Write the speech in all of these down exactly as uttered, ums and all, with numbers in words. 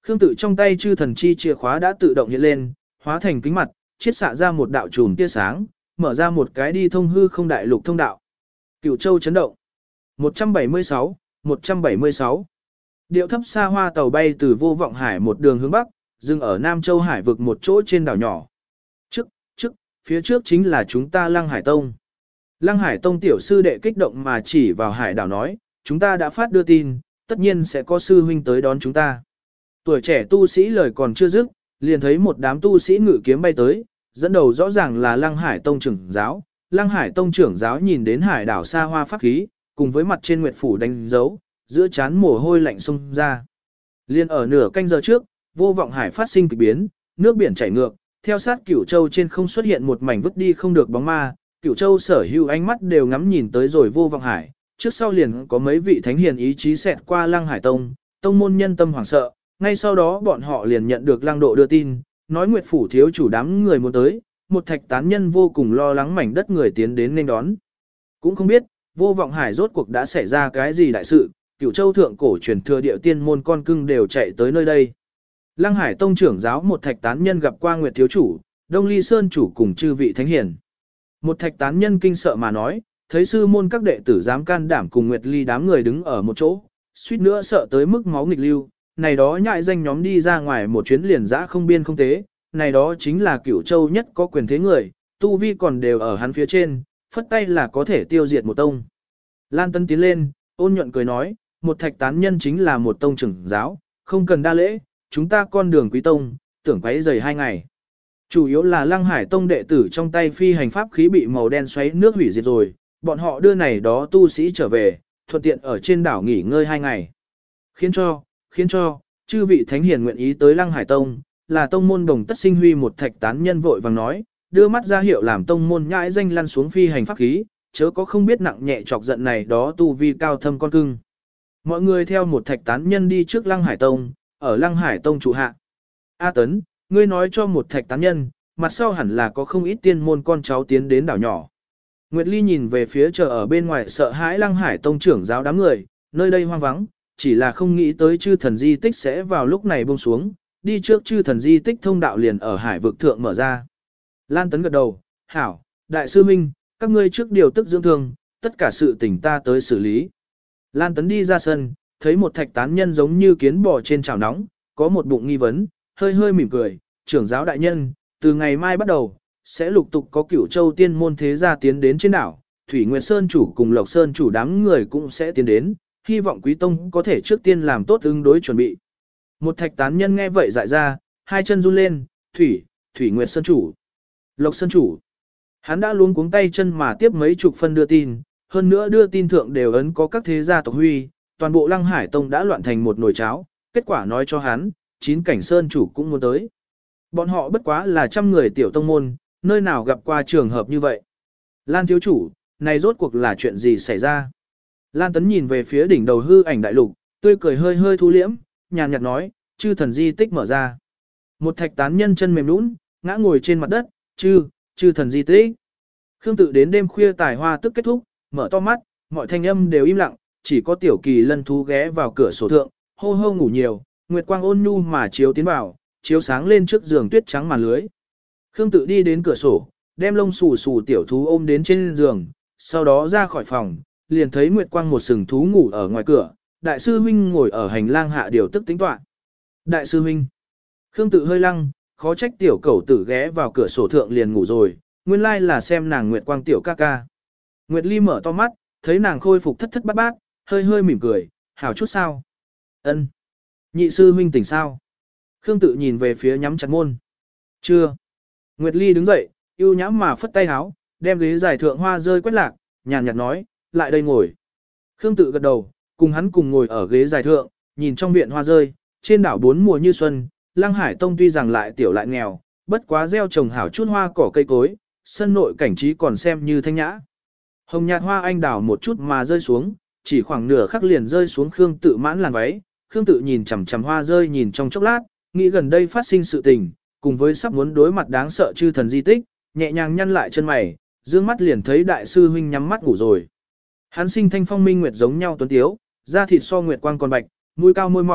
Khương Tự trong tay chư thần chi chìa khóa đã tự động hiện lên, hóa thành kính mặt, chiết xạ ra một đạo chùm tia sáng, mở ra một cái đi thông hư không đại lục thông đạo. Cửu Châu chấn động. một trăm bảy mươi sáu, một trăm bảy mươi sáu. Điệu thấp xa hoa tàu bay từ Vô Vọng Hải một đường hướng bắc, dừng ở Nam Châu Hải vực một chỗ trên đảo nhỏ. Trước, trước, phía trước chính là chúng ta Lăng Hải Tông. Lăng Hải Tông tiểu sư đệ kích động mà chỉ vào hải đảo nói, chúng ta đã phát đưa tin, tất nhiên sẽ có sư huynh tới đón chúng ta. Tuổi trẻ tu sĩ lời còn chưa dứt, liền thấy một đám tu sĩ ngự kiếm bay tới, dẫn đầu rõ ràng là Lăng Hải Tông trưởng giáo. Lăng Hải Tông trưởng giáo nhìn đến hải đảo xa hoa pháp khí, cùng với mặt trên nguyệt phủ đánh dấu, giữa chán mồ hôi lạnh xông ra. Liên ở nửa canh giờ trước, Vô Vọng Hải phát sinh kỳ biến, nước biển chảy ngược, theo sát Cửu Châu trên không xuất hiện một mảnh vứt đi không được bóng ma, Cửu Châu sở hữu ánh mắt đều ngắm nhìn tới rồi Vô Vọng Hải, trước sau liền có mấy vị thánh hiền ý chí xẹt qua Lăng Hải Tông, tông môn nhân tâm hoảng sợ, ngay sau đó bọn họ liền nhận được Lăng Độ đưa tin, nói Nguyệt phủ thiếu chủ đám người muốn tới, một thạch tán nhân vô cùng lo lắng mảnh đất người tiến đến nên đón. Cũng không biết, Vô Vọng Hải rốt cuộc đã xảy ra cái gì đại sự, Cửu Châu thượng cổ truyền thừa địa tiên môn con cưng đều chạy tới nơi đây. Lăng Hải Tông trưởng giáo một thạch tán nhân gặp qua Nguyệt thiếu chủ, Đông Ly Sơn chủ cùng chư vị thánh hiền. Một thạch tán nhân kinh sợ mà nói, thấy sư môn các đệ tử dám can đảm cùng Nguyệt Ly đám người đứng ở một chỗ, suýt nữa sợ tới mức máu nghịch lưu, này đó nhại danh nhóm đi ra ngoài một chuyến liền dã không biên không tế, này đó chính là Cửu Châu nhất có quyền thế người, tu vi còn đều ở hắn phía trên, phất tay là có thể tiêu diệt một tông. Lan Tân tiến lên, ôn nhuận cười nói, một thạch tán nhân chính là một tông trưởng giáo, không cần đa lễ, chúng ta con đường quý tông, tưởng quấy rầy hai ngày. Chủ yếu là Lăng Hải Tông đệ tử trong tay phi hành pháp khí bị màu đen xoáy nước hủy diệt rồi, bọn họ đưa này đó tu sĩ trở về, thuận tiện ở trên đảo nghỉ ngơi hai ngày. Khiến cho, khiến cho, chư vị thánh hiền nguyện ý tới Lăng Hải Tông, là tông môn đồng tất sinh huy một thạch tán nhân vội vàng nói, đưa mắt ra hiệu làm tông môn nhãi danh lăn xuống phi hành pháp khí, chớ có không biết nặng nhẹ chọc giận này đó tu vi cao thâm con cưng. Mọi người theo một thạch tán nhân đi trước Lăng Hải Tông, ở Lăng Hải Tông trụ hạ. A Tấn, ngươi nói cho một thạch tán nhân, mặt sau hẳn là có không ít tiên môn con cháu tiến đến đảo nhỏ. Nguyệt Ly nhìn về phía chờ ở bên ngoài sợ hãi Lăng Hải Tông trưởng giáo đám người, nơi đây hoang vắng, chỉ là không nghĩ tới chư thần di tích sẽ vào lúc này buông xuống, đi trước chư thần di tích thông đạo liền ở hải vực thượng mở ra. Lan Tấn gật đầu, hảo, đại sư Minh, các ngươi trước điều tức dưỡng thương, tất cả sự tình ta tới xử lý. Lan Tấn đi ra sân, thấy một thạch tán nhân giống như kiến bò trên chảo nóng, có một bụng nghi vấn, hơi hơi mỉm cười, trưởng giáo đại nhân, từ ngày mai bắt đầu, sẽ lục tục có Cửu Châu tiên môn thế gia tiến đến trên đảo, Thủy Nguyệt Sơn chủ cùng Lộc Sơn chủ đám người cũng sẽ tiến đến, hy vọng quý tông có thể trước tiên làm tốt ứng đối chuẩn bị. Một thạch tán nhân nghe vậy dại ra, hai chân run lên, Thủy, Thủy Nguyệt Sơn chủ, Lộc Sơn chủ. Hắn đã luống cuống tay chân mà tiếp mấy chục phân đưa tin, hơn nữa đưa tin thượng đều ấn có các thế gia tộc huy, toàn bộ Lăng Hải Tông đã loạn thành một nồi cháo, kết quả nói cho hắn, chín cảnh sơn chủ cũng muốn tới. Bọn họ bất quá là trăm người tiểu tông môn, nơi nào gặp qua trường hợp như vậy. Lan thiếu chủ, này rốt cuộc là chuyện gì xảy ra? Lan Tấn nhìn về phía đỉnh đầu hư ảnh đại lục, tươi cười hơi hơi thu liễm, nhàn nhạt nói, chư thần di tích mở ra. Một thạch tán nhân chân mềm nũng, ngã ngồi trên mặt đất, chư, chư thần di tích. Khương Tự đến đêm khuya tài hoa tức kết thúc, mở to mắt, mọi thanh âm đều im lặng, chỉ có tiểu kỳ lân thú ghé vào cửa sổ thượng, hô hô ngủ nhiều, nguyệt quang ôn nhu mà chiếu tiến vào, chiếu sáng lên trước giường tuyết trắng màn lưới. Khương Tự đi đến cửa sổ, đem lông xù xù tiểu thú ôm đến trên giường, sau đó ra khỏi phòng, liền thấy nguyệt quang một sừng thú ngủ ở ngoài cửa, đại sư huynh ngồi ở hành lang hạ điều tức tính toán. Đại sư huynh. Khương Tự hơi lăng, khó trách tiểu cẩu tử ghé vào cửa sổ thượng liền ngủ rồi, nguyên lai là xem nàng nguyệt quang tiểu ca ca. Nguyệt Ly mở to mắt, thấy nàng khôi phục thất thất bát bát, hơi hơi mỉm cười, hảo chút sao? Ân. Nhị sư huynh tỉnh sao? Khương Tự nhìn về phía nhắm chặt môn. Chưa. Nguyệt Ly đứng dậy, yêu nhãm mà phất tay háo, đem ghế dài thượng hoa rơi quét lạc, nhàn nhạt nói, lại đây ngồi. Khương Tự gật đầu, cùng hắn cùng ngồi ở ghế dài thượng, nhìn trong viện hoa rơi, trên đảo bốn mùa như xuân, Lăng Hải Tông tuy rằng lại tiểu lại nghèo, bất quá gieo trồng hảo chút hoa cỏ cây cối, sân nội cảnh trí còn xem như thanh nhã. Hồng nhạt hoa anh đào một chút mà rơi xuống, chỉ khoảng nửa khắc liền rơi xuống Khương Tự mãn làn váy. Khương Tự nhìn chằm chằm hoa rơi nhìn trong chốc lát, nghĩ gần đây phát sinh sự tình, cùng với sắp muốn đối mặt đáng sợ chư thần di tích, nhẹ nhàng nhăn lại chân mày, dương mắt liền thấy đại sư huynh nhắm mắt ngủ rồi. Hắn sinh thanh phong minh nguyệt giống nhau tuấn tiếu, da thịt so nguyệt quang còn bạch, mũi cao môi mỏng,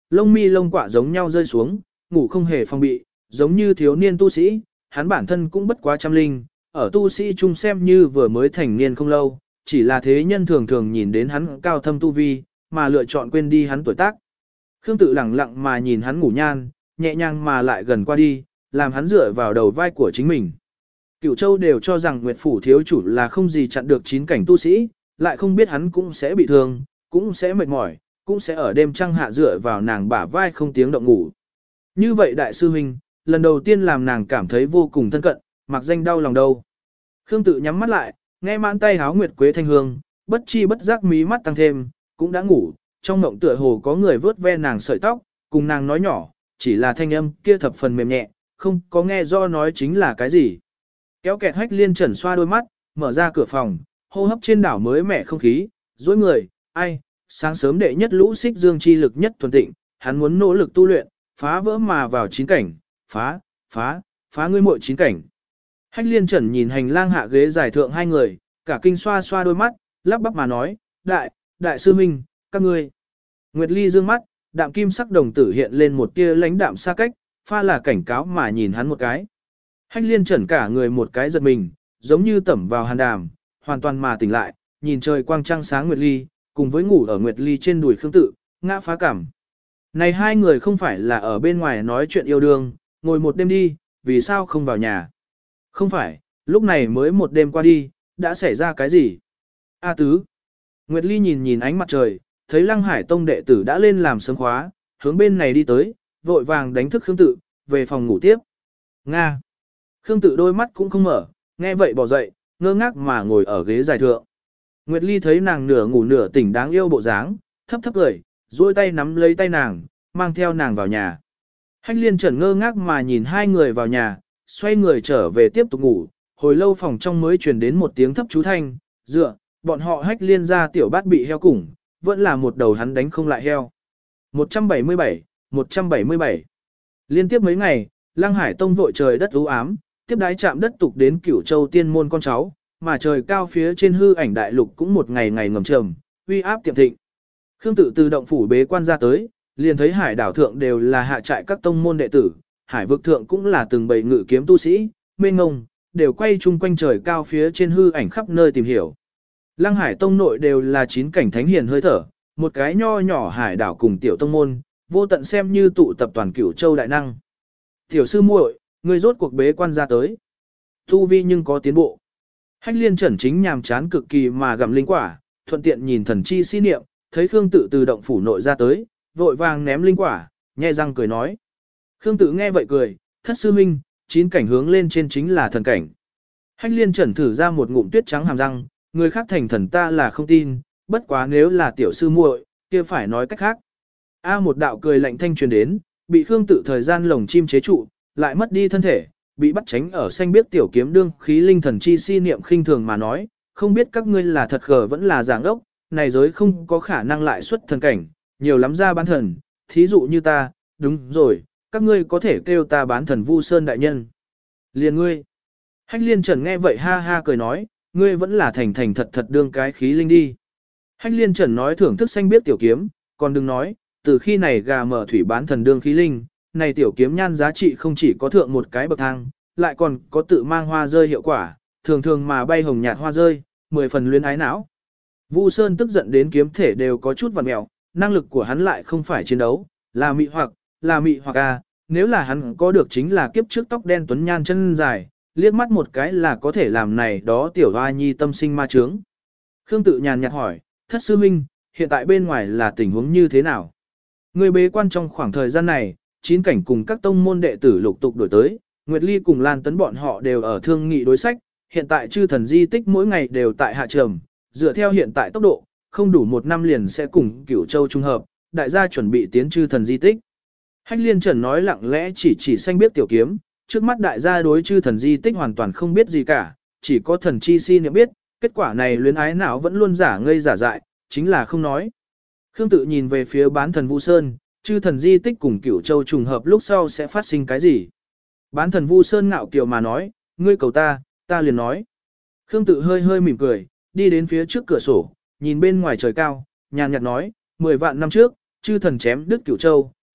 lông mi lông quạ giống nhau rơi xuống, ngủ không hề phòng bị, giống như thiếu niên tu sĩ, hắn bản thân cũng bất quá trăm linh, ở tu sĩ chung xem như vừa mới thành niên không lâu, chỉ là thế nhân thường thường nhìn đến hắn cao thâm tu vi, mà lựa chọn quên đi hắn tuổi tác. Khương Tự lặng lặng mà nhìn hắn ngủ nhan, nhẹ nhàng mà lại gần qua đi, làm hắn dựa vào đầu vai của chính mình. Cửu Châu đều cho rằng Nguyệt Phủ thiếu chủ là không gì chặn được chín cảnh tu sĩ, lại không biết hắn cũng sẽ bị thương, cũng sẽ mệt mỏi, cũng sẽ ở đêm trăng hạ dựa vào nàng bả vai không tiếng động ngủ. Như vậy đại sư huynh, lần đầu tiên làm nàng cảm thấy vô cùng thân cận, mặc danh đau lòng đâu. Khương Tự nhắm mắt lại, nghe mãn tay háo nguyệt quế thanh hương, bất chi bất giác mí mắt tăng thêm, cũng đã ngủ, trong mộng tựa hồ có người vớt ve nàng sợi tóc, cùng nàng nói nhỏ, chỉ là thanh âm kia thập phần mềm nhẹ, không có nghe do nói chính là cái gì. Kéo kẹt Hách Liên Trần xoa đôi mắt, mở ra cửa phòng, hô hấp trên đảo mới mẻ không khí, dối người, ai, sáng sớm đệ nhất lũ xích dương chi lực nhất thuần tịnh, hắn muốn nỗ lực tu luyện, phá vỡ mà vào chín cảnh, phá, phá, phá ngươi muội chín cảnh. Hách Liên Trần nhìn hành lang hạ ghế giải thượng hai người, cả kinh xoa xoa đôi mắt, lắp bắp mà nói, đại, đại sư huynh, các ngươi. Nguyệt Ly dương mắt, đạm kim sắc đồng tử hiện lên một tia lãnh đạm xa cách, pha là cảnh cáo mà nhìn hắn một cái. Hách Liên Trần cả người một cái giật mình, giống như tẩm vào hàn đàm, hoàn toàn mà tỉnh lại, nhìn trời quang trăng sáng Nguyệt Ly, cùng với ngủ ở Nguyệt Ly trên đùi Khương Tự, ngã phá cảm. Này hai người không phải là ở bên ngoài nói chuyện yêu đương, ngồi một đêm đi, vì sao không vào nhà? Không phải, lúc này mới một đêm qua đi, đã xảy ra cái gì? A tứ. Nguyệt Ly nhìn nhìn ánh mặt trời, thấy Lăng Hải Tông đệ tử đã lên làm sớm khóa, hướng bên này đi tới, vội vàng đánh thức Khương Tự, về phòng ngủ tiếp. Nga. Khương Tự đôi mắt cũng không mở, nghe vậy bỏ dậy, ngơ ngác mà ngồi ở ghế dài thượng. Nguyệt Ly thấy nàng nửa ngủ nửa tỉnh đáng yêu bộ dáng, thấp thấp cười, duỗi tay nắm lấy tay nàng, mang theo nàng vào nhà. Hách Liên Trần ngơ ngác mà nhìn hai người vào nhà, xoay người trở về tiếp tục ngủ, hồi lâu phòng trong mới truyền đến một tiếng thấp chú thanh, dựa, bọn họ Hách Liên ra tiểu bát bị heo củng, vẫn là một đầu hắn đánh không lại heo. một trăm bảy mươi bảy, một trăm bảy mươi bảy. Liên tiếp mấy ngày, Lăng Hải Tông vội trời đất u ám, tiếp đái chạm đất tục đến Cửu Châu tiên môn con cháu, mà trời cao phía trên hư ảnh đại lục cũng một ngày ngày ngầm trầm, uy áp tiệm thịnh. Khương Tự từ động phủ bế quan ra tới, liền thấy hải đảo thượng đều là hạ trại các tông môn đệ tử, hải vực thượng cũng là từng bầy ngự kiếm tu sĩ, mênh ngông, đều quay chung quanh trời cao phía trên hư ảnh khắp nơi tìm hiểu. Lăng Hải Tông nội đều là chín cảnh thánh hiền hơi thở, một cái nho nhỏ hải đảo cùng tiểu tông môn, vô tận xem như tụ tập toàn Cửu Châu đại năng. Tiểu sư muội, ngươi rốt cuộc bế quan ra tới. Tu vi nhưng có tiến bộ. Hách Liên Trần chính nhàm chán cực kỳ mà gặm linh quả, thuận tiện nhìn thần chi si niệm, thấy Khương Tự từ động phủ nội ra tới, vội vàng ném linh quả, nhẹ răng cười nói. Khương Tự nghe vậy cười, thất sư minh, chín cảnh hướng lên trên chính là thần cảnh. Hách Liên Trần thử ra một ngụm tuyết trắng hàm răng, người khác thành thần ta là không tin, bất quá nếu là tiểu sư muội, kia phải nói cách khác. A một đạo cười lạnh thanh truyền đến, bị Khương Tự thời gian lồng chim chế trụ, lại mất đi thân thể, bị bắt tránh ở xanh biết tiểu kiếm đương khí linh thần chi si niệm khinh thường mà nói, không biết các ngươi là thật khờ vẫn là giảng ốc, này giới không có khả năng lại xuất thần cảnh, nhiều lắm ra bán thần, thí dụ như ta, đúng rồi, các ngươi có thể kêu ta bán thần Vu Sơn đại nhân. Liền ngươi. Hách Liên Trần nghe vậy ha ha cười nói, ngươi vẫn là thành thành thật thật đương cái khí linh đi. Hách Liên Trần nói thưởng thức xanh biết tiểu kiếm, còn đừng nói, từ khi này gà mở thủy bán thần đương khí linh, này tiểu kiếm nhan giá trị không chỉ có thượng một cái bậc thang, lại còn có tự mang hoa rơi hiệu quả, thường thường mà bay hồng nhạt hoa rơi, mười phần luyến ái não. Vu Sơn tức giận đến kiếm thể đều có chút vặn mẹo, năng lực của hắn lại không phải chiến đấu, là mị hoặc, là mị hoặc a, nếu là hắn có được chính là kiếp trước tóc đen tuấn nhan chân dài, liếc mắt một cái là có thể làm này đó tiểu hoa nhi tâm sinh ma trướng. Khương Tự nhàn nhạt hỏi, thất sư huynh, hiện tại bên ngoài là tình huống như thế nào? Người bế quan trong khoảng thời gian này, chín cảnh cùng các tông môn đệ tử lục tục đổi tới, Nguyệt Ly cùng Lan Tấn bọn họ đều ở thương nghị đối sách, hiện tại chư thần di tích mỗi ngày đều tại hạ trầm, dựa theo hiện tại tốc độ, không đủ một năm liền sẽ cùng Cửu Châu trung hợp, đại gia chuẩn bị tiến chư thần di tích. Hách Liên Trần nói lặng lẽ chỉ chỉ xanh biết tiểu kiếm, trước mắt đại gia đối chư thần di tích hoàn toàn không biết gì cả, chỉ có thần chi si niệm biết, kết quả này luyến ái não vẫn luôn giả ngây giả dại, chính là không nói. Khương Tự nhìn về phía bán thần Vu Sơn, chư thần di tích cùng Cửu Châu trùng hợp lúc sau sẽ phát sinh cái gì? Bán thần Vu Sơn ngạo kiều mà nói, ngươi cầu ta, ta liền nói. Khương Tự hơi hơi mỉm cười, đi đến phía trước cửa sổ, nhìn bên ngoài trời cao, nhàn nhạt nói, mười vạn năm trước, chư thần chém đứt Cửu Châu,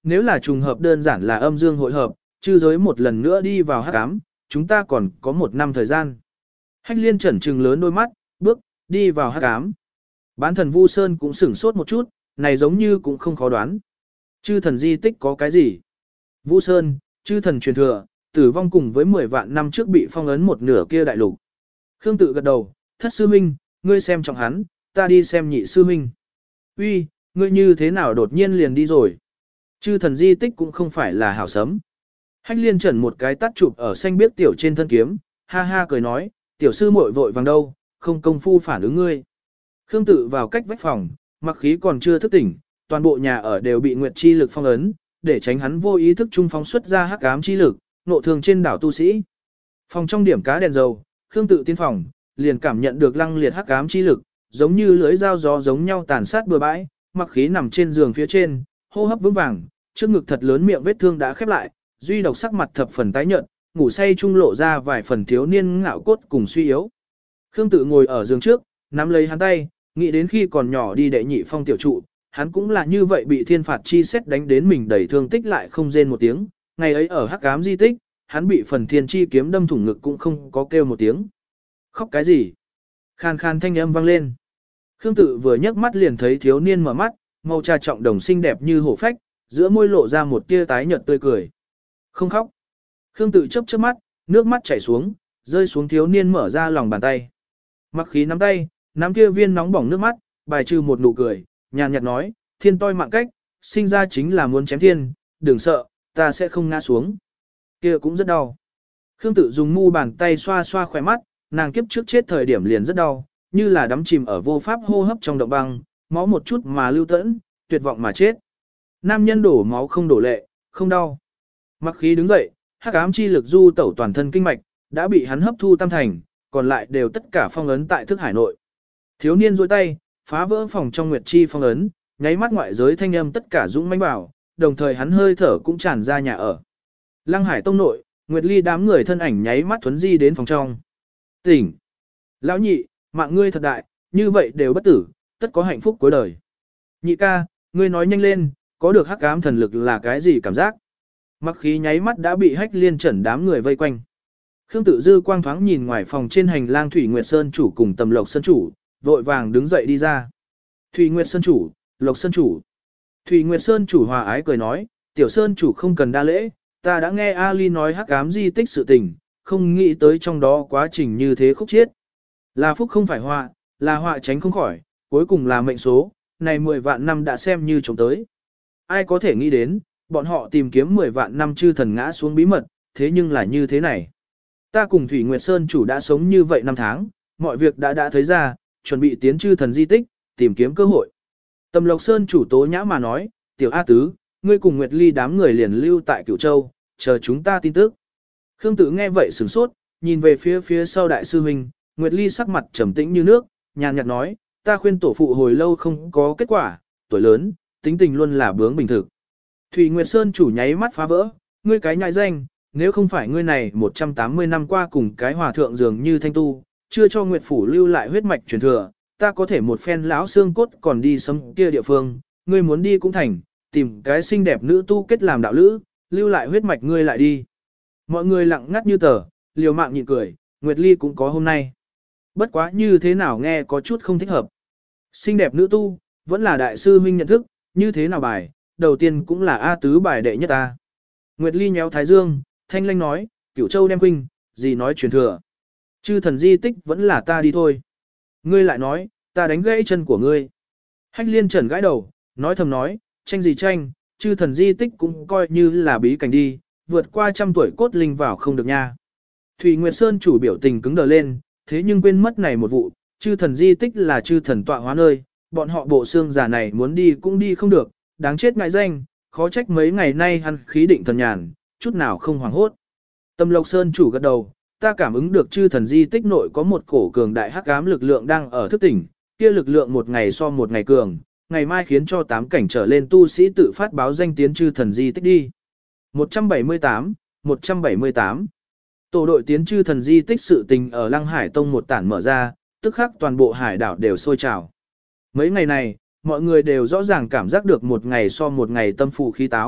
nếu là trùng hợp đơn giản là âm dương hội hợp, chư giới một lần nữa đi vào hắc ám, chúng ta còn có một năm thời gian. Hách liên chẩn trừng lớn đôi mắt, bước, đi vào hắc ám. Bán thần Vu Sơn cũng sửng sốt một chút, này giống như cũng không khó đoán. Chư thần di tích có cái gì? Vu Sơn, chư thần truyền thừa, tử vong cùng với mười vạn năm trước bị phong ấn một nửa kia đại lục. Khương tự gật đầu, thất sư minh, ngươi xem trọng hắn, ta đi xem nhị sư minh. Uy, ngươi như thế nào đột nhiên liền đi rồi? Chư thần di tích cũng không phải là hảo sấm. Hách liên trần một cái tắt chụp ở xanh biếc tiểu trên thân kiếm, ha ha cười nói, tiểu sư muội vội vàng đâu, không công phu phản ứng ngươi. Khương tự vào cách vách phòng, mặc khí còn chưa thức tỉnh, toàn bộ nhà ở đều bị nguyệt chi lực phong ấn, để tránh hắn vô ý thức trung phóng xuất ra hắc ám chi lực, nộ thường trên đảo tu sĩ. Phòng trong điểm cá đèn dầu, Khương tự tiến phòng, liền cảm nhận được lăng liệt hắc ám chi lực, giống như lưới dao gió giống nhau tàn sát bừa bãi, mặc khí nằm trên giường phía trên, hô hấp vững vàng, trước ngực thật lớn miệng vết thương đã khép lại, duy độc sắc mặt thập phần tái nhợt, ngủ say trung lộ ra vài phần thiếu niên ngạo cốt cùng suy yếu. Khương tự ngồi ở giường trước, nắm lấy hắn tay, nghĩ đến khi còn nhỏ đi đệ nhị phong tiểu trụ, hắn cũng là như vậy bị thiên phạt chi xét đánh đến mình đầy thương tích lại không rên một tiếng, ngày ấy ở hắc ám di tích, hắn bị phần thiên chi kiếm đâm thủng ngực cũng không có kêu một tiếng. Khóc cái gì? Khan khan thanh âm vang lên. Khương tự vừa nhấc mắt liền thấy thiếu niên mở mắt, màu trà trọng đồng xinh đẹp như hổ phách, giữa môi lộ ra một tia tái nhợt tươi cười. Không khóc. Khương tự chớp chớp mắt, nước mắt chảy xuống, rơi xuống thiếu niên mở ra lòng bàn tay. Mặc khí nắm tay, nắm kia viên nóng bỏng nước mắt, bài trừ một nụ cười, nhàn nhạt nói, thiên toi mạng cách, sinh ra chính là muốn chém thiên, đừng sợ, ta sẽ không ngã xuống. Kia cũng rất đau. Khương tự dùng mu bàn tay xoa xoa khỏe mắt, nàng kiếp trước chết thời điểm liền rất đau, như là đắm chìm ở vô pháp hô hấp trong động băng, máu một chút mà lưu tẫn, tuyệt vọng mà chết. Nam nhân đổ máu không đổ lệ, không đau. Mặc khí đứng dậy, hắc ám chi lực du tẩu toàn thân kinh mạch, đã bị hắn hấp thu tam thành, còn lại đều tất cả phong ấn tại thức hải nội. Thiếu niên duỗi tay, phá vỡ phòng trong nguyệt chi phong ấn, nháy mắt ngoại giới thanh âm tất cả dũng mãnh bảo, đồng thời hắn hơi thở cũng tràn ra nhà ở. Lăng Hải tông nội, Nguyệt Ly đám người thân ảnh nháy mắt thuấn di đến phòng trong. Tỉnh! Lão nhị, mạng ngươi thật đại, như vậy đều bất tử, tất có hạnh phúc cuối đời. Nhị ca, ngươi nói nhanh lên, có được hắc ám thần lực là cái gì cảm giác? Mặc khí nháy mắt đã bị hách liên chẩn đám người vây quanh. Khương tự dư quang thoáng nhìn ngoài phòng trên hành lang Thủy Nguyệt Sơn chủ cùng Tầm Lộc Sơn chủ, vội vàng đứng dậy đi ra. Thủy Nguyệt Sơn chủ, Lộc Sơn chủ. Thủy Nguyệt Sơn chủ hòa ái cười nói, tiểu Sơn chủ không cần đa lễ, ta đã nghe Ali nói hắc ám di tích sự tình, không nghĩ tới trong đó quá trình như thế khúc chiết. Là phúc không phải họa, là họa tránh không khỏi, cuối cùng là mệnh số, này mười vạn năm đã xem như trông tới. Ai có thể nghĩ đến, bọn họ tìm kiếm mười vạn năm chư thần ngã xuống bí mật, thế nhưng là như thế này. Ta cùng Thủy Nguyệt Sơn chủ đã sống như vậy năm tháng, mọi việc đã đã thấy ra, chuẩn bị tiến chư thần di tích, tìm kiếm cơ hội. Tầm Lộc Sơn chủ tố nhã mà nói, tiểu A Tứ, ngươi cùng Nguyệt Ly đám người liền lưu tại Cửu Châu, chờ chúng ta tin tức. Khương Tử nghe vậy sửng sốt, nhìn về phía phía sau đại sư huynh, Nguyệt Ly sắc mặt trầm tĩnh như nước, nhàn nhạt nói, ta khuyên tổ phụ hồi lâu không có kết quả, tuổi lớn, tính tình luôn là bướng bình thực. Thủy Nguyệt Sơn chủ nháy mắt phá vỡ, ngươi cái nhại danh, nếu không phải ngươi này một trăm tám mươi năm qua cùng cái hòa thượng dường như thanh tu, chưa cho Nguyệt phủ lưu lại huyết mạch truyền thừa, ta có thể một phen lão xương cốt còn đi sống kia địa phương, ngươi muốn đi cũng thành, tìm cái xinh đẹp nữ tu kết làm đạo lữ, lưu lại huyết mạch ngươi lại đi. Mọi người lặng ngắt như tờ, liều mạng nhịn cười, Nguyệt Ly cũng có hôm nay. Bất quá như thế nào nghe có chút không thích hợp. Xinh đẹp nữ tu, vẫn là đại sư huynh nhận thức, như thế nào bài, đầu tiên cũng là A Tứ bài đệ nhất ta. Nguyệt Ly nhéo thái dương, thanh lanh nói, Cửu Châu đem huynh, gì nói truyền thừa. Chư thần di tích vẫn là ta đi thôi. Ngươi lại nói, ta đánh gãy chân của ngươi. Hách liên trần gãi đầu, nói thầm nói, tranh gì tranh, chư thần di tích cũng coi như là bí cảnh đi, vượt qua trăm tuổi cốt linh vào không được nha. Thủy Nguyệt Sơn chủ biểu tình cứng đờ lên, thế nhưng quên mất này một vụ, chư thần di tích là chư thần tọa hóa nơi, bọn họ bộ xương giả này muốn đi cũng đi không được, đáng chết ngại danh, khó trách mấy ngày nay hắn khí định thần nhàn, chút nào không hoảng hốt. Tâm Lộc Sơn chủ gật đầu, ta cảm ứng được chư thần di tích nội có một cổ cường đại hắc ám lực lượng đang ở thức tỉnh, kia lực lượng một ngày so một ngày cường, ngày mai khiến cho tám cảnh trở lên tu sĩ tự phát báo danh tiến chư thần di tích đi. một trăm bảy mươi tám, một trăm bảy mươi tám. Tổ đội tiến chư thần di tích sự tình ở Lăng Hải Tông một tản mở ra, tức khắc toàn bộ hải đảo đều sôi trào. Mấy ngày này, mọi người đều rõ ràng cảm giác được một ngày so một ngày tâm phụ khí táo,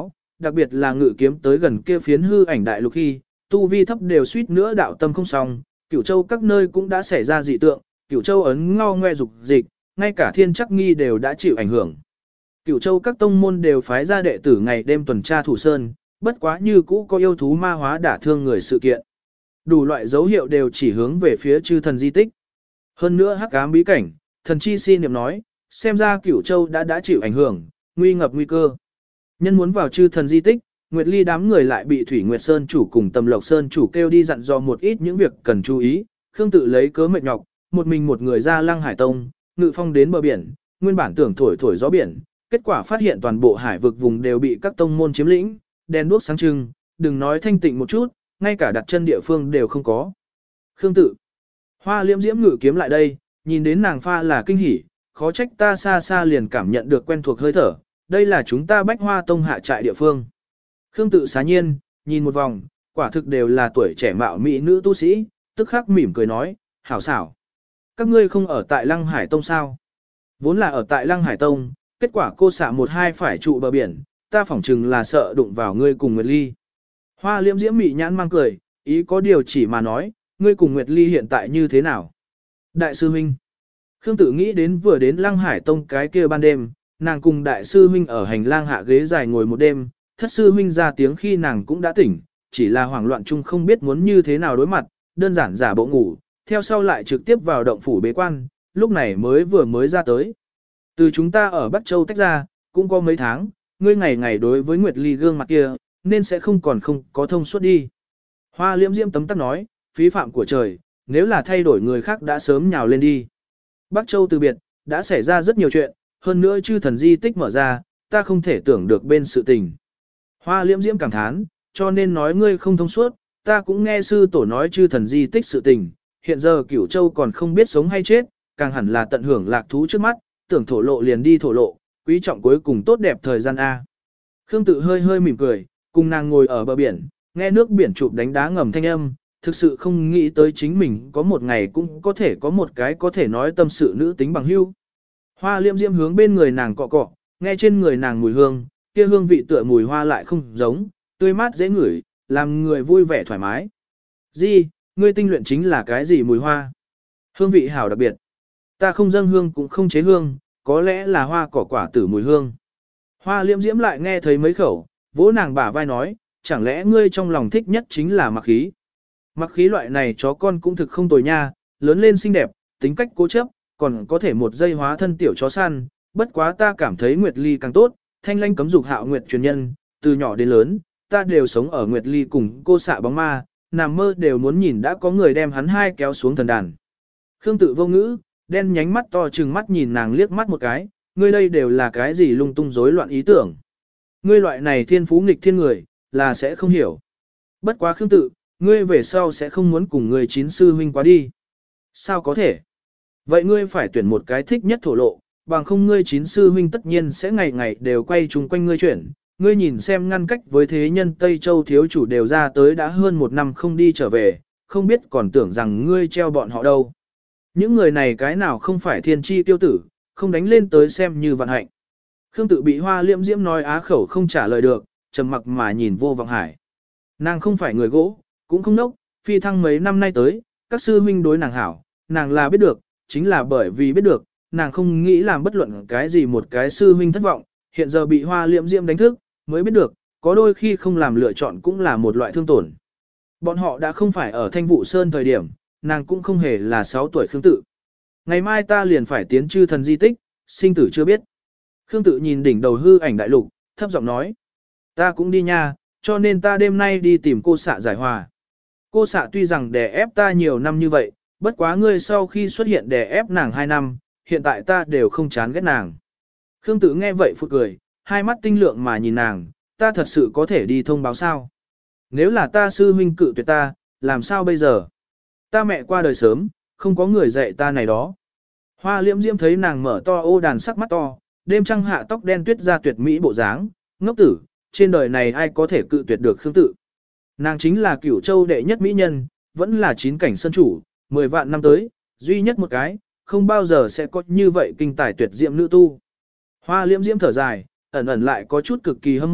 đặc biệt là ngự kiếm tới gần kia phiến hư ảnh đại lục khi, tu vi thấp đều suýt nữa đạo tâm không xong, Cửu Châu các nơi cũng đã xảy ra dị tượng, Cửu Châu ấn ngao ngoe dục dịch, ngay cả Thiên Chắc Nghi đều đã chịu ảnh hưởng. Cửu Châu các tông môn đều phái ra đệ tử ngày đêm tuần tra thủ sơn, bất quá như cũ có yêu thú ma hóa đả thương người sự kiện. Đủ loại dấu hiệu đều chỉ hướng về phía chư thần di tích. Hơn nữa hắc ám bí cảnh, thần chi si niệm nói, xem ra Cửu Châu đã đã chịu ảnh hưởng, nguy ngập nguy cơ. Nhân muốn vào chư thần di tích, Nguyệt Ly đám người lại bị Thủy Nguyệt Sơn chủ cùng Tầm Lộc Sơn chủ kêu đi dặn dò một ít những việc cần chú ý, Khương Tự lấy cớ mệt nhọc, một mình một người ra Lăng Hải Tông, ngự phong đến bờ biển, nguyên bản tưởng thổi thổi gió biển, kết quả phát hiện toàn bộ hải vực vùng đều bị các tông môn chiếm lĩnh, đèn đuốc sáng trưng, đừng nói thanh tịnh một chút, ngay cả đặt chân địa phương đều không có. Khương Tự, Hoa Liễm Diễm ngự kiếm lại đây, nhìn đến nàng pha là kinh hỉ, khó trách ta xa xa liền cảm nhận được quen thuộc hơi thở, đây là chúng ta Bách Hoa Tông hạ trại địa phương. Khương Tự xá nhiên, nhìn một vòng, quả thực đều là tuổi trẻ mạo mỹ nữ tu sĩ, tức khắc mỉm cười nói, hảo xảo. Các ngươi không ở tại Lăng Hải Tông sao? Vốn là ở tại Lăng Hải Tông, kết quả cô xạ một hai phải trụ bờ biển, ta phỏng chừng là sợ đụng vào ngươi cùng Nguyệt Ly. Hoa Liễm Diễm mị nhãn mang cười, ý có điều chỉ mà nói, ngươi cùng Nguyệt Ly hiện tại như thế nào? Đại sư huynh. Khương Tự nghĩ đến vừa đến Lăng Hải Tông cái kia ban đêm, nàng cùng đại sư huynh ở hành lang hạ ghế dài ngồi một đêm, thất sư huynh ra tiếng khi nàng cũng đã tỉnh, chỉ là hoảng loạn chung không biết muốn như thế nào đối mặt, đơn giản giả bộ ngủ, theo sau lại trực tiếp vào động phủ bế quan, lúc này mới vừa mới ra tới. Từ chúng ta ở Bắc Châu tách ra, cũng có mấy tháng, ngươi ngày ngày đối với Nguyệt Ly gương mặt kia, nên sẽ không còn không có thông suốt đi. Hoa Liễm Diễm tấm tắc nói, phí phạm của trời, nếu là thay đổi người khác đã sớm nhào lên đi. Bắc Châu từ biệt, đã xảy ra rất nhiều chuyện, hơn nữa chư thần di tích mở ra, ta không thể tưởng được bên sự tình. Hoa Liễm Diễm cảm thán, cho nên nói ngươi không thông suốt, ta cũng nghe sư tổ nói chư thần di tích sự tình, hiện giờ Cửu Châu còn không biết sống hay chết, càng hẳn là tận hưởng lạc thú trước mắt, tưởng thổ lộ liền đi thổ lộ, quý trọng cuối cùng tốt đẹp thời gian A. Khương Tự hơi hơi mỉm cười, cùng nàng ngồi ở bờ biển, nghe nước biển chụp đánh đá ngầm thanh âm, thực sự không nghĩ tới chính mình có một ngày cũng có thể có một cái có thể nói tâm sự nữ tính bằng hữu. Hoa Liễm Diễm hướng bên người nàng cọ cọ, nghe trên người nàng mùi hương, kia hương vị tựa mùi hoa lại không giống, tươi mát dễ ngửi, làm người vui vẻ thoải mái. Di, ngươi tinh luyện chính là cái gì mùi hoa? Hương vị hảo đặc biệt. Ta không dâng hương cũng không chế hương, có lẽ là hoa cỏ quả tử mùi hương. Hoa Liễm Diễm lại nghe thấy mấy khẩu, vỗ nàng bả vai nói, chẳng lẽ ngươi trong lòng thích nhất chính là mặc khí? Mặc khí loại này chó con cũng thực không tồi nha, lớn lên xinh đẹp, tính cách cố chấp, còn có thể một giây hóa thân tiểu chó săn, bất quá ta cảm thấy Nguyệt Ly càng tốt, thanh lanh cấm dục hạo Nguyệt truyền nhân, từ nhỏ đến lớn, ta đều sống ở Nguyệt Ly cùng cô xạ bóng ma, nằm mơ đều muốn nhìn đã có người đem hắn hai kéo xuống thần đàn. Khương Tự vô ngữ, đen nhánh mắt to trừng mắt nhìn nàng liếc mắt một cái, ngươi đây đều là cái gì lung tung rối loạn ý tưởng. Ngươi loại này thiên phú nghịch thiên người, là sẽ không hiểu. Bất quá Khương Tự, ngươi về sau sẽ không muốn cùng người chín sư huynh quá đi. Sao có thể? Vậy ngươi phải tuyển một cái thích nhất thổ lộ, bằng không ngươi chín sư huynh tất nhiên sẽ ngày ngày đều quay chung quanh ngươi chuyển. Ngươi nhìn xem ngăn cách với thế nhân Tây Châu thiếu chủ đều ra tới đã hơn một năm không đi trở về, không biết còn tưởng rằng ngươi treo bọn họ đâu. Những người này cái nào không phải thiên chi tiêu tử, không đánh lên tới xem như vận hạnh. Khương Tự bị Hoa Liễm Diễm nói á khẩu không trả lời được, trầm mặc mà nhìn Vô Vọng Hải. Nàng không phải người gỗ, cũng không nốc, phi thăng mấy năm nay tới, các sư huynh đối nàng hảo, nàng là biết được, chính là bởi vì biết được, nàng không nghĩ làm bất luận cái gì một cái sư huynh thất vọng, hiện giờ bị Hoa Liễm Diễm đánh thức, mới biết được, có đôi khi không làm lựa chọn cũng là một loại thương tổn. Bọn họ đã không phải ở Thanh Vũ Sơn thời điểm, nàng cũng không hề là sáu tuổi Khương Tự. Ngày mai ta liền phải tiến chư thần di tích, sinh tử chưa biết. Khương Tự nhìn đỉnh đầu hư ảnh đại lục, thấp giọng nói. Ta cũng đi nha, cho nên ta đêm nay đi tìm cô xạ giải hòa. Cô xạ tuy rằng đè ép ta nhiều năm như vậy, bất quá ngươi sau khi xuất hiện đè ép nàng hai năm, hiện tại ta đều không chán ghét nàng. Khương Tự nghe vậy phụt cười, hai mắt tinh lượng mà nhìn nàng, ta thật sự có thể đi thông báo sao? Nếu là ta sư huynh cự tuyệt ta, làm sao bây giờ? Ta mẹ qua đời sớm, không có người dạy ta này đó. Hoa Liễm Diễm thấy nàng mở to ô đàn sắc mắt to, đêm trăng hạ tóc đen tuyết ra tuyệt mỹ bộ dáng, ngốc tử, trên đời này ai có thể cự tuyệt được Khương Tự. Nàng chính là Cửu Châu đệ nhất mỹ nhân, vẫn là chín cảnh sơn chủ, mười vạn năm tới, duy nhất một cái, không bao giờ sẽ có như vậy kinh tài tuyệt diệm nữ tu. Hoa Liễm Diễm thở dài, ẩn ẩn lại có chút cực kỳ hâm mộ,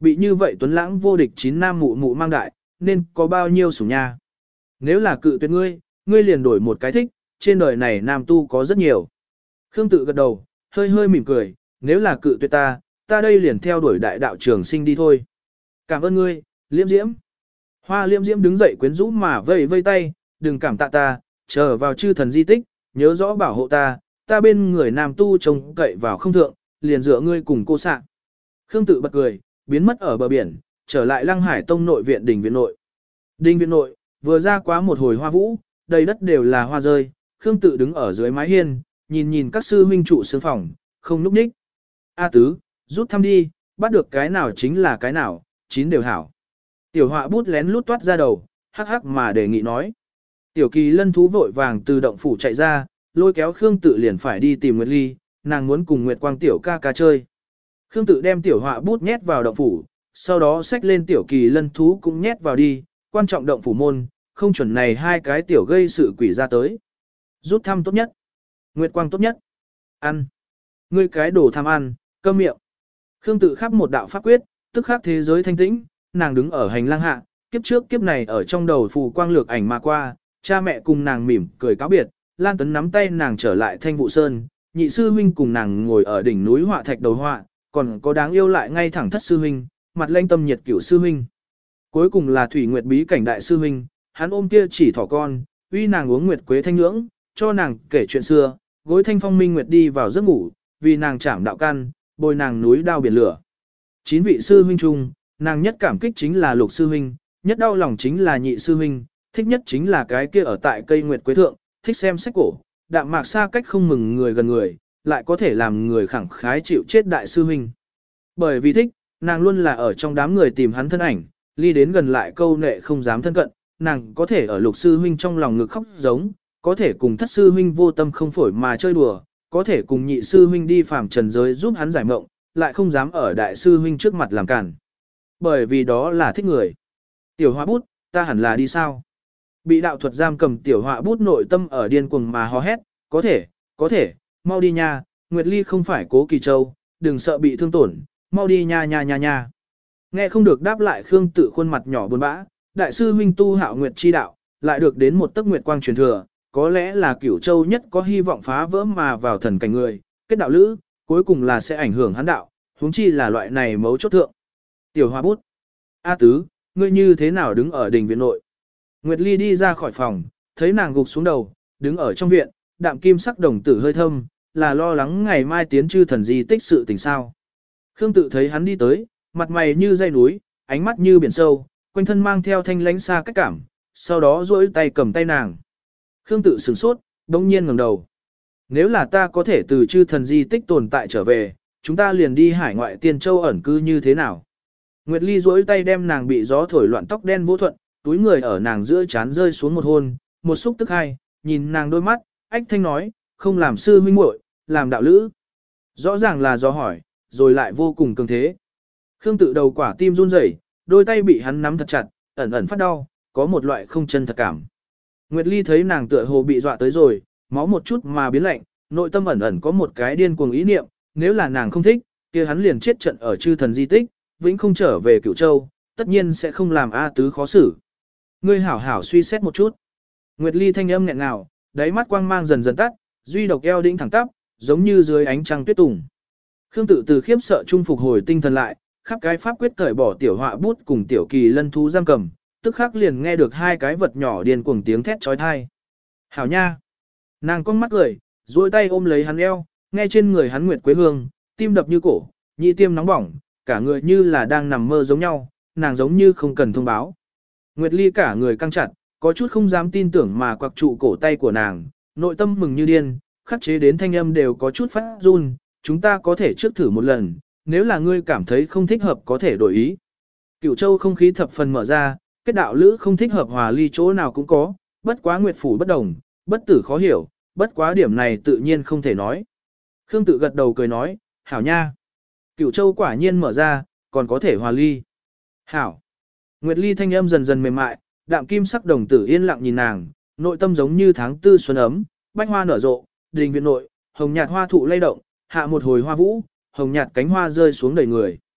bị như vậy tuấn lãng vô địch chín nam mụ mụ mang đại, nên có bao nhiêu sủng nha. Nếu là cự tuyệt ngươi, ngươi liền đổi một cái thích, trên đời này nam tu có rất nhiều. Khương Tự gật đầu, hơi hơi mỉm cười, nếu là cự tuyệt ta, ta đây liền theo đuổi đại đạo trường sinh đi thôi. Cảm ơn ngươi, Liễm Diễm. Hoa Liễm Diễm đứng dậy quyến rũ mà vây vây tay, đừng cảm tạ ta, chờ vào chư thần di tích, nhớ rõ bảo hộ ta, ta bên người nam tu trông cậy vào không thượng, liền dựa ngươi cùng cô sạ. Khương Tự bật cười, biến mất ở bờ biển, trở lại Lăng Hải Tông nội viện đình viện nội. Đình viện nội, vừa ra quá một hồi hoa vũ, đầy đất đều là hoa rơi, Khương Tự đứng ở dưới mái hiên, nhìn nhìn các sư huynh trụ sướng phòng, không núp ních. A tứ, rút thăm đi, bắt được cái nào chính là cái nào, chín đều hảo. Tiểu họa bút lén lút toát ra đầu, hắc hắc mà đề nghị nói. Tiểu Kỳ Lân thú vội vàng từ động phủ chạy ra, lôi kéo Khương Tự liền phải đi tìm Nguyệt Ly, nàng muốn cùng Nguyệt Quang tiểu ca ca chơi. Khương Tự đem tiểu họa bút nhét vào động phủ, sau đó xách lên tiểu Kỳ Lân thú cũng nhét vào đi, quan trọng động phủ môn, không chuẩn này hai cái tiểu gây sự quỷ ra tới. Rút thăm tốt nhất. Nguyệt Quang tốt nhất. Ăn. Ngươi cái đồ tham ăn, câm miệng. Khương Tự khắp một đạo pháp quyết, tức khắc thế giới thanh tĩnh, nàng đứng ở hành lang hạ, kiếp trước kiếp này ở trong đầu phù quang lược ảnh mà qua, cha mẹ cùng nàng mỉm cười cáo biệt, Lan Tấn nắm tay nàng trở lại Thanh Vụ Sơn, nhị sư huynh cùng nàng ngồi ở đỉnh núi họa thạch đầu họa, còn có đáng yêu lại ngay thẳng thất sư huynh, mặt lanh tâm nhiệt cửu sư huynh. Cuối cùng là Thủy Nguyệt bí cảnh đại sư huynh, hắn ôm kia chỉ thỏ con, uy nàng uống nguyệt quế thanh nhưỡng, cho nàng kể chuyện xưa, gối thanh phong minh nguyệt đi vào giấc ngủ, vì nàng chảm đạo căn, bồi nàng núi đao biển lửa. Chín vị sư huynh chung, nàng nhất cảm kích chính là Lục sư huynh, nhất đau lòng chính là nhị sư huynh, thích nhất chính là cái kia ở tại cây nguyệt quế thượng, thích xem sách cổ, đạm mạc xa cách không mừng người gần người, lại có thể làm người khẳng khái chịu chết đại sư huynh. Bởi vì thích, nàng luôn là ở trong đám người tìm hắn thân ảnh, ly đến gần lại câu nệ không dám thân cận, nàng có thể ở Lục sư huynh trong lòng ngực khóc giống, có thể cùng thất sư huynh vô tâm không phổi mà chơi đùa, có thể cùng nhị sư huynh đi phàm trần giới giúp hắn giải mộng, lại không dám ở đại sư huynh trước mặt làm cản. Bởi vì đó là thích người. Tiểu họa bút, ta hẳn là đi sao? Bị đạo thuật giam cầm tiểu họa bút nội tâm ở điên cuồng mà hò hét, có thể, có thể, mau đi nha, Nguyệt Ly không phải Cố Kỳ Châu, đừng sợ bị thương tổn, mau đi nha nha nha nha. Nghe không được đáp lại Khương Tự khuôn mặt nhỏ buồn bã, đại sư huynh tu hạo nguyệt chi đạo, lại được đến một tấc nguyệt quang truyền thừa, có lẽ là Cửu Châu nhất có hy vọng phá vỡ mà vào thần cảnh người, kết đạo lữ, cuối cùng là sẽ ảnh hưởng hắn đạo, huống chi là loại này mấu chốt thượng. Tiểu Hoa bút, A Tứ, ngươi như thế nào đứng ở đình viện nội? Nguyệt Ly đi ra khỏi phòng, thấy nàng gục xuống đầu, đứng ở trong viện, đạm kim sắc đồng tử hơi thâm, là lo lắng ngày mai tiến chư thần di tích sự tình sao. Khương Tự thấy hắn đi tới, mặt mày như dây núi, ánh mắt như biển sâu, quanh thân mang theo thanh lãnh xa cách cảm, sau đó duỗi tay cầm tay nàng. Khương Tự sửng sốt, đông nhiên ngẩng đầu. Nếu là ta có thể từ chư thần di tích tồn tại trở về, chúng ta liền đi hải ngoại tiên châu ẩn cư như thế nào? Nguyệt Ly duỗi tay đem nàng bị gió thổi loạn tóc đen vô thuận, túi người ở nàng giữa trán rơi xuống một hôn, một xúc tức hai, nhìn nàng đôi mắt, ách thanh nói, không làm sư huynh muội, làm đạo lữ. Rõ ràng là do hỏi, rồi lại vô cùng cường thế. Khương Tự đầu quả tim run rẩy, đôi tay bị hắn nắm thật chặt, ẩn ẩn phát đau, có một loại không chân thật cảm. Nguyệt Ly thấy nàng tựa hồ bị dọa tới rồi, máu một chút mà biến lạnh, nội tâm ẩn ẩn có một cái điên cuồng ý niệm, nếu là nàng không thích, kia hắn liền chết trận ở chư thần di tích, vĩnh không trở về Cửu Châu, tất nhiên sẽ không làm A Tứ khó xử. Ngươi hảo hảo suy xét một chút. Nguyệt Ly thanh âm nghẹn ngào, đáy mắt quang mang dần dần tắt, duy độc eo đĩnh thẳng tắp, giống như dưới ánh trăng tuyết tùng. Khương Tự từ khiếp sợ trung phục hồi tinh thần lại, khắp cái pháp quyết cởi bỏ tiểu họa bút cùng tiểu kỳ lân thú giam cầm, tức khắc liền nghe được hai cái vật nhỏ điên cuồng tiếng thét chói tai. Hảo nha! Nàng con mắt cười, duỗi tay ôm lấy hắn eo, nghe trên người hắn nguyệt quế hương, tim đập như cổ, nhị tiêm nóng bỏng, cả người như là đang nằm mơ giống nhau, nàng giống như không cần thông báo. Nguyệt Ly cả người căng chặt, có chút không dám tin tưởng mà quặc trụ cổ tay của nàng, nội tâm mừng như điên, khắc chế đến thanh âm đều có chút phát run, chúng ta có thể trước thử một lần, nếu là ngươi cảm thấy không thích hợp có thể đổi ý. Cửu Châu không khí thập phần mở ra, kết đạo lữ không thích hợp hòa ly chỗ nào cũng có, bất quá nguyệt phủ bất đồng, bất tử khó hiểu, bất quá điểm này tự nhiên không thể nói. Khương Tự gật đầu cười nói, hảo nha. Cửu Châu quả nhiên mở ra, còn có thể hòa ly. Hảo. Nguyệt Ly thanh âm dần dần mềm mại, đạm kim sắc đồng tử yên lặng nhìn nàng, nội tâm giống như tháng tư xuân ấm, bách hoa nở rộ, đình viện nội, hồng nhạt hoa thụ lay động, hạ một hồi hoa vũ, hồng nhạt cánh hoa rơi xuống đầy người.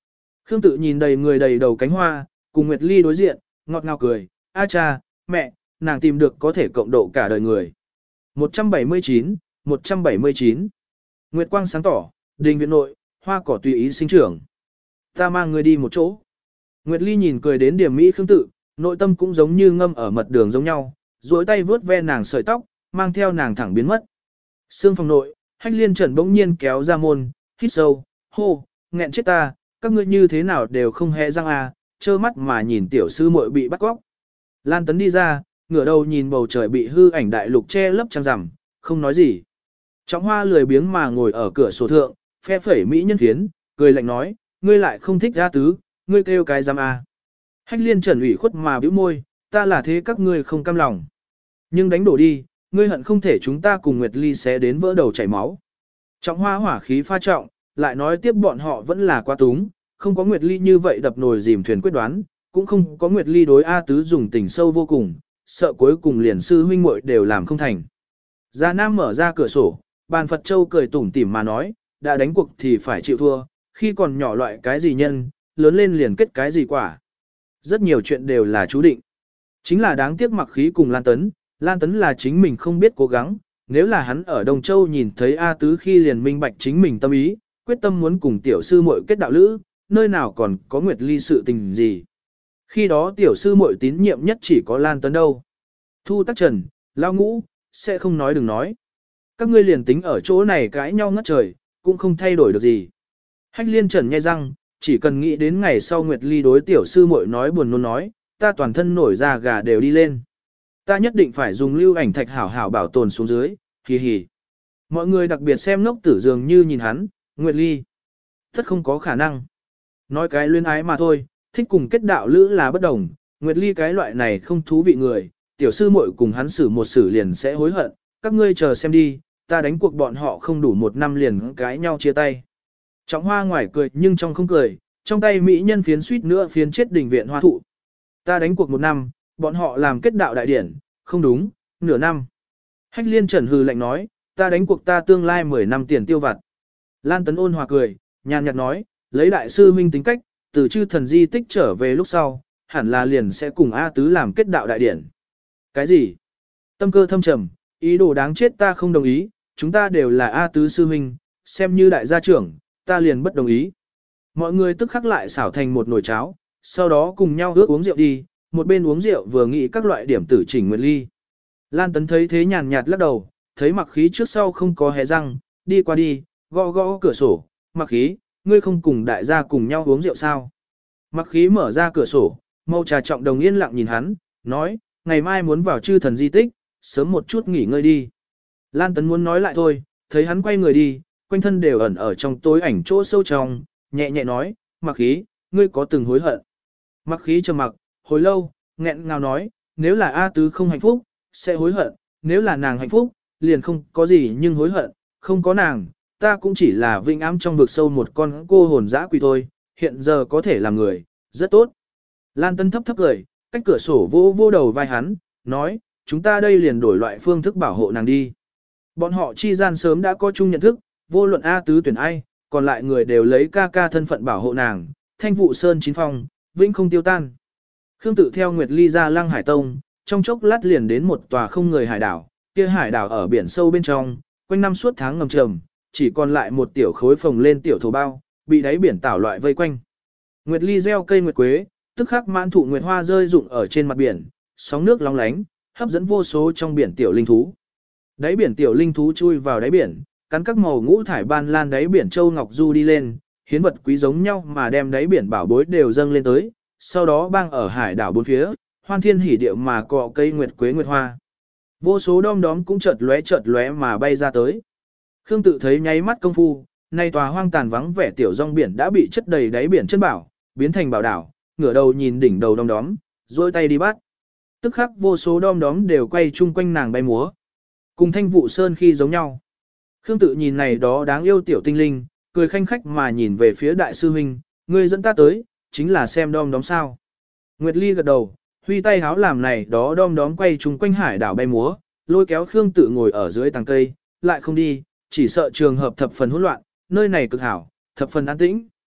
Khương Tự nhìn đầy người đầy đầu cánh hoa, cùng Nguyệt Ly đối diện, ngọt ngào cười, a cha, mẹ, nàng tìm được có thể cộng độ cả đời người. một trăm bảy mươi chín, một trăm bảy mươi chín. Nguyệt quang sáng tỏ, đình viện nội, hoa cỏ tùy ý sinh trưởng. Ta mang người đi một chỗ. Nguyệt Ly nhìn cười đến điểm mỹ Khương Tự, nội tâm cũng giống như ngâm ở mật đường giống nhau, duỗi tay vướt ve nàng sợi tóc, mang theo nàng thẳng biến mất. Sương phòng nội, Hách Liên Trần bỗng nhiên kéo ra môn, hít sâu, hô, nghẹn chết ta, các ngươi như thế nào đều không hề răng à, trơ mắt mà nhìn tiểu sư muội bị bắt cóc. Lan Tấn đi ra, ngửa đầu nhìn bầu trời bị hư ảnh đại lục che lấp trăng rằm, không nói gì. Trọng Hoa lười biếng mà ngồi ở cửa sổ thượng, phe phẩy mỹ nhân phiến, cười lạnh nói, ngươi lại không thích ra tứ, ngươi kêu cái giam à. Hách Liên Trần ủy khuất mà bĩu môi, ta là thế các ngươi không cam lòng. Nhưng đánh đổ đi, ngươi hận không thể chúng ta cùng Nguyệt Ly xé đến vỡ đầu chảy máu. Trọng Hoa hỏa khí pha trọng, lại nói tiếp bọn họ vẫn là quá túng, không có Nguyệt Ly như vậy đập nồi dìm thuyền quyết đoán, cũng không có Nguyệt Ly đối A Tứ dùng tình sâu vô cùng, sợ cuối cùng liền sư huynh muội đều làm không thành. Gia Nam mở ra cửa sổ, bàn Phật Châu cười tủm tỉm mà nói, đã đánh cuộc thì phải chịu thua, khi còn nhỏ loại cái gì nhân, lớn lên liền kết cái gì quả. Rất nhiều chuyện đều là chú định. Chính là đáng tiếc Mặc Khí cùng Lan Tấn, Lan Tấn là chính mình không biết cố gắng, nếu là hắn ở Đông Châu nhìn thấy A Tứ khi liền minh bạch chính mình tâm ý, quyết tâm muốn cùng tiểu sư muội kết đạo lữ, nơi nào còn có Nguyệt Ly sự tình gì. Khi đó tiểu sư muội tín nhiệm nhất chỉ có Lan Tấn đâu. Thu Tắc Trần, Lao Ngũ, sẽ không nói đừng nói. Các ngươi liền tính ở chỗ này cãi nhau ngất trời, cũng không thay đổi được gì. Hách Liên Trần nhai răng, chỉ cần nghĩ đến ngày sau Nguyệt Ly đối tiểu sư muội nói buồn nôn nói, ta toàn thân nổi da gà đều đi lên. Ta nhất định phải dùng lưu ảnh thạch hảo hảo bảo tồn xuống dưới, hì hì. Mọi người đặc biệt xem ngốc tử dường như nhìn hắn, Nguyệt Ly. Tất không có khả năng. Nói cái luyến ái mà thôi, thích cùng kết đạo lữ là bất đồng, Nguyệt Ly cái loại này không thú vị người, tiểu sư muội cùng hắn xử một xử liền sẽ hối hận, các ngươi chờ xem đi, ta đánh cuộc bọn họ không đủ một năm liền cãi nhau chia tay. Trọng Hoa ngoài cười nhưng trong không cười, trong tay mỹ nhân phiến suýt nữa phiến chết đình viện hoa thụ. Ta đánh cuộc một năm, bọn họ làm kết đạo đại điển, không đúng, nửa năm. Hách Liên Trần hừ lạnh nói, ta đánh cuộc ta tương lai mười năm tiền tiêu vặt. Lan Tấn ôn hòa cười, nhàn nhạt nói, lấy đại sư huynh tính cách, từ chư thần di tích trở về lúc sau, hẳn là liền sẽ cùng A Tứ làm kết đạo đại điển. Cái gì? Tâm cơ thâm trầm, ý đồ đáng chết ta không đồng ý, chúng ta đều là A Tứ sư huynh, xem như đại gia trưởng, ta liền bất đồng ý. Mọi người tức khắc lại xảo thành một nồi cháo, sau đó cùng nhau ước uống rượu đi, một bên uống rượu vừa nghĩ các loại điểm tử chỉnh Nguyệt Ly. Lan Tấn thấy thế nhàn nhạt lắc đầu, thấy Mặc Khí trước sau không có hé răng, đi qua đi, gõ gõ cửa sổ, Mặc Khí, ngươi không cùng đại gia cùng nhau uống rượu sao? Mặc Khí mở ra cửa sổ, mâu trà trọng đồng yên lặng nhìn hắn, nói, ngày mai muốn vào chư thần di tích, sớm một chút nghỉ ngơi đi. Lan Tấn muốn nói lại thôi, thấy hắn quay người đi, quanh thân đều ẩn ở trong tối ảnh chỗ sâu trong, nhẹ nhẹ nói, Mặc Khí, ngươi có từng hối hận? Mặc Khí trầm mặc, hồi lâu, nghẹn ngào nói, nếu là A Tứ không hạnh phúc, sẽ hối hận, nếu là nàng hạnh phúc, liền không có gì nhưng hối hận, không có nàng, ta cũng chỉ là vinh ám trong vực sâu một con cô hồn dã quỷ thôi, hiện giờ có thể làm người, rất tốt. Lan Tấn thấp thấp cười, cách cửa sổ vô vô đầu vai hắn, nói, chúng ta đây liền đổi loại phương thức bảo hộ nàng đi. Bọn họ chi gian sớm đã có chung nhận thức, vô luận A Tứ tuyển ai, còn lại người đều lấy ca ca thân phận bảo hộ nàng, thanh vụ sơn chín phong, vĩnh không tiêu tan. Khương Tự theo Nguyệt Ly ra Lăng Hải Tông, trong chốc lát liền đến một tòa không người hải đảo, kia hải đảo ở biển sâu bên trong, quanh năm suốt tháng ngầm trầm, chỉ còn lại một tiểu khối phồng lên tiểu thổ bao, bị đáy biển tảo loại vây quanh. Nguyệt Ly gieo cây nguyệt quế, tức khắc mãn thụ nguyệt hoa rơi rụng ở trên mặt biển, sóng nước long lánh, hấp dẫn vô số trong biển tiểu linh thú. Đáy biển tiểu linh thú chui vào đáy biển, cắn các màu ngũ thải ban lan đáy biển châu ngọc du đi lên, hiến vật quý giống nhau mà đem đáy biển bảo bối đều dâng lên tới, sau đó bang ở hải đảo bốn phía, hoan thiên hỉ điệu mà cọ cây nguyệt quế nguyệt hoa. Vô số đom đóm cũng chợt lóe chợt lóe mà bay ra tới. Khương Tự thấy nháy mắt công phu, nay tòa hoang tàn vắng vẻ tiểu rong biển đã bị chất đầy đáy biển chân bảo, biến thành bảo đảo, ngửa đầu nhìn đỉnh đầu đom đóm, duỗi tay đi bắt. Tức khắc vô số đom đóm đều quay chung quanh nàng bay múa. Cùng Thanh Vụ Sơn khi giống nhau. Khương Tự nhìn này đó đáng yêu tiểu tinh linh, cười khanh khách mà nhìn về phía đại sư huynh, ngươi dẫn ta tới, chính là xem đom đóm sao. Nguyệt Ly gật đầu, huy tay háo làm này đó đom đóm quay chung quanh hải đảo bay múa, lôi kéo Khương Tự ngồi ở dưới tàng cây, lại không đi, chỉ sợ trường hợp thập phần hỗn loạn, nơi này cực hảo, thập phần an tĩnh.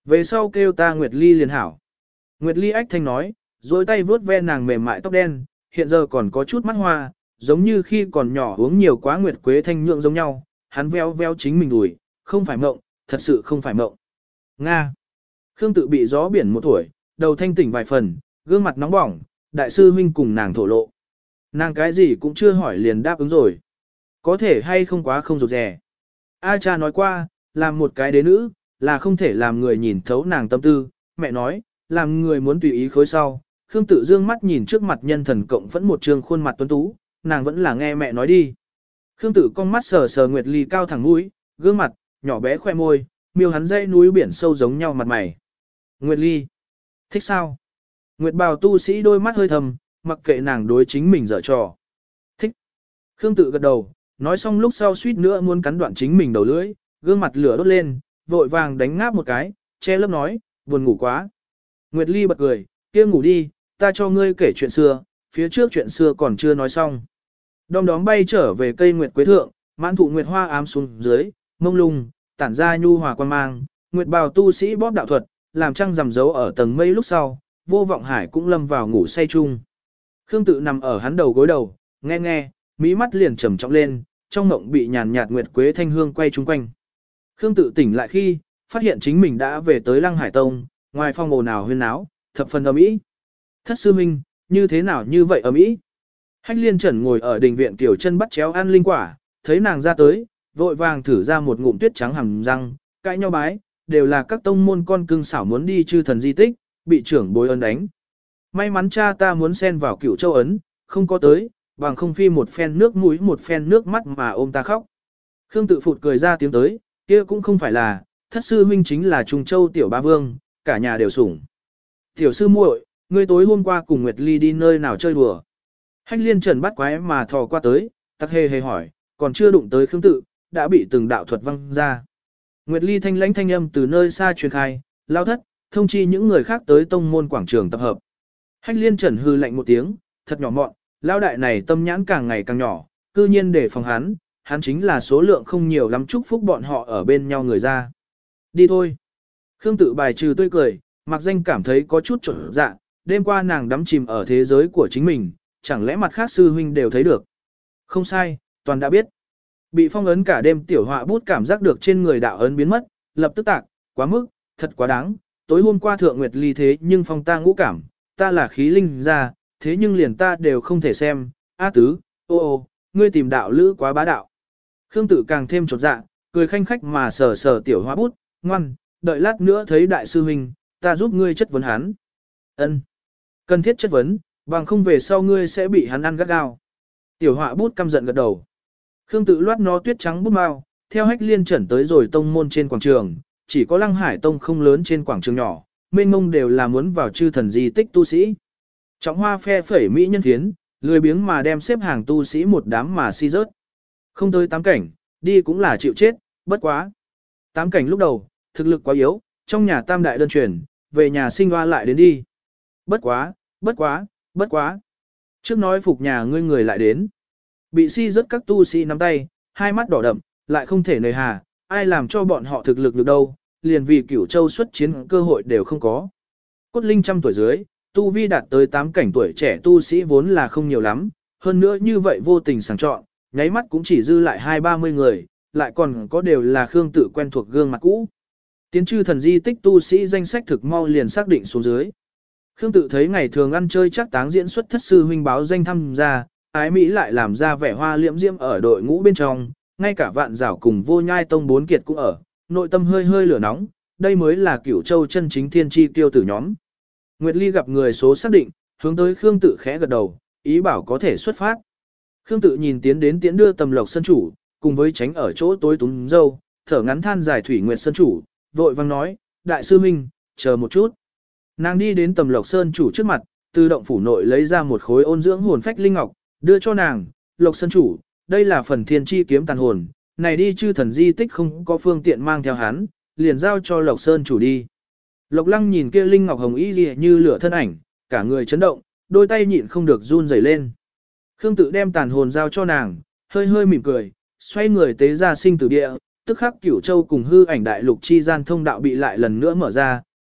Về sau kêu ta Nguyệt Ly liền hảo. Nguyệt Ly ách thanh nói, dối tay vuốt ve nàng mềm mại tóc đen, hiện giờ còn có chút mắt hoa, giống như khi còn nhỏ uống nhiều quá Nguyệt Quế thanh nhượng giống nhau, hắn veo veo chính mình đùi, không phải mộng, thật sự không phải mộng. Nga. Khương Tự bị gió biển một tuổi, đầu thanh tỉnh vài phần, gương mặt nóng bỏng, đại sư huynh cùng nàng thổ lộ. Nàng cái gì cũng chưa hỏi liền đáp ứng rồi. Có thể hay không quá không rụt rè. A cha nói qua, làm một cái đế nữ, là không thể làm người nhìn thấu nàng tâm tư, mẹ nói, làm người muốn tùy ý khối sau. Khương Tự dương mắt nhìn trước mặt nhân thần cộng vẫn một trường khuôn mặt tuấn tú, nàng vẫn là nghe mẹ nói đi. Khương Tự con mắt sờ sờ Nguyệt Ly cao thẳng mũi, gương mặt, nhỏ bé khoe môi, miêu hắn dãy núi biển sâu giống nhau mặt mày. Nguyệt Ly, thích sao? Nguyệt Bào tu sĩ đôi mắt hơi thầm, mặc kệ nàng đối chính mình dở trò. Thích. Khương Tự gật đầu, nói xong lúc sau suýt nữa muốn cắn đoạn chính mình đầu lưỡi, gương mặt lửa đốt lên, vội vàng đánh ngáp một cái, che lớp nói, buồn ngủ quá. Nguyệt Ly bật cười, kia ngủ đi, ta cho ngươi kể chuyện xưa, phía trước chuyện xưa còn chưa nói xong. Đom đóm bay trở về cây nguyệt quế thượng, mãn thụ nguyệt hoa ám xuống dưới, mông lung, tản ra nhu hòa quan mang, nguyệt bào tu sĩ bóp đạo thuật, làm trăng rằm dấu ở tầng mây lúc sau, vô vọng hải cũng lâm vào ngủ say chung. Khương Tự nằm ở hắn đầu gối đầu, nghe nghe, mí mắt liền trầm trọng lên, trong mộng bị nhàn nhạt nguyệt quế thanh hương quay chung quanh. Khương Tự tỉnh lại khi, phát hiện chính mình đã về tới Lăng Hải Tông, ngoài phong ồn ào huyên náo, thập phần ầm ĩ. Thất sư minh, như thế nào như vậy ầm ĩ? Hách Liên Trần ngồi ở đình viện tiểu chân bắt chéo ăn linh quả, thấy nàng ra tới, vội vàng thử ra một ngụm tuyết trắng hàm răng, cãi nhau bái, đều là các tông môn con cưng xảo muốn đi chư thần di tích, bị trưởng bối ấn đánh. May mắn cha ta muốn xen vào Cửu Châu ấn, không có tới, bằng không phi một phen nước mũi một phen nước mắt mà ôm ta khóc. Khương Tự phụt cười ra tiếng tới, kia cũng không phải là, thất sư huynh chính là Trung Châu tiểu ba vương, cả nhà đều sủng. Tiểu sư muội, ngươi tối hôm qua cùng Nguyệt Ly đi nơi nào chơi đùa? Hách Liên Trần bắt quái mà thò qua tới, tắc hề hề hỏi, còn chưa đụng tới Khương Tự, đã bị từng đạo thuật văng ra. Nguyệt Ly thanh lãnh thanh âm từ nơi xa truyền khai, lao thất, thông chi những người khác tới tông môn quảng trường tập hợp. Hách Liên Trần hư lạnh một tiếng, thật nhỏ mọn, lao đại này tâm nhãn càng ngày càng nhỏ, cư nhiên để phòng hắn, hắn chính là số lượng không nhiều lắm chúc phúc bọn họ ở bên nhau người ra. Đi thôi. Khương Tự bài trừ tươi cười, mặc danh cảm thấy có chút trộn dạ, đêm qua nàng đắm chìm ở thế giới của chính mình, chẳng lẽ mặt khác sư huynh đều thấy được. Không sai, toàn đã biết. Bị phong ấn cả đêm tiểu họa bút cảm giác được trên người đạo ấn biến mất, lập tức tạc, quá mức, thật quá đáng. Tối hôm qua thượng nguyệt ly thế nhưng phong ta ngũ cảm, ta là khí linh ra, thế nhưng liền ta đều không thể xem. A tứ, ô ô, ngươi tìm đạo lữ quá bá đạo. Khương Tự càng thêm chột dạ, cười khanh khách mà sờ sờ tiểu họa bút, ngoan, đợi lát nữa thấy đại sư huynh, ta giúp ngươi chất vấn hắn. Ân, cần thiết chất vấn, bằng không về sau ngươi sẽ bị hắn ăn gắt gao. Tiểu họa bút căm giận gật đầu. Khương Tự loát nó tuyết trắng bút mao, theo Hách Liên Trần tới rồi tông môn trên quảng trường, chỉ có Lăng Hải Tông không lớn trên quảng trường nhỏ, mênh mông đều là muốn vào chư thần di tích tu sĩ. Trọng hoa phe phẩy mỹ nhân phiến, lười biếng mà đem xếp hàng tu sĩ một đám mà si rớt. Không tới tám cảnh, đi cũng là chịu chết, bất quá. Tám cảnh lúc đầu, thực lực quá yếu, trong nhà tam đại đơn truyền, về nhà sinh hoa lại đến đi. Bất quá, bất quá, bất quá. Trước nói phục nhà ngươi người lại đến. Bị si rất các tu sĩ nắm tay, hai mắt đỏ đậm, lại không thể nề hà, ai làm cho bọn họ thực lực được đâu, liền vì Cửu Châu xuất chiến cơ hội đều không có. Cốt linh trăm tuổi dưới, tu vi đạt tới tám cảnh tuổi trẻ tu sĩ vốn là không nhiều lắm, hơn nữa như vậy vô tình sàng chọn, nháy mắt cũng chỉ dư lại hai ba mươi người, lại còn có đều là Khương Tự quen thuộc gương mặt cũ. Tiến chư thần di tích tu sĩ danh sách thực mau liền xác định xuống dưới. Khương Tự thấy ngày thường ăn chơi chắc táng diễn xuất thất sư huynh báo danh tham gia, ái Mỹ lại làm ra vẻ hoa liễm diễm ở đội ngũ bên trong, ngay cả vạn giảo cùng vô nhai tông bốn kiệt cũng ở, nội tâm hơi hơi lửa nóng, đây mới là Cửu Châu chân chính thiên chi tiêu tử nhóm. Nguyệt Ly gặp người số xác định, hướng tới Khương Tự khẽ gật đầu, ý bảo có thể xuất phát. Khương Tự nhìn tiến đến tiễn đưa Tầm Lộc Sơn chủ, cùng với tránh ở chỗ tối túm dâu, thở ngắn than dài Thủy Nguyệt Sơn chủ, vội vang nói, đại sư minh, chờ một chút. Nàng đi đến Tầm Lộc Sơn chủ trước mặt, từ động phủ nội lấy ra một khối ôn dưỡng hồn phách linh ngọc, đưa cho nàng, Lộc Sơn chủ, đây là phần thiên chi kiếm tàn hồn, này đi chư thần di tích không có phương tiện mang theo hắn, liền giao cho Lộc Sơn chủ đi. Lộc Lăng nhìn kia linh ngọc hồng y liễu như lửa thân ảnh, cả người chấn động, đôi tay nhịn không được run rẩy lên. Khương Tự đem tàn hồn giao cho nàng, hơi hơi mỉm cười, xoay người tế ra sinh tử địa, tức khắc Cửu Châu cùng hư ảnh đại lục chi gian thông đạo bị lại lần nữa mở ra,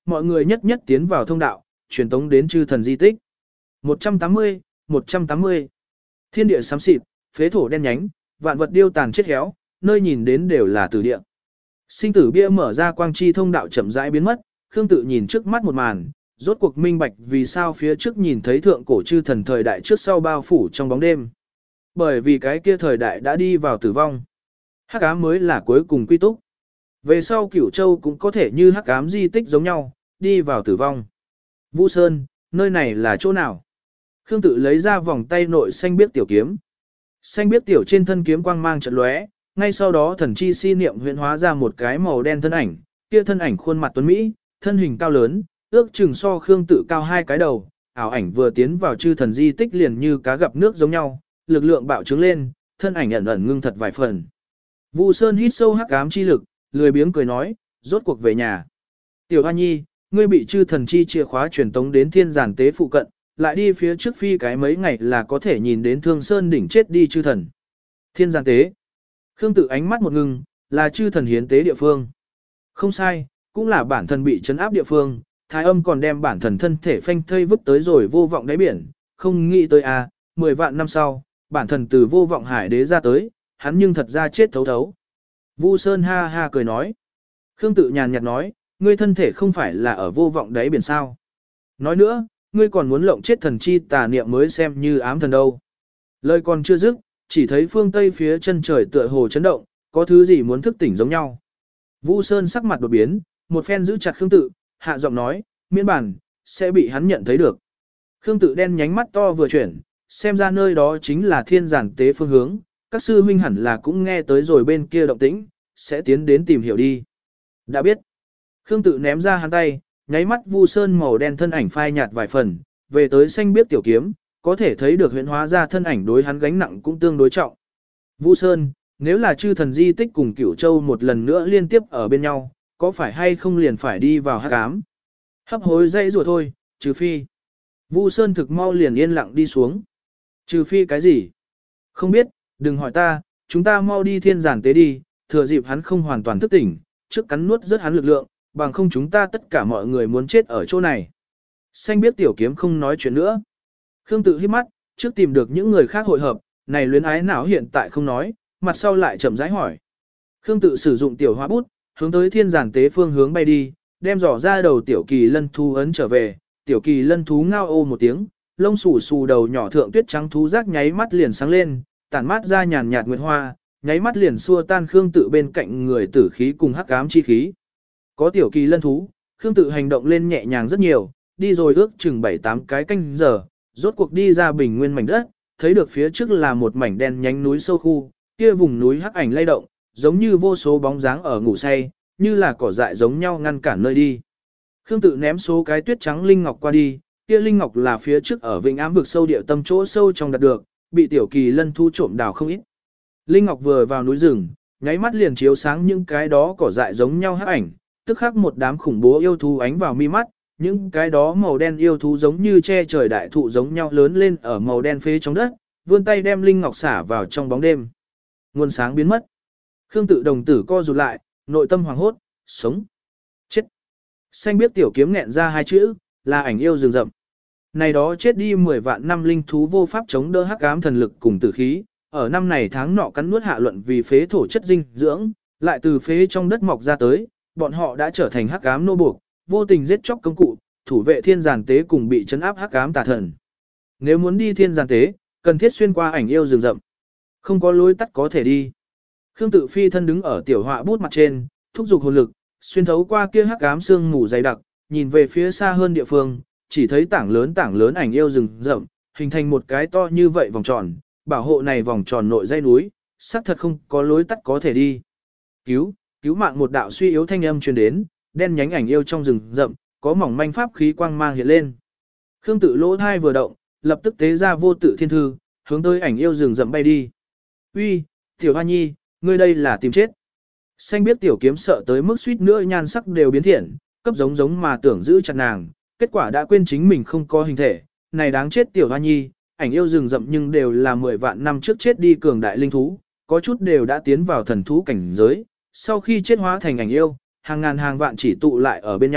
mọi người nhất nhất tiến vào thông đạo, truyền tống đến chư thần di tích. một trăm tám mươi, một trăm tám mươi. Thiên địa xám xịt, phế thổ đen nhánh, vạn vật điêu tàn chết héo, nơi nhìn đến đều là tử địa. Sinh tử bia mở ra quang chi thông đạo chậm rãi biến mất, Khương Tự nhìn trước mắt một màn, rốt cuộc minh bạch vì sao phía trước nhìn thấy thượng cổ chư thần thời đại trước sau bao phủ trong bóng đêm. Bởi vì cái kia thời đại đã đi vào tử vong. Hắc ám mới là cuối cùng quy túc. Về sau Cửu Châu cũng có thể như hắc ám di tích giống nhau, đi vào tử vong. Vũ Sơn, nơi này là chỗ nào? Khương Tự lấy ra vòng tay nội xanh biếc tiểu kiếm. Xanh biếc tiểu trên thân kiếm quang mang chợt lóe, ngay sau đó thần chi si niệm huyễn hóa ra một cái màu đen thân ảnh, kia thân ảnh khuôn mặt tuấn mỹ, thân hình cao lớn, ước chừng so Khương Tự cao hai cái đầu, ảo ảnh vừa tiến vào chư thần di tích liền như cá gặp nước giống nhau, lực lượng bạo trướng lên, thân ảnh ẩn ẩn ngưng thật vài phần. Vu Sơn hít sâu hắc ám chi lực, lười biếng cười nói, rốt cuộc về nhà. Tiểu Hoa Nhi, ngươi bị chư thần chi chìa khóa truyền tống đến thiên giản tế phụ cận, lại đi phía trước phi cái mấy ngày là có thể nhìn đến Thương Sơn đỉnh chết đi chư thần. Thiên giản tế. Khương Tự ánh mắt một ngừng, là chư thần hiến tế địa phương. Không sai, cũng là bản thân bị trấn áp địa phương, Thái Âm còn đem bản thân thân thể phanh thây vứt tới rồi vô vọng đáy biển, không nghĩ tới à, mười vạn năm sau, bản thân từ vô vọng hải đế ra tới, hắn nhưng thật ra chết thấu thấu. Vu Sơn ha ha cười nói. Khương Tự nhàn nhạt nói, ngươi thân thể không phải là ở vô vọng đáy biển sao. Nói nữa, ngươi còn muốn lộng chết thần chi tà niệm mới xem như ám thần đâu. Lời còn chưa dứt, chỉ thấy phương tây phía chân trời tựa hồ chấn động, có thứ gì muốn thức tỉnh giống nhau. Vu Sơn sắc mặt đột biến, một phen giữ chặt Khương Tự, hạ giọng nói, miễn bản, sẽ bị hắn nhận thấy được. Khương Tự đen nhánh mắt to vừa chuyển, xem ra nơi đó chính là thiên giản tế phương hướng, các sư huynh hẳn là cũng nghe tới rồi bên kia động tĩnh, sẽ tiến đến tìm hiểu đi. Đã biết. Khương Tự ném ra hắn tay, nháy mắt Vu Sơn màu đen thân ảnh phai nhạt vài phần, về tới xanh biết tiểu kiếm, có thể thấy được huyễn hóa ra thân ảnh đối hắn gánh nặng cũng tương đối trọng. Vu Sơn, nếu là chư thần di tích cùng Cửu Châu một lần nữa liên tiếp ở bên nhau, có phải hay không liền phải đi vào hắc ám? Hấp hối dây rùa thôi, trừ phi. Vu Sơn thực mau liền yên lặng đi xuống. Trừ phi cái gì? Không biết, đừng hỏi ta, chúng ta mau đi thiên giản tế đi, thừa dịp hắn không hoàn toàn thức tỉnh, trước cắn nuốt rất hắn lực lượng, bằng không chúng ta tất cả mọi người muốn chết ở chỗ này. Xanh biết tiểu kiếm không nói chuyện nữa. Khương Tự hít mắt, trước tìm được những người khác hội hợp, này luyến ái não hiện tại không nói, mặt sau lại chậm rãi hỏi. Khương Tự sử dụng tiểu hoa bút, hướng tới thiên giản tế phương hướng bay đi, đem dò ra đầu tiểu kỳ lân thú ấn trở về, tiểu kỳ lân thú ngao ô một tiếng, lông xù xù đầu nhỏ thượng tuyết trắng thú giác nháy mắt liền sáng lên, tản mát ra nhàn nhạt nguyệt hoa, nháy mắt liền xua tan Khương Tự bên cạnh người tử khí cùng hắc ám chi khí. Có tiểu kỳ lân thú, Khương Tự hành động lên nhẹ nhàng rất nhiều, đi rồi ước chừng bảy tám cái canh giờ, rốt cuộc đi ra bình nguyên mảnh đất, thấy được phía trước là một mảnh đen nhánh núi sâu khu, kia vùng núi hắc ảnh lay động, giống như vô số bóng dáng ở ngủ say, như là cỏ dại giống nhau ngăn cản nơi đi. Khương Tự ném số cái tuyết trắng linh ngọc qua đi, kia linh ngọc là phía trước ở Vịnh Ám vực sâu địa tâm chỗ sâu trong đạt được, bị tiểu kỳ lân thú trộm đào không ít. Linh ngọc vừa vào núi rừng, nháy mắt liền chiếu sáng những cái đó cỏ dại giống nhau hắc ảnh, tức khắc một đám khủng bố yêu thú ánh vào mi mắt, những cái đó màu đen yêu thú giống như che trời đại thụ giống nhau lớn lên ở màu đen phế trong đất, vươn tay đem linh ngọc xả vào trong bóng đêm. Nguồn sáng biến mất. Khương Tự đồng tử co rụt lại, nội tâm hoàng hốt, sống, chết. Xanh biết tiểu kiếm nghẹn ra hai chữ, là ảnh yêu rừng rậm. Này đó chết đi mười vạn năm linh thú vô pháp chống đỡ hắc ám thần lực cùng tử khí, ở năm này tháng nọ cắn nuốt hạ luận vì phế thổ chất dinh dưỡng, lại từ phế trong đất mọc ra tới, bọn họ đã trở thành hắc ám nô buộc, vô tình giết chóc công cụ, thủ vệ thiên giản tế cùng bị trấn áp hắc ám tà thần. Nếu muốn đi thiên giản tế, cần thiết xuyên qua ảnh yêu rừng rậm. Không có lối tắt có thể đi. Khương Tự phi thân đứng ở tiểu họa bút mặt trên, thúc giục hồn lực, xuyên thấu qua kia hắc ám sương mù dày đặc, nhìn về phía xa hơn địa phương, chỉ thấy tảng lớn tảng lớn ảnh yêu rừng rậm, hình thành một cái to như vậy vòng tròn, bảo hộ này vòng tròn nội dãy núi, xác thật không có lối tắt có thể đi. Cứu, cứu mạng một đạo suy yếu thanh âm truyền đến, đen nhánh ảnh yêu trong rừng rậm, có mỏng manh pháp khí quang mang hiện lên. Khương Tự lỗ thai vừa động, lập tức tế ra vô tự thiên thư, hướng tới ảnh yêu rừng rậm bay đi. "Uy, Tiểu Hoa Nhi, ngươi đây là tìm chết." Xanh biết tiểu kiếm sợ tới mức suýt nữa nhan sắc đều biến thiện, cấp giống giống mà tưởng giữ chặt nàng, kết quả đã quên chính mình không có hình thể, này đáng chết Tiểu Hoa Nhi, ảnh yêu rừng rậm nhưng đều là mười vạn năm trước chết đi cường đại linh thú, có chút đều đã tiến vào thần thú cảnh giới, sau khi chết hóa thành ảnh yêu, hàng ngàn hàng vạn chỉ tụ lại ở bên nhau,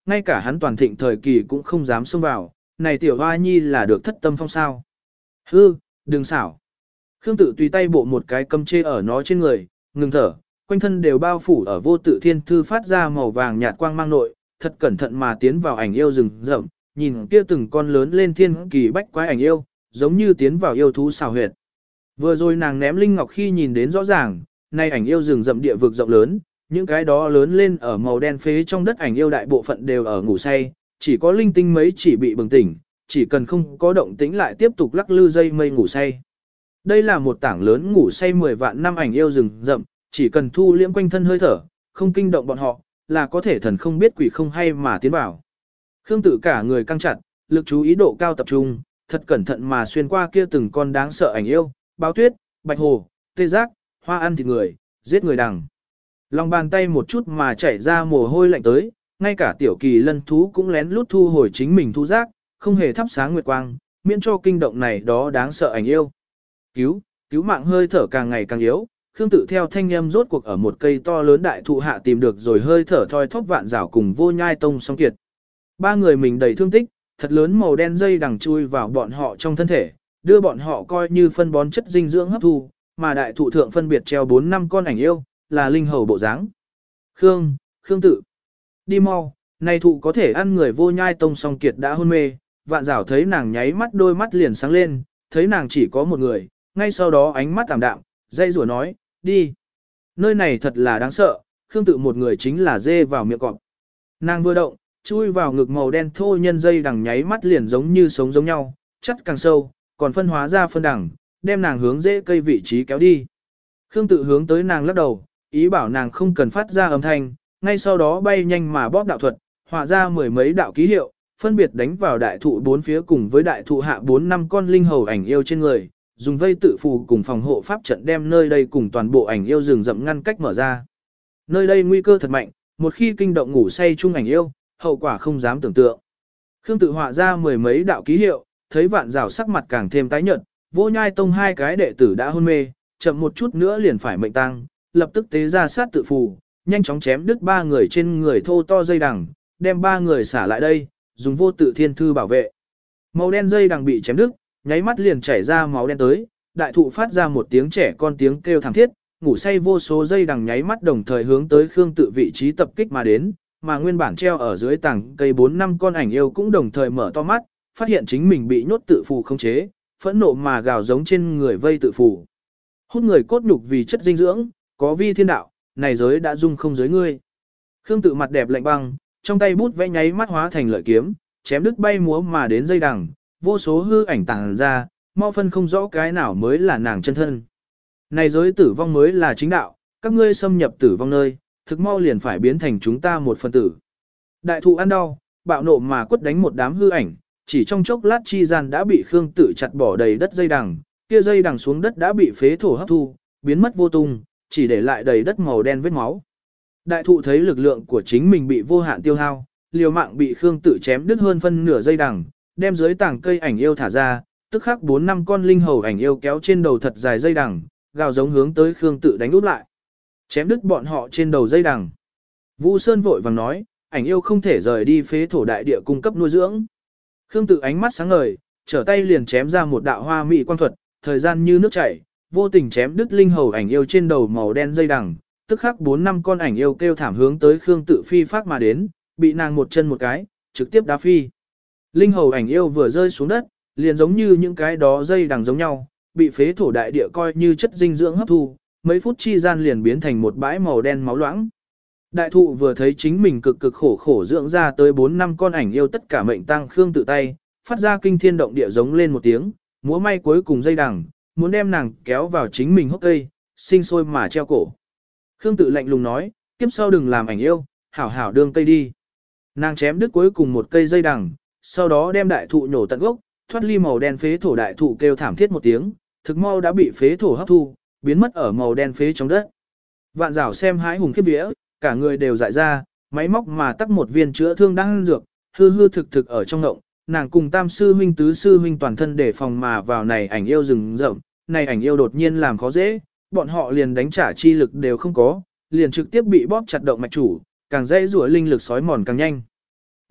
ngay cả hắn toàn thịnh thời kỳ cũng không dám xông vào, này tiểu hoa nhi là được thất tâm phong sao. Hư, đừng xảo. Khương Tự tùy tay bộ một cái cầm chê ở nó trên người, ngừng thở, quanh thân đều bao phủ ở vô tự thiên thư phát ra màu vàng nhạt quang mang nội, thật cẩn thận mà tiến vào ảnh yêu rừng rậm, nhìn kia từng con lớn lên thiên kỳ bách quái ảnh yêu, giống như tiến vào yêu thú xào huyệt. Vừa rồi nàng ném linh ngọc khi nhìn đến rõ ràng, nay ảnh yêu rừng rậm địa vực rộng lớn, những cái đó lớn lên ở màu đen phế trong đất ảnh yêu đại bộ phận đều ở ngủ say, chỉ có linh tinh mấy chỉ bị bừng tỉnh, chỉ cần không có động tĩnh lại tiếp tục lắc lư dây mây ngủ say. Đây là một tảng lớn ngủ say mười vạn năm ảnh yêu rừng rậm, chỉ cần thu liễm quanh thân hơi thở, không kinh động bọn họ, là có thể thần không biết quỷ không hay mà tiến vào. Khương Tự cả người căng chặt, lực chú ý độ cao tập trung, thật cẩn thận mà xuyên qua kia từng con đáng sợ ảnh yêu, báo tuyết, bạch hồ, tê giác, hoa ăn thịt người, giết người đằng. Lòng bàn tay một chút mà chảy ra mồ hôi lạnh tới, ngay cả tiểu kỳ lân thú cũng lén lút thu hồi chính mình thu giác, không hề thắp sáng nguyệt quang, miễn cho kinh động này đó đáng sợ ảnh yêu. Cứu, cứu mạng hơi thở càng ngày càng yếu, Khương Tự theo thanh âm rốt cuộc ở một cây to lớn đại thụ hạ tìm được rồi hơi thở thoi thóp vạn rảo cùng vô nhai tông song kiệt. Ba người mình đầy thương tích, thật lớn màu đen dây đằng chui vào bọn họ trong thân thể, đưa bọn họ coi như phân bón chất dinh dưỡng hấp thu, mà đại thụ thượng phân biệt treo bốn năm con ảnh yêu, là linh hầu bộ dáng. Khương, Khương Tự, đi mau, này thụ có thể ăn người vô nhai tông song kiệt đã hôn mê, vạn rảo thấy nàng nháy mắt đôi mắt liền sáng lên, thấy nàng chỉ có một người, ngay sau đó ánh mắt tạm đạm, dây rủa nói, đi. Nơi này thật là đáng sợ, Khương Tự một người chính là dê vào miệng cọp. Nàng vừa động, chui vào ngực màu đen thô nhân dây đằng nháy mắt liền giống như sống giống nhau, chắc càng sâu, còn phân hóa ra phân đằng, đem nàng hướng dễ cây vị trí kéo đi. Khương Tự hướng tới nàng lắc đầu, ý bảo nàng không cần phát ra âm thanh, ngay sau đó bay nhanh mà bóp đạo thuật, họa ra mười mấy đạo ký hiệu, phân biệt đánh vào đại thụ bốn phía cùng với đại thụ hạ bốn năm con linh hầu ảnh yêu trên người, dùng vây tự phù cùng phòng hộ pháp trận đem nơi đây cùng toàn bộ ảnh yêu rừng rậm ngăn cách mở ra. Nơi đây nguy cơ thật mạnh, một khi kinh động ngủ say chung ảnh yêu, hậu quả không dám tưởng tượng. Khương Tự họa ra mười mấy đạo ký hiệu, thấy vạn rào sắc mặt càng thêm tái nhợt, vô nhai tông hai cái đệ tử đã hôn mê, chậm một chút nữa liền phải mệnh tang, lập tức tế ra sát tự phù, nhanh chóng chém đứt ba người trên người thô to dây đằng, đem ba người xả lại đây, dùng vô tự thiên thư bảo vệ. Màu đen dây đằng bị chém đứt, nháy mắt liền chảy ra máu đen tới, đại thụ phát ra một tiếng trẻ con tiếng kêu thảm thiết, ngủ say vô số dây đằng nháy mắt đồng thời hướng tới Khương Tự vị trí tập kích mà đến, mà nguyên bản treo ở dưới tảng cây bốn năm con ảnh yêu cũng đồng thời mở to mắt, phát hiện chính mình bị nhốt tự phù không chế, phẫn nộ mà gào giống trên người vây tự phù. Hút người cốt nhục vì chất dinh dưỡng, có vi thiên đạo, này giới đã dung không giới ngươi. Khương Tự mặt đẹp lạnh băng, trong tay bút vẽ nháy mắt hóa thành lợi kiếm, chém đứt bay múa mà đến dây đằng, vô số hư ảnh tàng ra, mau phân không rõ cái nào mới là nàng chân thân. Này giới tử vong mới là chính đạo, các ngươi xâm nhập tử vong nơi, thực mau liền phải biến thành chúng ta một phần tử. Đại thụ ăn đau, bạo nộ mà quất đánh một đám hư ảnh, chỉ trong chốc lát chi gian đã bị Khương Tự chặt bỏ đầy đất dây đằng, kia dây đằng xuống đất đã bị phế thổ hấp thu, biến mất vô tung, chỉ để lại đầy đất màu đen vết máu. Đại thụ thấy lực lượng của chính mình bị vô hạn tiêu hao, liều mạng bị Khương Tự chém đứt hơn phân nửa dây đằng, đem dưới tảng cây ảnh yêu thả ra, tức khắc bốn năm con linh hầu ảnh yêu kéo trên đầu thật dài dây đằng, gào giống hướng tới Khương Tự đánh úp lại. Chém đứt bọn họ trên đầu dây đằng. Vu Sơn vội vàng nói, ảnh yêu không thể rời đi phế thổ đại địa cung cấp nuôi dưỡng. Khương Tự ánh mắt sáng ngời, trở tay liền chém ra một đạo hoa mỹ quang thuật, thời gian như nước chảy, vô tình chém đứt linh hầu ảnh yêu trên đầu màu đen dây đằng, tức khắc bốn năm con ảnh yêu kêu thảm hướng tới Khương Tự phi phát mà đến, bị nàng một chân một cái, trực tiếp đá phi. Linh hầu ảnh yêu vừa rơi xuống đất, liền giống như những cái đó dây đằng giống nhau, bị phế thổ đại địa coi như chất dinh dưỡng hấp thu, mấy phút chi gian liền biến thành một bãi màu đen máu loãng. Đại thụ vừa thấy chính mình cực cực khổ khổ dưỡng ra tới bốn năm con ảnh yêu tất cả mệnh tăng Khương Tự tay, phát ra kinh thiên động địa giống lên một tiếng, múa may cuối cùng dây đằng, muốn đem nàng kéo vào chính mình hốc cây, sinh sôi mà treo cổ. Khương Tự lạnh lùng nói, kiếp sau đừng làm ảnh yêu, hảo hảo đương cây đi. Nàng chém đứt cuối cùng một cây dây đằng, sau đó đem đại thụ nhổ tận gốc, thoát ly màu đen phế thổ đại thụ kêu thảm thiết một tiếng, thực mau đã bị phế thổ hấp thu, biến mất ở màu đen phế trong đất. Vạn Giảo xem hãi hùng khiếp vía, cả người đều dại ra, máy móc mà tắc một viên chữa thương đang ăn dược, hư hư thực thực ở trong ngộng, nàng cùng tam sư huynh tứ sư huynh toàn thân để phòng mà vào này ảnh yêu rừng rậm, này ảnh yêu đột nhiên làm khó dễ, bọn họ liền đánh trả chi lực đều không có, liền trực tiếp bị bóp chặt động mạch chủ, càng dễ rủa linh lực sói mòn càng nhanh.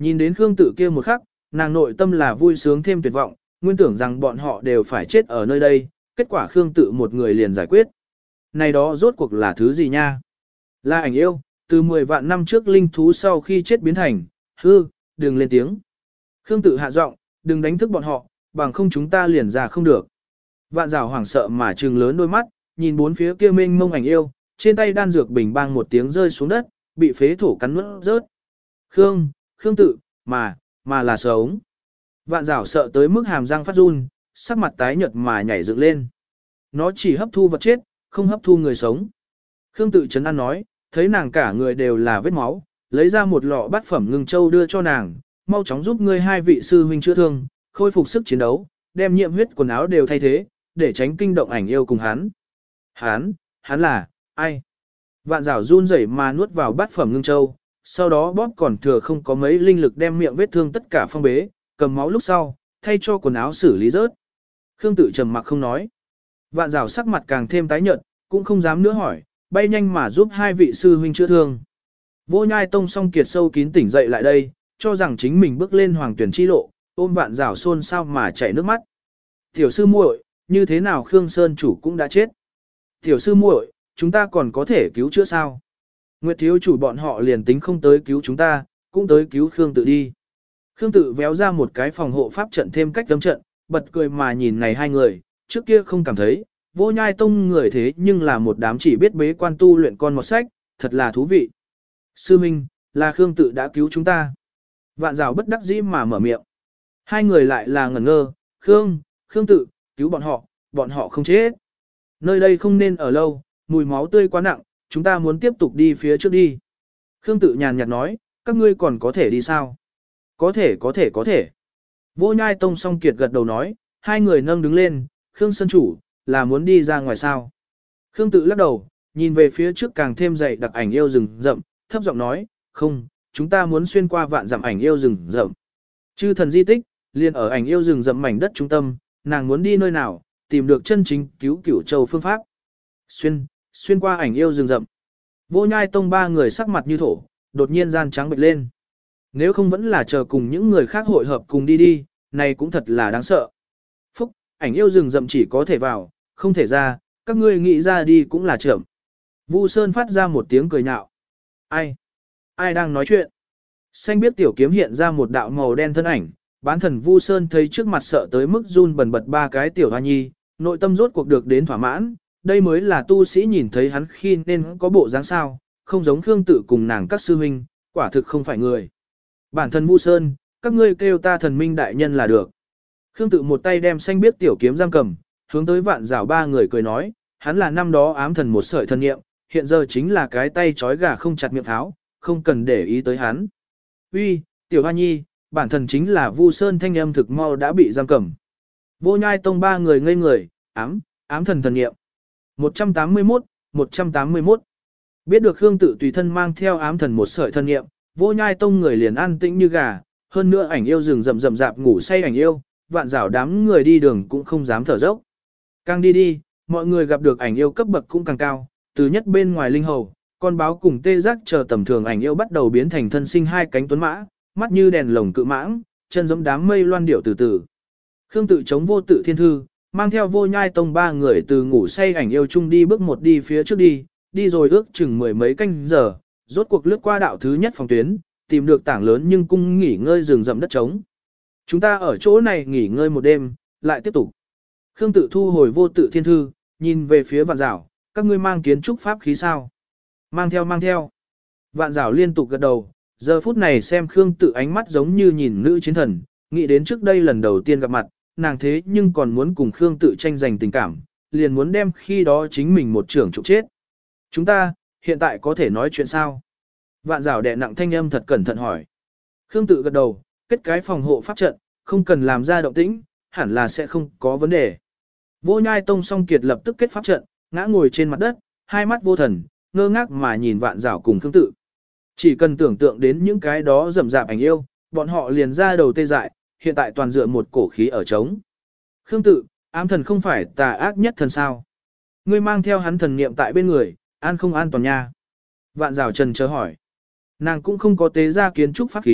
Nhìn đến Khương Tự kia một khắc, nàng nội tâm là vui sướng thêm tuyệt vọng, nguyên tưởng rằng bọn họ đều phải chết ở nơi đây, kết quả Khương Tự một người liền giải quyết. Này đó rốt cuộc là thứ gì nha? Là ảnh yêu, từ mười vạn năm trước linh thú sau khi chết biến thành, hư, đừng lên tiếng. Khương Tự hạ giọng, đừng đánh thức bọn họ, bằng không chúng ta liền ra không được. Vạn Giảo hoảng sợ mà trừng lớn đôi mắt, nhìn bốn phía kia mênh mông ảnh yêu, trên tay đan dược bình bang một tiếng rơi xuống đất, bị phế thổ cắn nuốt rớt. Khương, Khương Tự, mà, mà là sống. Vạn Giảo sợ tới mức hàm răng phát run, sắc mặt tái nhợt mà nhảy dựng lên. Nó chỉ hấp thu vật chết, không hấp thu người sống. Khương Tự trấn an nói, thấy nàng cả người đều là vết máu, lấy ra một lọ bát phẩm ngưng châu đưa cho nàng, mau chóng giúp ngươi hai vị sư huynh chữa thương, khôi phục sức chiến đấu, đem nhiễm huyết quần áo đều thay thế, để tránh kinh động ảnh yêu cùng hắn. Hắn, hắn là, ai? Vạn Giảo run rẩy mà nuốt vào bát phẩm ngưng châu, sau đó bóp còn thừa không có mấy linh lực đem miệng vết thương tất cả phong bế, cầm máu lúc sau, thay cho quần áo xử lý rớt. Khương Tự trầm mặc không nói. Vạn Giảo sắc mặt càng thêm tái nhợt, cũng không dám nữa hỏi, bay nhanh mà giúp hai vị sư huynh chữa thương. Vô Nhai Tông song kiệt sâu kín tỉnh dậy lại đây, cho rằng chính mình bước lên hoàng tuyển chi lộ, ôm Vạn Giảo xôn xao mà chảy nước mắt. Tiểu sư muội, như thế nào Khương Sơn chủ cũng đã chết. Tiểu sư muội, chúng ta còn có thể cứu chữa sao? Nguyệt thiếu chủ bọn họ liền tính không tới cứu chúng ta, cũng tới cứu Khương Tự đi. Khương Tự véo ra một cái phòng hộ pháp trận thêm cách đấm trận, bật cười mà nhìn này hai người, trước kia không cảm thấy, Vô Nhai Tông người thế nhưng là một đám chỉ biết bế quan tu luyện con một sách, thật là thú vị. Sư Minh, là Khương Tự đã cứu chúng ta. Vạn Giảo bất đắc dĩ mà mở miệng. Hai người lại là ngẩn ngơ, Khương, Khương Tự, cứu bọn họ, bọn họ không chết. Nơi đây không nên ở lâu, mùi máu tươi quá nặng, chúng ta muốn tiếp tục đi phía trước đi. Khương Tự nhàn nhạt nói, các ngươi còn có thể đi sao? Có thể có thể có thể. Vô Nhai Tông song kiệt gật đầu nói, hai người nâng đứng lên, Khương Sơn chủ, là muốn đi ra ngoài sao? Khương Tự lắc đầu, nhìn về phía trước càng thêm dày đặc ảnh yêu rừng rậm, thấp giọng nói, không, chúng ta muốn xuyên qua vạn dặm ảnh yêu rừng rậm. Chư thần di tích, liền ở ảnh yêu rừng rậm mảnh đất trung tâm, nàng muốn đi nơi nào, tìm được chân chính cứu cửu châu phương pháp. Xuyên, xuyên qua ảnh yêu rừng rậm. Vô Nhai Tông ba người sắc mặt như thổ, đột nhiên gian trắng bệch lên. Nếu không vẫn là chờ cùng những người khác hội hợp cùng đi đi, này cũng thật là đáng sợ. Phúc, ảnh yêu rừng rậm chỉ có thể vào, không thể ra, các ngươi nghĩ ra đi cũng là trưởng. Vu Sơn phát ra một tiếng cười nhạo. Ai? Ai đang nói chuyện? Xanh biết tiểu kiếm hiện ra một đạo màu đen thân ảnh, bán thần Vu Sơn thấy trước mặt sợ tới mức run bần bật ba cái tiểu hoa nhi, nội tâm rốt cuộc được đến thỏa mãn, đây mới là tu sĩ nhìn thấy hắn khi nên có bộ dáng sao, không giống Khương Tự cùng nàng các sư huynh, quả thực không phải người. Bản thân Vu Sơn, các ngươi kêu ta thần minh đại nhân là được. Khương Tự một tay đem xanh biết tiểu kiếm giam cầm, hướng tới Vạn Giảo ba người cười nói, hắn là năm đó ám thần một sợi thần niệm, hiện giờ chính là cái tay trói gà không chặt miệng tháo, không cần để ý tới hắn. Uy, tiểu hoa nhi, bản thân chính là Vu Sơn thanh âm thực mau đã bị giam cầm. Vô Nhai Tông ba người ngây người, ám, ám thần thần niệm. một trăm tám mươi mốt, một trăm tám mươi mốt. Biết được Khương Tự tùy thân mang theo ám thần một sợi thần niệm, Vô Nhai Tông người liền an tĩnh như gà, hơn nữa ảnh yêu rừng rậm rậm rạp ngủ say ảnh yêu, Vạn Giảo đám người đi đường cũng không dám thở dốc. Càng đi đi, mọi người gặp được ảnh yêu cấp bậc cũng càng cao, từ nhất bên ngoài linh hầu, con báo cùng tê giác chờ tầm thường ảnh yêu bắt đầu biến thành thân sinh hai cánh tuấn mã, mắt như đèn lồng cự mãng, chân giống đám mây loan điểu từ từ. Khương Tự chống vô tự thiên thư, mang theo Vô Nhai Tông ba người từ ngủ say ảnh yêu chung đi bước một đi phía trước đi, đi rồi ước chừng mười mấy canh giờ, rốt cuộc lướt qua đạo thứ nhất phòng tuyến, tìm được tảng lớn nhưng cung nghỉ ngơi rừng rậm đất trống. Chúng ta ở chỗ này nghỉ ngơi một đêm, lại tiếp tục. Khương Tự thu hồi vô tự thiên thư, nhìn về phía Vạn Giảo, các ngươi mang kiến trúc pháp khí sao? Mang theo mang theo. Vạn Giảo liên tục gật đầu, giờ phút này xem Khương Tự ánh mắt giống như nhìn nữ chiến thần, nghĩ đến trước đây lần đầu tiên gặp mặt, nàng thế nhưng còn muốn cùng Khương Tự tranh giành tình cảm, liền muốn đem khi đó chính mình một trưởng trục chết. Chúng ta, hiện tại có thể nói chuyện sao? Vạn Giảo đè nặng thanh âm thật cẩn thận hỏi. Khương Tự gật đầu, kết cái phòng hộ pháp trận, không cần làm ra động tĩnh, hẳn là sẽ không có vấn đề. Vô Nhai Tông song kiệt lập tức kết pháp trận, ngã ngồi trên mặt đất, hai mắt vô thần, ngơ ngác mà nhìn Vạn Giảo cùng Khương Tự. Chỉ cần tưởng tượng đến những cái đó rầm rạp ảnh yêu, bọn họ liền ra đầu tê dại, hiện tại toàn dựa một cổ khí ở trống. Khương Tự, ám thần không phải tà ác nhất thần sao? Ngươi mang theo hắn thần niệm tại bên người, an không an toàn nha? Vạn Giảo trần chờ hỏi. Nàng cũng không có tế ra kiến trúc pháp khí,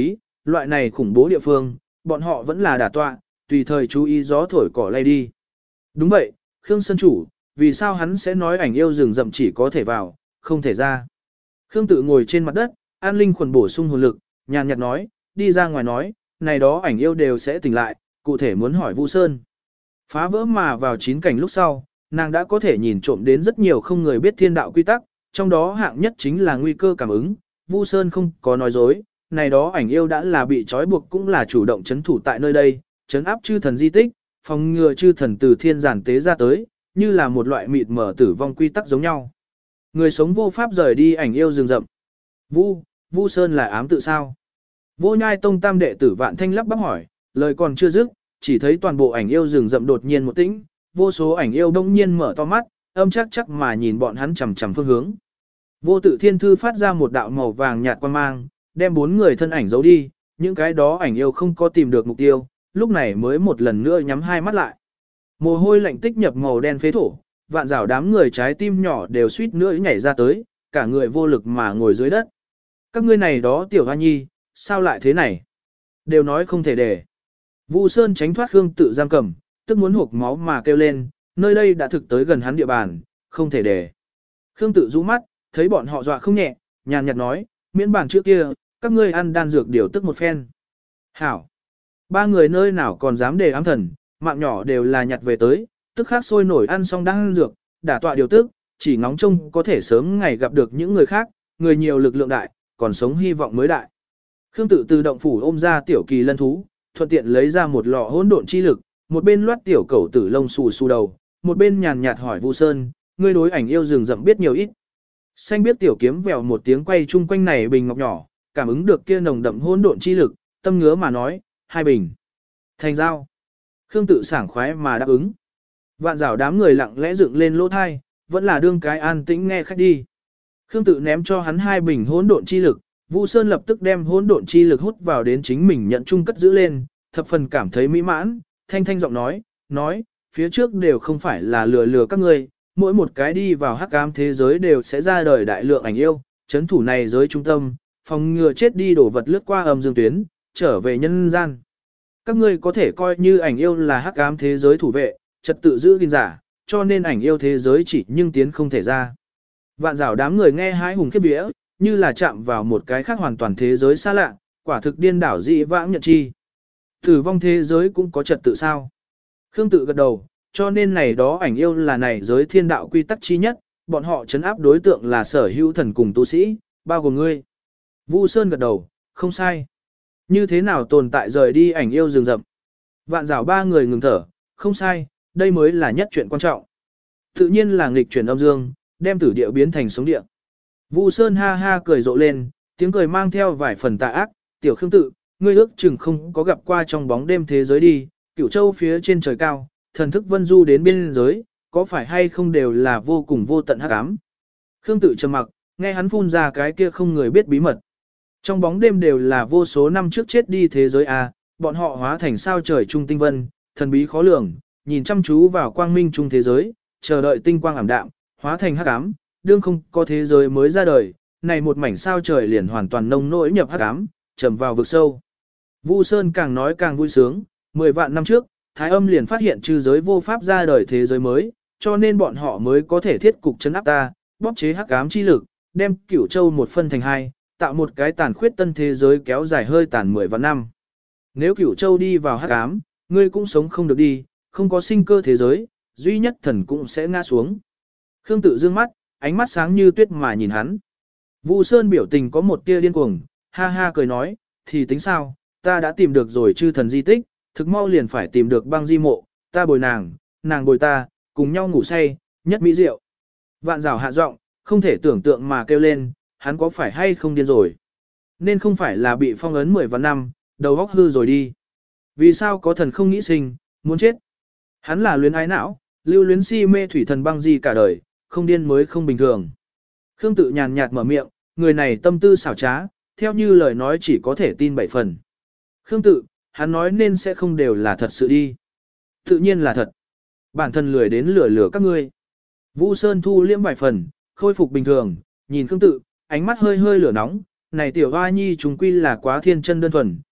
Loại này khủng bố địa phương, bọn họ vẫn là đả tọa, tùy thời chú ý gió thổi cỏ lay đi. Đúng vậy, Khương Sơn Chủ, vì sao hắn sẽ nói ảnh yêu rừng rậm chỉ có thể vào, không thể ra. Khương tự ngồi trên mặt đất, an linh khuẩn bổ sung hồn lực, nhàn nhạt nói, đi ra ngoài nói, này đó ảnh yêu đều sẽ tỉnh lại, cụ thể muốn hỏi Vu Sơn. Phá vỡ mà vào chín cảnh lúc sau, nàng đã có thể nhìn trộm đến rất nhiều không người biết thiên đạo quy tắc, trong đó hạng nhất chính là nguy cơ cảm ứng. Vu Sơn không có nói dối, này đó ảnh yêu đã là bị trói buộc cũng là chủ động chấn thủ tại nơi đây, chấn áp chư thần di tích, phòng ngừa chư thần từ thiên giản tế ra tới, như là một loại mịt mở tử vong quy tắc giống nhau. Người sống vô pháp rời đi ảnh yêu rừng rậm. Vu, Vu Sơn là ám tự sao? Vô Nhai Tông tam đệ tử Vạn Thanh lắp bắp hỏi, lời còn chưa dứt, chỉ thấy toàn bộ ảnh yêu rừng rậm đột nhiên một tĩnh, vô số ảnh yêu đông nhiên mở to mắt, âm chắc chắc mà nhìn bọn hắn chằm chằm phương hướng. Vô Tự Thiên Thư phát ra một đạo màu vàng nhạt quang mang, đem bốn người thân ảnh giấu đi, những cái đó ảnh yêu không có tìm được mục tiêu, lúc này mới một lần nữa nhắm hai mắt lại. Mồ hôi lạnh tích nhập màu đen phế thổ, vạn rào đám người trái tim nhỏ đều suýt nữa nhảy ra tới, cả người vô lực mà ngồi dưới đất. Các ngươi này đó tiểu hoa nhi, sao lại thế này? Đều nói không thể để. Vu Sơn tránh thoát Khương tự giam cầm, tức muốn hộc máu mà kêu lên, nơi đây đã thực tới gần hắn địa bàn, không thể để. Khương tự rũ mắt, thấy bọn họ dọa không nhẹ, nhàn nhạt nói, miễn bàn trước kia, các ngươi ăn đan dược điều tức một phen. Hảo! Ba người nơi nào còn dám đề ám thần, mạng nhỏ đều là nhặt về tới, tức khắc sôi nổi ăn xong đan dược, đả tọa điều tức, chỉ ngóng trông có thể sớm ngày gặp được những người khác, người nhiều lực lượng đại, còn sống hy vọng mới đại. Khương tự từ động phủ ôm ra tiểu kỳ lân thú, thuận tiện lấy ra một lọ hỗn độn chi lực, một bên loát tiểu cẩu tử lông xù xù đầu, một bên nhàn nhạt hỏi Vu Sơn, ngươi đối ảnh yêu rừng rậm biết nhiều ít. Xanh biết tiểu kiếm vèo một tiếng quay chung quanh này bình ngọc nhỏ, cảm ứng được kia nồng đậm hỗn độn chi lực, tâm ngứa mà nói, hai bình. Thành giao. Khương tự sảng khoái mà đáp ứng. Vạn rào đám người lặng lẽ dựng lên lỗ thai, vẫn là đương cái an tĩnh nghe khách đi. Khương tự ném cho hắn hai bình hỗn độn chi lực, Vu Sơn lập tức đem hỗn độn chi lực hút vào đến chính mình nhận chung cất giữ lên, thập phần cảm thấy mỹ mãn, thanh thanh giọng nói, nói, phía trước đều không phải là lừa lừa các ngươi, mỗi một cái đi vào hắc ám thế giới đều sẽ ra đời đại lượng ảnh yêu, chấn thủ này giới trung tâm, phòng ngừa chết đi đổ vật lướt qua âm dương tuyến, trở về nhân gian. Các ngươi có thể coi như ảnh yêu là hắc ám thế giới thủ vệ, trật tự giữ gìn giả, cho nên ảnh yêu thế giới chỉ nhưng tiến không thể ra. Vạn rào đám người nghe hái hùng khiếp vía, như là chạm vào một cái khác hoàn toàn thế giới xa lạ, quả thực điên đảo dị vãng nhận chi. Tử vong thế giới cũng có trật tự sao? Khương tự gật đầu, cho nên này đó ảnh yêu là này giới thiên đạo quy tắc chi nhất, bọn họ trấn áp đối tượng là sở hữu thần cùng tu sĩ, bao gồm ngươi. Vu Sơn gật đầu, không sai. Như thế nào tồn tại rời đi ảnh yêu rừng rậm? Vạn rào ba người ngừng thở, không sai, đây mới là nhất chuyện quan trọng. Tự nhiên là nghịch chuyển âm dương, đem tử địa biến thành sống địa. Vu Sơn ha ha cười rộ lên, tiếng cười mang theo vài phần tà ác, tiểu Khương tự, ngươi ước chừng không có gặp qua trong bóng đêm thế giới đi, Cửu Châu phía trên trời cao, thần thức vân du đến biên giới, có phải hay không đều là vô cùng vô tận hắc ám. Khương tự trầm mặc, nghe hắn phun ra cái kia không người biết bí mật. Trong bóng đêm đều là vô số năm trước chết đi thế giới a, bọn họ hóa thành sao trời trung tinh vân, thần bí khó lường, nhìn chăm chú vào quang minh trung thế giới, chờ đợi tinh quang ảm đạm, hóa thành hắc ám, đương không có thế giới mới ra đời, này một mảnh sao trời liền hoàn toàn nông nỗi nhập hắc ám, trầm vào vực sâu. Vu Sơn càng nói càng vui sướng, mười vạn năm trước, Thái Âm liền phát hiện chư giới vô pháp ra đời thế giới mới, cho nên bọn họ mới có thể thiết cục chấn áp ta, bóp chế hắc ám chi lực, đem Cửu Châu một phân thành hai, tạo một cái tàn khuyết tân thế giới kéo dài hơi tàn mười vạn năm. Nếu Cửu Châu đi vào hắc ám, ngươi cũng sống không được đi, không có sinh cơ thế giới, duy nhất thần cũng sẽ ngã xuống. Khương tự dương mắt, ánh mắt sáng như tuyết mà nhìn hắn. Vu Sơn biểu tình có một tia điên cuồng, ha ha cười nói, thì tính sao, ta đã tìm được rồi chư thần di tích, thực mau liền phải tìm được băng di mộ, ta bồi nàng, nàng bồi ta, cùng nhau ngủ say, nhất mỹ diệu. Vạn rào hạ giọng, không thể tưởng tượng mà kêu lên, hắn có phải hay không điên rồi. Nên không phải là bị phong ấn mười vạn năm, đầu óc hư rồi đi. Vì sao có thần không nghĩ sinh, muốn chết. Hắn là luyến ái não, lưu luyến si mê thủy thần băng di cả đời, không điên mới không bình thường. Khương tự nhàn nhạt mở miệng, người này tâm tư xảo trá, theo như lời nói chỉ có thể tin bảy phần. Khương tự, hắn nói nên sẽ không đều là thật sự đi. Tự nhiên là thật. Bản thân lười đến lừa lừa các ngươi. Vu Sơn thu liễm vài phần, khôi phục bình thường, nhìn Khương tự, ánh mắt hơi hơi lửa nóng, này tiểu hoa nhi chúng quy là quá thiên chân đơn thuần,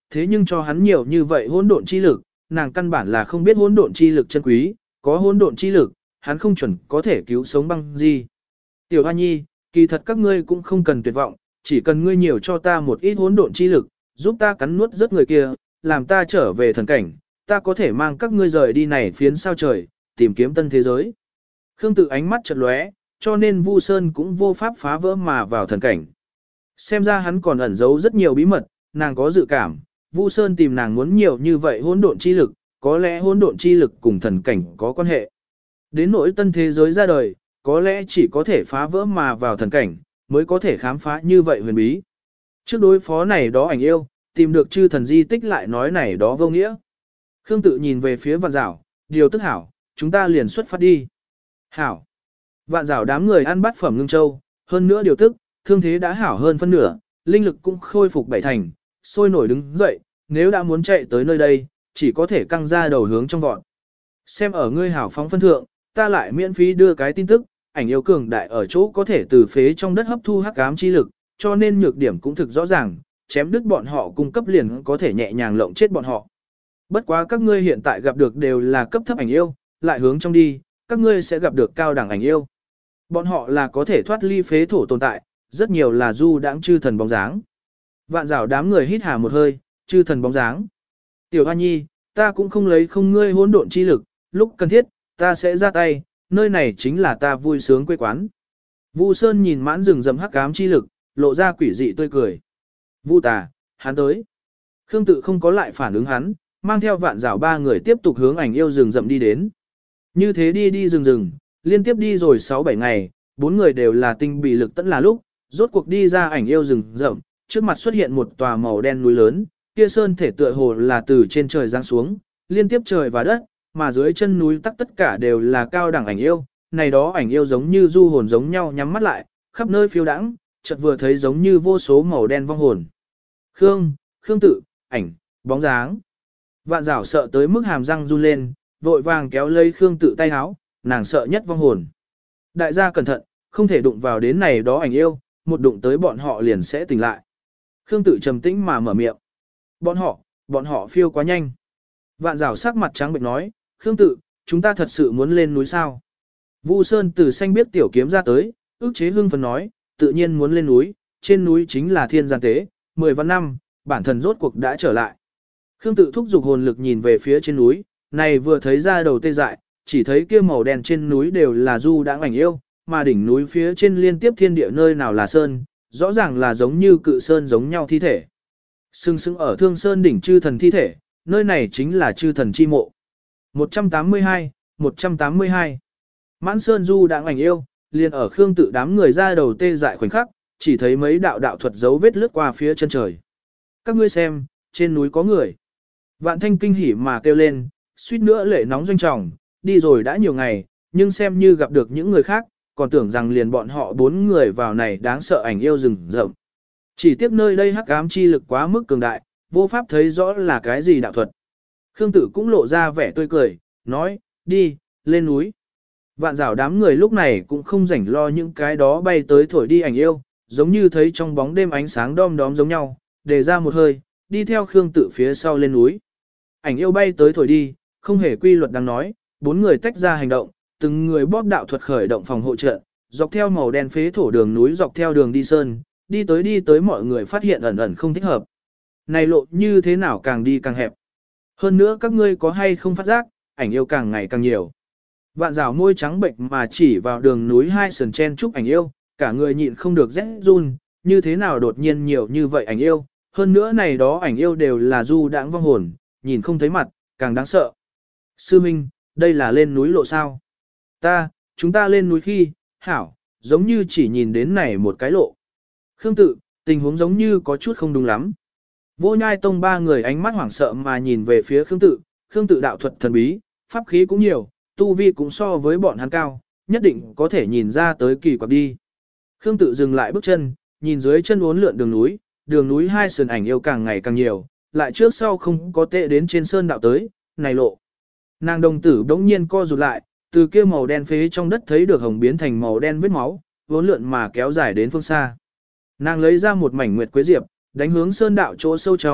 thế nhưng cho hắn nhiều như vậy hỗn độn chi lực, nàng căn bản là không biết hỗn độn chi lực chân quý, có hỗn độn chi lực, hắn không chuẩn có thể cứu sống băng gì. Tiểu Hoa Nhi, kỳ thật các ngươi cũng không cần tuyệt vọng, chỉ cần ngươi nhiều cho ta một ít hỗn độn chi lực, giúp ta cắn nuốt rất người kia, làm ta trở về thần cảnh, ta có thể mang các ngươi rời đi này phiến sao trời, tìm kiếm tân thế giới. Khương Tự ánh mắt chợt lóe, cho nên Vu Sơn cũng vô pháp phá vỡ mà vào thần cảnh. Xem ra hắn còn ẩn giấu rất nhiều bí mật, nàng có dự cảm, Vu Sơn tìm nàng muốn nhiều như vậy hỗn độn chi lực, có lẽ hỗn độn chi lực cùng thần cảnh có quan hệ. Đến nỗi tân thế giới ra đời, có lẽ chỉ có thể phá vỡ mà vào thần cảnh, mới có thể khám phá như vậy huyền bí. Trước đối phó này đó ảnh yêu, tìm được chư thần di tích lại nói này đó vô nghĩa. Khương Tự nhìn về phía Vạn Giảo, điều tức hảo, chúng ta liền xuất phát đi. Hảo. Vạn Giảo đám người ăn bát phẩm ngưng châu, hơn nữa điều tức, thương thế đã hảo hơn phân nửa, linh lực cũng khôi phục bảy thành, sôi nổi đứng dậy, nếu đã muốn chạy tới nơi đây, chỉ có thể căng ra đầu hướng trong vọt. Xem ở ngươi hảo phóng phân thượng, ta lại miễn phí đưa cái tin tức, ảnh yêu cường đại ở chỗ có thể từ phế trong đất hấp thu hắc ám chi lực, cho nên nhược điểm cũng thực rõ ràng, chém đứt bọn họ cung cấp liền có thể nhẹ nhàng lộng chết bọn họ. Bất quá các ngươi hiện tại gặp được đều là cấp thấp ảnh yêu, lại hướng trong đi, các ngươi sẽ gặp được cao đẳng ảnh yêu. Bọn họ là có thể thoát ly phế thổ tồn tại, rất nhiều là du đãng chư thần bóng dáng. Vạn Giảo đám người hít hà một hơi, chư thần bóng dáng. Tiểu Hoa Nhi, ta cũng không lấy không ngươi hỗn độn chi lực, lúc cần thiết, ta sẽ ra tay, nơi này chính là ta vui sướng quê quán. Vu Sơn nhìn mãn rừng rậm hắc ám chi lực, lộ ra quỷ dị tươi cười. Vu Tà, hắn tới. Khương Tự không có lại phản ứng hắn, mang theo Vạn Giảo ba người tiếp tục hướng ảnh yêu rừng rậm đi đến. Như thế đi đi rừng rừng, liên tiếp đi rồi sáu bảy ngày, bốn người đều là tinh bị lực tẫn là lúc, rốt cuộc đi ra ảnh yêu rừng rậm, trước mặt xuất hiện một tòa màu đen núi lớn, kia sơn thể tựa hồ là từ trên trời giáng xuống, liên tiếp trời và đất, mà dưới chân núi tắc tất cả đều là cao đẳng ảnh yêu, này đó ảnh yêu giống như du hồn giống nhau nhắm mắt lại, khắp nơi phiêu đãng, chợt vừa thấy giống như vô số màu đen vong hồn. Khương, Khương Tự, ảnh, bóng dáng. Vạn Giảo sợ tới mức hàm răng run lên, vội vàng kéo lấy Khương Tự tay háo, nàng sợ nhất vong hồn. Đại gia cẩn thận, không thể đụng vào đến này đó ảnh yêu, một đụng tới bọn họ liền sẽ tỉnh lại. Khương Tự trầm tĩnh mà mở miệng. Bọn họ, bọn họ phiêu quá nhanh. Vạn Giảo sắc mặt trắng bệch nói, Khương Tự, chúng ta thật sự muốn lên núi sao? Vu Sơn từ xanh biết tiểu kiếm ra tới, ước chế hưng phấn nói, tự nhiên muốn lên núi, trên núi chính là thiên gian tế, mười vạn năm, bản thân rốt cuộc đã trở lại. Khương Tự thúc giục hồn lực nhìn về phía trên núi, này vừa thấy ra đầu tê dại, chỉ thấy kia màu đen trên núi đều là du đãng ảnh yêu, mà đỉnh núi phía trên liên tiếp thiên địa nơi nào là sơn, rõ ràng là giống như cự sơn giống nhau thi thể. Sưng sưng ở thương sơn đỉnh chư thần thi thể, nơi này chính là chư thần chi mộ. một trăm tám mươi hai, một trăm tám mươi hai. Mãn sơn du đãng ảnh yêu, liền ở Khương Tự đám người ra đầu tê dại khoảnh khắc, chỉ thấy mấy đạo đạo thuật dấu vết lướt qua phía chân trời. Các ngươi xem, trên núi có người. Vạn Thanh kinh hỉ mà kêu lên, suýt nữa lệ nóng doanh trọng, đi rồi đã nhiều ngày, nhưng xem như gặp được những người khác, còn tưởng rằng liền bọn họ bốn người vào này đáng sợ ảnh yêu rừng rậm. Chỉ tiếc nơi đây hắc ám chi lực quá mức cường đại, vô pháp thấy rõ là cái gì đạo thuật. Khương Tự cũng lộ ra vẻ tươi cười, nói, đi, lên núi. Vạn Giảo đám người lúc này cũng không rảnh lo những cái đó bay tới thổi đi ảnh yêu, giống như thấy trong bóng đêm ánh sáng đom đóm giống nhau, đề ra một hơi, đi theo Khương Tự phía sau lên núi. Ảnh yêu bay tới thổi đi, không hề quy luật đang nói, bốn người tách ra hành động, từng người bóp đạo thuật khởi động phòng hộ trận, dọc theo màu đen phế thổ đường núi dọc theo đường đi sơn, đi tới đi tới mọi người phát hiện ẩn ẩn không thích hợp. Này lộ như thế nào càng đi càng hẹp. Hơn nữa các ngươi có hay không phát giác, ảnh yêu càng ngày càng nhiều. Vạn Giảo môi trắng bệnh mà chỉ vào đường núi hai sườn chen chúc ảnh yêu, cả người nhịn không được rét run, như thế nào đột nhiên nhiều như vậy ảnh yêu, hơn nữa này đó ảnh yêu đều là du đãng vong hồn, nhìn không thấy mặt, càng đáng sợ. Sư Minh, đây là lên núi lộ sao? Ta, chúng ta lên núi khi, hảo, giống như chỉ nhìn đến này một cái lộ. Khương Tự, tình huống giống như có chút không đúng lắm. Vô Nhai Tông ba người ánh mắt hoảng sợ mà nhìn về phía Khương Tự, Khương Tự đạo thuật thần bí, pháp khí cũng nhiều, tu vi cũng so với bọn hắn cao, nhất định có thể nhìn ra tới kỳ quặc đi. Khương Tự dừng lại bước chân, nhìn dưới chân uốn lượn đường núi, đường núi hai sườn ảnh yêu càng ngày càng nhiều, lại trước sau không có tệ đến trên sơn đạo tới, này lộ. Nàng đồng tử đống nhiên co rụt lại, từ kia màu đen phế trong đất thấy được hồng biến thành màu đen vết máu, uốn lượn mà kéo dài đến phương xa. Nàng lấy ra một mảnh nguyệt quế diệp, đánh hướng sơn đạo chỗ sâu trong,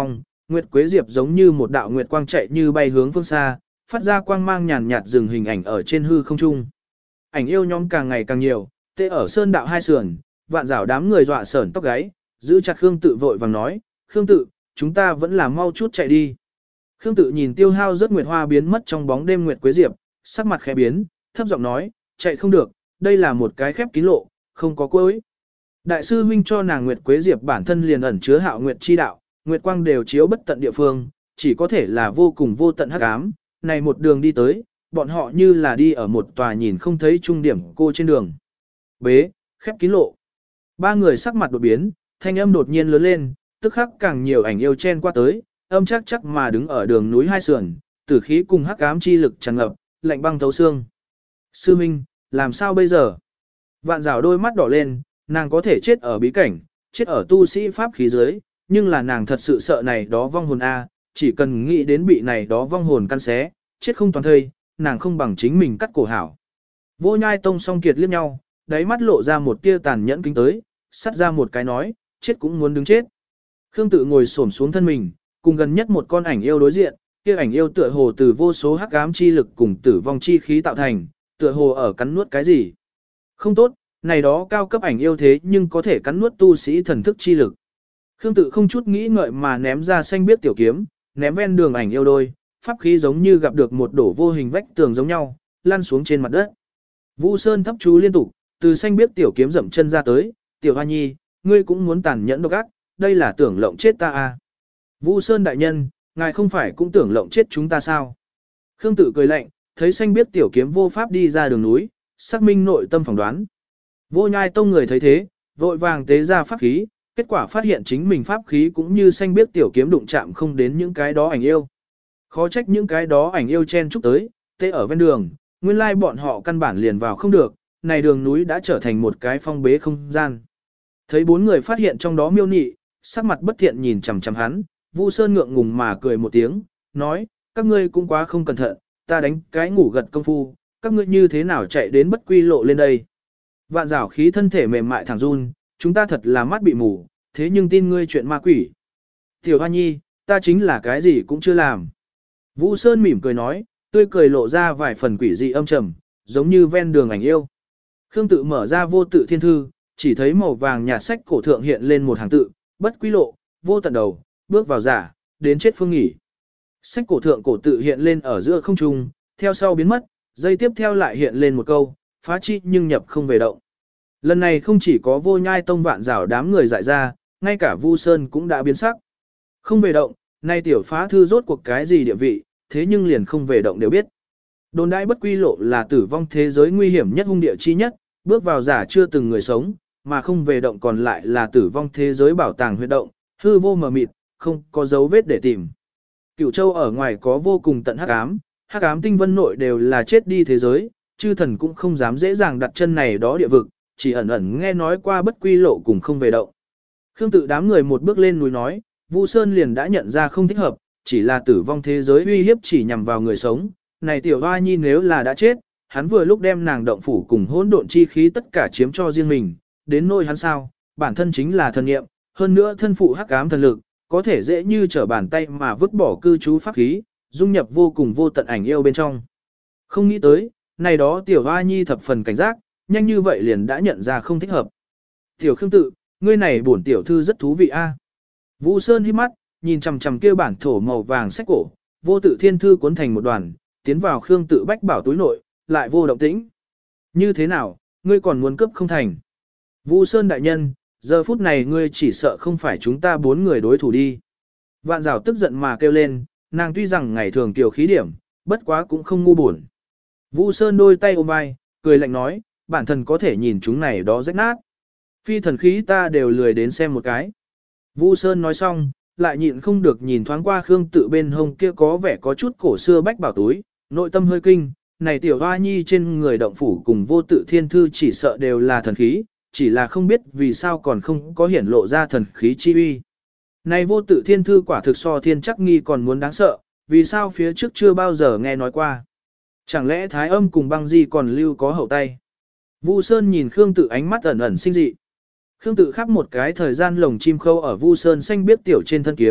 Nguyệt Quế Diệp giống như một đạo nguyệt quang chạy như bay hướng phương xa, phát ra quang mang nhàn nhạt dừng hình ảnh ở trên hư không trung. Ảnh yêu nhóm càng ngày càng nhiều, tê ở sơn đạo hai sườn, vạn rảo đám người dọa sởn tóc gáy, giữ chặt Khương Tự vội vàng nói, Khương Tự, chúng ta vẫn là mau chút chạy đi. Khương Tự nhìn tiêu hao rất nguyệt hoa biến mất trong bóng đêm Nguyệt Quế Diệp, sắc mặt khẽ biến, thấp giọng nói, chạy không được, đây là một cái khép kín lộ, không có cuối. Đại sư huynh cho nàng Nguyệt Quế Diệp bản thân liền ẩn chứa hạo nguyệt chi đạo, nguyệt quang đều chiếu bất tận địa phương, chỉ có thể là vô cùng vô tận hắc ám. Này một đường đi tới, bọn họ như là đi ở một tòa nhìn không thấy trung điểm cô trên đường. Bế, khép kín lộ. Ba người sắc mặt đột biến, thanh âm đột nhiên lớn lên, tức khắc càng nhiều ảnh yêu chen qua tới, âm chắc chắc mà đứng ở đường núi hai sườn, tử khí cùng hắc ám chi lực tràn ngập, lạnh băng thấu xương. Sư Minh, làm sao bây giờ? Vạn rào đôi mắt đỏ lên, nàng có thể chết ở bí cảnh, chết ở tu sĩ pháp khí dưới, nhưng là nàng thật sự sợ này đó vong hồn A, chỉ cần nghĩ đến bị này đó vong hồn căn xé, chết không toàn thây, nàng không bằng chính mình cắt cổ hảo. Vô Nhai Tông song kiệt liếc nhau, đáy mắt lộ ra một tia tàn nhẫn kính tới, sắt ra một cái nói, chết cũng muốn đứng chết. Khương Tự ngồi xổm xuống thân mình, cùng gần nhất một con ảnh yêu đối diện, kia ảnh yêu tựa hồ từ vô số hắc ám chi lực cùng tử vong chi khí tạo thành, tựa hồ ở cắn nuốt cái gì. Không tốt, này đó cao cấp ảnh yêu thế nhưng có thể cắn nuốt tu sĩ thần thức chi lực. Khương Tự không chút nghĩ ngợi mà ném ra xanh biết tiểu kiếm, ném ven đường ảnh yêu đôi, pháp khí giống như gặp được một đổ vô hình vách tường giống nhau, lăn xuống trên mặt đất. Vũ Sơn thấp chú liên tục, từ xanh biết tiểu kiếm dậm chân ra tới, "Tiểu Hoa Nhi, ngươi cũng muốn tàn nhẫn độc ác, đây là tưởng lộng chết ta à?" "Vũ Sơn đại nhân, ngài không phải cũng tưởng lộng chết chúng ta sao?" Khương Tự cười lạnh, thấy xanh biết tiểu kiếm vô pháp đi ra đường núi, xác minh nội tâm phỏng đoán. Vô Nhai Tông người thấy thế, vội vàng tế ra pháp khí, kết quả phát hiện chính mình pháp khí cũng như xanh biết tiểu kiếm đụng chạm không đến những cái đó ảnh yêu. Khó trách những cái đó ảnh yêu chen chúc tới, tế ở ven đường, nguyên lai bọn họ căn bản liền vào không được, này đường núi đã trở thành một cái phong bế không gian. Thấy bốn người phát hiện trong đó miêu nị, sắc mặt bất thiện nhìn chằm chằm hắn, Vu Sơn ngượng ngùng mà cười một tiếng, nói, các ngươi cũng quá không cẩn thận, ta đánh cái ngủ gật công phu, các ngươi như thế nào chạy đến bất quy lộ lên đây. Vạn rảo khí thân thể mềm mại thẳng run, chúng ta thật là mắt bị mù, thế nhưng tin ngươi chuyện ma quỷ. Tiểu Hoa Nhi, ta chính là cái gì cũng chưa làm. Vũ Sơn mỉm cười nói, tươi cười lộ ra vài phần quỷ dị âm trầm, giống như ven đường ảnh yêu. Khương Tự mở ra vô tự thiên thư, chỉ thấy màu vàng nhạt sách cổ thượng hiện lên một hàng tự, bất quy lộ, vô tận đầu, bước vào giả, đến chết phương nghỉ. Sách cổ thượng cổ tự hiện lên ở giữa không trung, theo sau biến mất, giây tiếp theo lại hiện lên một câu, phá chi nhưng nhập không về động. Lần này không chỉ có Vô Nhai Tông vạn rảo đám người dại ra, ngay cả Vu Sơn cũng đã biến sắc. Không về động, nay tiểu phá thư rốt cuộc cái gì địa vị, thế nhưng liền không về động đều biết. Đồn đại bất quy lộ là tử vong thế giới nguy hiểm nhất hung địa chi nhất, bước vào giả chưa từng người sống, mà không về động còn lại là tử vong thế giới bảo tàng huyệt động, hư vô mờ mịt, không có dấu vết để tìm. Cửu Châu ở ngoài có vô cùng tận hắc ám, hắc ám tinh vân nội đều là chết đi thế giới, chư thần cũng không dám dễ dàng đặt chân này đó địa vực, chỉ ẩn ẩn nghe nói qua bất quy lộ cùng không về động. Khương Tự đám người một bước lên núi nói, Vu Sơn liền đã nhận ra không thích hợp, chỉ là tử vong thế giới uy hiếp chỉ nhằm vào người sống, này tiểu Hoa Nhi nếu là đã chết, hắn vừa lúc đem nàng động phủ cùng hỗn độn chi khí tất cả chiếm cho riêng mình, đến nỗi hắn sao, bản thân chính là thần niệm, hơn nữa thân phụ hắc ám thần lực, có thể dễ như trở bàn tay mà vứt bỏ cư trú pháp khí, dung nhập vô cùng vô tận ảnh yêu bên trong. Không nghĩ tới, này đó tiểu Hoa Nhi thập phần cảnh giác, nhanh như vậy liền đã nhận ra không thích hợp. Tiểu Khương Tự, ngươi này bổn tiểu thư rất thú vị a. Vũ Sơn hít mắt, nhìn chằm chằm kia bản thổ màu vàng sách cổ, vô tự thiên thư cuốn thành một đoàn, tiến vào Khương Tự bách bảo túi nội, lại vô động tĩnh. Như thế nào, ngươi còn muốn cướp không thành? Vũ Sơn đại nhân, giờ phút này ngươi chỉ sợ không phải chúng ta bốn người đối thủ đi. Vạn Giảo tức giận mà kêu lên, nàng tuy rằng ngày thường tiểu khí điểm, bất quá cũng không ngu buồn. Vũ Sơn đôi tay ôm vai, cười lạnh nói, bản thân có thể nhìn chúng này đó rách nát. Phi thần khí ta đều lười đến xem một cái. Vũ Sơn nói xong, lại nhịn không được nhìn thoáng qua Khương Tự bên hông kia có vẻ có chút cổ xưa bách bảo túi, nội tâm hơi kinh, này tiểu Hoa Nhi trên người động phủ cùng vô tự thiên thư chỉ sợ đều là thần khí, chỉ là không biết vì sao còn không có hiển lộ ra thần khí chi uy. Này vô tự thiên thư quả thực so thiên chắc nghi còn muốn đáng sợ, vì sao phía trước chưa bao giờ nghe nói qua. Chẳng lẽ Thái Âm cùng Băng Di còn lưu có hậu tay. Vu Sơn nhìn Khương Tự ánh mắt ẩn ẩn sinh dị. Khương Tự khắp một cái thời gian lồng chim khâu ở Vu Sơn xanh biết tiểu trên thân kiếm,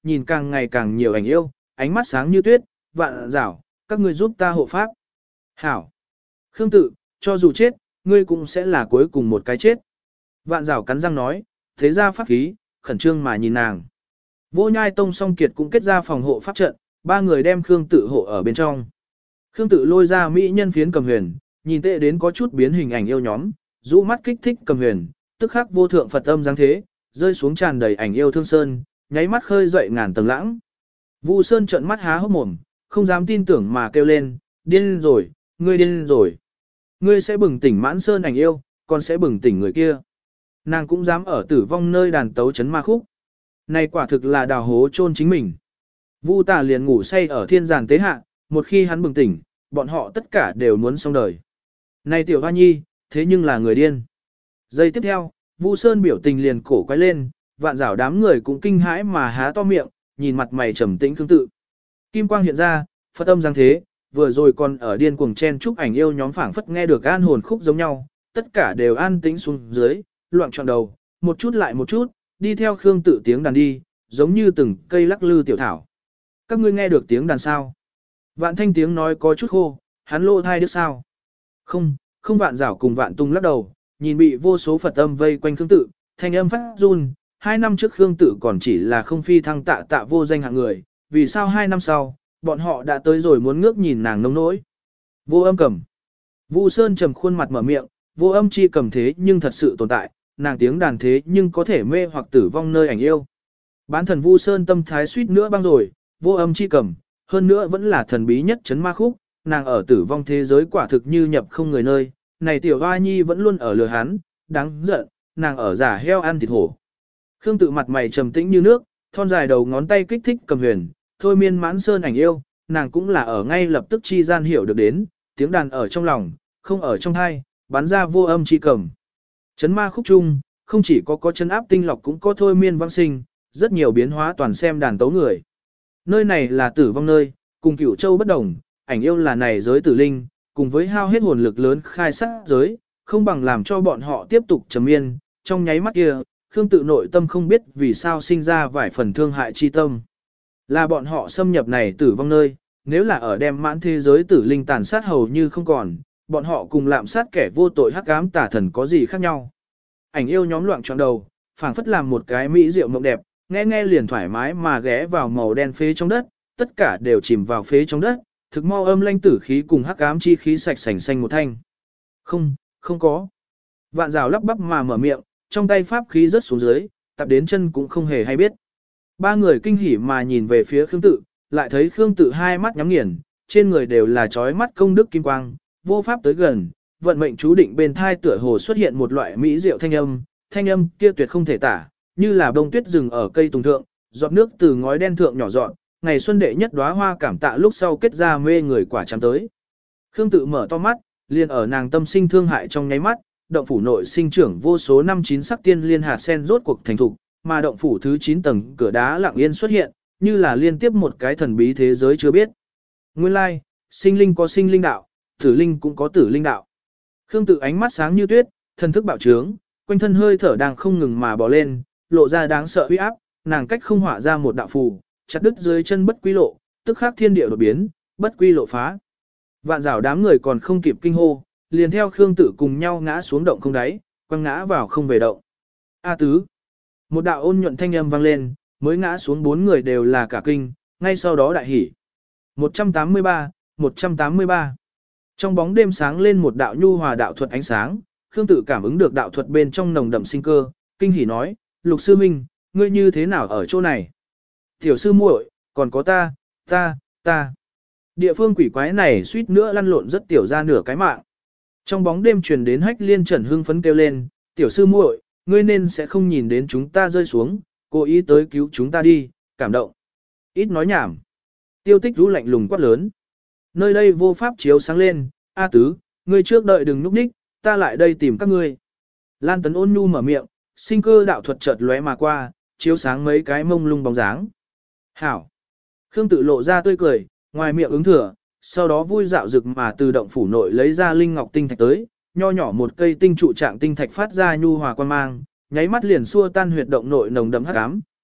nhìn càng ngày càng nhiều ảnh yêu, ánh mắt sáng như tuyết, vạn rảo, các ngươi giúp ta hộ pháp. Hảo. Khương tự, cho dù chết, ngươi cũng sẽ là cuối cùng một cái chết. Vạn rảo cắn răng nói, thế ra pháp khí, khẩn trương mà nhìn nàng. Vô Nhai Tông song kiệt cũng kết ra phòng hộ pháp trận, ba người đem Khương tự hộ ở bên trong. Khương tự lôi ra mỹ nhân phiến cầm huyền, nhìn tệ đến có chút biến hình ảnh yêu nhóm, rũ mắt kích thích cầm huyền, tức khắc vô thượng Phật âm dáng thế, rơi xuống tràn đầy ảnh yêu thương sơn, nháy mắt khơi dậy ngàn tầng lãng. Vu Sơn trợn mắt há hốc mồm, không dám tin tưởng mà kêu lên, điên rồi, ngươi điên rồi. Ngươi sẽ bừng tỉnh mãn sơn ảnh yêu, còn sẽ bừng tỉnh người kia. Nàng cũng dám ở tử vong nơi đàn tấu chấn ma khúc. Này quả thực là đào hố chôn chính mình. Vu Tà liền ngủ say ở thiên giàn tế hạ, một khi hắn bừng tỉnh, bọn họ tất cả đều muốn xong đời. Này tiểu hoa nhi, thế nhưng là người điên. Giây tiếp theo, Vu Sơn biểu tình liền cổ quay lên, vạn rảo đám người cũng kinh hãi mà há to miệng, nhìn mặt mày trầm tĩnh Khương tự. Kim quang hiện ra, Phật âm giáng thế, vừa rồi còn ở điên cuồng chen chúc ảnh yêu nhóm phảng phất nghe được an hồn khúc giống nhau, tất cả đều an tĩnh xuống dưới, loạn trọn đầu, một chút lại một chút, đi theo Khương tự tiếng đàn đi, giống như từng cây lắc lư tiểu thảo. Các ngươi nghe được tiếng đàn sao? Vạn thanh tiếng nói có chút khô, hắn lô thai đứa sao? Không, không. Vạn rảo cùng vạn tung lắc đầu, nhìn bị vô số Phật âm vây quanh Khương tự, thanh âm phát run, hai năm trước Khương tự còn chỉ là không phi thăng tạ tạ vô danh hạng người, vì sao hai năm sau, bọn họ đã tới rồi muốn ngước nhìn nàng nông nỗi. Vô âm cầm. Vu Sơn trầm khuôn mặt mở miệng, vô âm chi cầm thế nhưng thật sự tồn tại, nàng tiếng đàn thế nhưng có thể mê hoặc tử vong nơi ảnh yêu. Bán thần Vu Sơn tâm thái suýt nữa băng rồi, vô âm chi cầm, hơn nữa vẫn là thần bí nhất chấn ma khúc, nàng ở tử vong thế giới quả thực như nhập không người nơi, này tiểu hoa nhi vẫn luôn ở lừa hắn, đáng giận, nàng ở giả heo ăn thịt hổ. Khương tự mặt mày trầm tĩnh như nước, thon dài đầu ngón tay kích thích cầm huyền, thôi miên mãn sơn ảnh yêu, nàng cũng là ở ngay lập tức chi gian hiểu được đến, tiếng đàn ở trong lòng, không ở trong thai, bắn ra vô âm chi cầm. Chấn ma khúc chung, không chỉ có có chấn áp tinh lọc cũng có thôi miên vãng sinh, rất nhiều biến hóa toàn xem đàn tấu người. Nơi này là tử vong nơi, cùng Cửu Châu bất đồng, ảnh yêu là này giới tử linh, cùng với hao hết hồn lực lớn khai sát giới, không bằng làm cho bọn họ tiếp tục trầm miên, trong nháy mắt kia, Khương tự nội tâm không biết vì sao sinh ra vài phần thương hại chi tâm. Là bọn họ xâm nhập này tử vong nơi, nếu là ở đem mãn thế giới tử linh tàn sát hầu như không còn, bọn họ cùng lạm sát kẻ vô tội hắc ám tà thần có gì khác nhau. Ảnh yêu nhóm loạn trọn đầu, phảng phất làm một cái mỹ diệu mộng đẹp, nghe nghe liền thoải mái mà ghé vào màu đen phế trong đất, tất cả đều chìm vào phế trong đất, thực mau âm lanh tử khí cùng hắc ám chi khí sạch sành xanh một thanh. Không, không có. Vạn rào lắp bắp mà mở miệng, trong tay pháp khí rớt xuống dưới, tập đến chân cũng không hề hay biết. Ba người kinh hỉ mà nhìn về phía Khương tự, lại thấy Khương tự hai mắt nhắm nghiền, trên người đều là chói mắt công đức kim quang, vô pháp tới gần, vận mệnh chú định bên thai tựa hồ xuất hiện một loại mỹ diệu thanh âm, thanh âm kia tuyệt không thể tả, như là bông tuyết rừng ở cây tùng thượng, giọt nước từ ngói đen thượng nhỏ giọt, ngày xuân đệ nhất đóa hoa cảm tạ lúc sau kết ra mê người quả chăm tới. Khương tự mở to mắt, liền ở nàng tâm sinh thương hại trong nháy mắt, động phủ nội sinh trưởng vô số năm chín sắc tiên liên hạt sen rốt cuộc thành thục, mà động phủ thứ chín tầng cửa đá lặng yên xuất hiện, như là liên tiếp một cái thần bí thế giới chưa biết. Nguyên lai, sinh linh có sinh linh đạo, tử linh cũng có tử linh đạo. Khương tự ánh mắt sáng như tuyết, thần thức bạo trướng, quanh thân hơi thở đang không ngừng mà bò lên, lộ ra đáng sợ uy áp, nàng cách không hỏa ra một đạo phù, chặt đứt dưới chân bất quy lộ, tức khắc thiên địa đột biến, bất quy lộ phá. Vạn rào đám người còn không kịp kinh hô, liền theo Khương tự cùng nhau ngã xuống động không đáy, quăng ngã vào không về động. A tứ. Một đạo ôn nhuận thanh âm vang lên, mới ngã xuống bốn người đều là cả kinh, ngay sau đó đại hỉ. một trăm tám mươi ba, một trăm tám mươi ba. Trong bóng đêm sáng lên một đạo nhu hòa đạo thuật ánh sáng, Khương tự cảm ứng được đạo thuật bên trong nồng đậm sinh cơ, kinh hỉ nói, Lục sư minh, ngươi như thế nào ở chỗ này? Tiểu sư muội, còn có ta, ta, ta. Địa phương quỷ quái này suýt nữa lăn lộn rất tiểu ra nửa cái mạng. Trong bóng đêm truyền đến Hách Liên Trần hưng phấn kêu lên, tiểu sư muội, ngươi nên sẽ không nhìn đến chúng ta rơi xuống, cố ý tới cứu chúng ta đi, cảm động. Ít nói nhảm. Tiêu Tích rú lạnh lùng quát lớn. Nơi đây vô pháp chiếu sáng lên, A tứ, ngươi trước đợi đừng núp ních, ta lại đây tìm các ngươi. Lan Tấn ôn nhu mở miệng, sinh cơ đạo thuật chợt lóe mà qua, chiếu sáng mấy cái mông lung bóng dáng. Hảo. Khương tự lộ ra tươi cười, ngoài miệng ứng thừa, sau đó vui dạo rực mà từ động phủ nội lấy ra linh ngọc tinh thạch tới, nho nhỏ một cây tinh trụ trạng tinh thạch phát ra nhu hòa quan mang, nháy mắt liền xua tan huyệt động nội nồng đậm hắc ám,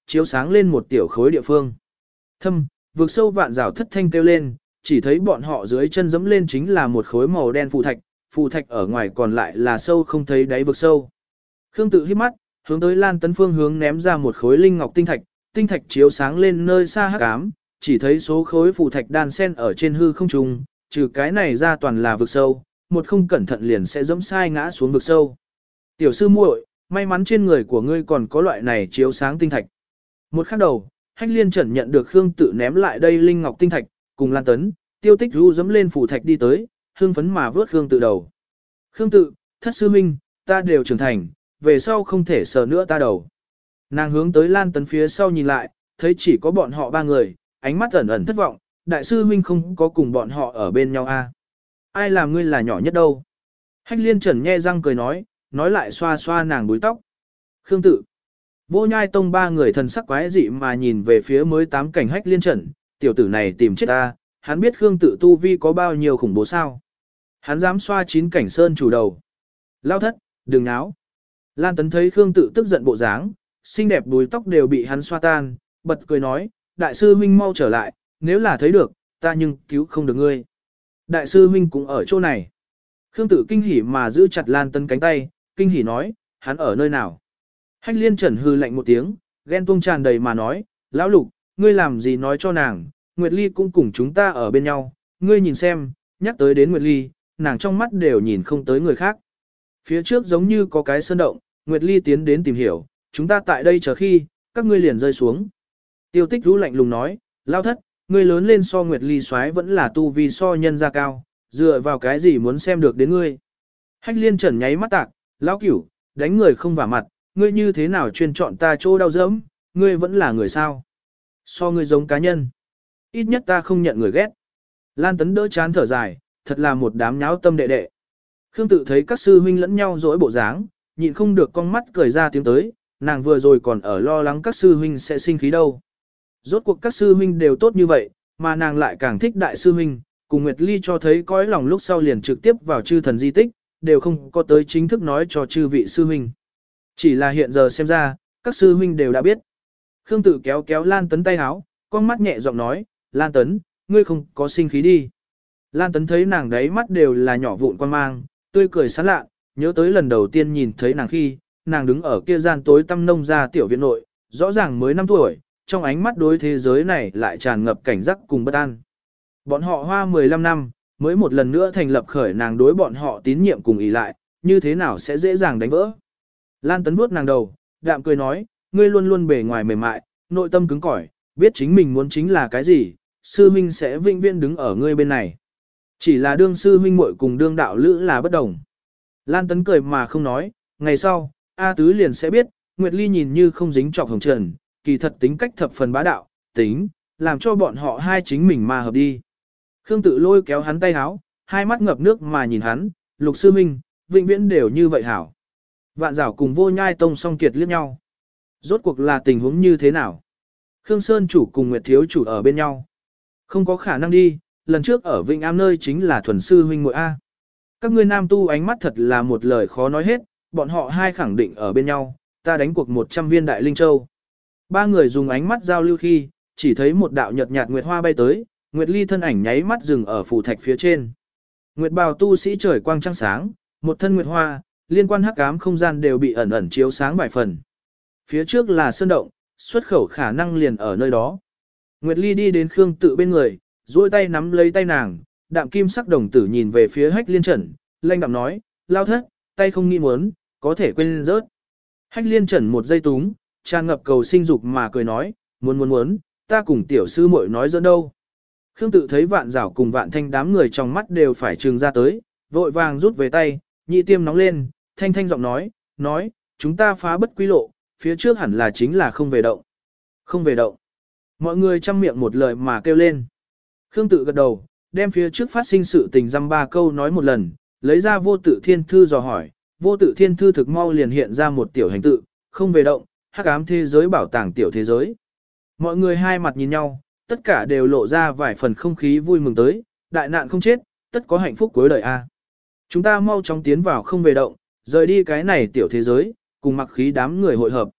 chiếu sáng lên một tiểu khối địa phương. Thâm, vực sâu vạn rào thất thanh kêu lên, chỉ thấy bọn họ dưới chân dẫm lên chính là một khối màu đen phù thạch, phù thạch ở ngoài còn lại là sâu không thấy đáy vực sâu. Khương Tự hít mắt, hướng tới Lan Tấn phương hướng ném ra một khối linh ngọc tinh thạch, tinh thạch chiếu sáng lên nơi xa hắc ám, chỉ thấy số khối phù thạch đan sen ở trên hư không trung, trừ cái này ra toàn là vực sâu, một không cẩn thận liền sẽ dẫm sai ngã xuống vực sâu. Tiểu sư muội, may mắn trên người của ngươi còn có loại này chiếu sáng tinh thạch. Một khắc đầu, Hách Liên Trần nhận được Khương Tự ném lại đây linh ngọc tinh thạch, cùng Lan Tấn, Tiêu Tích Du dẫm lên phù thạch đi tới, hương phấn mà vớt Khương Tự đầu. Khương Tự, thất sư minh, ta đều trưởng thành, về sau không thể sờ nữa ta đầu. Nàng hướng tới Lan Tấn phía sau nhìn lại, thấy chỉ có bọn họ ba người, ánh mắt ẩn ẩn thất vọng, đại sư huynh không có cùng bọn họ ở bên nhau a. À? Ai làm ngươi là nhỏ nhất đâu? Hách Liên Trần nhe răng cười nói, nói lại xoa xoa nàng búi tóc. Khương Tự. Vô Nhai Tông ba người thần sắc quái dị mà nhìn về phía mới tám cảnh Hách Liên Trần, tiểu tử này tìm chết ta, hắn biết Khương Tự tu vi có bao nhiêu khủng bố sao? Hắn dám xoa chín cảnh sơn chủ đầu. Lao thất, đừng náo. Lan Tấn thấy Khương Tự tức giận bộ dáng, xinh đẹp búi tóc đều bị hắn xoa tan, bật cười nói, đại sư huynh mau trở lại, nếu là thấy được, ta nhưng cứu không được ngươi. Đại sư huynh cũng ở chỗ này. Khương Tự kinh hỉ mà giữ chặt Lan Tấn cánh tay, kinh hỉ nói, hắn ở nơi nào? Hách Liên Trần hư lạnh một tiếng, ghen tuông tràn đầy mà nói, lão lục, ngươi làm gì nói cho nàng, Nguyệt Ly cũng cùng chúng ta ở bên nhau, ngươi nhìn xem, nhắc tới đến Nguyệt Ly, nàng trong mắt đều nhìn không tới người khác. Phía trước giống như có cái sơn động, Nguyệt Ly tiến đến tìm hiểu, chúng ta tại đây chờ khi, các ngươi liền rơi xuống. Tiêu Tích Rũ lạnh lùng nói, lao thất, ngươi lớn lên so Nguyệt Ly soái vẫn là tu vi so nhân gia cao, dựa vào cái gì muốn xem được đến ngươi. Hách Liên Trần nháy mắt tạc, lão cửu, đánh người không vả mặt, ngươi như thế nào chuyên chọn ta chỗ đau dẫm, ngươi vẫn là người sao. So ngươi giống cá nhân. Ít nhất ta không nhận người ghét. Lan Tấn đỡ chán thở dài, thật là một đám nháo tâm đệ đệ. Khương Tự thấy các sư huynh lẫn nhau dỗi bộ dáng, nhịn không được con mắt cười ra tiếng tới, nàng vừa rồi còn ở lo lắng các sư huynh sẽ sinh khí đâu. Rốt cuộc các sư huynh đều tốt như vậy, mà nàng lại càng thích đại sư huynh, cùng Nguyệt Ly cho thấy cõi lòng lúc sau liền trực tiếp vào chư thần di tích, đều không có tới chính thức nói cho chư vị sư huynh. Chỉ là hiện giờ xem ra, các sư huynh đều đã biết. Khương Tự kéo kéo Lan Tấn tay áo, con mắt nhẹ giọng nói, Lan Tấn, ngươi không có sinh khí đi. Lan Tấn thấy nàng đấy mắt đều là nhỏ vụn quan mang, tươi cười sán lạ, nhớ tới lần đầu tiên nhìn thấy nàng khi, nàng đứng ở kia gian tối tăm nông ra tiểu viện nội, rõ ràng mới năm tuổi, trong ánh mắt đối thế giới này lại tràn ngập cảnh giác cùng bất an. Bọn họ hoa mười lăm năm, mới một lần nữa thành lập khởi nàng đối bọn họ tín nhiệm cùng ý lại, như thế nào sẽ dễ dàng đánh vỡ. Lan Tấn vuốt nàng đầu, đạm cười nói, ngươi luôn luôn bề ngoài mềm mại, nội tâm cứng cỏi, biết chính mình muốn chính là cái gì, sư huynh sẽ vĩnh viễn đứng ở ngươi bên này. Chỉ là đương sư huynh muội cùng đương đạo lữ là bất đồng. Lan Tấn cười mà không nói, ngày sau, A Tứ liền sẽ biết, Nguyệt Ly nhìn như không dính trọc hồng trần, kỳ thật tính cách thập phần bá đạo, tính, làm cho bọn họ hai chính mình mà hợp đi. Khương Tự lôi kéo hắn tay háo, hai mắt ngập nước mà nhìn hắn, Lục sư huynh, vĩnh viễn đều như vậy hảo. Vạn Giảo cùng Vô Nhai Tông song kiệt liếc nhau. Rốt cuộc là tình huống như thế nào? Khương Sơn chủ cùng Nguyệt Thiếu chủ ở bên nhau. Không có khả năng đi, lần trước ở Vĩnh Am nơi chính là thuần sư huynh muội A. Các ngươi nam tu ánh mắt thật là một lời khó nói hết, bọn họ hai khẳng định ở bên nhau, ta đánh cuộc một trăm viên đại linh châu. Ba người dùng ánh mắt giao lưu khi, chỉ thấy một đạo nhợt nhạt nguyệt hoa bay tới, Nguyệt Ly thân ảnh nháy mắt dừng ở phù thạch phía trên. Nguyệt bào tu sĩ trời quang trăng sáng, một thân nguyệt hoa, liên quan hắc ám không gian đều bị ẩn ẩn chiếu sáng vài phần. Phía trước là sơn động, xuất khẩu khả năng liền ở nơi đó. Nguyệt Ly đi đến Khương Tự bên người, duỗi tay nắm lấy tay nàng, đạm kim sắc đồng tử nhìn về phía Hách Liên Trần, lanh đạm nói, lao thất, tay không nghĩ muốn, có thể quên rớt. Hách Liên Trần một giây túng, tràn ngập cầu sinh dục mà cười nói, muốn muốn muốn, ta cùng tiểu sư muội nói dẫn đâu. Khương Tự thấy Vạn Giảo cùng Vạn Thanh đám người trong mắt đều phải trừng ra tới, vội vàng rút về tay, nhị tiêm nóng lên, thanh thanh giọng nói, nói, chúng ta phá bất quy lộ, phía trước hẳn là chính là không về động. Không về động. Mọi người chăm miệng một lời mà kêu lên. Khương Tự gật đầu, đem phía trước phát sinh sự tình dăm ba câu nói một lần, lấy ra vô tự thiên thư dò hỏi, vô tự thiên thư thực mau liền hiện ra một tiểu hành tự, không về động, hắc ám thế giới bảo tàng tiểu thế giới. Mọi người hai mặt nhìn nhau, tất cả đều lộ ra vài phần không khí vui mừng tới, đại nạn không chết, tất có hạnh phúc cuối đời a. Chúng ta mau chóng tiến vào không về động, rời đi cái này tiểu thế giới, cùng mặc khí đám người hội hợp.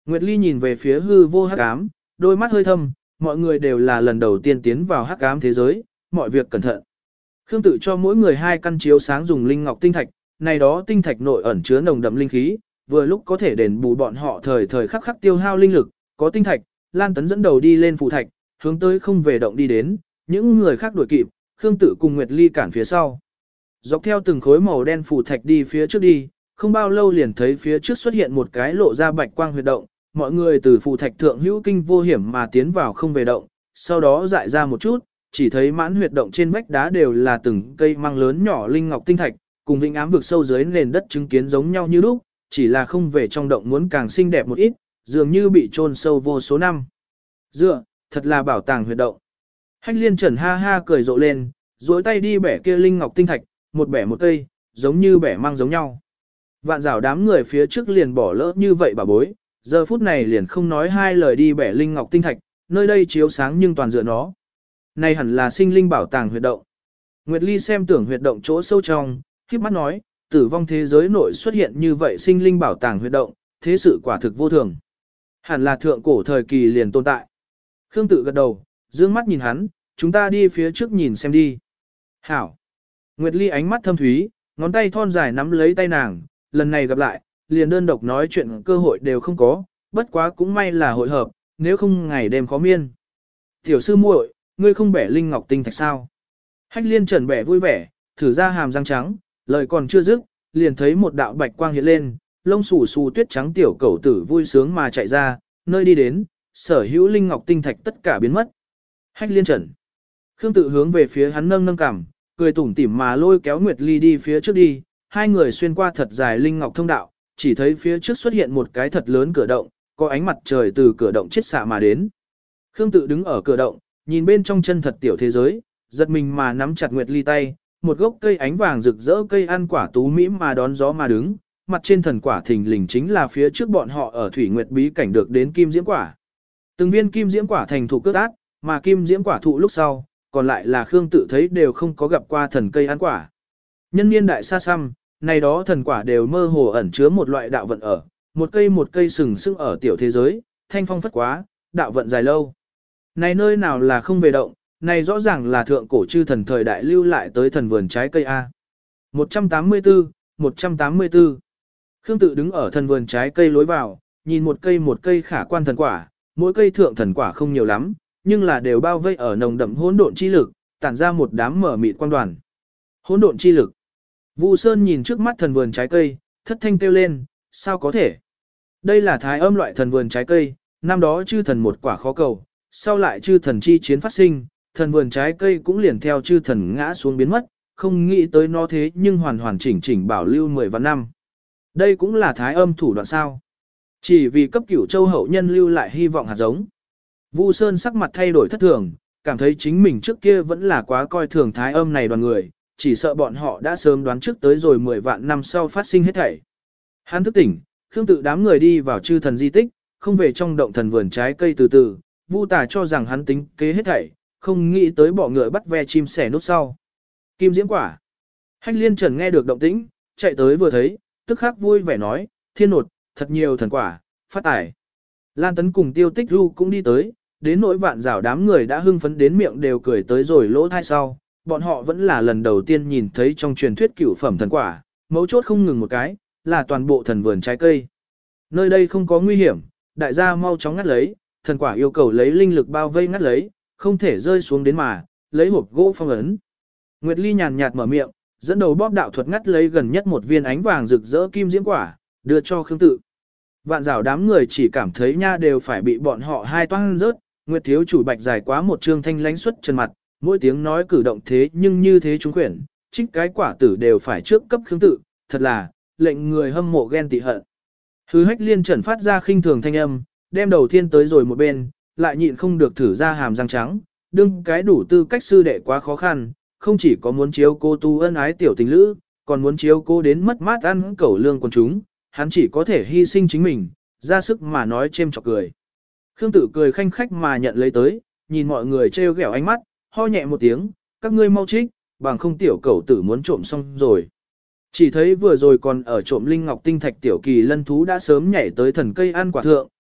Nguyệt Ly nhìn về phía hư vô hắc ám, đôi mắt hơi thâm, mọi người đều là lần đầu tiên tiến vào hắc ám thế giới, mọi việc cẩn thận. Khương tự cho mỗi người hai căn chiếu sáng dùng linh ngọc tinh thạch, này đó tinh thạch nội ẩn chứa nồng đậm linh khí, vừa lúc có thể đền bù bọn họ thời thời khắc khắc tiêu hao linh lực, có tinh thạch, Lan Tấn dẫn đầu đi lên phù thạch, hướng tới không về động đi đến, những người khác đuổi kịp, Khương tự cùng Nguyệt Ly cản phía sau. Dọc theo từng khối màu đen phù thạch đi phía trước đi, không bao lâu liền thấy phía trước xuất hiện một cái lộ ra bạch quang huyệt động, mọi người từ phù thạch thượng hữu kinh vô hiểm mà tiến vào không về động, sau đó dại ra một chút, chỉ thấy mãn huyệt động trên vách đá đều là từng cây măng lớn nhỏ linh ngọc tinh thạch, cùng vĩnh ám vực sâu dưới nền đất chứng kiến giống nhau như lúc, chỉ là không về trong động muốn càng xinh đẹp một ít, dường như bị chôn sâu vô số năm. Dựa, thật là bảo tàng huyệt động. Hách Liên Trần ha ha cười rộ lên, duỗi tay đi bẻ kia linh ngọc tinh thạch, một bẻ một cây, giống như bẻ măng giống nhau. Vạn rào đám người phía trước liền bỏ lỡ như vậy bà bối, giờ phút này liền không nói hai lời đi bẻ linh ngọc tinh thạch, nơi đây chiếu sáng nhưng toàn dựa nó. Này hẳn là sinh linh bảo tàng huyệt động. Nguyệt Ly xem tưởng huyệt động chỗ sâu trong, khiếp mắt nói, tử vong thế giới nội xuất hiện như vậy sinh linh bảo tàng huyệt động, thế sự quả thực vô thường. Hẳn là thượng cổ thời kỳ liền tồn tại. Khương tự gật đầu, dương mắt nhìn hắn, chúng ta đi phía trước nhìn xem đi. Hảo. Nguyệt Ly ánh mắt thâm thúy, ngón tay thon dài nắm lấy tay nàng, lần này gặp lại, liền đơn độc nói chuyện cơ hội đều không có, bất quá cũng may là hội hợp, nếu không ngày đêm khó miên. Tiểu sư muội, ngươi không bẻ linh ngọc tinh thạch sao? Hách Liên Trần bẻ vui vẻ, thử ra hàm răng trắng, lời còn chưa dứt, liền thấy một đạo bạch quang hiện lên, lông xù xù tuyết trắng tiểu cẩu tử vui sướng mà chạy ra, nơi đi đến, sở hữu linh ngọc tinh thạch tất cả biến mất. Hách Liên Trần. Khương tự hướng về phía hắn nâng nâng cằm, cười tủm tỉm mà lôi kéo Nguyệt Ly đi phía trước đi, hai người xuyên qua thật dài linh ngọc thông đạo, chỉ thấy phía trước xuất hiện một cái thật lớn cửa động, có ánh mặt trời từ cửa động chiết xạ mà đến. Khương tự đứng ở cửa động, nhìn bên trong chân thật tiểu thế giới, giật mình mà nắm chặt Nguyệt Ly tay, một gốc cây ánh vàng rực rỡ cây ăn quả tú mỹ mà đón gió mà đứng, mặt trên thần quả thình lình chính là phía trước bọn họ ở Thủy Nguyệt bí cảnh được đến kim diễm quả. Từng viên kim diễm quả thành thụ cước ác, mà kim diễm quả thụ lúc sau, còn lại là Khương tự thấy đều không có gặp qua thần cây ăn quả. Nhân niên đại xa xăm, này đó thần quả đều mơ hồ ẩn chứa một loại đạo vận ở, một cây một cây sừng sững ở tiểu thế giới, thanh phong phất quá, đạo vận dài lâu. Này nơi nào là không về động, này rõ ràng là thượng cổ chư thần thời đại lưu lại tới thần vườn trái cây A. một trăm tám mươi tư, một trăm tám mươi tư. Khương tự đứng ở thần vườn trái cây lối vào, nhìn một cây một cây khả quan thần quả, mỗi cây thượng thần quả không nhiều lắm, nhưng là đều bao vây ở nồng đậm hỗn độn chi lực, tản ra một đám mở mịt quang đoàn. Hỗn độn chi lực. Vu Sơn nhìn trước mắt thần vườn trái cây, thất thanh kêu lên, sao có thể? Đây là thái âm loại thần vườn trái cây, năm đó chư thần một quả khó cầu, sau lại chư thần chi chiến phát sinh, thần vườn trái cây cũng liền theo chư thần ngã xuống biến mất, không nghĩ tới nó thế nhưng hoàn hoàn chỉnh chỉnh bảo lưu mười vạn năm. Đây cũng là thái âm thủ đoạn sao? Chỉ vì cấp cửu châu hậu nhân lưu lại hy vọng hạt giống. Vu Sơn sắc mặt thay đổi thất thường, cảm thấy chính mình trước kia vẫn là quá coi thường thái âm này đoàn người, chỉ sợ bọn họ đã sớm đoán trước tới rồi mười vạn năm sau phát sinh hết thảy. Hắn thức tỉnh, Khương tự đám người đi vào chư thần di tích, không về trong động thần vườn trái cây từ từ, Vu Tà cho rằng hắn tính kế hết thảy, không nghĩ tới bỏ ngựa bắt ve chim sẻ nút sau. Kim diễm quả. Hách Liên Trần nghe được động tĩnh, chạy tới vừa thấy, tức khắc vui vẻ nói, thiên nột, thật nhiều thần quả, phát tài. Lan Tấn cùng Tiêu Tích Du cũng đi tới, đến nỗi vạn rào đám người đã hưng phấn đến miệng đều cười tới rồi lỗ thai sau, bọn họ vẫn là lần đầu tiên nhìn thấy trong truyền thuyết cửu phẩm thần quả, mấu chốt không ngừng một cái, là toàn bộ thần vườn trái cây. Nơi đây không có nguy hiểm, đại gia mau chóng ngắt lấy, thần quả yêu cầu lấy linh lực bao vây ngắt lấy, không thể rơi xuống đến mà, lấy hộp gỗ phong ấn. Nguyệt Ly nhàn nhạt mở miệng, dẫn đầu bóp đạo thuật ngắt lấy gần nhất một viên ánh vàng rực rỡ kim diễm quả, đưa cho Khương tự. Vạn rào đám người chỉ cảm thấy nha đều phải bị bọn họ hai toang rớt, Nguyệt thiếu chủ bạch dài quá một trương thanh lánh xuất chân mặt, mỗi tiếng nói cử động thế nhưng như thế chúng quyển, trích cái quả tử đều phải trước cấp Khương tự, thật là, lệnh người hâm mộ ghen tị hận. Hứ Hách Liên Trần phát ra khinh thường thanh âm, đem đầu thiên tới rồi một bên, lại nhịn không được thử ra hàm răng trắng, đương cái đủ tư cách sư đệ quá khó khăn, không chỉ có muốn chiếu cô tu ân ái tiểu tình lữ, còn muốn chiếu cô đến mất mát ăn cẩu lương quần chúng, hắn chỉ có thể hy sinh chính mình, ra sức mà nói chêm chọc cười. Khương tự cười khanh khách mà nhận lấy tới, nhìn mọi người trêu ghẹo ánh mắt, ho nhẹ một tiếng, các ngươi mau trích, bằng không tiểu cẩu tử muốn trộm xong rồi. Chỉ thấy vừa rồi còn ở trộm linh ngọc tinh thạch tiểu kỳ lân thú đã sớm nhảy tới thần cây ăn quả thượng,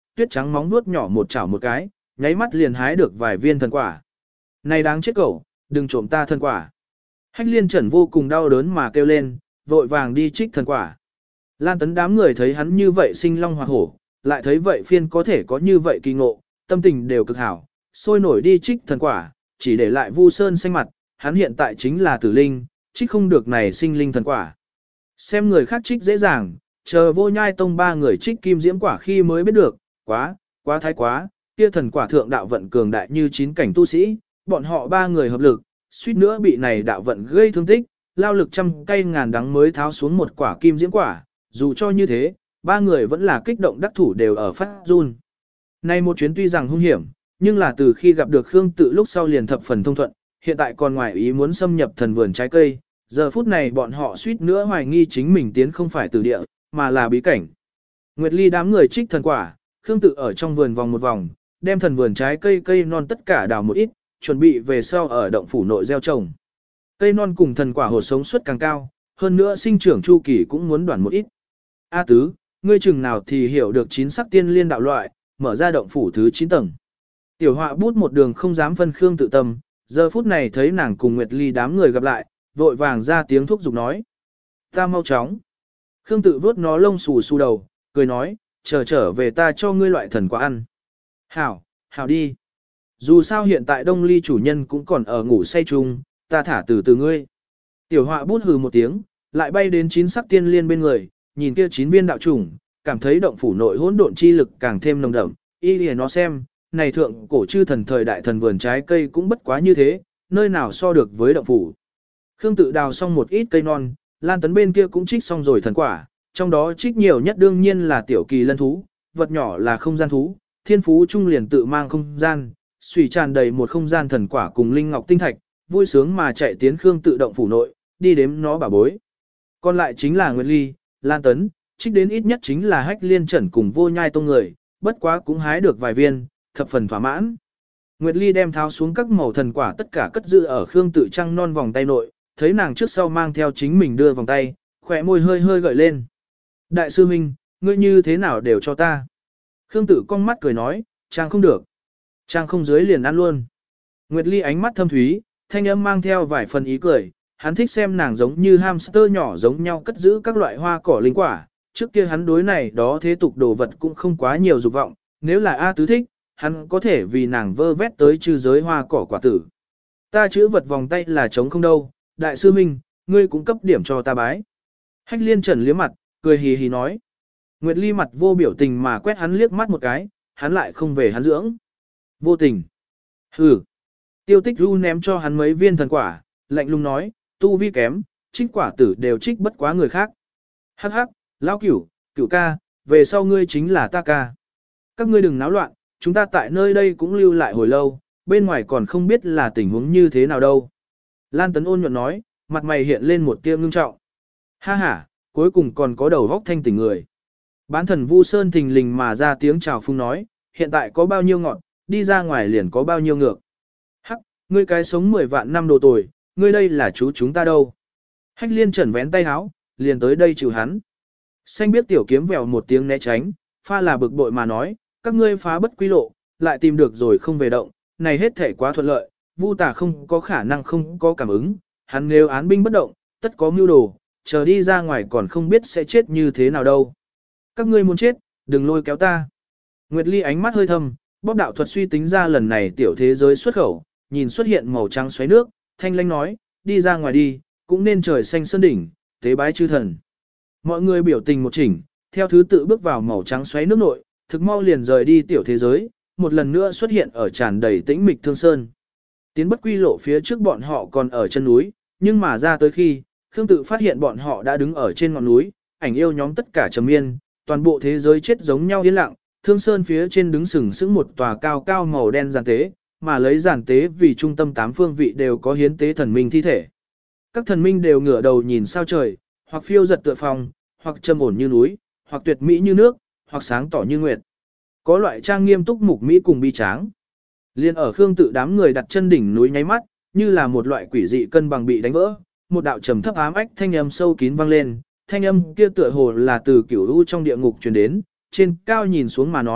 tuyết trắng móng vuốt nhỏ một chảo một cái, nháy mắt liền hái được vài viên thần quả. Này đáng chết cẩu, đừng trộm ta thần quả. Hách liên trần vô cùng đau đớn mà kêu lên, vội vàng đi trích thần quả. Lan tấn đám người thấy hắn như vậy sinh long hoặc hổ, lại thấy vậy phiên có thể có như vậy kỳ ngộ, tâm tình đều cực hảo, sôi nổi đi trích thần quả, chỉ để lại Vu Sơn xanh mặt, hắn hiện tại chính là tử linh, trích không được này sinh linh thần quả. Xem người khác trích dễ dàng, chờ Vô Nhai Tông ba người trích kim diễm quả khi mới biết được, quá, quá thái quá, kia thần quả thượng đạo vận cường đại như chín cảnh tu sĩ, bọn họ ba người hợp lực, suýt nữa bị này đạo vận gây thương tích, lao lực trăm cây ngàn đắng mới tháo xuống một quả kim diễm quả, dù cho như thế, ba người vẫn là kích động đắc thủ đều ở phát run. Này một chuyến tuy rằng hung hiểm, nhưng là từ khi gặp được Khương Tự lúc sau liền thập phần thông thuận, hiện tại còn ngoài ý muốn xâm nhập thần vườn trái cây, giờ phút này bọn họ suýt nữa hoài nghi chính mình tiến không phải từ địa, mà là bí cảnh. Nguyệt Ly đám người trích thần quả, Khương Tự ở trong vườn vòng một vòng, đem thần vườn trái cây cây non tất cả đào một ít, chuẩn bị về sau ở động phủ nội gieo trồng. Cây non cùng thần quả hột sống suất càng cao, hơn nữa sinh trưởng chu kỳ cũng muốn đoạn một ít. A tứ, ngươi chừng nào thì hiểu được chín sắc tiên liên đạo loại, mở ra động phủ thứ chín tầng. Tiểu họa bút một đường không dám phân Khương Tự tâm, giờ phút này thấy nàng cùng Nguyệt Ly đám người gặp lại, vội vàng ra tiếng thúc giục nói. Ta mau chóng. Khương Tự vớt nó lông xù xù đầu, cười nói, chờ trở về ta cho ngươi loại thần quả ăn. Hảo, hảo đi. Dù sao hiện tại Đông Ly chủ nhân cũng còn ở ngủ say chung, ta thả từ từ ngươi. Tiểu họa bút hừ một tiếng, lại bay đến chín sắc tiên liên bên người, nhìn kia chín viên đạo trùng, cảm thấy động phủ nội hỗn độn chi lực càng thêm nồng đậm, y lìa nó xem, này thượng cổ chư thần thời đại thần vườn trái cây cũng bất quá như thế, nơi nào so được với động phủ. Khương Tự đào xong một ít cây non, Lan Tấn bên kia cũng trích xong rồi thần quả, trong đó trích nhiều nhất đương nhiên là tiểu kỳ lân thú, vật nhỏ là không gian thú, thiên phú trung liền tự mang không gian, suy tràn đầy một không gian thần quả cùng linh ngọc tinh thạch, vui sướng mà chạy tiến Khương Tự động phủ nội, đi đếm nó bảo bối. Còn lại chính là Nguyệt Ly, Lan Tấn, trích đến ít nhất chính là Hách Liên Trần cùng Vô Nhai Tông người, bất quá cũng hái được vài viên, thập phần thỏa mãn. Nguyệt Ly đem tháo xuống các màu thần quả tất cả cất giữ ở Khương Tự trăng non vòng tay nội, thấy nàng trước sau mang theo chính mình đưa vòng tay, khỏe môi hơi hơi gợi lên. Đại sư huynh, ngươi như thế nào đều cho ta. Khương Tự cong mắt cười nói, trang không được. Trang không dưới liền ăn luôn. Nguyệt Ly ánh mắt thâm thúy, thanh âm mang theo vài phần ý cười, hắn thích xem nàng giống như hamster nhỏ giống nhau cất giữ các loại hoa cỏ linh quả, trước kia hắn đối này đó thế tục đồ vật cũng không quá nhiều dục vọng, nếu là A Tứ thích, hắn có thể vì nàng vơ vét tới chư giới hoa cỏ quả tử. Ta chữ vật vòng tay là trống không đâu, đại sư minh, ngươi cũng cấp điểm cho ta bái. Hách Liên Trần liếm mặt, cười hì hì nói. Nguyệt Ly mặt vô biểu tình mà quét hắn liếc mắt một cái, hắn lại không về hắn dưỡng. Vô tình. Hừ. Tiêu Tích Du ném cho hắn mấy viên thần quả, lạnh lùng nói, tu vi kém, trích quả tử đều trích bất quá người khác. Hắc hắc, lão cửu, cửu ca, về sau ngươi chính là ta ca. Các ngươi đừng náo loạn, chúng ta tại nơi đây cũng lưu lại hồi lâu, bên ngoài còn không biết là tình huống như thế nào đâu. Lan Tấn ôn nhuận nói, mặt mày hiện lên một tia ngưng trọng. Ha ha, cuối cùng còn có đầu góc thanh tỉnh người. Bán thần Vu Sơn thình lình mà ra tiếng chào phung nói, hiện tại có bao nhiêu ngọn, đi ra ngoài liền có bao nhiêu ngược. Hắc, ngươi cái sống mười vạn năm đồ tồi, ngươi đây là chú chúng ta đâu. Hách Liên Trần vén tay háo, liền tới đây chịu hắn. Xanh biết tiểu kiếm vèo một tiếng né tránh, pha là bực bội mà nói, các ngươi phá bất quy lộ, lại tìm được rồi không về động, này hết thể quá thuận lợi, Vu Tà không có khả năng không có cảm ứng, hắn nếu án binh bất động, tất có mưu đồ, chờ đi ra ngoài còn không biết sẽ chết như thế nào đâu. Các ngươi muốn chết, đừng lôi kéo ta. Nguyệt Ly ánh mắt hơi thâm, bóp đạo thuật suy tính ra lần này tiểu thế giới xuất khẩu, nhìn xuất hiện màu trắng xoáy nước, thanh lãnh nói, đi ra ngoài đi, cũng nên trời xanh sơn đỉnh, tế bái chư thần. Mọi người biểu tình một chỉnh, theo thứ tự bước vào màu trắng xoáy nước nội, thực mau liền rời đi tiểu thế giới, một lần nữa xuất hiện ở tràn đầy tĩnh mịch thương sơn. Tiến bất quy lộ phía trước bọn họ còn ở chân núi, nhưng mà ra tới khi, Khương Tự phát hiện bọn họ đã đứng ở trên ngọn núi, ảnh yêu nhóm tất cả trầm miên, toàn bộ thế giới chết giống nhau yên lặng, thương sơn phía trên đứng sừng sững một tòa cao cao màu đen giàn tế, mà lấy giàn tế vì trung tâm tám phương vị đều có hiến tế thần minh thi thể. Các thần minh đều ngửa đầu nhìn sao trời, hoặc phiêu giật tựa phong, hoặc trầm ổn như núi, hoặc tuyệt mỹ như nước, hoặc sáng tỏ như nguyệt. Có loại trang nghiêm túc mục mỹ cùng bi tráng. Liên ở Khương Tự đám người đặt chân đỉnh núi nháy mắt, như là một loại quỷ dị cân bằng bị đánh vỡ, một đạo trầm thấp ám ách thanh âm sâu kín vang lên, thanh âm kia tựa hồ là từ cửu u trong địa ngục truyền đến, trên cao nhìn xuống mà nói,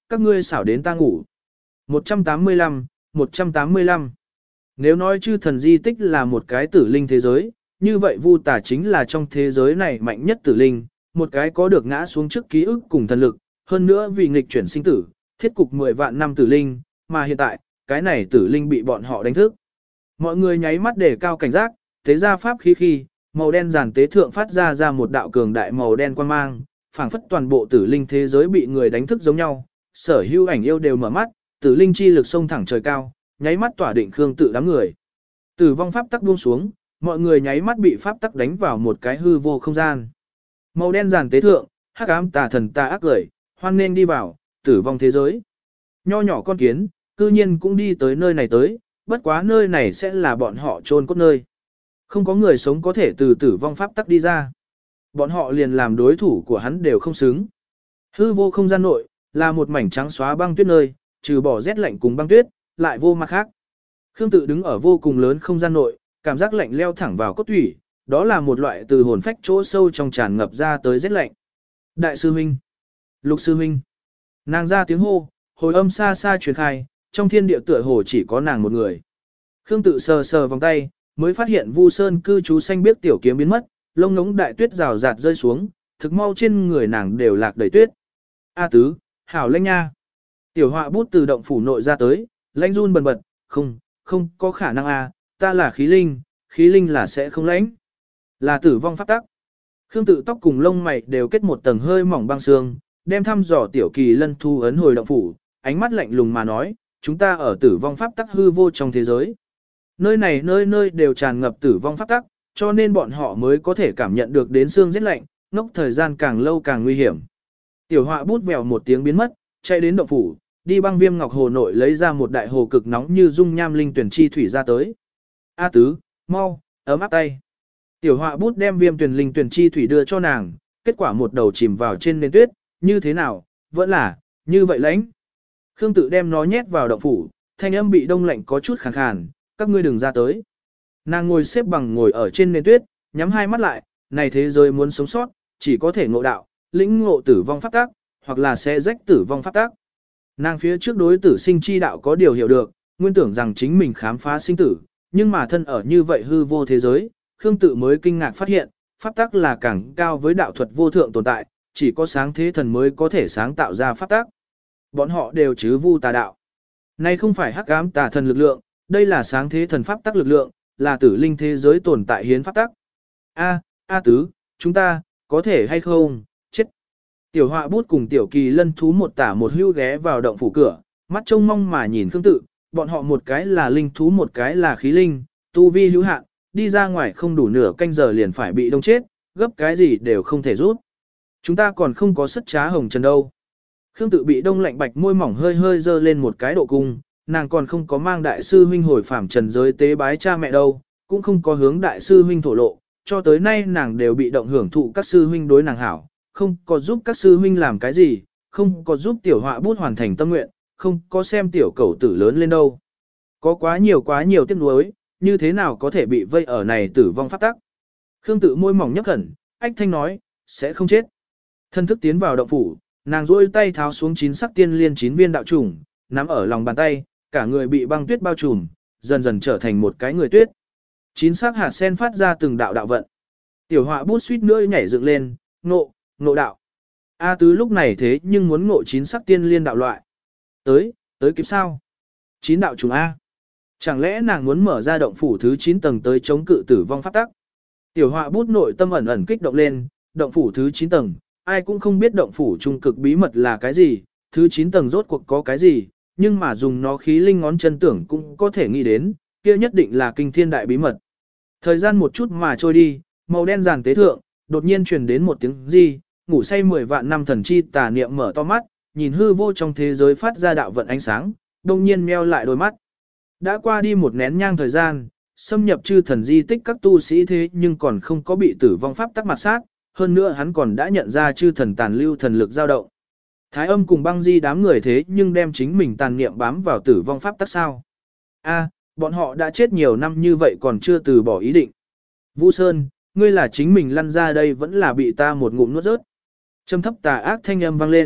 các ngươi xảo đến ta ngủ. một trăm tám mươi lăm, một trăm tám mươi lăm. Nếu nói chư thần di tích là một cái tử linh thế giới, như vậy Vu Tà chính là trong thế giới này mạnh nhất tử linh, một cái có được ngã xuống trước ký ức cùng thần lực, hơn nữa vì nghịch chuyển sinh tử, thiết cục mười vạn năm tử linh, mà hiện tại, cái này tử linh bị bọn họ đánh thức. Mọi người nháy mắt để cao cảnh giác, tế ra pháp khí khi, màu đen giàn tế thượng phát ra ra một đạo cường đại màu đen quang mang, phảng phất toàn bộ tử linh thế giới bị người đánh thức giống nhau, sở hữu ảnh yêu đều mở mắt, tử linh chi lực xông thẳng trời cao, nháy mắt tỏa định Khương Tự đám người. Tử vong pháp tắc buông xuống, mọi người nháy mắt bị pháp tắc đánh vào một cái hư vô không gian. Màu đen giàn tế thượng, hắc ám tà thần tà ác cười, hoan nên đi vào, tử vong thế giới. Nho nhỏ con kiến, cư nhiên cũng đi tới nơi này tới, bất quá nơi này sẽ là bọn họ chôn cốt nơi. Không có người sống có thể từ tử vong pháp tắc đi ra. Bọn họ liền làm đối thủ của hắn đều không xứng. Hư vô không gian nội, là một mảnh trắng xóa băng tuyết nơi, trừ bỏ rét lạnh cùng băng tuyết, lại vô mặt khác. Khương Tự đứng ở vô cùng lớn không gian nội, cảm giác lạnh leo thẳng vào cốt thủy, đó là một loại từ hồn phách chỗ sâu trong tràn ngập ra tới rét lạnh. Đại sư huynh, Lục sư huynh. Nàng ra tiếng hô, hồi âm xa xa truyền khai, trong thiên địa tựa hồ chỉ có nàng một người. Khương Tự sờ sờ vòng tay, mới phát hiện Vu Sơn cư trú xanh biết tiểu kiếm biến mất, lông ngống đại tuyết rào rạt rơi xuống, thực mau trên người nàng đều lạc đầy tuyết. A tứ, hảo lãnh nha. Tiểu họa bút từ động phủ nội ra tới, lãnh run bần bật, không, không có khả năng a, ta là khí linh, khí linh là sẽ không lãnh. Là tử vong pháp tắc. Khương Tự tóc cùng lông mày đều kết một tầng hơi mỏng băng xương, đem thăm dò tiểu kỳ lân thu ấn hồi động phủ, ánh mắt lạnh lùng mà nói, chúng ta ở tử vong pháp tắc hư vô trong thế giới. Nơi này nơi nơi đều tràn ngập tử vong pháp tắc, cho nên bọn họ mới có thể cảm nhận được đến xương rét lạnh, ngốc thời gian càng lâu càng nguy hiểm. Tiểu họa bút vèo một tiếng biến mất, chạy đến động phủ, đi băng viêm ngọc hồ nội lấy ra một đại hồ cực nóng như dung nham linh tuyển chi thủy ra tới. A tứ, mau, ấm áp tay. Tiểu họa bút đem viêm tuyển linh tuyển chi thủy đưa cho nàng, kết quả một đầu chìm vào trên nền tuyết, như thế nào, vẫn là, như vậy lãnh. Khương Tự đem nó nhét vào động phủ, thanh âm bị đông lạnh có chút khàn khàn, các ngươi đừng ra tới. Nàng ngồi xếp bằng ngồi ở trên nền tuyết, nhắm hai mắt lại, này thế giới muốn sống sót, chỉ có thể ngộ đạo, lĩnh ngộ tử vong pháp tắc, hoặc là sẽ rách tử vong pháp tắc. Nàng phía trước đối tử sinh chi đạo có điều hiểu được, nguyên tưởng rằng chính mình khám phá sinh tử, nhưng mà thân ở như vậy hư vô thế giới, Khương Tự mới kinh ngạc phát hiện, pháp tắc là càng cao với đạo thuật vô thượng tồn tại, chỉ có sáng thế thần mới có thể sáng tạo ra pháp tắc. Bọn họ đều chứ Vu Tà đạo. Này không phải hắc ám tà thần lực lượng, đây là sáng thế thần pháp tắc lực lượng, là tử linh thế giới tồn tại hiến pháp tắc. A, A tứ, chúng ta, có thể hay không, chết. Tiểu họa bút cùng tiểu kỳ lân thú một tả một hưu ghé vào động phủ cửa, mắt trông mong mà nhìn Khương Tự, bọn họ một cái là linh thú một cái là khí linh, tu vi hữu hạn, đi ra ngoài không đủ nửa canh giờ liền phải bị đông chết, gấp cái gì đều không thể rút. Chúng ta còn không có sất trá hồng trần đâu. Khương Tự bị đông lạnh bạch môi mỏng hơi hơi dơ lên một cái độ cung, nàng còn không có mang đại sư huynh hồi phàm trần giới tế bái cha mẹ đâu, cũng không có hướng đại sư huynh thổ lộ, cho tới nay nàng đều bị động hưởng thụ các sư huynh đối nàng hảo, không có giúp các sư huynh làm cái gì, không có giúp tiểu họa bút hoàn thành tâm nguyện, không có xem tiểu cẩu tử lớn lên đâu. Có quá nhiều quá nhiều tiếc nuối, như thế nào có thể bị vây ở này tử vong pháp tắc. Khương Tự môi mỏng nhấp khẩn, ách thanh nói, sẽ không chết. Thân thức tiến vào động phủ, nàng duỗi tay tháo xuống chín sắc tiên liên chín viên đạo trùng, nắm ở lòng bàn tay, cả người bị băng tuyết bao trùm, dần dần trở thành một cái người tuyết. Chín sắc hạt sen phát ra từng đạo đạo vận. Tiểu họa bút suýt nữa nhảy dựng lên, ngộ, ngộ đạo. A tứ lúc này thế nhưng muốn ngộ chín sắc tiên liên đạo loại. Tới, tới kịp sao? Chín đạo trùng A. Chẳng lẽ nàng muốn mở ra động phủ thứ chín tầng tới chống cự tử vong pháp tắc? Tiểu họa bút nội tâm ẩn ẩn kích động lên, động phủ thứ chín tầng, ai cũng không biết động phủ trung cực bí mật là cái gì, thứ chín tầng rốt cuộc có cái gì, nhưng mà dùng nó khí linh ngón chân tưởng cũng có thể nghĩ đến, kia nhất định là kinh thiên đại bí mật. Thời gian một chút mà trôi đi, màu đen giàn tế thượng, đột nhiên truyền đến một tiếng gì, ngủ say mười vạn năm thần chi tà niệm mở to mắt, nhìn hư vô trong thế giới phát ra đạo vận ánh sáng, đông nhiên meo lại đôi mắt. Đã qua đi một nén nhang thời gian, xâm nhập chư thần di tích các tu sĩ thế nhưng còn không có bị tử vong pháp tắc mặt sát, hơn nữa hắn còn đã nhận ra chư thần tàn lưu thần lực dao động. Thái âm cùng băng di đám người thế nhưng đem chính mình tàn niệm bám vào tử vong pháp tắc sao. A, bọn họ đã chết nhiều năm như vậy còn chưa từ bỏ ý định. Vũ Sơn, ngươi là chính mình lăn ra đây vẫn là bị ta một ngụm nuốt rớt. Trầm thấp tà ác thanh âm vang lên,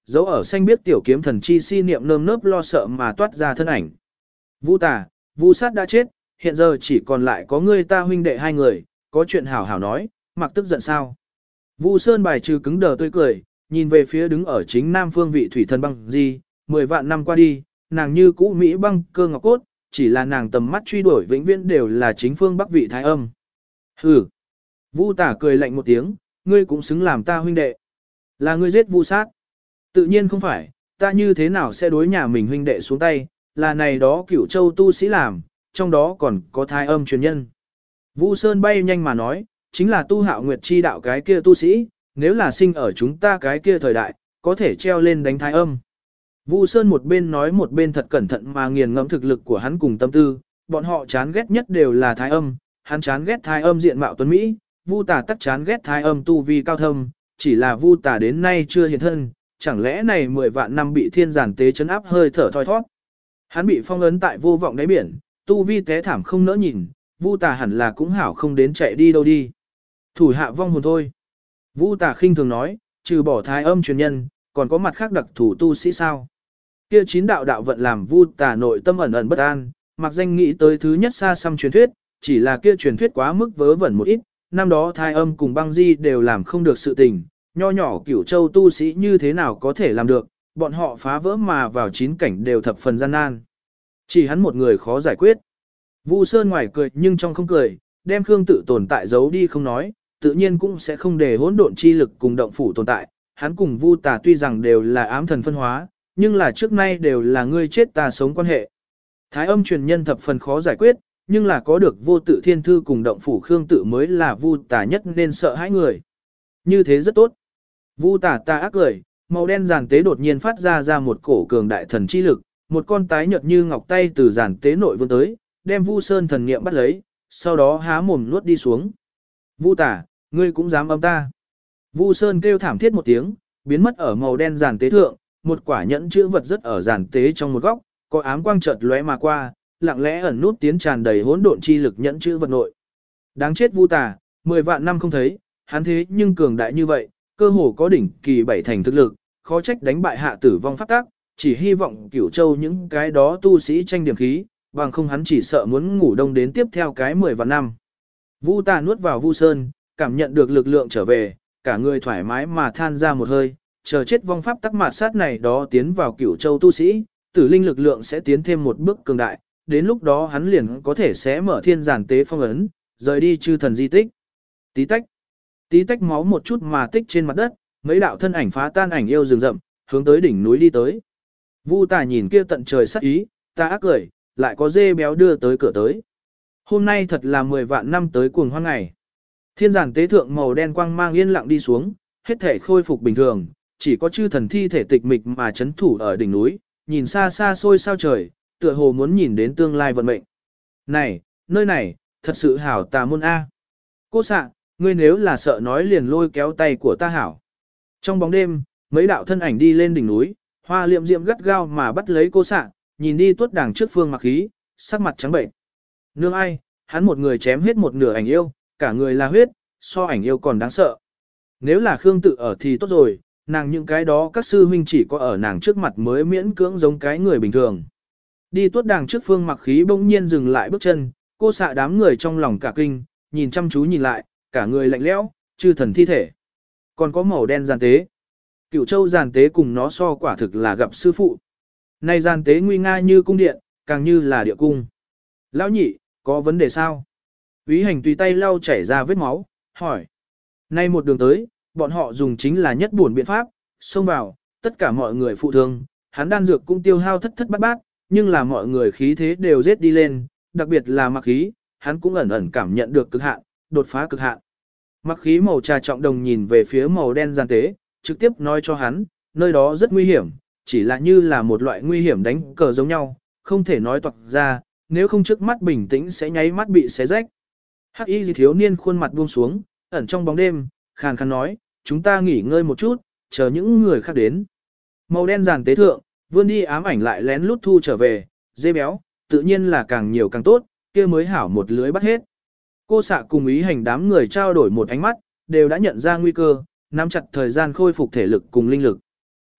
dấu ở xanh biết tiểu kiếm thần chi si niệm nơm nớp lo sợ mà toát ra thân ảnh. Vu tà, Vu sát đã chết, hiện giờ chỉ còn lại có ngươi ta huynh đệ hai người, có chuyện hảo hảo nói, mặc tức giận sao. Vu Sơn bài trừ cứng đờ tươi cười, nhìn về phía đứng ở chính nam phương vị thủy thần băng di, mười vạn năm qua đi, nàng như cũ Mỹ băng cơ ngọc cốt, chỉ là nàng tầm mắt truy đuổi vĩnh viễn đều là chính phương bắc vị thái âm. Hừ. Vu tả cười lạnh một tiếng, ngươi cũng xứng làm ta huynh đệ. Là ngươi giết Vu sát. Tự nhiên không phải, ta như thế nào sẽ đối nhà mình huynh đệ xuống tay, là này đó cửu châu tu sĩ làm, trong đó còn có thái âm truyền nhân. Vu Sơn bay nhanh mà nói, chính là tu hạo nguyệt chi đạo cái kia tu sĩ, nếu là sinh ở chúng ta cái kia thời đại, có thể treo lên đánh thái âm. Vu Sơn một bên nói một bên thật cẩn thận mà nghiền ngẫm thực lực của hắn cùng tâm tư, bọn họ chán ghét nhất đều là thái âm, hắn chán ghét thái âm diện mạo tuấn Mỹ, Vu tà tắc chán ghét thái âm tu vi cao thâm, chỉ là Vu tà đến nay chưa hiện thân, chẳng lẽ này mười vạn năm bị thiên giản tế chấn áp hơi thở thoi thoát. Hắn bị phong ấn tại vô vọng đáy biển, tu vi té thảm không nỡ nhìn, Vu tà hẳn là cũng hảo không đến chạy đi đâu đi. Thủ hạ vong hồn thôi. Vu tà khinh thường nói, trừ bỏ thái âm truyền nhân, còn có mặt khác đặc thủ tu sĩ sao. Kia chín đạo đạo vận làm Vu tà nội tâm ẩn ẩn bất an, mặc danh nghĩ tới thứ nhất xa xăm truyền thuyết, chỉ là kia truyền thuyết quá mức vớ vẩn một ít, năm đó thái âm cùng băng di đều làm không được sự tình, nho nhỏ cửu châu tu sĩ như thế nào có thể làm được, bọn họ phá vỡ mà vào chín cảnh đều thập phần gian nan. Chỉ hắn một người khó giải quyết. Vu Sơn ngoài cười nhưng trong không cười, đem Khương Tự tồn tại giấu đi không nói, tự nhiên cũng sẽ không để hỗn độn chi lực cùng động phủ tồn tại. Hắn cùng Vu Tà tuy rằng đều là ám thần phân hóa, nhưng là trước nay đều là ngươi chết ta sống quan hệ. Thái âm truyền nhân thập phần khó giải quyết, nhưng là có được vô tự thiên thư cùng động phủ Khương Tự mới là Vu Tà nhất nên sợ hãi người. Như thế rất tốt. Vu Tà ta ác cười, màu đen giàn tế đột nhiên phát ra ra một cổ cường đại thần chi lực, một con tái nhợt như ngọc tay từ giàn tế nội vươn tới, đem Vu Sơn thần niệm bắt lấy, sau đó há mồm nuốt đi xuống. Vu Tà, ngươi cũng dám âm ta. Vu Sơn kêu thảm thiết một tiếng, biến mất ở màu đen giàn tế thượng, một quả nhẫn chữ vật rất ở giàn tế trong một góc, có ám quang chợt lóe mà qua, lặng lẽ ẩn nút tiến tràn đầy hỗn độn chi lực nhẫn chữ vật nội. Đáng chết Vu Tà, mười vạn năm không thấy, hắn thế nhưng cường đại như vậy, cơ hồ có đỉnh kỳ bảy thành thực lực, khó trách đánh bại hạ tử vong pháp tác, chỉ hy vọng Cửu Châu những cái đó tu sĩ tranh điểm khí, bằng không hắn chỉ sợ muốn ngủ đông đến tiếp theo cái mười vạn năm. Vu Tà nuốt vào Vu Sơn, cảm nhận được lực lượng trở về, cả người thoải mái mà than ra một hơi, chờ chết vong pháp tắc mạt sát này đó tiến vào Cửu Châu tu sĩ, tử linh lực lượng sẽ tiến thêm một bước cường đại, đến lúc đó hắn liền có thể sẽ mở thiên giản tế phong ấn, rời đi chư thần di tích. Tí tách, tí tách máu một chút mà tích trên mặt đất, mấy đạo thân ảnh phá tan ảnh yêu rừng rậm, hướng tới đỉnh núi đi tới. Vu Tà nhìn kia tận trời sắc ý, ta ác cười, lại có dê béo đưa tới cửa tới. Hôm nay thật là mười vạn năm tới cuồng hoan ngày. Thiên giản tế thượng màu đen quang mang yên lặng đi xuống, hết thể khôi phục bình thường, chỉ có chư thần thi thể tịch mịch mà chấn thủ ở đỉnh núi, nhìn xa xa xôi sao trời, tựa hồ muốn nhìn đến tương lai vận mệnh. Này, nơi này, thật sự hảo tà môn A. Cô xạ, ngươi nếu là sợ nói liền lôi kéo tay của ta hảo. Trong bóng đêm, mấy đạo thân ảnh đi lên đỉnh núi, hoa liệm diệm gắt gao mà bắt lấy cô xạ, nhìn đi tuốt đàng trước phương mặc khí, sắc mặt trắng bệnh. Nương ai, hắn một người chém hết một nửa ảnh yêu, cả người là huyết, so ảnh yêu còn đáng sợ. Nếu là Khương Tự ở thì tốt rồi, nàng những cái đó các sư huynh chỉ có ở nàng trước mặt mới miễn cưỡng giống cái người bình thường. Đi tuốt đàng trước phương mặc khí bỗng nhiên dừng lại bước chân, cô xạ đám người trong lòng cả kinh, nhìn chăm chú nhìn lại, cả người lạnh lẽo, chư thần thi thể. Còn có màu đen giàn tế. Cửu Châu giàn tế cùng nó so quả thực là gặp sư phụ. Này giàn tế nguy nga như cung điện, càng như là địa cung. Lão nhị, có vấn đề sao? Úy Hành tùy tay lau chảy ra vết máu, hỏi. Nay một đường tới, bọn họ dùng chính là nhất buồn biện pháp, xông vào, tất cả mọi người phụ thương, hắn đan dược cũng tiêu hao thất thất bát bát, nhưng là mọi người khí thế đều giết đi lên, đặc biệt là mặc khí, hắn cũng ẩn ẩn cảm nhận được cực hạn, đột phá cực hạn. Mặc khí màu trà trọng đồng nhìn về phía màu đen gian tế, trực tiếp nói cho hắn, nơi đó rất nguy hiểm, chỉ là như là một loại nguy hiểm đánh cờ giống nhau, không thể nói toạc ra, nếu không trước mắt bình tĩnh sẽ nháy mắt bị xé rách. Hắc y thiếu niên khuôn mặt buông xuống, ẩn trong bóng đêm, khàn khàn nói, chúng ta nghỉ ngơi một chút, chờ những người khác đến. Màu đen giàn tế thượng, vươn đi ám ảnh lại lén lút thu trở về, dê béo, tự nhiên là càng nhiều càng tốt, kia mới hảo một lưới bắt hết. Cô xạ cùng Ý Hành đám người trao đổi một ánh mắt, đều đã nhận ra nguy cơ, nắm chặt thời gian khôi phục thể lực cùng linh lực.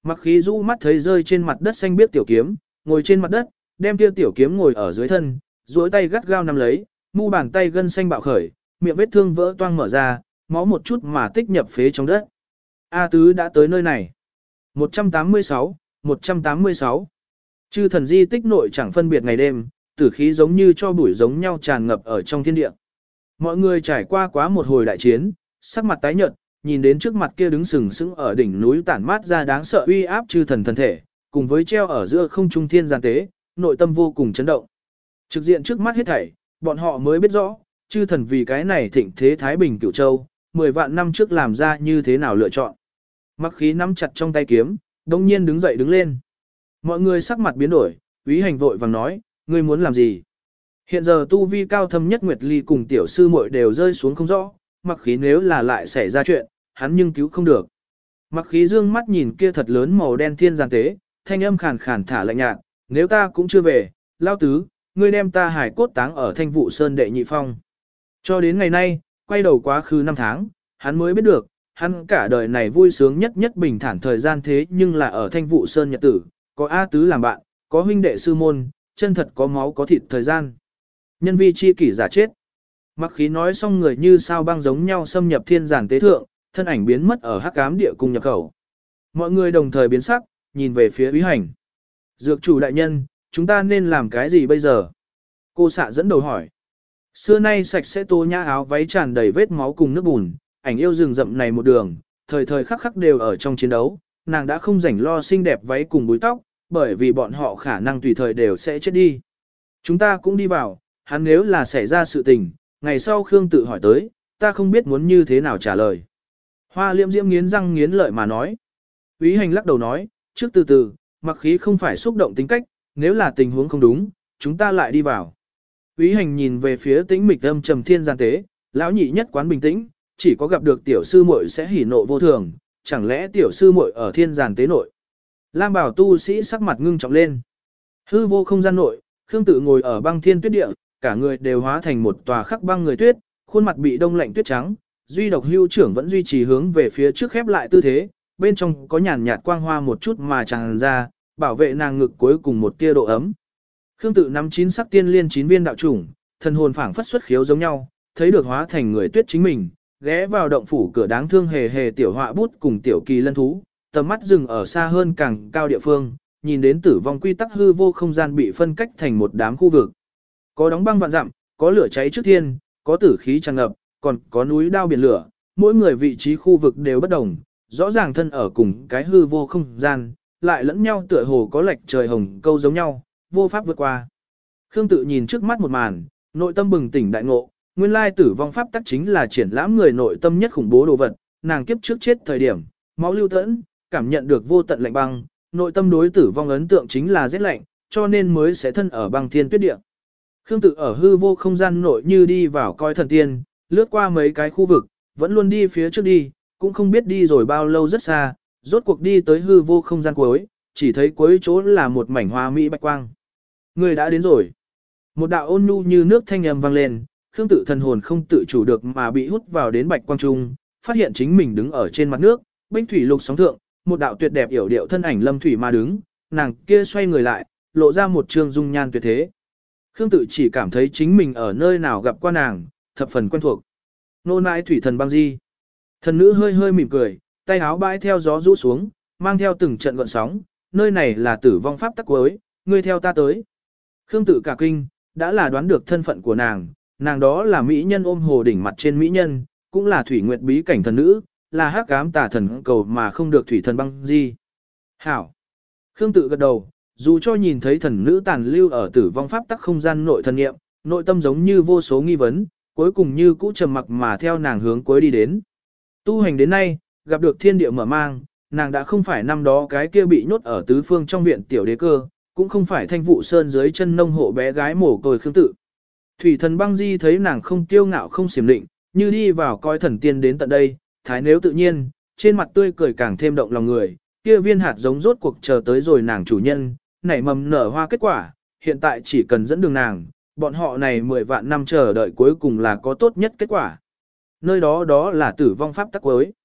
Mặc khí rũ mắt thấy rơi trên mặt đất xanh biếc tiểu kiếm, ngồi trên mặt đất, đem kia tiểu kiếm ngồi ở dưới thân, duỗi tay gắt gao nắm lấy, mu bàn tay gân xanh bạo khởi, miệng vết thương vỡ toang mở ra, máu một chút mà tích nhập phế trong đất. A Tứ đã tới nơi này. một trăm tám mươi sáu, một trăm tám mươi sáu. Chư thần di tích nội chẳng phân biệt ngày đêm, tử khí giống như cho bụi giống nhau tràn ngập ở trong thiên địa. Mọi người trải qua quá một hồi đại chiến, sắc mặt tái nhợt, nhìn đến trước mặt kia đứng sừng sững ở đỉnh núi tản mát ra đáng sợ uy áp chư thần thân thể, cùng với treo ở giữa không trung thiên giàn tế, nội tâm vô cùng chấn động. Trực diện trước mắt hết thảy, bọn họ mới biết rõ, chư thần vì cái này thịnh thế Thái Bình Cửu Châu, mười vạn năm trước làm ra như thế nào lựa chọn. Mặc khí nắm chặt trong tay kiếm, đông nhiên đứng dậy đứng lên. Mọi người sắc mặt biến đổi, Úy Hành vội vàng nói, ngươi muốn làm gì? Hiện giờ tu vi cao thâm nhất Nguyệt Ly cùng tiểu sư muội đều rơi xuống không rõ, mặc khí nếu là lại xảy ra chuyện, hắn nhưng cứu không được. Mặc khí dương mắt nhìn kia thật lớn màu đen thiên giàn tế, thanh âm khàn khàn thả lạnh nhạt, nếu ta cũng chưa về, lao tứ, ngươi đem ta hải cốt táng ở Thanh Vụ Sơn đệ nhị phong. Cho đến ngày nay, quay đầu quá khứ năm tháng, hắn mới biết được, hắn cả đời này vui sướng nhất nhất bình thản thời gian thế nhưng là ở Thanh Vụ Sơn nhật tử, có A Tứ làm bạn, có huynh đệ sư môn, chân thật có máu có thịt thời gian. Nhân vi chi kỷ giả chết. Mặc khí nói xong người như sao băng giống nhau xâm nhập thiên giản tế thượng, thân ảnh biến mất ở hắc ám địa cung nhập khẩu. Mọi người đồng thời biến sắc, nhìn về phía Úy Hành. Dược chủ đại nhân, chúng ta nên làm cái gì bây giờ? Cô xạ dẫn đầu hỏi. Xưa nay sạch sẽ tô nhã áo váy tràn đầy vết máu cùng nước bùn, ảnh yêu rừng rậm này một đường, thời thời khắc khắc đều ở trong chiến đấu, nàng đã không rảnh lo xinh đẹp váy cùng búi tóc, bởi vì bọn họ khả năng tùy thời đều sẽ chết đi. Chúng ta cũng đi vào, hắn nếu là xảy ra sự tình, ngày sau Khương tự hỏi tới, ta không biết muốn như thế nào trả lời. Hoa Liễm Diễm nghiến răng nghiến lợi mà nói. Úy Hành lắc đầu nói, trước từ từ, mặc khí không phải xúc động tính cách, nếu là tình huống không đúng, chúng ta lại đi vào. Úy Hành nhìn về phía tĩnh mịch âm trầm thiên gian tế, lão nhị nhất quán bình tĩnh, chỉ có gặp được tiểu sư muội sẽ hỉ nộ vô thường, chẳng lẽ tiểu sư muội ở thiên giàn tế nội. Lam Bảo tu sĩ sắc mặt ngưng trọng lên. Hư vô không gian nội, Khương Tự ngồi ở băng thiên tuyết địa, cả người đều hóa thành một tòa khắc băng người tuyết, khuôn mặt bị đông lạnh tuyết trắng, duy độc hưu trưởng vẫn duy trì hướng về phía trước khép lại tư thế, bên trong có nhàn nhạt quang hoa một chút mà tràn ra, bảo vệ nàng ngực cuối cùng một tia độ ấm. Khương Tự nắm chín sắc tiên liên chín viên đạo chủng, thần hồn phảng phất xuất khiếu giống nhau, thấy được hóa thành người tuyết chính mình, ghé vào động phủ cửa đáng thương hề hề tiểu họa bút cùng tiểu kỳ lân thú, tầm mắt dừng ở xa hơn càng cao địa phương, nhìn đến tử vong quy tắc hư vô không gian bị phân cách thành một đám khu vực. Có đóng băng vạn dặm, có lửa cháy trước thiên, có tử khí tràn ngập, còn có núi đao biển lửa, mỗi người vị trí khu vực đều bất đồng, rõ ràng thân ở cùng cái hư vô không gian, lại lẫn nhau tựa hồ có lệch trời hồng câu giống nhau, vô pháp vượt qua. Khương Tự nhìn trước mắt một màn, nội tâm bừng tỉnh đại ngộ, nguyên lai tử vong pháp tắc chính là triển lãm người nội tâm nhất khủng bố đồ vật, nàng kiếp trước chết thời điểm, máu lưu tẫn, cảm nhận được vô tận lạnh băng, nội tâm đối tử vong ấn tượng chính là rét lạnh, cho nên mới sẽ thân ở băng thiên tuyết địa. Khương Tự ở hư vô không gian nội như đi vào coi thần tiên, lướt qua mấy cái khu vực, vẫn luôn đi phía trước đi, cũng không biết đi rồi bao lâu rất xa, rốt cuộc đi tới hư vô không gian cuối, chỉ thấy cuối chỗ là một mảnh hoa mỹ bạch quang. Người đã đến rồi. Một đạo ôn nhu như nước thanh âm vang lên, Khương Tự thần hồn không tự chủ được mà bị hút vào đến bạch quang trung, phát hiện chính mình đứng ở trên mặt nước, binh thủy lục sóng thượng, một đạo tuyệt đẹp yểu điệu thân ảnh lâm thủy mà đứng, nàng kia xoay người lại, lộ ra một trương dung nhan tuyệt thế. Khương Tự chỉ cảm thấy chính mình ở nơi nào gặp qua nàng, thập phần quen thuộc. Nô nãi thủy thần băng di. Thần nữ hơi hơi mỉm cười, tay áo bãi theo gió rũ xuống, mang theo từng trận gợn sóng, nơi này là tử vong pháp tắc cuối, ngươi theo ta tới. Khương Tự cả kinh, đã là đoán được thân phận của nàng, nàng đó là mỹ nhân ôm hồ đỉnh mặt trên mỹ nhân, cũng là thủy nguyệt bí cảnh thần nữ, là hắc ám tà thần cầu mà không được thủy thần băng di. Hảo. Khương Tự gật đầu, dù cho nhìn thấy thần nữ tàn lưu ở tử vong pháp tắc không gian nội thần nghiệm, nội tâm giống như vô số nghi vấn, cuối cùng như cũ trầm mặc mà theo nàng hướng cuối đi đến. Tu hành đến nay, gặp được thiên địa mở mang, nàng đã không phải năm đó cái kia bị nhốt ở tứ phương trong viện tiểu đế cơ, cũng không phải Thanh Vụ Sơn dưới chân nông hộ bé gái mồ côi Khương Tự. Thủy thần băng di thấy nàng không kiêu ngạo không xiểm định, như đi vào coi thần tiên đến tận đây, thái nếu tự nhiên, trên mặt tươi cười càng thêm động lòng người, kia viên hạt giống rốt cuộc chờ tới rồi nàng chủ nhân, nảy mầm nở hoa kết quả, hiện tại chỉ cần dẫn đường nàng, bọn họ này mười vạn năm chờ đợi cuối cùng là có tốt nhất kết quả. Nơi đó đó là tử vong pháp tắc cuối.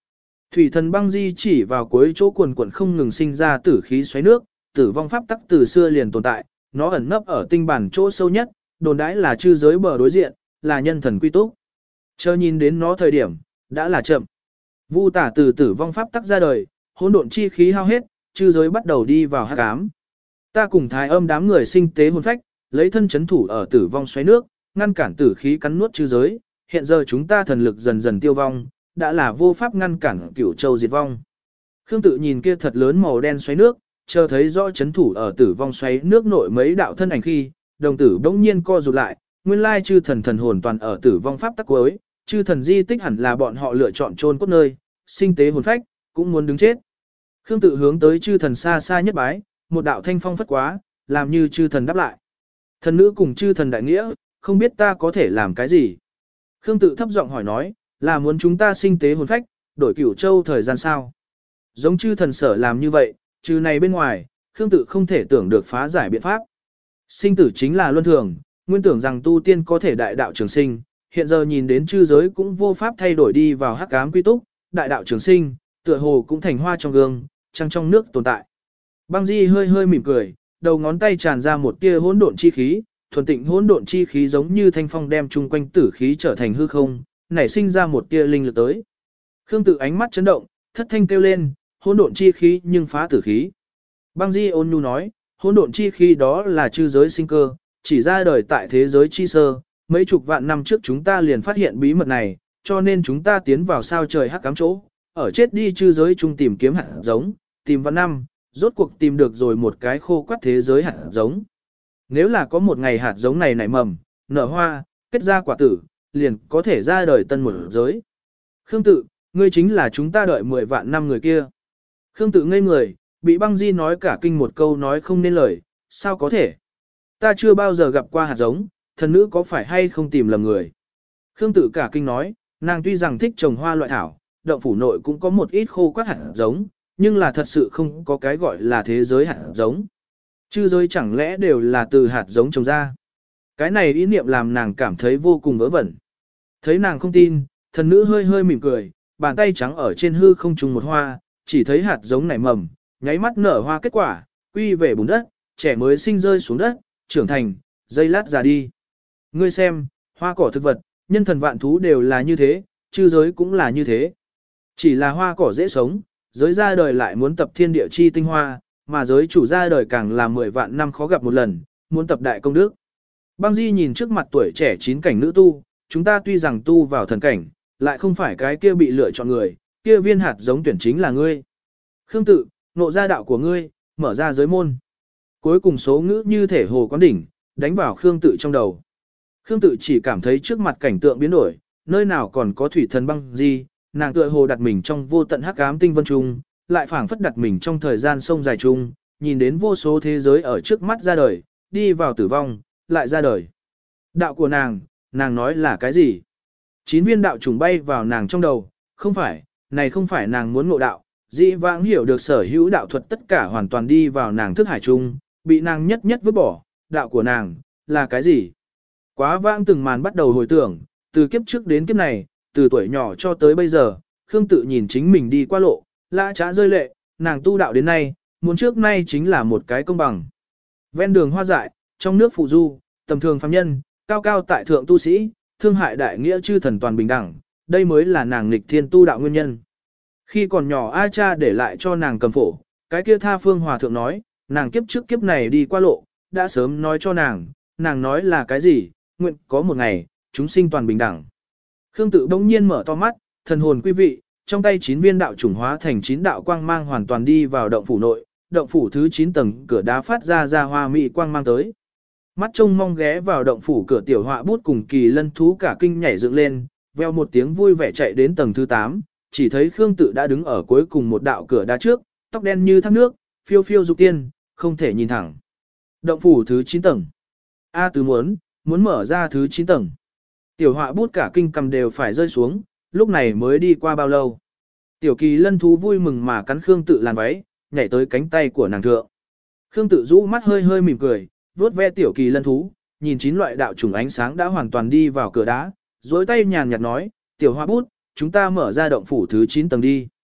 Thủy thần băng di chỉ vào cuối chỗ quần quần không ngừng sinh ra tử khí xoáy nước, tử vong pháp tắc từ xưa liền tồn tại, nó ẩn nấp ở tinh bản chỗ sâu nhất, đồn đãi là chư giới bờ đối diện, là nhân thần quy túc. Chờ nhìn đến nó thời điểm, đã là chậm. Vu tả từ tử vong pháp tắc ra đời, hỗn độn chi khí hao hết, chư giới bắt đầu đi vào hắc ám. Ta cùng thái âm đám người sinh tế hồn phách, lấy thân chấn thủ ở tử vong xoáy nước, ngăn cản tử khí cắn nuốt chư giới, hiện giờ chúng ta thần lực dần dần tiêu vong, đã là vô pháp ngăn cản cửu châu diệt vong. Khương tự nhìn kia thật lớn màu đen xoáy nước, chờ thấy rõ chấn thủ ở tử vong xoáy nước nội mấy đạo thân ảnh khi, đồng tử bỗng nhiên co rụt lại, nguyên lai chư thần thần hồn toàn ở tử vong pháp tắc cuối, chư thần di tích hẳn là bọn họ lựa chọn chôn cốt nơi, sinh tế hồn phách, cũng muốn đứng chết. Khương tự hướng tới chư thần xa xa nhất bái, một đạo thanh phong phất quá, làm như chư thần đáp lại. Thần nữ cùng chư thần đại nghĩa, không biết ta có thể làm cái gì. Khương tự thấp giọng hỏi nói, là muốn chúng ta sinh tế hồn phách, đổi cửu châu thời gian sao. Giống chư thần sở làm như vậy, trừ này bên ngoài, Khương tự không thể tưởng được phá giải biện pháp. Sinh tử chính là luân thường, nguyên tưởng rằng tu tiên có thể đại đạo trường sinh, hiện giờ nhìn đến chư giới cũng vô pháp thay đổi đi vào hắc ám quy túc, đại đạo trường sinh, tựa hồ cũng thành hoa trong gương, trăng trong nước tồn tại. Băng Di hơi hơi mỉm cười, đầu ngón tay tràn ra một tia hỗn độn chi khí, thuần tịnh hỗn độn chi khí giống như thanh phong đem chung quanh tử khí trở thành hư không, nảy sinh ra một tia linh lực tới. Khương tự ánh mắt chấn động, thất thanh kêu lên, hỗn độn chi khí nhưng phá tử khí. Băng Di ôn nhu nói, hỗn độn chi khí đó là chư giới sinh cơ, chỉ ra đời tại thế giới chi sơ, mấy chục vạn năm trước chúng ta liền phát hiện bí mật này, cho nên chúng ta tiến vào sao trời hắc ám chỗ, ở chết đi chư giới chung tìm kiếm hạt giống, tìm vạn năm, rốt cuộc tìm được rồi một cái khô quắt thế giới hạt giống. Nếu là có một ngày hạt giống này nảy mầm, nở hoa, kết ra quả tử, liền có thể ra đời tân một giới. Khương tự, ngươi chính là chúng ta đợi mười vạn năm người kia. Khương tự ngây người, bị Băng Di nói cả kinh một câu nói không nên lời, sao có thể? Ta chưa bao giờ gặp qua hạt giống, thần nữ có phải hay không tìm lầm người? Khương tự cả kinh nói, nàng tuy rằng thích trồng hoa loại thảo, động phủ nội cũng có một ít khô quắt hạt giống, nhưng là thật sự không có cái gọi là thế giới hạt giống. Chư giới chẳng lẽ đều là từ hạt giống trồng ra? Cái này ý niệm làm nàng cảm thấy vô cùng vớ vẩn. Thấy nàng không tin, thần nữ hơi hơi mỉm cười, bàn tay trắng ở trên hư không trùng một hoa, chỉ thấy hạt giống nảy mầm, nháy mắt nở hoa kết quả, quy về bùn đất, trẻ mới sinh rơi xuống đất, trưởng thành, dây lát già đi. Ngươi xem, hoa cỏ thực vật, nhân thần vạn thú đều là như thế, chư giới cũng là như thế. Chỉ là hoa cỏ dễ sống, giới ra đời lại muốn tập thiên địa chi tinh hoa, mà giới chủ ra đời càng là mười vạn năm khó gặp một lần, muốn tập đại công đức. Băng Di nhìn trước mặt tuổi trẻ chín cảnh nữ tu, chúng ta tuy rằng tu vào thần cảnh, lại không phải cái kia bị lựa chọn người, kia viên hạt giống tuyển chính là ngươi. Khương tự, nộ ra đạo của ngươi, mở ra giới môn. Cuối cùng số ngữ như thể hồ quán đỉnh, đánh vào Khương tự trong đầu. Khương tự chỉ cảm thấy trước mặt cảnh tượng biến đổi, nơi nào còn có thủy thần Băng Di, nàng tựa hồ đặt mình trong vô tận hắc ám tinh vân trung, lại phảng phất đặt mình trong thời gian sông dài trung, nhìn đến vô số thế giới ở trước mắt ra đời, đi vào tử vong, lại ra đời. Đạo của nàng, nàng nói là cái gì? Chín viên đạo trùng bay vào nàng trong đầu, không phải, này không phải nàng muốn ngộ đạo, dĩ vãng hiểu được sở hữu đạo thuật tất cả hoàn toàn đi vào nàng thức hải trung, bị nàng nhất nhất vứt bỏ, đạo của nàng, là cái gì? Quá vãng từng màn bắt đầu hồi tưởng, từ kiếp trước đến kiếp này, từ tuổi nhỏ cho tới bây giờ, Khương tự nhìn chính mình đi qua lộ, lã trá rơi lệ, nàng tu đạo đến nay, muốn trước nay chính là một cái công bằng. Ven đường hoa dại, trong nước phụ du, tầm thường phàm nhân, cao cao tại thượng tu sĩ, thương hại đại nghĩa chư thần toàn bình đẳng, đây mới là nàng nghịch thiên tu đạo nguyên nhân. Khi còn nhỏ A Cha để lại cho nàng cầm phổ, cái kia tha phương hòa thượng nói, nàng kiếp trước kiếp này đi qua lộ, đã sớm nói cho nàng, nàng nói là cái gì, nguyện có một ngày, chúng sinh toàn bình đẳng. Khương tự bỗng nhiên mở to mắt, thần hồn quý vị, trong tay chín viên đạo chủng hóa thành chín đạo quang mang hoàn toàn đi vào động phủ nội, động phủ thứ chín tầng cửa đá phát ra ra hoa mỹ quang mang tới. Mắt trông mong ghé vào động phủ cửa tiểu họa bút cùng kỳ lân thú cả kinh nhảy dựng lên, veo một tiếng vui vẻ chạy đến tầng thứ tám, chỉ thấy Khương tự đã đứng ở cuối cùng một đạo cửa đá trước, tóc đen như thác nước, phiêu phiêu dục tiên, không thể nhìn thẳng. Động phủ thứ chín tầng. A tứ muốn, muốn mở ra thứ chín tầng. Tiểu họa bút cả kinh cầm đều phải rơi xuống, lúc này mới đi qua bao lâu. Tiểu kỳ lân thú vui mừng mà cắn Khương tự làn váy, nhảy tới cánh tay của nàng thượng. Khương tự rũ mắt hơi hơi mỉm cười, vuốt ve tiểu kỳ lân thú, nhìn chín loại đạo trùng ánh sáng đã hoàn toàn đi vào cửa đá, duỗi tay nhàn nhạt nói, tiểu họa bút, chúng ta mở ra động phủ thứ chín tầng đi.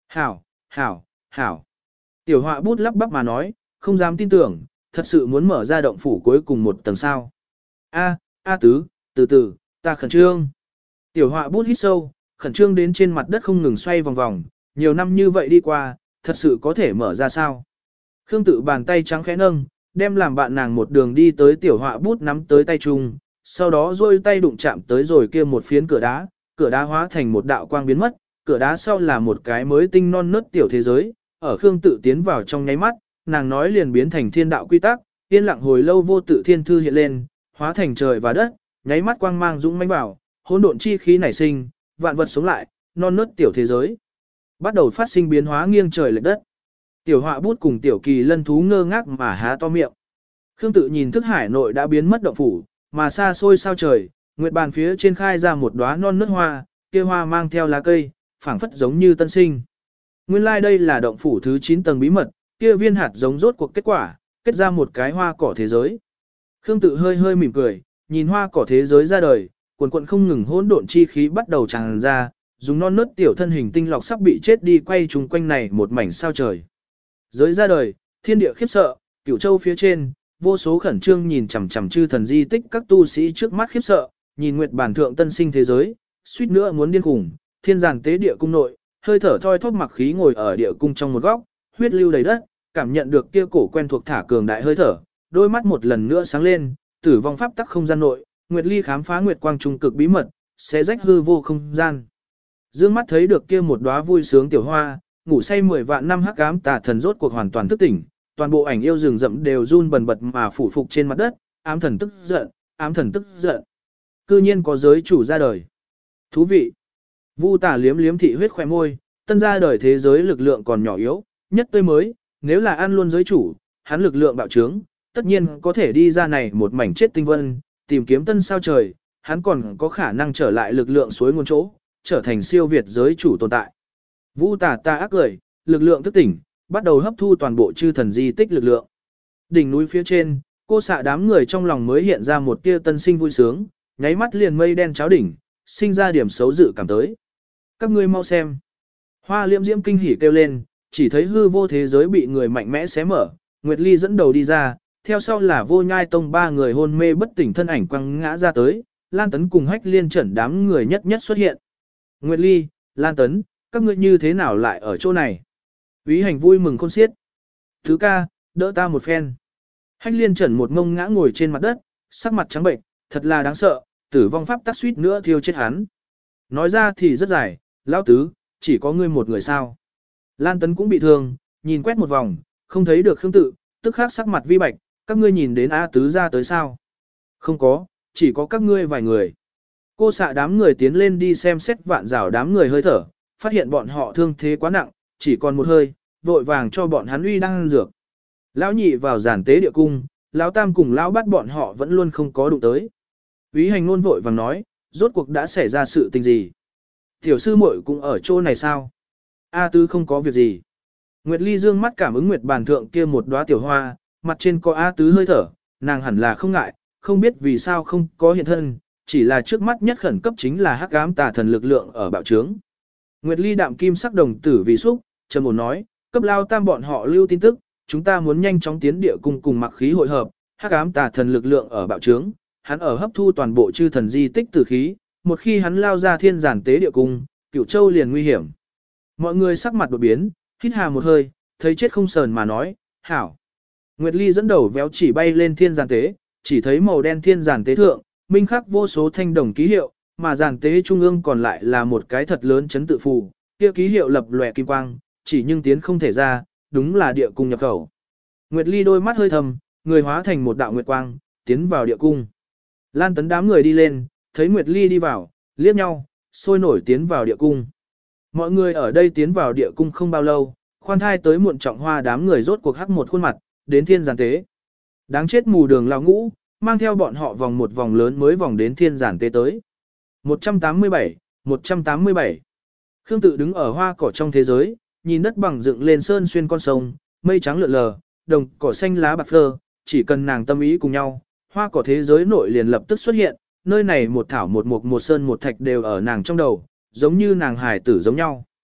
Hảo, hảo, hảo. Tiểu họa bút lắp bắp mà nói, không dám tin tưởng, thật sự muốn mở ra động phủ cuối cùng một tầng sao. A, A tứ, từ từ, ta khẩn trương. Tiểu họa bút hít sâu, khẩn trương đến trên mặt đất không ngừng xoay vòng vòng, nhiều năm như vậy đi qua, thật sự có thể mở ra sao. Khương Tự bàn tay trắng khẽ nâng, đem làm bạn nàng một đường đi tới tiểu họa bút nắm tới tay chung, sau đó duỗi tay đụng chạm tới rồi kia một phiến cửa đá, cửa đá hóa thành một đạo quang biến mất, cửa đá sau là một cái mới tinh non nớt tiểu thế giới, ở Khương Tự tiến vào trong nháy mắt, nàng nói liền biến thành thiên đạo quy tắc, yên lặng hồi lâu vô tự thiên thư hiện lên, hóa thành trời và đất, nháy mắt quang mang dũng mãnh bảo, hỗn độn chi khí nảy sinh, vạn vật sống lại, non nớt tiểu thế giới bắt đầu phát sinh biến hóa nghiêng trời lệch đất. Tiểu họa bút cùng tiểu kỳ lân thú ngơ ngác mà há to miệng. Khương Tự nhìn thức hải nội đã biến mất động phủ, mà xa xôi sao trời, nguyệt bàn phía trên khai ra một đóa non nớt hoa, kia hoa mang theo lá cây, phảng phất giống như tân sinh. Nguyên lai like đây là động phủ thứ chín tầng bí mật, kia viên hạt giống rốt cuộc kết quả, kết ra một cái hoa cỏ thế giới. Khương Tự hơi hơi mỉm cười, nhìn hoa cỏ thế giới ra đời, quần quần không ngừng hỗn độn chi khí bắt đầu tràn ra, dùng non nớt tiểu thân hình tinh lọc sắp bị chết đi quay chung quanh này một mảnh sao trời. Giới ra đời, thiên địa khiếp sợ, cửu châu phía trên, vô số khẩn trương nhìn chằm chằm chư thần di tích các tu sĩ trước mắt khiếp sợ, nhìn nguyệt bản thượng tân sinh thế giới, suýt nữa muốn điên khủng, thiên giàn tế địa cung nội, hơi thở thoi thóp mặc khí ngồi ở địa cung trong một góc, huyết lưu đầy đất, cảm nhận được kia cổ quen thuộc thả cường đại hơi thở, đôi mắt một lần nữa sáng lên, tử vong pháp tắc không gian nội, Nguyệt Ly khám phá nguyệt quang trung cực bí mật, sẽ rách hư vô không gian. Dương mắt thấy được kia một đóa vui sướng tiểu hoa, ngủ say mười vạn năm hắc ám tà thần rốt cuộc hoàn toàn thức tỉnh, toàn bộ ảnh yêu rừng rậm đều run bần bật mà phủ phục trên mặt đất, ám thần tức giận, ám thần tức giận. Cư nhiên có giới chủ ra đời. Thú vị. Vu Tà liếm liếm thị huyết khóe môi, tân ra đời thế giới lực lượng còn nhỏ yếu, nhất tươi mới, nếu là ăn luôn giới chủ, hắn lực lượng bạo trướng, tất nhiên có thể đi ra này một mảnh chết tinh vân, tìm kiếm tân sao trời, hắn còn có khả năng trở lại lực lượng suối nguồn chỗ, trở thành siêu việt giới chủ tồn tại. Vu Tà ta ác cười, lực lượng thức tỉnh, bắt đầu hấp thu toàn bộ chư thần di tích lực lượng. Đỉnh núi phía trên, cô xạ đám người trong lòng mới hiện ra một tia tân sinh vui sướng, nháy mắt liền mây đen cháo đỉnh, sinh ra điểm xấu dự cảm tới. Các ngươi mau xem. Hoa Liễm Diễm kinh hỉ kêu lên, chỉ thấy hư vô thế giới bị người mạnh mẽ xé mở, Nguyệt Ly dẫn đầu đi ra, theo sau là Vô Nhai Tông ba người hôn mê bất tỉnh thân ảnh quăng ngã ra tới, Lan Tấn cùng Hách Liên Trẩn đám người nhất nhất xuất hiện. Nguyệt Ly, Lan Tấn, các ngươi như thế nào lại ở chỗ này? Úy Hành vui mừng khôn xiết. Thứ ca, đỡ ta một phen. Hách Liên Trẩn một ngông ngã ngồi trên mặt đất, sắc mặt trắng bệnh, thật là đáng sợ, tử vong pháp tắc suýt nữa thiêu chết hắn. Nói ra thì rất dài, lão tứ, chỉ có ngươi một người sao. Lan Tấn cũng bị thương, nhìn quét một vòng, không thấy được Khương Tự, tức khắc sắc mặt vi bạch, các ngươi nhìn đến A tứ ra tới sao? Không có, chỉ có các ngươi vài người. Cô xạ đám người tiến lên đi xem xét vạn rào đám người hơi thở, phát hiện bọn họ thương thế quá nặng, chỉ còn một hơi, vội vàng cho bọn hắn uy đang dược. Lão nhị vào giản tế địa cung, lão tam cùng lão bắt bọn họ vẫn luôn không có đụng tới. Úy Hành luôn vội vàng nói, rốt cuộc đã xảy ra sự tình gì? Tiểu sư muội cũng ở chỗ này sao? A tứ không có việc gì. Nguyệt Ly dương mắt cảm ứng nguyệt bàn thượng kia một đóa tiểu hoa, mặt trên có A tứ hơi thở, nàng hẳn là không ngại, không biết vì sao không có hiện thân, chỉ là trước mắt nhất khẩn cấp chính là hắc ám tà thần lực lượng ở bạo trướng. Nguyệt Ly đạm kim sắc đồng tử vì xúc, trầm ổn nói, cấp lao tam bọn họ lưu tin tức, chúng ta muốn nhanh chóng tiến địa cung cùng mặc khí hội hợp, hắc ám tà thần lực lượng ở bạo trướng, hắn ở hấp thu toàn bộ chư thần di tích tử khí, một khi hắn lao ra thiên giản tế địa cung, Cửu Châu liền nguy hiểm. Mọi người sắc mặt đột biến, hít hà một hơi, thấy chết không sờn mà nói, hảo. Nguyệt Ly dẫn đầu véo chỉ bay lên thiên giản tế, chỉ thấy màu đen thiên giản tế thượng, minh khắc vô số thanh đồng ký hiệu, mà giản tế trung ương còn lại là một cái thật lớn chấn tự phù, kia ký hiệu lập lòe kim quang, chỉ nhưng tiến không thể ra, đúng là địa cung nhập khẩu. Nguyệt Ly đôi mắt hơi thầm, người hóa thành một đạo nguyệt quang, tiến vào địa cung. Lan Tấn đám người đi lên, thấy Nguyệt Ly đi vào, liếc nhau, sôi nổi tiến vào địa cung. Mọi người ở đây tiến vào địa cung không bao lâu, khoan thai tới muộn trọng hoa đám người rốt cuộc hắc một khuôn mặt, đến thiên giản tế. Đáng chết mù đường lao ngũ, mang theo bọn họ vòng một vòng lớn mới vòng đến thiên giản tế tới. một trăm tám mươi bảy, một trăm tám mươi bảy. Khương Tự đứng ở hoa cỏ trong thế giới, nhìn đất bằng dựng lên sơn xuyên con sông, mây trắng lượn lờ, đồng cỏ xanh lá bạc phơ, chỉ cần nàng tâm ý cùng nhau, hoa cỏ thế giới nội liền lập tức xuất hiện, nơi này một thảo một mục một sơn một thạch đều ở nàng trong đầu, giống như nàng hài tử giống nhau.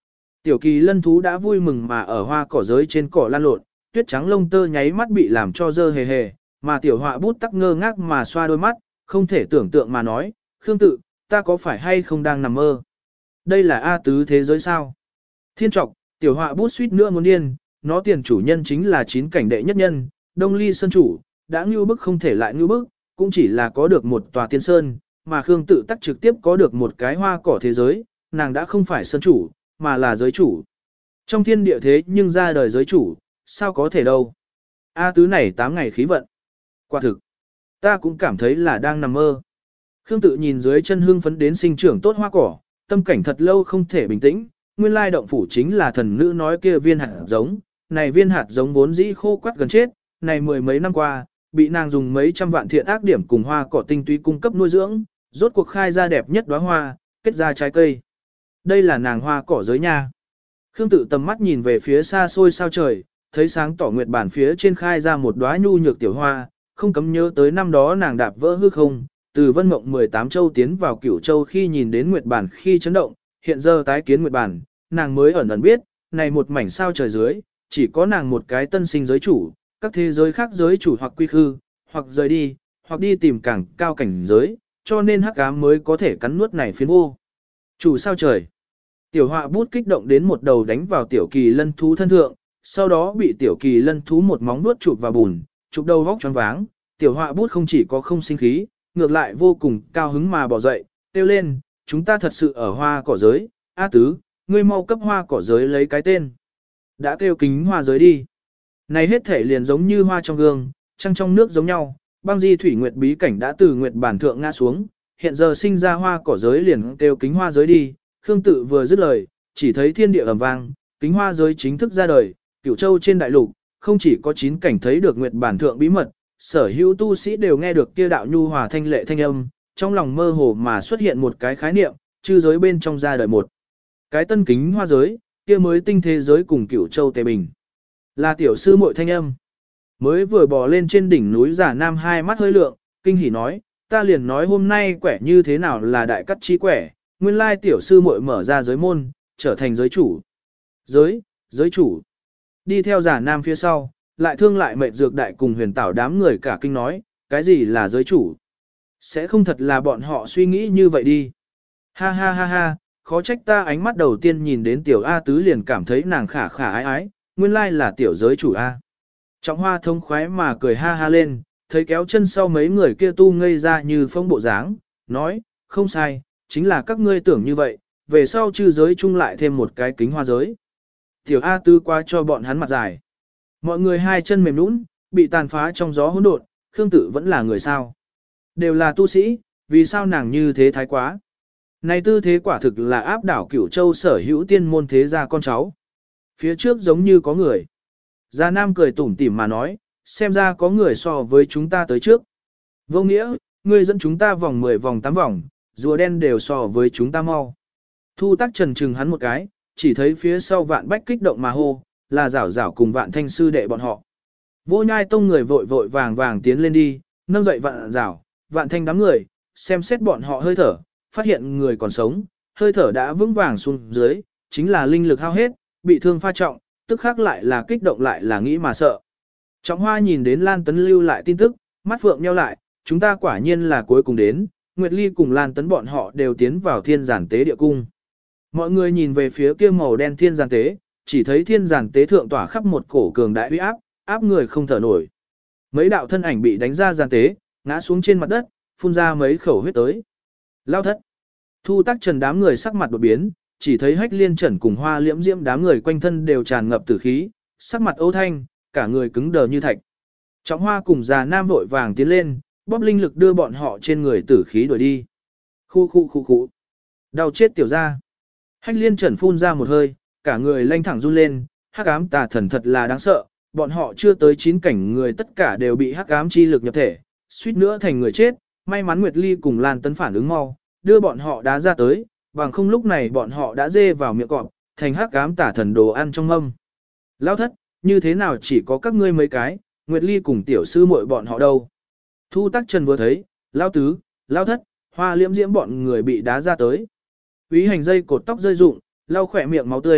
Tiểu kỳ lân thú đã vui mừng mà ở hoa cỏ giới trên cỏ lan lộn, tuyết trắng lông tơ nháy mắt bị làm cho dơ hề hề, mà tiểu họa bút tắc ngơ ngác mà xoa đôi mắt, không thể tưởng tượng mà nói, Khương Tự, ta có phải hay không đang nằm mơ? Đây là A tứ thế giới sao? Thiên trọc, tiểu họa bút suýt nữa muốn điên, nó tiền chủ nhân chính là chín cảnh đệ nhất nhân, Đông Ly Sơn chủ, đã ngưu bức không thể lại ngưu bức, cũng chỉ là có được một tòa tiên sơn, mà Khương Tự tắc trực tiếp có được một cái hoa cỏ thế giới, nàng đã không phải sơn chủ, mà là giới chủ. Trong thiên địa thế nhưng ra đời giới chủ, sao có thể đâu? A tứ này tám ngày khí vận. Quả thực, ta cũng cảm thấy là đang nằm mơ. Khương Tự nhìn dưới chân hương phấn đến sinh trưởng tốt hoa cỏ, tâm cảnh thật lâu không thể bình tĩnh, nguyên lai động phủ chính là thần nữ nói kia viên hạt giống, này viên hạt giống vốn dĩ khô quắt gần chết, này mười mấy năm qua, bị nàng dùng mấy trăm vạn thiện ác điểm cùng hoa cỏ tinh túy cung cấp nuôi dưỡng, rốt cuộc khai ra đẹp nhất đóa hoa, kết ra trái cây. Đây là nàng hoa cỏ giới nha. Khương Tự tầm mắt nhìn về phía xa xôi sao trời, thấy sáng tỏ nguyệt bản phía trên khai ra một đóa nhu nhược tiểu hoa, không cấm nhớ tới năm đó nàng đạp vỡ hư không, từ Vân Mộng mười tám châu tiến vào Cửu Châu khi nhìn đến nguyệt bản khi chấn động, hiện giờ tái kiến nguyệt bản, nàng mới ẩn ẩn biết, này một mảnh sao trời dưới, chỉ có nàng một cái tân sinh giới chủ, các thế giới khác giới chủ hoặc quy khư, hoặc rời đi, hoặc đi tìm càng cao cảnh giới, cho nên hắc ám mới có thể cắn nuốt này phiến vô. Chủ sao trời. Tiểu họa bút kích động đến một đầu đánh vào tiểu kỳ lân thú thân thượng, sau đó bị tiểu kỳ lân thú một móng nuốt chụp vào bùn, chụp đầu vóc choáng váng. Tiểu họa bút không chỉ có không sinh khí, ngược lại vô cùng cao hứng mà bỏ dậy, kêu lên, chúng ta thật sự ở hoa cỏ giới, A tứ, ngươi mau cấp hoa cỏ giới lấy cái tên. Đã kêu kính hoa giới đi. Này hết thể liền giống như hoa trong gương, trăng trong nước giống nhau, băng di thủy nguyệt bí cảnh đã từ nguyệt bản thượng ngã xuống, hiện giờ sinh ra hoa cỏ giới liền kêu kính hoa giới đi. Khương Tự vừa dứt lời, chỉ thấy thiên địa ầm vang, kính hoa giới chính thức ra đời, Cửu Châu trên đại lục, không chỉ có chín cảnh thấy được nguyệt bản thượng bí mật, sở hữu tu sĩ đều nghe được kia đạo nhu hòa thanh lệ thanh âm, trong lòng mơ hồ mà xuất hiện một cái khái niệm, chư giới bên trong ra đời một cái tân kính hoa giới, kia mới tinh thế giới cùng Cửu Châu tề bình. Là tiểu sư muội thanh âm. Mới vừa bò lên trên đỉnh núi Giả Nam hai mắt hơi lượng, kinh hỉ nói, ta liền nói hôm nay quẻ như thế nào là đại cắt chi quẻ, nguyên lai tiểu sư muội mở ra giới môn, trở thành giới chủ. Giới, giới chủ. Đi theo Giả Nam phía sau, lại thương lại mệnh dược đại cùng huyền tảo đám người cả kinh nói, cái gì là giới chủ? Sẽ không thật là bọn họ suy nghĩ như vậy đi. Ha ha ha ha, khó trách ta ánh mắt đầu tiên nhìn đến tiểu A tứ liền cảm thấy nàng khả khả ái ái, nguyên lai là tiểu giới chủ A. Trọng hoa thông khoái mà cười ha ha lên, thấy kéo chân sau mấy người kia tu ngây ra như phong bộ dáng, nói, không sai, chính là các ngươi tưởng như vậy, về sau chư giới chung lại thêm một cái kính hoa giới. Tiểu A tứ qua cho bọn hắn mặt dài. Mọi người hai chân mềm nũng, bị tàn phá trong gió hỗn độn, Khương Tự vẫn là người sao. Đều là tu sĩ, vì sao nàng như thế thái quá. Này tư thế quả thực là áp đảo Cửu Châu sở hữu tiên môn thế gia con cháu. Phía trước giống như có người. Gia Nam cười tủm tỉm mà nói, xem ra có người so với chúng ta tới trước. Vô nghĩa, ngươi dẫn chúng ta vòng mười vòng tám vòng, rùa đen đều so với chúng ta mau. Thu Tắc Trần chừng hắn một cái, chỉ thấy phía sau Vạn Bách kích động mà hô, là Giảo Giảo cùng Vạn Thanh sư đệ bọn họ. Vô Nhai Tông người vội vội vàng vàng tiến lên đi, nâng dậy Vạn Giảo, Vạn Thanh đám người, xem xét bọn họ hơi thở, phát hiện người còn sống, hơi thở đã vững vàng xuống dưới, chính là linh lực hao hết, bị thương pha trọng, tức khác lại là kích động lại là nghĩ mà sợ. Trọng Hoa nhìn đến Lan Tấn lưu lại tin tức, mắt phượng nheo lại, chúng ta quả nhiên là cuối cùng đến, Nguyệt Ly cùng Lan Tấn bọn họ đều tiến vào thiên giản tế địa cung. Mọi người nhìn về phía kia màu đen thiên giản tế, chỉ thấy thiên giản tế thượng tỏa khắp một cổ cường đại uy áp, áp người không thở nổi. Mấy đạo thân ảnh bị đánh ra giản tế, ngã xuống trên mặt đất, phun ra mấy khẩu huyết tới. Lao thất. Thu Tắc Trần đám người sắc mặt đột biến, chỉ thấy Hách Liên Trần cùng Hoa Liễm Diễm đám người quanh thân đều tràn ngập tử khí, sắc mặt âu thanh, cả người cứng đờ như thạch. Trọng Hoa cùng Già Nam vội vàng tiến lên, bóp linh lực đưa bọn họ trên người tử khí đuổi đi. Khu khu khu khu. Đau chết tiểu ra. Hách Liên Trần phun ra một hơi, cả người lanh thẳng run lên, hắc ám tà thần thật là đáng sợ, bọn họ chưa tới chín cảnh người tất cả đều bị hắc ám chi lực nhập thể, suýt nữa thành người chết, may mắn Nguyệt Ly cùng Lan Tấn phản ứng mau, đưa bọn họ đá ra tới, bằng không lúc này bọn họ đã dê vào miệng cọp, thành hắc ám tả thần đồ ăn trong mâm. Lão thất, như thế nào chỉ có các ngươi mấy cái, Nguyệt Ly cùng tiểu sư muội bọn họ đâu. Thu Tắc Trần vừa thấy, Lão tứ, Lão thất, Hoa Liễm Diễm bọn người bị đá ra tới. Úy Hành dây cột tóc rơi rụng, lau khỏe miệng máu tươi,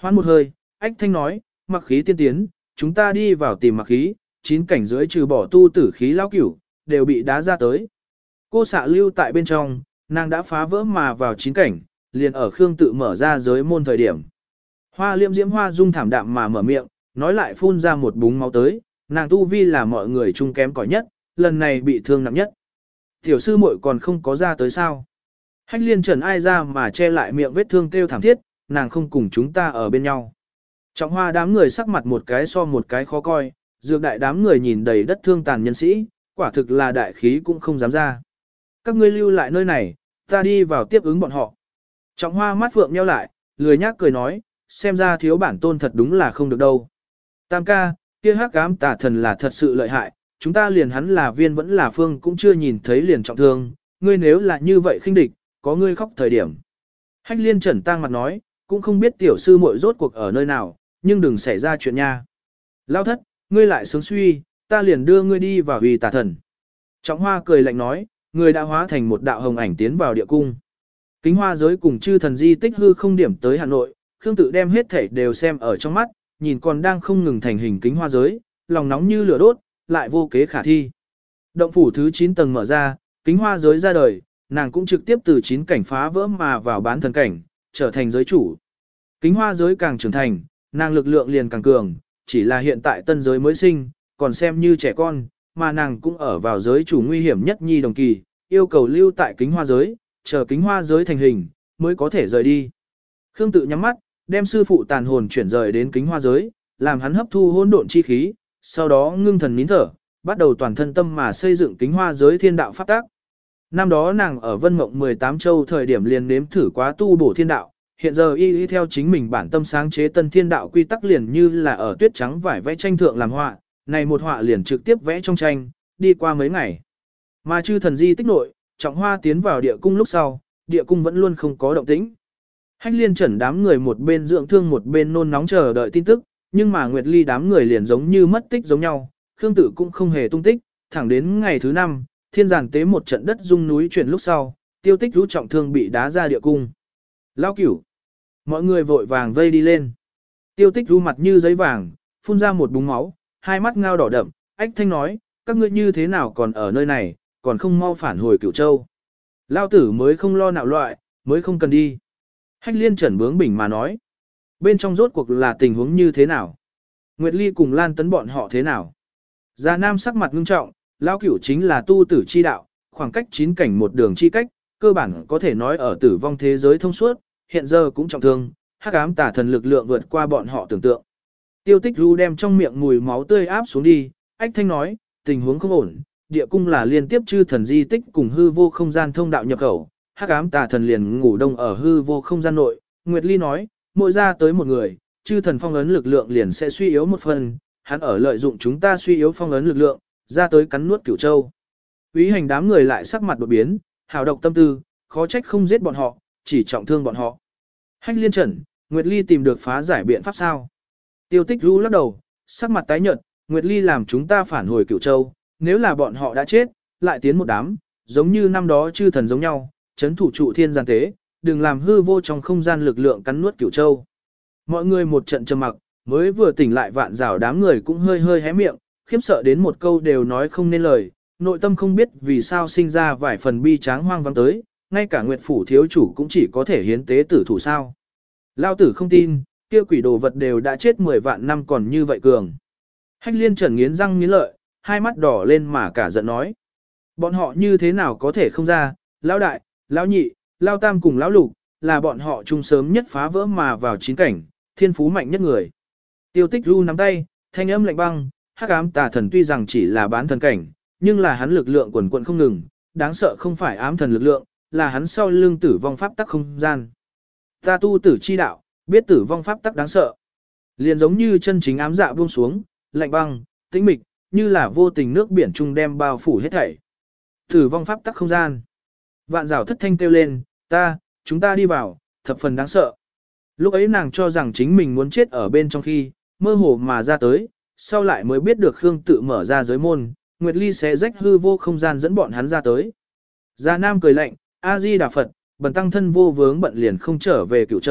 Hoan một hơi, ách thanh nói, mặc khí tiên tiến, chúng ta đi vào tìm mặc khí, chín cảnh dưới trừ bỏ tu tử khí lão cửu, đều bị đá ra tới. Cô xạ lưu tại bên trong, nàng đã phá vỡ mà vào chín cảnh, liền ở Khương tự mở ra giới môn thời điểm. Hoa liêm diễm hoa dung thảm đạm mà mở miệng, nói lại phun ra một búng máu tới, nàng tu vi là mọi người chung kém cỏi nhất, lần này bị thương nặng nhất. Tiểu sư muội còn không có ra tới sao. Hách liên trần ai ra mà che lại miệng vết thương kêu thảm thiết, nàng không cùng chúng ta ở bên nhau. Trọng hoa đám người sắc mặt một cái so một cái khó coi, dược đại đám người nhìn đầy đất thương tàn nhân sĩ, quả thực là đại khí cũng không dám ra. Các ngươi lưu lại nơi này, ta đi vào tiếp ứng bọn họ. Trọng hoa mắt phượng nheo lại, lười nhác cười nói, xem ra thiếu bản tôn thật đúng là không được đâu. Tam ca, kia hắc ám tà thần là thật sự lợi hại, chúng ta liền hắn là viên vẫn là phương cũng chưa nhìn thấy liền trọng thương, ngươi nếu là như vậy khinh địch, có ngươi khóc thời điểm. Hách liên trần tang mặt nói, cũng không biết tiểu sư muội rốt cuộc ở nơi nào, nhưng đừng xảy ra chuyện nha. Lao thất, ngươi lại sướng suy, ta liền đưa ngươi đi vào vì tà thần. Trọng hoa cười lạnh nói, người đã hóa thành một đạo hồng ảnh tiến vào địa cung. Kính hoa giới cùng chư thần di tích hư không điểm tới Hà Nội, Khương tự đem hết thảy đều xem ở trong mắt, nhìn còn đang không ngừng thành hình kính hoa giới, lòng nóng như lửa đốt, lại vô kế khả thi. Động phủ thứ chín tầng mở ra, kính hoa giới ra đời, nàng cũng trực tiếp từ chín cảnh phá vỡ mà vào bán thần cảnh, trở thành giới chủ. Kính hoa giới càng trưởng thành, nàng lực lượng liền càng cường, chỉ là hiện tại tân giới mới sinh, còn xem như trẻ con, mà nàng cũng ở vào giới chủ nguy hiểm nhất nhi đồng kỳ, yêu cầu lưu tại kính hoa giới, chờ kính hoa giới thành hình, mới có thể rời đi. Khương tự nhắm mắt, đem sư phụ tàn hồn chuyển rời đến kính hoa giới, làm hắn hấp thu hỗn độn chi khí, sau đó ngưng thần nín thở, bắt đầu toàn thân tâm mà xây dựng kính hoa giới thiên đạo pháp tác. Năm đó nàng ở Vân Mộng mười tám châu thời điểm liền nếm thử quá tu bổ thiên đạo, hiện giờ y y theo chính mình bản tâm sáng chế tân thiên đạo quy tắc liền như là ở tuyết trắng vải vẽ tranh thượng làm họa, này một họa liền trực tiếp vẽ trong tranh, đi qua mấy ngày. Mà chư thần di tích nội, Trọng Hoa tiến vào địa cung lúc sau, địa cung vẫn luôn không có động tĩnh. Hách liên trần đám người một bên dưỡng thương một bên nôn nóng chờ đợi tin tức, nhưng mà Nguyệt Ly đám người liền giống như mất tích giống nhau, Khương Tử cũng không hề tung tích, thẳng đến ngày thứ năm, thiên giàn tế một trận đất rung núi chuyển lúc sau, Tiêu Tích rú trọng thương bị đá ra địa cung. Lao cửu. Mọi người vội vàng vây đi lên. Tiêu Tích rú mặt như giấy vàng, phun ra một búng máu, hai mắt ngao đỏ đậm, ách thanh nói, các ngươi như thế nào còn ở nơi này, còn không mau phản hồi Cửu Châu. Lao tử mới không lo nạo loại, mới không cần đi. Hách liên trần bướng bỉnh mà nói. Bên trong rốt cuộc là tình huống như thế nào? Nguyệt Ly cùng Lan Tấn bọn họ thế nào? Già Nam sắc mặt ngưng trọng, Lao Cửu chính là tu tử chi đạo, khoảng cách chín cảnh một đường chi cách, cơ bản có thể nói ở tử vong thế giới thông suốt, hiện giờ cũng trọng thương, hắc ám tà thần lực lượng vượt qua bọn họ tưởng tượng. Tiêu Tích Du đem trong miệng mùi máu tươi áp xuống đi, ách thanh nói, tình huống không ổn, địa cung là liên tiếp chư thần di tích cùng hư vô không gian thông đạo nhập khẩu, hắc ám tà thần liền ngủ đông ở hư vô không gian nội. Nguyệt Ly nói, mỗi ra tới một người, chư thần phong ấn lực lượng liền sẽ suy yếu một phần, hắn ở lợi dụng chúng ta suy yếu phong ấn lực lượng, ra tới cắn nuốt Cửu Châu. Úy hành đám người lại sắc mặt đột biến, hào độc tâm tư, khó trách không giết bọn họ, chỉ trọng thương bọn họ. Hách liên trần, Nguyệt Ly tìm được phá giải biện pháp sao? Tiêu Tích Du lắc đầu, sắc mặt tái nhợt, Nguyệt Ly làm chúng ta phản hồi Cửu Châu, nếu là bọn họ đã chết, lại tiến một đám, giống như năm đó chư thần giống nhau, chấn thủ trụ thiên gian tế, đừng làm hư vô trong không gian lực lượng cắn nuốt Cửu Châu. Mọi người một trận trầm mặc, mới vừa tỉnh lại vạn rào đám người cũng hơi hơi hé miệng, khiếp sợ đến một câu đều nói không nên lời, nội tâm không biết vì sao sinh ra vài phần bi tráng hoang vắng tới, ngay cả Nguyệt phủ thiếu chủ cũng chỉ có thể hiến tế tử thủ sao. Lao tử không tin, kia quỷ đồ vật đều đã chết mười vạn năm còn như vậy cường. Hách liên trần nghiến răng nghiến lợi, hai mắt đỏ lên mà cả giận nói. Bọn họ như thế nào có thể không ra, Lão đại, Lão nhị, Lão tam cùng Lão lục, là bọn họ chung sớm nhất phá vỡ mà vào chín cảnh, thiên phú mạnh nhất người. Tiêu Tích Du nắm tay, thanh âm lạnh băng, hắc ám tà thần tuy rằng chỉ là bán thần cảnh, nhưng là hắn lực lượng quần quận không ngừng, đáng sợ không phải ám thần lực lượng, là hắn sau lưng tử vong pháp tắc không gian. Ta tu tử chi đạo, biết tử vong pháp tắc đáng sợ. Liền giống như chân chính ám dạ buông xuống, lạnh băng, tĩnh mịch, như là vô tình nước biển trung đem bao phủ hết thảy. Tử vong pháp tắc không gian. Vạn rào thất thanh kêu lên, ta, chúng ta đi vào, thập phần đáng sợ. Lúc ấy nàng cho rằng chính mình muốn chết ở bên trong khi, mơ hồ mà ra tới, sau lại mới biết được Khương tự mở ra giới môn, Nguyệt Ly sẽ rách hư vô không gian dẫn bọn hắn ra tới. Già Nam cười lạnh, A-di Đà Phật, bần tăng thân vô vướng bận liền không trở về Cửu Châu,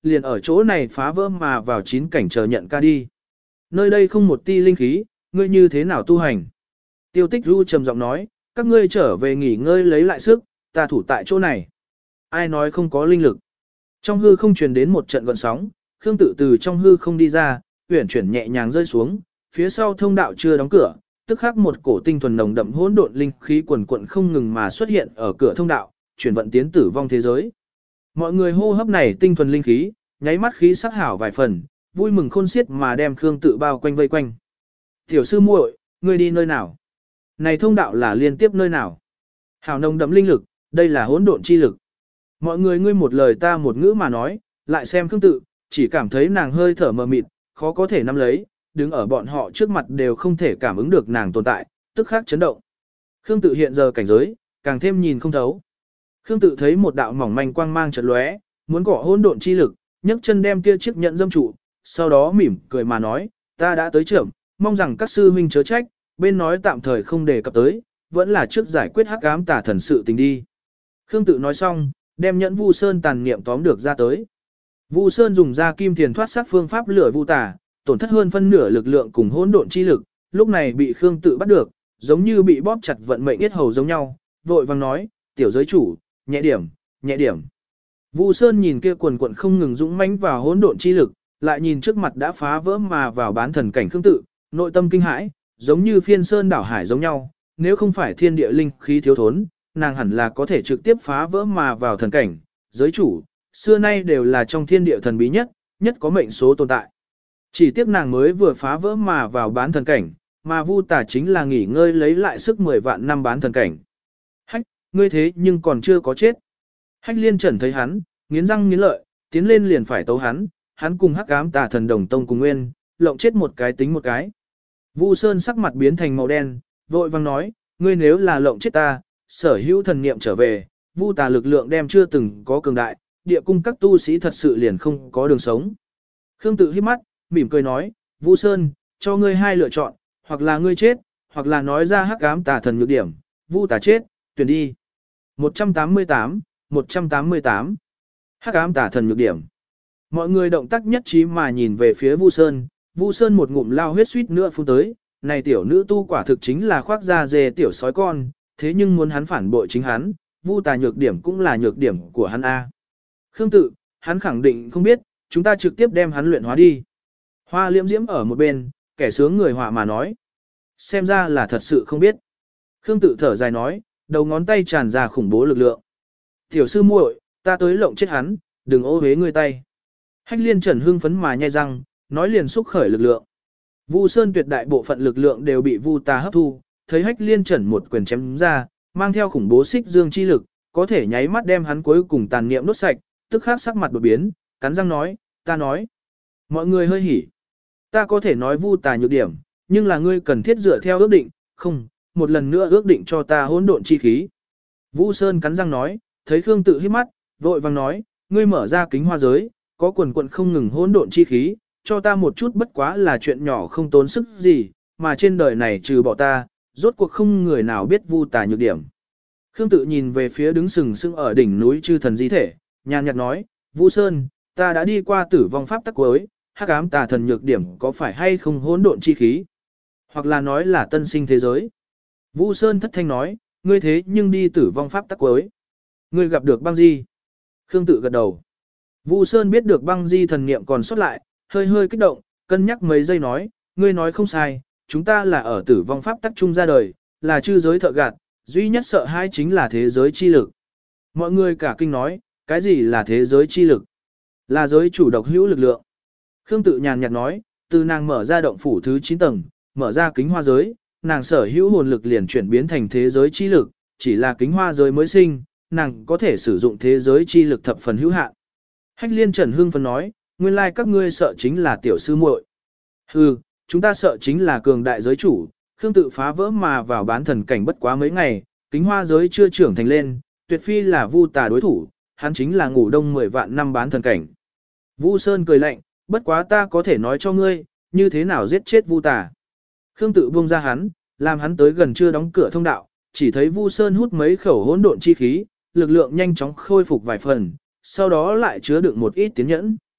liền ở chỗ này phá vỡ mà vào chín cảnh chờ nhận ca đi. Nơi đây không một ti linh khí, ngươi như thế nào tu hành? Tiêu Tích Du trầm giọng nói, các ngươi trở về nghỉ ngơi lấy lại sức, ta thủ tại chỗ này. Ai nói không có linh lực? Trong hư không truyền đến một trận gợn sóng, Khương Tự từ trong hư không đi ra, uyển chuyển nhẹ nhàng rơi xuống, phía sau thông đạo chưa đóng cửa, tức khắc một cổ tinh thuần nồng đậm hỗn độn linh khí quần quận không ngừng mà xuất hiện ở cửa thông đạo, chuyển vận tiến tử vong thế giới. Mọi người hô hấp này tinh thuần linh khí, nháy mắt khí sắc hảo vài phần, vui mừng khôn xiết mà đem Khương Tự bao quanh vây quanh. "Tiểu sư muội, ngươi đi nơi nào? Này thông đạo là liên tiếp nơi nào?" Hảo nồng đậm linh lực, đây là hỗn độn chi lực. Mọi người ngươi một lời ta một ngữ mà nói, lại xem Khương Tự, chỉ cảm thấy nàng hơi thở mờ mịt, khó có thể nắm lấy, đứng ở bọn họ trước mặt đều không thể cảm ứng được nàng tồn tại, tức khắc chấn động. Khương Tự hiện giờ cảnh giới, càng thêm nhìn không thấu. Khương Tự thấy một đạo mỏng manh quang mang chợt lóe, muốn gõ hỗn độn chi lực, nhấc chân đem kia chiếc nhận dâm trụ, sau đó mỉm cười mà nói, ta đã tới trưởng, mong rằng các sư huynh chớ trách, bên nói tạm thời không đề cập tới, vẫn là trước giải quyết hắc ám tà thần sự tình đi. Khương Tự nói xong, đem nhẫn Vu Sơn tàn niệm tóm được ra tới. Vu Sơn dùng ra kim thiền thoát sát phương pháp lửa vu tà, tổn thất hơn phân nửa lực lượng cùng hỗn độn chi lực, lúc này bị Khương Tự bắt được, giống như bị bóp chặt vận mệnh yết hầu giống nhau, vội vàng nói, tiểu giới chủ, nhẹ điểm, nhẹ điểm. Vu Sơn nhìn kia quần quần không ngừng dũng mãnh vào hỗn độn chi lực, lại nhìn trước mặt đã phá vỡ mà vào bán thần cảnh Khương Tự, nội tâm kinh hãi, giống như phiên sơn đảo hải giống nhau, nếu không phải thiên địa linh khí thiếu thốn, nàng hẳn là có thể trực tiếp phá vỡ mà vào thần cảnh, giới chủ, xưa nay đều là trong thiên địa thần bí nhất, nhất có mệnh số tồn tại. Chỉ tiếc nàng mới vừa phá vỡ mà vào bán thần cảnh, mà Vu Tà chính là nghỉ ngơi lấy lại sức mười vạn năm bán thần cảnh. Hách, ngươi thế nhưng còn chưa có chết. Hách Liên Trần thấy hắn, nghiến răng nghiến lợi, tiến lên liền phải tấu hắn, hắn cùng Hắc Ám Tà Thần đồng tông cùng nguyên, lộng chết một cái tính một cái. Vu Sơn sắc mặt biến thành màu đen, vội vang nói, ngươi nếu là lộng chết ta, sở hữu thần niệm trở về, Vu Tà lực lượng đem chưa từng có cường đại, địa cung các tu sĩ thật sự liền không có đường sống. Khương Tự híp mắt, mỉm cười nói, Vu Sơn, cho ngươi hai lựa chọn, hoặc là ngươi chết, hoặc là nói ra Hắc Ám Tà Thần nhược điểm, Vu Tà chết, tuyển đi. một trăm tám mươi tám, một trăm tám mươi tám. Hắc Ám Tà Thần nhược điểm. Mọi người động tác nhất trí mà nhìn về phía Vu Sơn, Vu Sơn một ngụm lao huyết suýt nữa phun tới, này tiểu nữ tu quả thực chính là khoác da dê tiểu sói con, thế nhưng muốn hắn phản bội chính hắn, Vu Tà nhược điểm cũng là nhược điểm của hắn A. Khương Tự, hắn khẳng định không biết, chúng ta trực tiếp đem hắn luyện hóa đi. Hoa Liễm Diễm ở một bên, kẻ sướng người họa mà nói. Xem ra là thật sự không biết. Khương Tự thở dài nói, đầu ngón tay tràn ra khủng bố lực lượng. Tiểu sư muội, ta tới lộng chết hắn, đừng ô hế ngươi tay. Hách Liên Trần hưng phấn mà nhai răng, nói liền xúc khởi lực lượng. Vu Sơn tuyệt đại bộ phận lực lượng đều bị Vu Tà hấp thu, thấy Hách Liên Trần một quyền chém ra, mang theo khủng bố xích dương chi lực, có thể nháy mắt đem hắn cuối cùng tàn niệm đốt sạch, tức khắc sắc mặt đột biến, cắn răng nói, ta nói. Mọi người hơi hỉ. Ta có thể nói Vu Tà nhược điểm, nhưng là ngươi cần thiết dựa theo ước định, không, một lần nữa ước định cho ta hỗn độn chi khí. Vu Sơn cắn răng nói, thấy Khương Tự híp mắt, vội vàng nói, ngươi mở ra kính hoa giới, có quần quần không ngừng hỗn độn chi khí, cho ta một chút bất quá là chuyện nhỏ không tốn sức gì, mà trên đời này trừ bỏ ta, rốt cuộc không người nào biết Vu Tà nhược điểm. Khương Tự nhìn về phía đứng sừng sững ở đỉnh núi chư thần di thể, nhàn nhạt nói, Vu Sơn, ta đã đi qua tử vong pháp tắc cuối, Hắc Ám Tà Thần nhược điểm có phải hay không hỗn độn chi khí, hoặc là nói là tân sinh thế giới. Vu Sơn thất thanh nói, ngươi thế nhưng đi tử vong pháp tắc cuối. Ngươi gặp được băng di. Khương Tự gật đầu. Vu Sơn biết được băng di thần niệm còn sót lại, hơi hơi kích động, cân nhắc mấy giây nói, ngươi nói không sai, chúng ta là ở tử vong pháp tắc chung ra đời, là chư giới thợ gạt, duy nhất sợ hai chính là thế giới chi lực. Mọi người cả kinh nói, cái gì là thế giới chi lực? Là giới chủ độc hữu lực lượng. Khương Tự nhàn nhạt nói, từ nàng mở ra động phủ thứ chín tầng, mở ra kính hoa giới, nàng sở hữu hồn lực liền chuyển biến thành thế giới chi lực, chỉ là kính hoa giới mới sinh, nàng có thể sử dụng thế giới chi lực thập phần hữu hạn. Hách Liên Trần hưng phấn nói, nguyên lai các ngươi sợ chính là tiểu sư muội. Hừ, chúng ta sợ chính là cường đại giới chủ, Khương Tự phá vỡ mà vào bán thần cảnh bất quá mấy ngày, kính hoa giới chưa trưởng thành lên, tuyệt phi là Vu Tà đối thủ, hắn chính là ngủ đông mười vạn năm bán thần cảnh. Vu Sơn cười lạnh, bất quá ta có thể nói cho ngươi, như thế nào giết chết Vu Tà. Khương Tự buông ra hắn, làm hắn tới gần chưa đóng cửa thông đạo, chỉ thấy Vu Sơn hút mấy khẩu hỗn độn chi khí, lực lượng nhanh chóng khôi phục vài phần, sau đó lại chứa đựng một ít tiến nhẫn.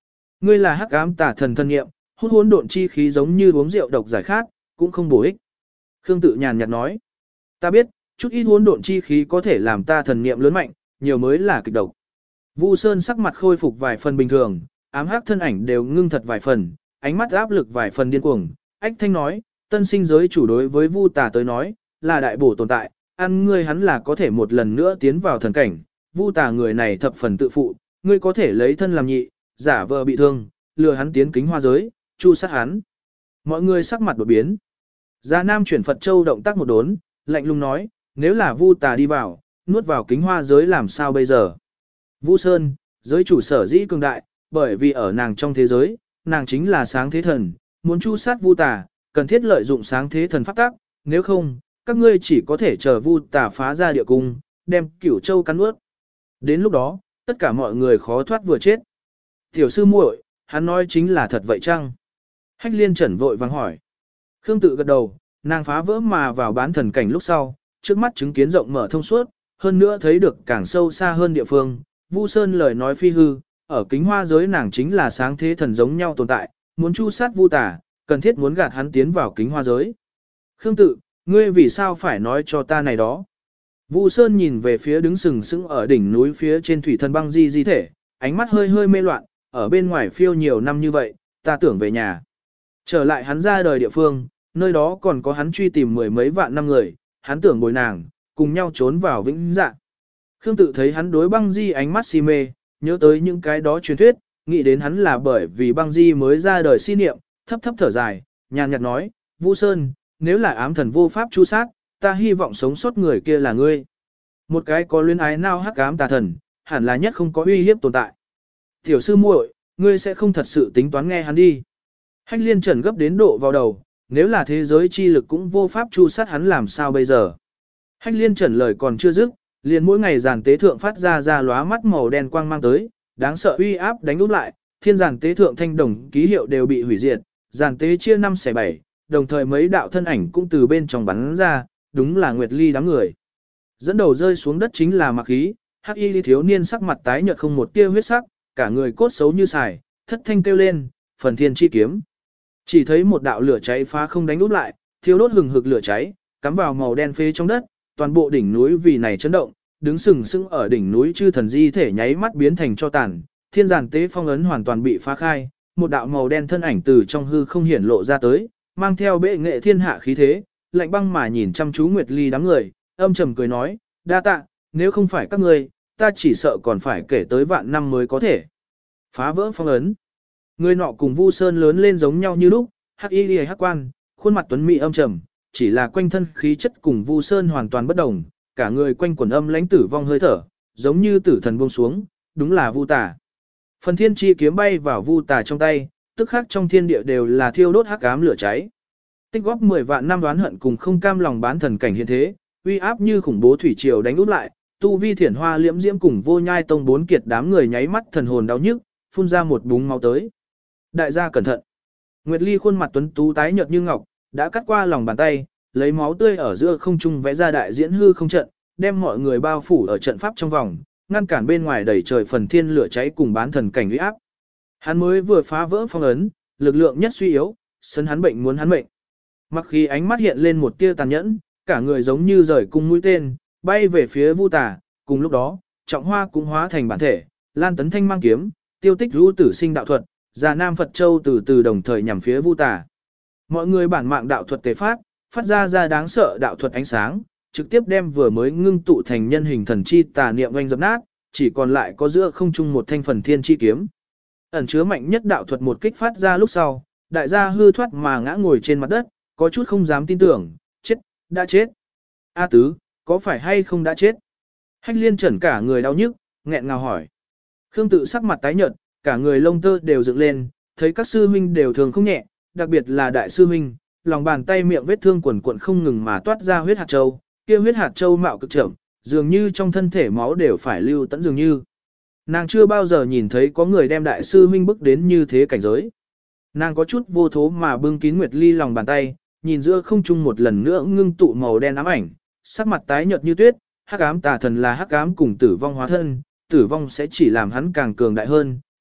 Ngươi là hắc ám tà thần thân nghiệm, hút hỗn độn chi khí giống như uống rượu độc giải khát, cũng không bổ ích. Khương Tự nhàn nhạt nói, ta biết, chút ít hỗn độn chi khí có thể làm ta thần niệm lớn mạnh, nhiều mới là kịch độc. Vu Sơn sắc mặt khôi phục vài phần bình thường, ám hắc thân ảnh đều ngưng thật vài phần, ánh mắt áp lực vài phần điên cuồng. Ách thanh nói, tân sinh giới chủ đối với Vu Tà tới nói, là đại bổ tồn tại, ăn ngươi hắn là có thể một lần nữa tiến vào thần cảnh. Vu Tà người này thập phần tự phụ, ngươi có thể lấy thân làm nhị, giả vờ bị thương, lừa hắn tiến kính hoa giới, chu sát hắn. Mọi người sắc mặt đột biến. Gia Nam chuyển Phật Châu động tác một đốn, lạnh lùng nói, nếu là Vu Tà đi vào, nuốt vào kính hoa giới làm sao bây giờ? Vu Sơn, giới chủ sở dĩ cường đại, bởi vì ở nàng trong thế giới, nàng chính là sáng thế thần, muốn chu sát Vu Tà, cần thiết lợi dụng sáng thế thần pháp tác, nếu không, các ngươi chỉ có thể chờ Vu Tà phá ra địa cung, đem Cửu Châu cắn nuốt. Đến lúc đó, tất cả mọi người khó thoát vừa chết. Tiểu sư muội, hắn nói chính là thật vậy chăng? Hách Liên Trần vội vàng hỏi. Khương Tự gật đầu, nàng phá vỡ mà vào bán thần cảnh lúc sau, trước mắt chứng kiến rộng mở thông suốt, hơn nữa thấy được càng sâu xa hơn địa phương. Vu Sơn lời nói phi hư, ở kính hoa giới nàng chính là sáng thế thần giống nhau tồn tại, muốn chu sát Vu Tà, cần thiết muốn gạt hắn tiến vào kính hoa giới. Khương Tự, ngươi vì sao phải nói cho ta này đó? Vu Sơn nhìn về phía đứng sừng sững ở đỉnh núi phía trên thủy thần băng di di thể, ánh mắt hơi hơi mê loạn, ở bên ngoài phiêu nhiều năm như vậy, ta tưởng về nhà. Trở lại hắn ra đời địa phương, nơi đó còn có hắn truy tìm mười mấy vạn năm người, hắn tưởng bồi nàng, cùng nhau trốn vào vĩnh dạ. Khương Tự thấy hắn đối băng di ánh mắt si mê, nhớ tới những cái đó truyền thuyết, nghĩ đến hắn là bởi vì băng di mới ra đời si niệm, thấp thấp thở dài, nhàn nhạt nói, Vu Sơn, nếu là ám thần vô pháp chu sát, ta hy vọng sống sót người kia là ngươi. Một cái có luyến ái nao hắc ám tà thần, hẳn là nhất không có uy hiếp tồn tại. Tiểu sư muội, ngươi sẽ không thật sự tính toán nghe hắn đi. Hách Liên Trần gấp đến độ vào đầu, nếu là thế giới chi lực cũng vô pháp chu sát hắn làm sao bây giờ. Hách Liên Trần lời còn chưa dứt, liền mỗi ngày giàn tế thượng phát ra ra lóa mắt màu đen quang mang tới, đáng sợ uy áp đánh úp lại, thiên giàn tế thượng thanh đồng ký hiệu đều bị hủy diệt, giàn tế chia năm xẻ bảy, đồng thời mấy đạo thân ảnh cũng từ bên trong bắn ra, đúng là Nguyệt Ly đám người. Dẫn đầu rơi xuống đất chính là Mặc Khí, hắc y thiếu niên sắc mặt tái nhợt không một tia huyết sắc, cả người cốt xấu như xài, thất thanh kêu lên, phần thiên chi kiếm. Chỉ thấy một đạo lửa cháy phá không đánh úp lại, thiêu đốt hừng hực lửa cháy, cắm vào màu đen phế trong đất, toàn bộ đỉnh núi vì này chấn động, đứng sừng sững ở đỉnh núi chư thần di thể nháy mắt biến thành cho tàn, thiên giàn tế phong ấn hoàn toàn bị phá khai, một đạo màu đen thân ảnh từ trong hư không hiển lộ ra tới, mang theo bệ nghệ thiên hạ khí thế, lạnh băng mà nhìn chăm chú Nguyệt Ly đám người, âm trầm cười nói, đa tạ, nếu không phải các ngươi, ta chỉ sợ còn phải kể tới vạn năm mới có thể phá vỡ phong ấn. Người nọ cùng Vu Sơn lớn lên giống nhau như lúc, hắc y liễu hắc quan, khuôn mặt tuấn mỹ âm trầm, chỉ là quanh thân khí chất cùng Vu Sơn hoàn toàn bất đồng, cả người quanh quần âm lãnh tử vong hơi thở, giống như tử thần buông xuống, đúng là Vu Tà. Phần thiên chi kiếm bay vào Vu Tà trong tay, tức khắc trong thiên địa đều là thiêu đốt hắc ám lửa cháy. Tích góp mười vạn năm đoán hận cùng không cam lòng bán thần cảnh hiện thế, uy áp như khủng bố thủy triều đánh úp lại, tu vi thiển hoa liễm diễm cùng Vô Nhai tông bốn kiệt đám người nháy mắt thần hồn đau nhức, phun ra một búng máu tới. Đại gia cẩn thận. Nguyệt Ly khuôn mặt tuấn tú tái nhợt như ngọc, đã cắt qua lòng bàn tay, lấy máu tươi ở giữa không trung vẽ ra đại diễn hư không trận, đem mọi người bao phủ ở trận pháp trong vòng, ngăn cản bên ngoài đầy trời phần thiên lửa cháy cùng bán thần cảnh uy áp. Hắn mới vừa phá vỡ phong ấn, lực lượng nhất suy yếu, sân hắn bệnh muốn hắn mệnh. Mặc khi ánh mắt hiện lên một tia tàn nhẫn, cả người giống như rời cung mũi tên, bay về phía Vu Tà, cùng lúc đó, trọng hoa cũng hóa thành bản thể, Lan Tấn Thanh mang kiếm, tiêu tích rũ tử sinh đạo thuật, già Nam Phật Châu từ từ đồng thời nhằm phía Vu Tà. Mọi người bản mạng đạo thuật tế phát, phát ra ra đáng sợ đạo thuật ánh sáng, trực tiếp đem vừa mới ngưng tụ thành nhân hình thần chi tà niệm oanh dập nát, chỉ còn lại có giữa không trung một thanh phần thiên chi kiếm. Ẩn chứa mạnh nhất đạo thuật một kích phát ra lúc sau, đại gia hư thoát mà ngã ngồi trên mặt đất, có chút không dám tin tưởng, chết, đã chết. A Tứ, có phải hay không đã chết? Hách Liên Trần cả người đau nhức, nghẹn ngào hỏi. Khương Tự sắc mặt tái nhợt, cả người lông tơ đều dựng lên, thấy các sư huynh đều thường không nhẹ, đặc biệt là đại sư huynh, lòng bàn tay miệng vết thương quần quần không ngừng mà toát ra huyết hạt châu, kia huyết hạt châu mạo cực chậm, dường như trong thân thể máu đều phải lưu tận dường như. Nàng chưa bao giờ nhìn thấy có người đem đại sư huynh bức đến như thế cảnh giới. Nàng có chút vô thố mà bưng kín Nguyệt Ly lòng bàn tay, nhìn giữa không trung một lần nữa ngưng tụ màu đen ám ảnh, sắc mặt tái nhợt như tuyết, hắc ám tà thần là hắc ám cùng tử vong hóa thân, tử vong sẽ chỉ làm hắn càng cường đại hơn,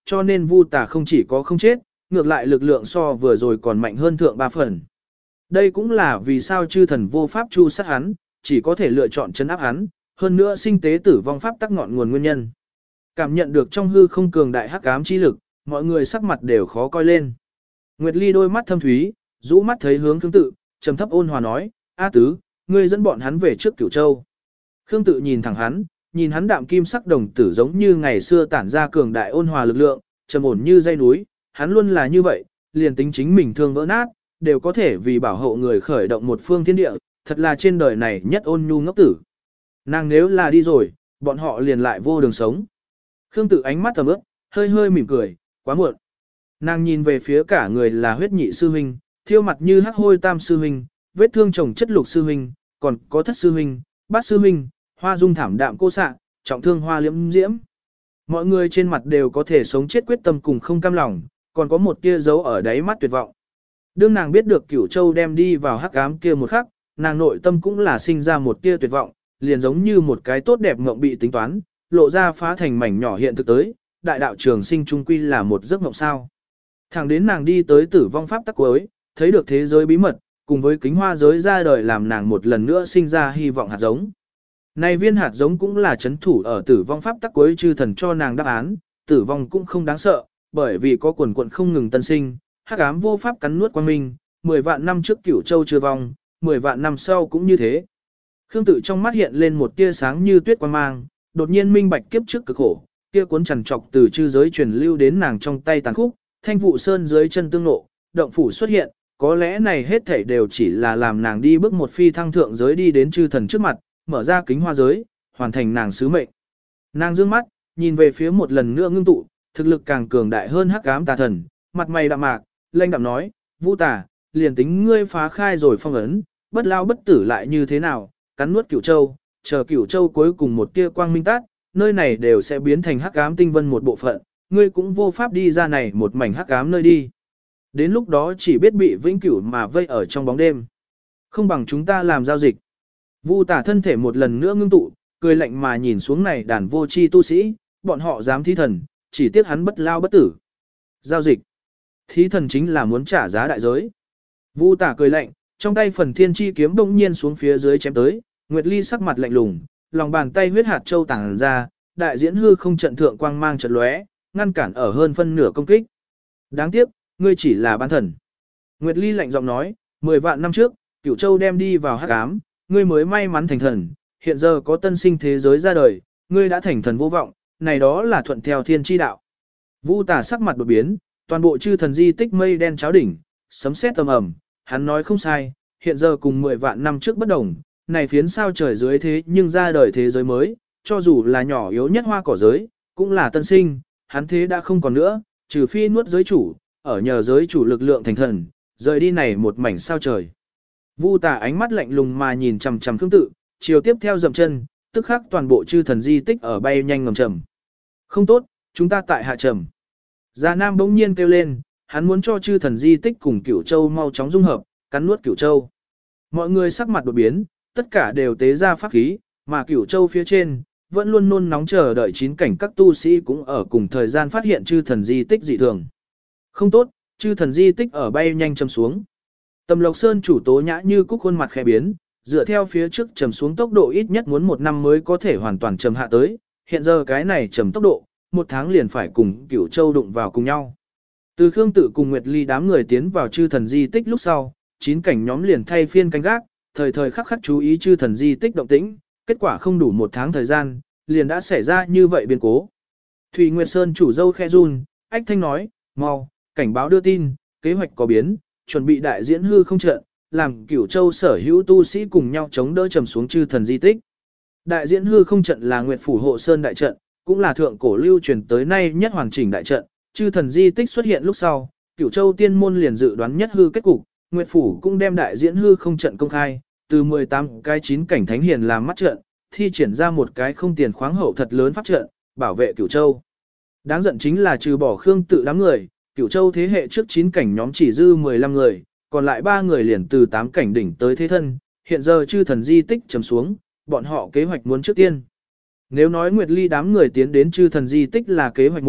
cho nên Vu Tà không chỉ có không chết, ngược lại lực lượng so vừa rồi còn mạnh hơn thượng ba phần. Đây cũng là vì sao chư thần vô pháp chu sát hắn, chỉ có thể lựa chọn chấn áp hắn, hơn nữa sinh tế tử vong pháp tắc ngọn nguồn nguyên nhân. Cảm nhận được trong hư không cường đại hắc ám chi lực, mọi người sắc mặt đều khó coi lên. Nguyệt Ly đôi mắt thâm thúy, rũ mắt thấy hướng Khương Tự, trầm thấp ôn hòa nói, A Tứ, ngươi dẫn bọn hắn về trước Cửu Châu. Khương Tự nhìn thẳng hắn, nhìn hắn đạm kim sắc đồng tử giống như ngày xưa tản ra cường đại ôn hòa lực lượng, trầm ổn như dây núi, hắn luôn là như vậy, liền tính chính mình thương vỡ nát, đều có thể vì bảo hộ người khởi động một phương thiên địa, thật là trên đời này nhất ôn nhu ngốc tử. Nàng nếu là đi rồi, bọn họ liền lại vô đường sống. Khương Tự ánh mắt tầm ướp, hơi hơi mỉm cười, quá muộn. Nàng nhìn về phía cả người là huyết nhị sư huynh, thiêu mặt như hắc hôi tam sư huynh, vết thương chồng chất lục sư huynh, còn có thất sư huynh, bát sư huynh, hoa dung thảm đạm cô xạ, trọng thương hoa liễm diễm. Mọi người trên mặt đều có thể sống chết quyết tâm cùng không cam lòng, còn có một tia dấu ở đáy mắt tuyệt vọng. Đương nàng biết được Cửu Châu đem đi vào hắc ám kia một khắc, nàng nội tâm cũng là sinh ra một tia tuyệt vọng, liền giống như một cái tốt đẹp mộng bị tính toán, lộ ra phá thành mảnh nhỏ hiện thực tới, đại đạo trường sinh trung quy là một giấc mộng sao. Thẳng đến nàng đi tới tử vong pháp tắc cuối, thấy được thế giới bí mật, cùng với kính hoa giới ra đời làm nàng một lần nữa sinh ra hy vọng hạt giống. Này viên hạt giống cũng là chấn thủ ở tử vong pháp tắc cuối chư thần cho nàng đáp án, tử vong cũng không đáng sợ, bởi vì có quần quận không ngừng tân sinh, hắc ám vô pháp cắn nuốt quang minh, mười vạn năm trước Cửu Châu chưa vong, mười vạn năm sau cũng như thế. Khương Tự trong mắt hiện lên một tia sáng như tuyết quang mang, đột nhiên minh bạch kiếp trước cực khổ, kia cuốn chằn trọc từ chư giới truyền lưu đến nàng trong tay tàn khúc, thanh vụ sơn dưới chân tương nộ, động phủ xuất hiện, có lẽ này hết thảy đều chỉ là làm nàng đi bước một phi thăng thượng giới đi đến chư thần trước mặt, mở ra kính hoa giới, hoàn thành nàng sứ mệnh. Nàng dương mắt, nhìn về phía một lần nữa ngưng tụ, thực lực càng cường đại hơn hắc ám tà thần, mặt mày đạm mạc, lanh đạm nói, Vu Tà, liền tính ngươi phá khai rồi phong ấn, bất lao bất tử lại như thế nào, cắn nuốt Cửu Châu, chờ Cửu Châu cuối cùng một tia quang minh tát, nơi này đều sẽ biến thành hắc ám tinh vân một bộ phận, ngươi cũng vô pháp đi ra này một mảnh hắc ám nơi đi. Đến lúc đó chỉ biết bị vĩnh cửu mà vây ở trong bóng đêm. Không bằng chúng ta làm giao dịch. Vu Tà thân thể một lần nữa ngưng tụ, cười lạnh mà nhìn xuống này đàn vô tri tu sĩ, bọn họ dám thí thần, chỉ tiếc hắn bất lao bất tử. Giao dịch. Thí thần chính là muốn trả giá đại giới. Vu Tà cười lạnh, trong tay phần thiên chi kiếm bỗng nhiên xuống phía dưới chém tới, Nguyệt Ly sắc mặt lạnh lùng, lòng bàn tay huyết hạt châu tàng ra, đại diễn hư không trận thượng quang mang chợt lóe, ngăn cản ở hơn phân nửa công kích. Đáng tiếc, ngươi chỉ là bán thần. Nguyệt Ly lạnh giọng nói, mười vạn năm trước, Cửu Châu đem đi vào hắc ám, ngươi mới may mắn thành thần, hiện giờ có tân sinh thế giới ra đời, ngươi đã thành thần vô vọng, này đó là thuận theo thiên chi đạo. Vu Tà sắc mặt đột biến, toàn bộ chư thần di tích mây đen cháo đỉnh, sấm sét tầm ầm, hắn nói không sai, hiện giờ cùng mười vạn năm trước bất đồng, này phiến sao trời dưới thế nhưng ra đời thế giới mới, cho dù là nhỏ yếu nhất hoa cỏ giới, cũng là tân sinh, hắn thế đã không còn nữa, trừ phi nuốt giới chủ, ở nhờ giới chủ lực lượng thành thần, rời đi này một mảnh sao trời. Vu Tà ánh mắt lạnh lùng mà nhìn chằm chằm Khương Tự, chiều tiếp theo dậm chân, tức khắc toàn bộ chư thần di tích ở bay nhanh ngầm trầm. Không tốt, chúng ta tại hạ trầm. Già Nam bỗng nhiên kêu lên, hắn muốn cho chư thần di tích cùng Cửu Châu mau chóng dung hợp, cắn nuốt Cửu Châu. Mọi người sắc mặt đột biến, tất cả đều tế ra pháp khí, mà Cửu Châu phía trên, vẫn luôn nôn nóng chờ đợi chín cảnh các tu sĩ cũng ở cùng thời gian phát hiện chư thần di tích dị thường. Không tốt, chư thần di tích ở bay nhanh chầm xuống. Tầm Lộc Sơn chủ Tố Nhã như cúc khuôn mặt khẽ biến, dựa theo phía trước trầm xuống tốc độ ít nhất muốn một năm mới có thể hoàn toàn trầm hạ tới, hiện giờ cái này trầm tốc độ, một tháng liền phải cùng Cửu Châu đụng vào cùng nhau. Từ Khương Tự cùng Nguyệt Ly đám người tiến vào chư thần di tích lúc sau, chín cảnh nhóm liền thay phiên canh gác, thời thời khắc khắc chú ý chư thần di tích động tĩnh, kết quả không đủ một tháng thời gian, liền đã xảy ra như vậy biến cố. Thủy Nguyệt Sơn chủ dâu khe run, ách thanh nói, mau, cảnh báo đưa tin, kế hoạch có biến, chuẩn bị đại diễn hư không trận, làm Cửu Châu sở hữu tu sĩ cùng nhau chống đỡ trầm xuống chư thần di tích. Đại diễn hư không trận là Nguyệt phủ hộ sơn đại trận, cũng là thượng cổ lưu truyền tới nay nhất hoàn chỉnh đại trận, chư thần di tích xuất hiện lúc sau, Cửu Châu tiên môn liền dự đoán nhất hư kết cục, Nguyệt phủ cũng đem đại diễn hư không trận công khai, từ mười tám cái chín cảnh thánh hiền làm mắt trận, thi triển ra một cái không tiền khoáng hậu thật lớn pháp trận, bảo vệ Cửu Châu. Đáng giận chính là trừ bỏ Khương Tự đám người, Cửu Châu thế hệ trước chín cảnh nhóm chỉ dư mười lăm người, còn lại ba người liền từ tám cảnh đỉnh tới thế thân, hiện giờ chư thần di tích trầm xuống, bọn họ kế hoạch muốn trước tiên. Nếu nói Nguyệt Ly đám người tiến đến chư thần di tích là kế hoạch một,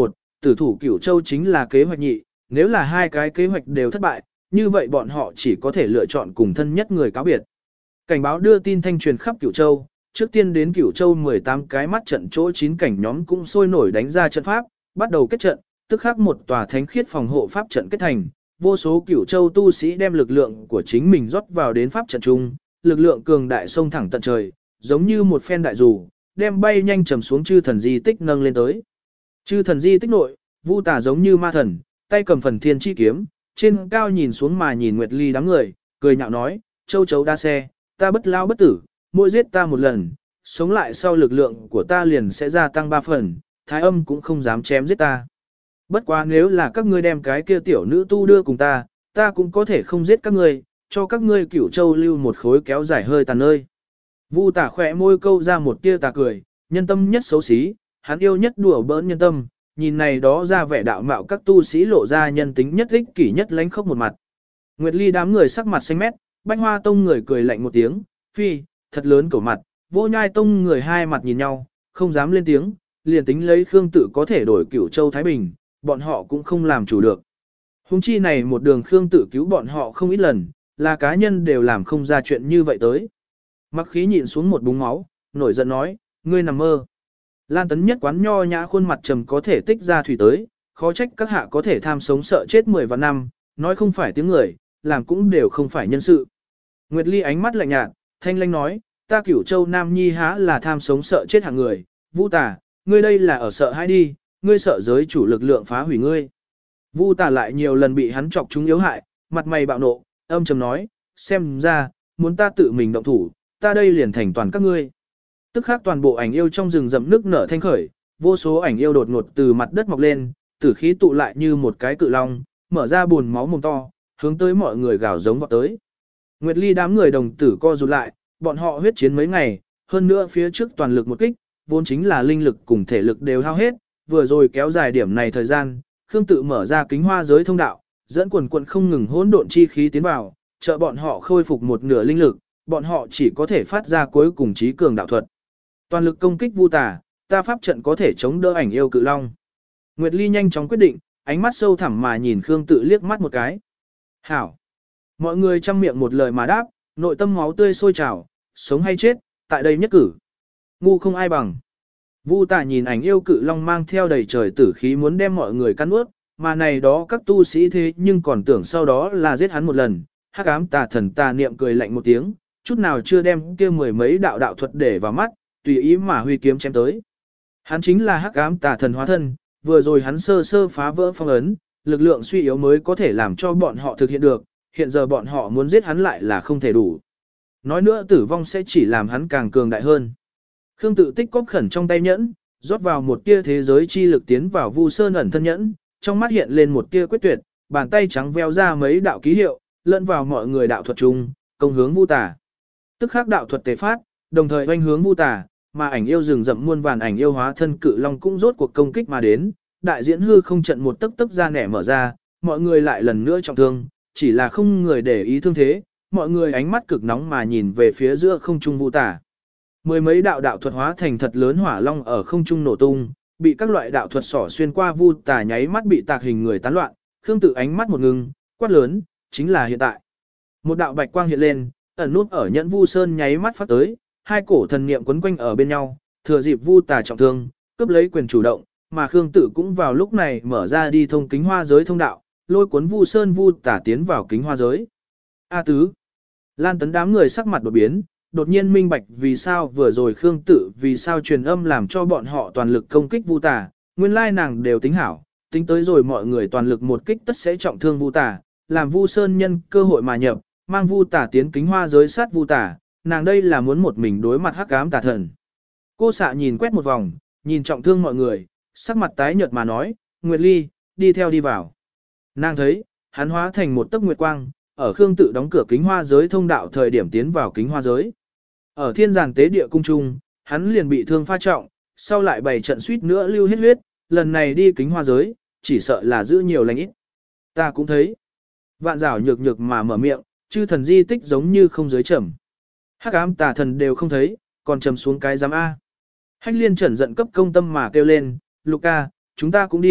tử thủ Cửu Châu chính là kế hoạch nhị, nếu là hai cái kế hoạch đều thất bại, như vậy bọn họ chỉ có thể lựa chọn cùng thân nhất người cáo biệt. Cảnh báo đưa tin thanh truyền khắp Cửu Châu, trước tiên đến Cửu Châu mười tám cái mắt trận chỗ chín cảnh nhóm cũng sôi nổi đánh ra trận pháp, bắt đầu kết trận, tức khắc một tòa thánh khiết phòng hộ pháp trận kết thành, vô số Cửu Châu tu sĩ đem lực lượng của chính mình rót vào đến pháp trận trung, lực lượng cường đại sông thẳng tận trời, giống như một phen đại dù, đem bay nhanh trầm xuống chư thần di tích nâng lên tới. Chư thần di tích nội, Vu Tà giống như ma thần, tay cầm phần thiên chi kiếm, trên cao nhìn xuống mà nhìn Nguyệt Ly đám người, cười nhạo nói, châu chấu đa xe, ta bất lao bất tử, mỗi giết ta một lần, sống lại sau lực lượng của ta liền sẽ gia tăng ba phần, thái âm cũng không dám chém giết ta. Bất quá nếu là các ngươi đem cái kia tiểu nữ tu đưa cùng ta, ta cũng có thể không giết các ngươi, cho các ngươi Cửu Châu lưu một khối kéo dài hơi tàn nơi. Vu Tà khỏe môi câu ra một tia tà cười, nhân tâm nhất xấu xí, hắn yêu nhất đùa bỡn nhân tâm, nhìn này đó ra vẻ đạo mạo các tu sĩ lộ ra nhân tính nhất ích kỷ nhất lánh khóc một mặt. Nguyệt Ly đám người sắc mặt xanh mét, Bách Hoa Tông người cười lạnh một tiếng, phi, thật lớn cổ mặt, Vô Nhai Tông người hai mặt nhìn nhau, không dám lên tiếng, liền tính lấy Khương Tự có thể đổi Cửu Châu Thái Bình, bọn họ cũng không làm chủ được. Hùng chi này một đường Khương Tự cứu bọn họ không ít lần, là cá nhân đều làm không ra chuyện như vậy tới. Mặc khí nhịn xuống một búng máu, nổi giận nói, ngươi nằm mơ. Lan Tấn Nhất quán nho nhã khuôn mặt trầm có thể tích ra thủy tới, khó trách các hạ có thể tham sống sợ chết mười vạn năm, nói không phải tiếng người, làm cũng đều không phải nhân sự. Nguyệt Ly ánh mắt lạnh nhạt, thanh lanh nói, ta Cửu Châu Nam Nhi há là tham sống sợ chết hạng người, Vu Tà, ngươi đây là ở sợ hãi đi, ngươi sợ giới chủ lực lượng phá hủy ngươi. Vu Tà lại nhiều lần bị hắn chọc chúng yếu hại, mặt mày bạo nộ, âm trầm nói, xem ra, muốn ta tự mình động thủ, ta đây liền thành toàn các ngươi. Tức khắc toàn bộ ảnh yêu trong rừng rậm nước nở thanh khởi, vô số ảnh yêu đột ngột từ mặt đất mọc lên, tử khí tụ lại như một cái cự long, mở ra buồn máu mồm to, hướng tới mọi người gào giống vọt tới. Nguyệt Ly đám người đồng tử co rụt lại, bọn họ huyết chiến mấy ngày, hơn nữa phía trước toàn lực một kích, vốn chính là linh lực cùng thể lực đều hao hết, vừa rồi kéo dài điểm này thời gian, Khương Tự mở ra kính hoa giới thông đạo, dẫn quần quần không ngừng hỗn độn chi khí tiến vào, trợ bọn họ khôi phục một nửa linh lực, bọn họ chỉ có thể phát ra cuối cùng trí cường đạo thuật. Toàn lực công kích Vu Tà, ta pháp trận có thể chống đỡ ảnh yêu cự long. Nguyệt Ly nhanh chóng quyết định, ánh mắt sâu thẳm mà nhìn Khương Tự liếc mắt một cái. Hảo. Mọi người chăm miệng một lời mà đáp, nội tâm máu tươi sôi trào, sống hay chết, tại đây nhất cử. Ngu không ai bằng. Vu Tà nhìn ảnh yêu cự long mang theo đầy trời tử khí muốn đem mọi người cắn nuốt, mà này đó các tu sĩ thế nhưng còn tưởng sau đó là giết hắn một lần. Hắc ám tà thần tà niệm cười lạnh một tiếng, chút nào chưa đem kia mười mấy đạo đạo thuật để vào mắt, tùy ý mà huy kiếm chém tới. Hắn chính là hắc ám tà thần hóa thân, vừa rồi hắn sơ sơ phá vỡ phong ấn, lực lượng suy yếu mới có thể làm cho bọn họ thực hiện được, hiện giờ bọn họ muốn giết hắn lại là không thể đủ. Nói nữa tử vong sẽ chỉ làm hắn càng cường đại hơn. Khương Tự tích cóp khẩn trong tay nhẫn, rót vào một tia thế giới chi lực tiến vào Vu Sơn ẩn thân nhẫn, trong mắt hiện lên một tia quyết tuyệt, bàn tay trắng veo ra mấy đạo ký hiệu, lẫn vào mọi người đạo thuật chung, công hướng Vu Tà. Tức khắc đạo thuật tề phát, đồng thời oanh hướng Vu Tà, mà ảnh yêu rừng rậm muôn vàn ảnh yêu hóa thân cự long cũng rốt cuộc công kích mà đến, đại diễn hư không trận một tấc tấc ra nẻ mở ra, mọi người lại lần nữa trọng thương, chỉ là không người để ý thương thế, mọi người ánh mắt cực nóng mà nhìn về phía giữa không trung Vu Tà. Mười mấy đạo đạo thuật hóa thành thật lớn hỏa long ở không trung nổ tung, bị các loại đạo thuật xỏ xuyên qua Vu Tà nháy mắt bị tạc hình người tán loạn, Khương Tự ánh mắt một ngưng, quát lớn, chính là hiện tại. Một đạo bạch quang hiện lên, ẩn nút ở nhẫn Vu Sơn nháy mắt phát tới, hai cổ thần niệm quấn quanh ở bên nhau, thừa dịp Vu Tà trọng thương, cướp lấy quyền chủ động, mà Khương Tự cũng vào lúc này mở ra đi thông kính hoa giới thông đạo, lôi cuốn Vu Sơn Vu Tà tiến vào kính hoa giới. A tứ, Lan Tấn đám người sắc mặt đột biến, đột nhiên minh bạch vì sao vừa rồi Khương Tự vì sao truyền âm làm cho bọn họ toàn lực công kích Vu Tà, nguyên lai nàng đều tính hảo, tính tới rồi mọi người toàn lực một kích tất sẽ trọng thương Vu Tà, làm Vu Sơn nhân cơ hội mà nhập, mang Vu Tà tiến kính hoa giới sát Vu Tà, nàng đây là muốn một mình đối mặt hắc ám tà thần. Cô xạ nhìn quét một vòng, nhìn trọng thương mọi người, sắc mặt tái nhợt mà nói, Nguyệt Ly, đi theo đi vào. Nàng thấy, hắn hóa thành một tấc nguyệt quang, ở Khương Tự đóng cửa kính hoa giới thông đạo thời điểm tiến vào kính hoa giới. Ở thiên giàn tế địa cung trung, hắn liền bị thương pha trọng, sau lại bày trận suýt nữa lưu hết huyết, lần này đi kính hoa giới, chỉ sợ là giữ nhiều lành ít. Ta cũng thấy. Vạn rảo nhược nhược mà mở miệng, chư thần di tích giống như không giới trầm. Hắc ám tà thần đều không thấy, còn trầm xuống cái giám A. Hách liên trần giận cấp công tâm mà kêu lên, Luca, chúng ta cũng đi,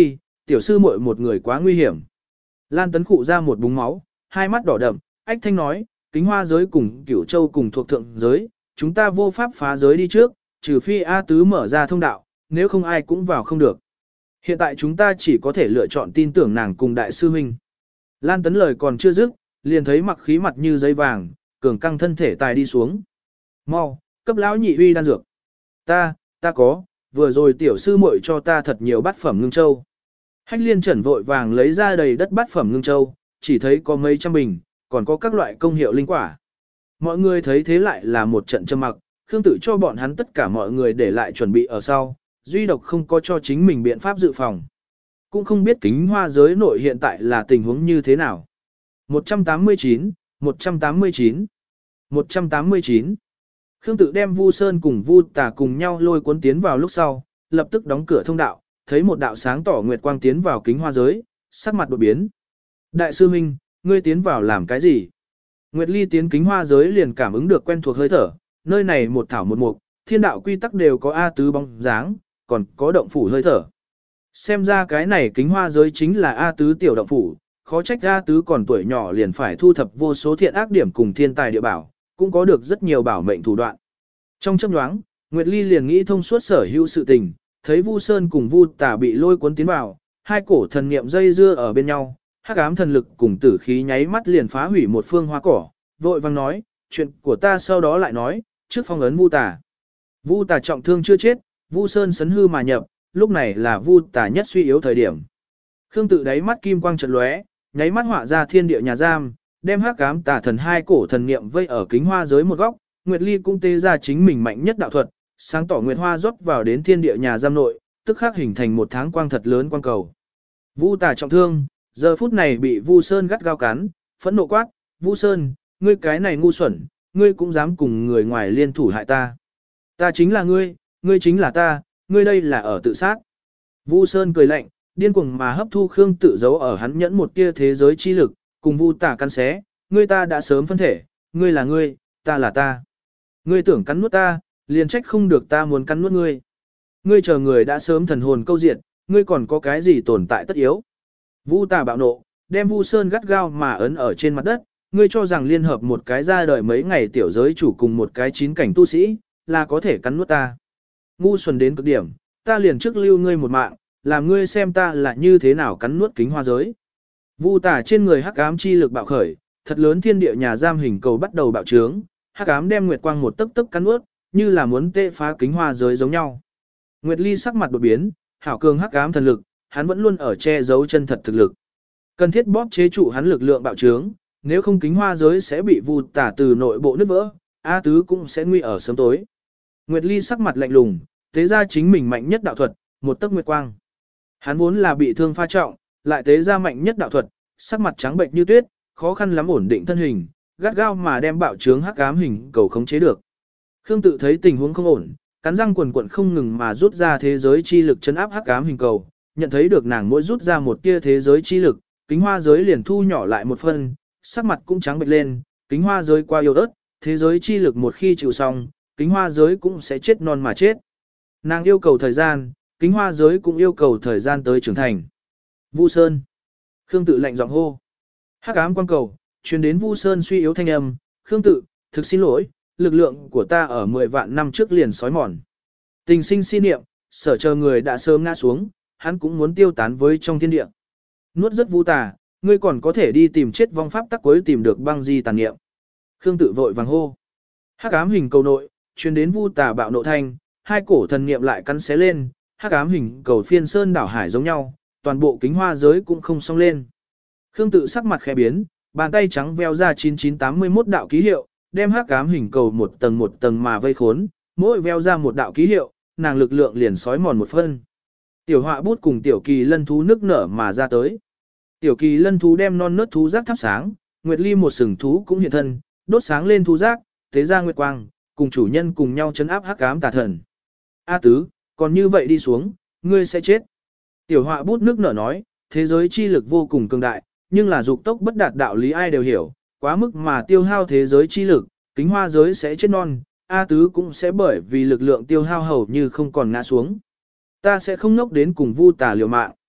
tiểu sư muội một người quá nguy hiểm. Lan Tấn khụ ra một búng máu, hai mắt đỏ đậm, ách thanh nói, Kính Hoa giới cùng Cửu Châu cùng thuộc thượng giới, chúng ta vô pháp phá giới đi trước, trừ phi A Tứ mở ra thông đạo, nếu không ai cũng vào không được. Hiện tại chúng ta chỉ có thể lựa chọn tin tưởng nàng cùng đại sư huynh. Lan Tấn lời còn chưa dứt, liền thấy mặc khí mặt như giấy vàng, cường căng thân thể tài đi xuống. Mau, cấp lão nhị huy đan dược. Ta, ta có, vừa rồi tiểu sư muội cho ta thật nhiều bát phẩm ngưng châu. Hách liên trần vội vàng lấy ra đầy đất bát phẩm ngưng châu, chỉ thấy có mấy trăm bình, còn có các loại công hiệu linh quả. Mọi người thấy thế lại là một trận trầm mặc, Khương Tự cho bọn hắn tất cả mọi người để lại chuẩn bị ở sau, duy độc không có cho chính mình biện pháp dự phòng. Cũng không biết Kính Hoa giới nội hiện tại là tình huống như thế nào. một trăm tám mươi chín, một trăm tám mươi chín, một trăm tám mươi chín. Khương Tự đem Vu Sơn cùng Vu Tà cùng nhau lôi cuốn tiến vào lúc sau, lập tức đóng cửa thông đạo, thấy một đạo sáng tỏ nguyệt quang tiến vào Kính Hoa giới, sắc mặt đột biến. Đại sư huynh, ngươi tiến vào làm cái gì? Nguyệt Ly tiến Kính Hoa giới liền cảm ứng được quen thuộc hơi thở, nơi này một thảo một mục, thiên đạo quy tắc đều có A Tứ bóng dáng, còn có động phủ hơi thở. Xem ra cái này Kính Hoa giới chính là A Tứ tiểu động phủ, khó trách A Tứ còn tuổi nhỏ liền phải thu thập vô số thiện ác điểm cùng thiên tài địa bảo, cũng có được rất nhiều bảo mệnh thủ đoạn. Trong chớp nhoáng, Nguyệt Ly liền nghĩ thông suốt sở hữu sự tình, thấy Vu Sơn cùng Vu Tà bị lôi cuốn tiến vào, hai cổ thần niệm dây dưa ở bên nhau, hắc ám thần lực cùng tử khí nháy mắt liền phá hủy một phương hoa cỏ, vội vang nói, chuyện của ta sau đó lại nói, trước phong ấn Vu Tà. Vu Tà trọng thương chưa chết, Vu Sơn sấn hư mà nhập, lúc này là Vu Tà nhất suy yếu thời điểm. Khương Tự đáy mắt kim quang chợt lóe, nháy mắt họa ra thiên địa nhà giam, đem hắc ám tà thần hai cổ thần niệm vây ở Kính Hoa giới một góc, Nguyệt Ly cũng tê ra chính mình mạnh nhất đạo thuật, sáng tỏ nguyệt hoa rót vào đến thiên địa nhà giam nội, tức khắc hình thành một tháng quang thật lớn quang cầu. Vu Tà trọng thương, giờ phút này bị Vu Sơn gắt gao cắn, phẫn nộ quát, "Vu Sơn, ngươi cái này ngu xuẩn, ngươi cũng dám cùng người ngoài liên thủ hại ta. Ta chính là ngươi, ngươi chính là ta, ngươi đây là ở tự sát." Vu Sơn cười lạnh, điên cuồng mà hấp thu Khương Tự giấu ở hắn nhẫn một tia thế giới chi lực, cùng Vu Tà cắn xé, "Ngươi ta đã sớm phân thể, ngươi là ngươi, ta là ta. Ngươi tưởng cắn nuốt ta, liền trách không được ta muốn cắn nuốt ngươi. Ngươi chờ người đã sớm thần hồn câu diệt, ngươi còn có cái gì tồn tại tất yếu." Vu Tà bạo nộ, đem Vu Sơn gắt gao mà ấn ở trên mặt đất, ngươi cho rằng liên hợp một cái ra đời mấy ngày tiểu giới chủ cùng một cái chín cảnh tu sĩ, là có thể cắn nuốt ta. Ngu xuẩn đến cực điểm, ta liền trước lưu ngươi một mạng, làm ngươi xem ta là như thế nào cắn nuốt Kính Hoa giới. Vu Tà trên người hắc ám chi lực bạo khởi, thật lớn thiên địa nhà giam hình cầu bắt đầu bạo trướng, hắc ám đem nguyệt quang một tấc tấc cắn nuốt, như là muốn tê phá Kính Hoa giới giống nhau. Nguyệt Ly sắc mặt đột biến, hảo cường hắc ám thần lực, hắn vẫn luôn ở che giấu chân thật thực lực. Cần thiết bóp chế trụ hắn lực lượng bạo trướng, nếu không Kính Hoa giới sẽ bị Vu Tà từ nội bộ nứt vỡ, A Tứ cũng sẽ nguy ở sớm tối. Nguyệt Ly sắc mặt lạnh lùng, tế ra chính mình mạnh nhất đạo thuật, một tấc nguyệt quang. Hắn vốn là bị thương pha trọng, lại tế ra mạnh nhất đạo thuật, sắc mặt trắng bệnh như tuyết, khó khăn lắm ổn định thân hình, gắt gao mà đem bạo trướng hắc ám hình cầu khống chế được. Khương Tự thấy tình huống không ổn, cắn răng quần quật không ngừng mà rút ra thế giới chi lực chấn áp hắc ám hình cầu, nhận thấy được nàng mỗi rút ra một tia thế giới chi lực, Kính Hoa giới liền thu nhỏ lại một phần, sắc mặt cũng trắng bệch lên, Kính Hoa giới qua yếu ớt, thế giới chi lực một khi chịu xong, Kính Hoa giới cũng sẽ chết non mà chết. Nàng yêu cầu thời gian, Kính Hoa giới cũng yêu cầu thời gian tới trưởng thành. Vu Sơn. Khương Tự lạnh giọng hô. Hắc ám quang cầu, truyền đến Vu Sơn suy yếu thanh âm, "Khương Tự, thực xin lỗi, lực lượng của ta ở mười vạn năm trước liền sói mòn. Tình sinh si niệm, sở chờ người đã sớm ngã xuống, hắn cũng muốn tiêu tán với trong thiên địa. Nuốt rất Vu Tà, ngươi còn có thể đi tìm chết vong pháp tắc cuối tìm được băng di tàn niệm." Khương Tự vội vàng hô. Hắc ám hình cầu nội, truyền đến Vu Tà bạo nộ thanh, hai cổ thần niệm lại cắn xé lên, hắc ám hình cầu phiên sơn đảo hải giống nhau, toàn bộ Kính Hoa giới cũng không song lên. Khương Tự sắc mặt khẽ biến, bàn tay trắng veo ra chín chín tám mươi mốt đạo ký hiệu, đem hắc ám hình cầu một tầng một tầng mà vây khốn, mỗi veo ra một đạo ký hiệu, nàng lực lượng liền sói mòn một phân. Tiểu Họa bút cùng Tiểu Kỳ Lân thú nức nở mà ra tới. Tiểu Kỳ Lân thú đem non nớt thú giác thắp sáng, Nguyệt Ly một sừng thú cũng hiện thân, đốt sáng lên thú giác, tế ra nguyệt quang, cùng chủ nhân cùng nhau trấn áp hắc ám tà thần. "A Tứ, còn như vậy đi xuống, ngươi sẽ chết." Tiểu Họa bút nước nở nói, thế giới chi lực vô cùng cường đại, nhưng là dục tốc bất đạt đạo lý ai đều hiểu, quá mức mà tiêu hao thế giới chi lực, Kính Hoa giới sẽ chết non, A Tứ cũng sẽ bởi vì lực lượng tiêu hao hầu như không còn ngã xuống. Ta sẽ không ngốc đến cùng Vu Tà liều mạng.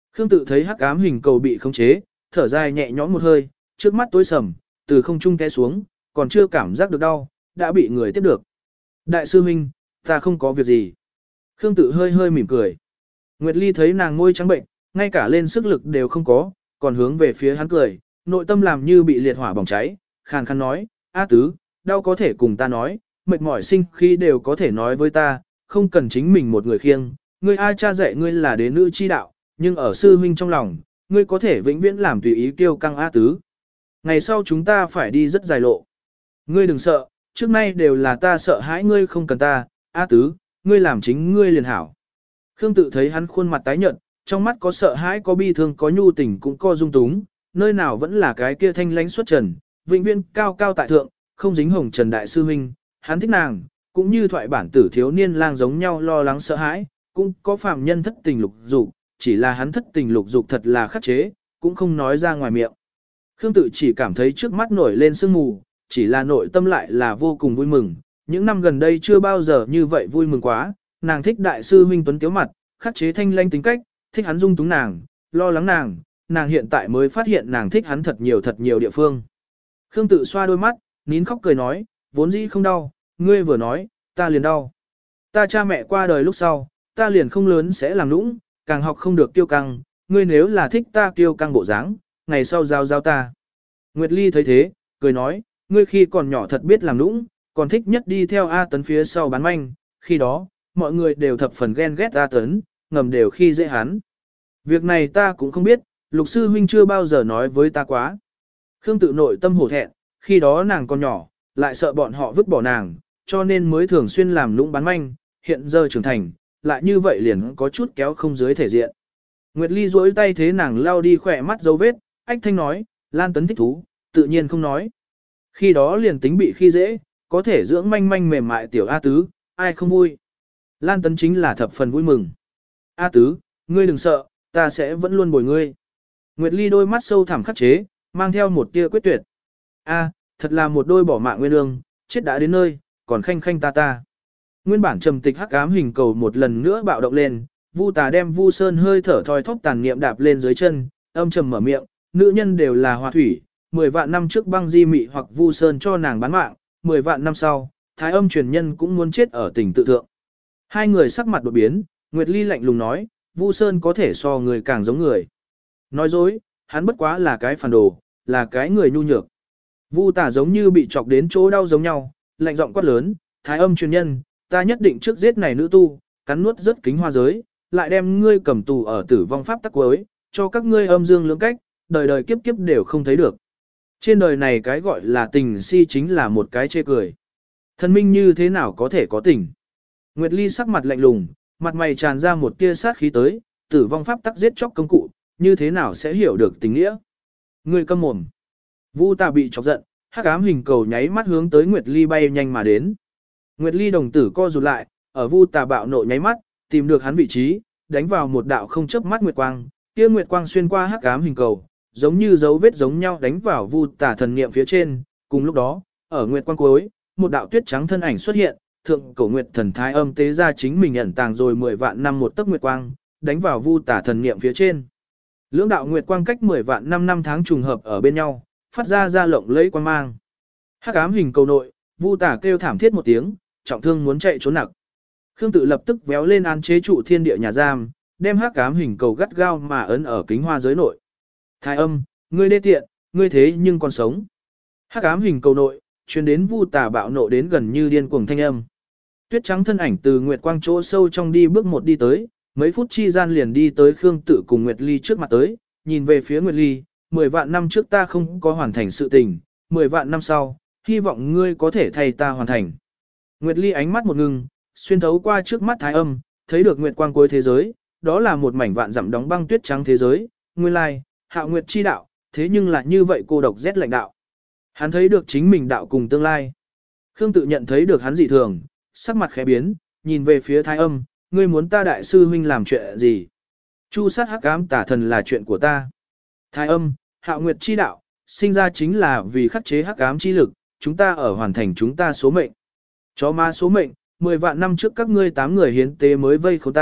Khương Tự thấy hắc ám hình cầu bị khống chế, thở dài nhẹ nhõm một hơi, trước mắt tối sầm, từ không trung té xuống, còn chưa cảm giác được đau, đã bị người tiếp được. Đại sư huynh, ta không có việc gì. Khương Tự hơi hơi mỉm cười. Nguyệt Ly thấy nàng môi trắng bệnh, ngay cả lên sức lực đều không có, còn hướng về phía hắn cười, nội tâm làm như bị liệt hỏa bỏng cháy, khàn khàn nói, A tứ, đau có thể cùng ta nói, mệt mỏi sinh khi đều có thể nói với ta, không cần chính mình một người khiêng, ngươi A cha dạy ngươi là đế nữ chi đạo, nhưng ở sư huynh trong lòng, ngươi có thể vĩnh viễn làm tùy ý kiêu căng A tứ. Ngày sau chúng ta phải đi rất dài lộ. Ngươi đừng sợ, trước nay đều là ta sợ hãi ngươi không cần ta, A tứ, ngươi làm chính ngươi liền hảo. Khương Tự thấy hắn khuôn mặt tái nhợt, trong mắt có sợ hãi có bi thương có nhu tình cũng có dung túng, nơi nào vẫn là cái kia thanh lãnh xuất trần, vĩnh viên cao cao tại thượng, không dính hồng trần đại sư huynh, hắn thích nàng, cũng như thoại bản tử thiếu niên lang giống nhau lo lắng sợ hãi, cũng có phàm nhân thất tình lục dục, chỉ là hắn thất tình lục dục thật là khắc chế, cũng không nói ra ngoài miệng. Khương Tự chỉ cảm thấy trước mắt nổi lên sương mù, chỉ là nội tâm lại là vô cùng vui mừng, những năm gần đây chưa bao giờ như vậy vui mừng quá, nàng thích đại sư huynh tuấn tiếu mặt, khắc chế thanh lanh tính cách, thích hắn dung túng nàng, lo lắng nàng, nàng hiện tại mới phát hiện nàng thích hắn thật nhiều thật nhiều địa phương. Khương Tự xoa đôi mắt, nín khóc cười nói, vốn dĩ không đau, ngươi vừa nói, ta liền đau. Ta cha mẹ qua đời lúc sau, ta liền không lớn sẽ làm nũng, càng học không được kiêu căng, ngươi nếu là thích ta kiêu căng bộ dáng, ngày sau giao giao ta. Nguyệt Ly thấy thế, cười nói, ngươi khi còn nhỏ thật biết làm nũng, còn thích nhất đi theo A Tấn phía sau bán manh, khi đó, mọi người đều thập phần ghen ghét A Tấn, ngầm đều khi dễ hắn. Việc này ta cũng không biết, lục sư huynh chưa bao giờ nói với ta quá. Khương Tự nội tâm hổ thẹn, khi đó nàng còn nhỏ, lại sợ bọn họ vứt bỏ nàng, cho nên mới thường xuyên làm lũng bán manh, hiện giờ trưởng thành, lại như vậy liền có chút kéo không dưới thể diện. Nguyệt Ly duỗi tay thế nàng lau đi khỏe mắt dấu vết, ách thanh nói, Lan Tấn thích thú, tự nhiên không nói. Khi đó liền tính bị khi dễ, có thể dưỡng manh manh mềm mại tiểu A Tứ, ai không vui. Lan Tấn chính là thập phần vui mừng. A Tứ, ngươi đừng sợ, ta sẽ vẫn luôn bồi ngươi. Nguyệt Ly đôi mắt sâu thẳm khắc chế, mang theo một tia quyết tuyệt. A, thật là một đôi bỏ mạng nguyên ương, chết đã đến nơi, còn khanh khanh ta ta. Nguyên bản trầm tịch hắc ám hình cầu một lần nữa bạo động lên, Vu Tà đem Vu Sơn hơi thở thoi thóp tàn niệm đạp lên dưới chân, âm trầm mở miệng, nữ nhân đều là hòa thủy, mười vạn năm trước băng di mị hoặc Vu Sơn cho nàng bán mạng, mười vạn năm sau, thái âm truyền nhân cũng muốn chết ở tỉnh tự thượng. Hai người sắc mặt đột biến, Nguyệt Ly lạnh lùng nói, Vu Sơn có thể so người càng giống người. Nói dối, hắn bất quá là cái phản đồ, là cái người nhu nhược. Vu Tà giống như bị chọc đến chỗ đau giống nhau, lạnh giọng quát lớn, thái âm truyền nhân, ta nhất định trước giết này nữ tu, cắn nuốt rất kính hoa giới, lại đem ngươi cầm tù ở tử vong pháp tắc cuối, cho các ngươi âm dương lưỡng cách, đời đời kiếp kiếp đều không thấy được. Trên đời này cái gọi là tình si chính là một cái chê cười. Thần minh như thế nào có thể có tình? Nguyệt Ly sắc mặt lạnh lùng, mặt mày tràn ra một tia sát khí tới, tử vong pháp tắc giết chóc công cụ, như thế nào sẽ hiểu được tình nghĩa? Ngươi câm mồm. Vu Tà bị chọc giận, hắc ám hình cầu nháy mắt hướng tới Nguyệt Ly bay nhanh mà đến. Nguyệt Ly đồng tử co rụt lại, ở Vu Tà bạo nộ nháy mắt, tìm được hắn vị trí, đánh vào một đạo không chớp mắt nguyệt quang, kia nguyệt quang xuyên qua hắc ám hình cầu, giống như dấu vết giống nhau đánh vào Vu Tà thần niệm phía trên, cùng lúc đó, ở nguyệt quang cuối, một đạo tuyết trắng thân ảnh xuất hiện, thượng cổ nguyệt thần thái âm tế ra chính mình ẩn tàng rồi mười vạn năm một tấc nguyệt quang, đánh vào Vu Tà thần niệm phía trên. Lưỡng đạo nguyệt quang cách mười vạn năm năm tháng trùng hợp ở bên nhau, phát ra ra lộng lẫy quang mang. Hắc ám hình cầu nội, Vu Tà kêu thảm thiết một tiếng, trọng thương muốn chạy trốn nặc. Khương Tự lập tức véo lên án chế trụ thiên địa nhà giam, đem hắc ám hình cầu gắt gao mà ấn ở kính hoa giới nội. Thái âm, ngươi đê tiện, ngươi thế nhưng còn sống. Hắc ám hình cầu nội, truyền đến Vu Tà bạo nộ đến gần như điên cuồng thanh âm. Tuyết trắng thân ảnh từ nguyệt quang chỗ sâu trong đi bước một đi tới, mấy phút chi gian liền đi tới Khương Tự cùng Nguyệt Ly trước mặt tới, nhìn về phía Nguyệt Ly, mười vạn năm trước ta không có hoàn thành sự tình, mười vạn năm sau, hy vọng ngươi có thể thay ta hoàn thành. Nguyệt Ly ánh mắt một ngừng, xuyên thấu qua trước mắt thái âm, thấy được nguyệt quang cuối thế giới, đó là một mảnh vạn dặm đóng băng tuyết trắng thế giới, nguyên lai, hạo nguyệt chi đạo, thế nhưng lại như vậy cô độc rét lạnh đạo. Hắn thấy được chính mình đạo cùng tương lai. Khương Tự nhận thấy được hắn dị thường, sắc mặt khẽ biến, nhìn về phía thái âm, ngươi muốn ta đại sư huynh làm chuyện gì? Chu sát hắc ám tả thần là chuyện của ta. Thái âm, hạo nguyệt chi đạo, sinh ra chính là vì khắc chế hắc ám chi lực, chúng ta ở hoàn thành chúng ta số mệnh. Chó ma số mệnh, mười vạn năm trước các ngươi tám người hiến tế mới vây khốn ta,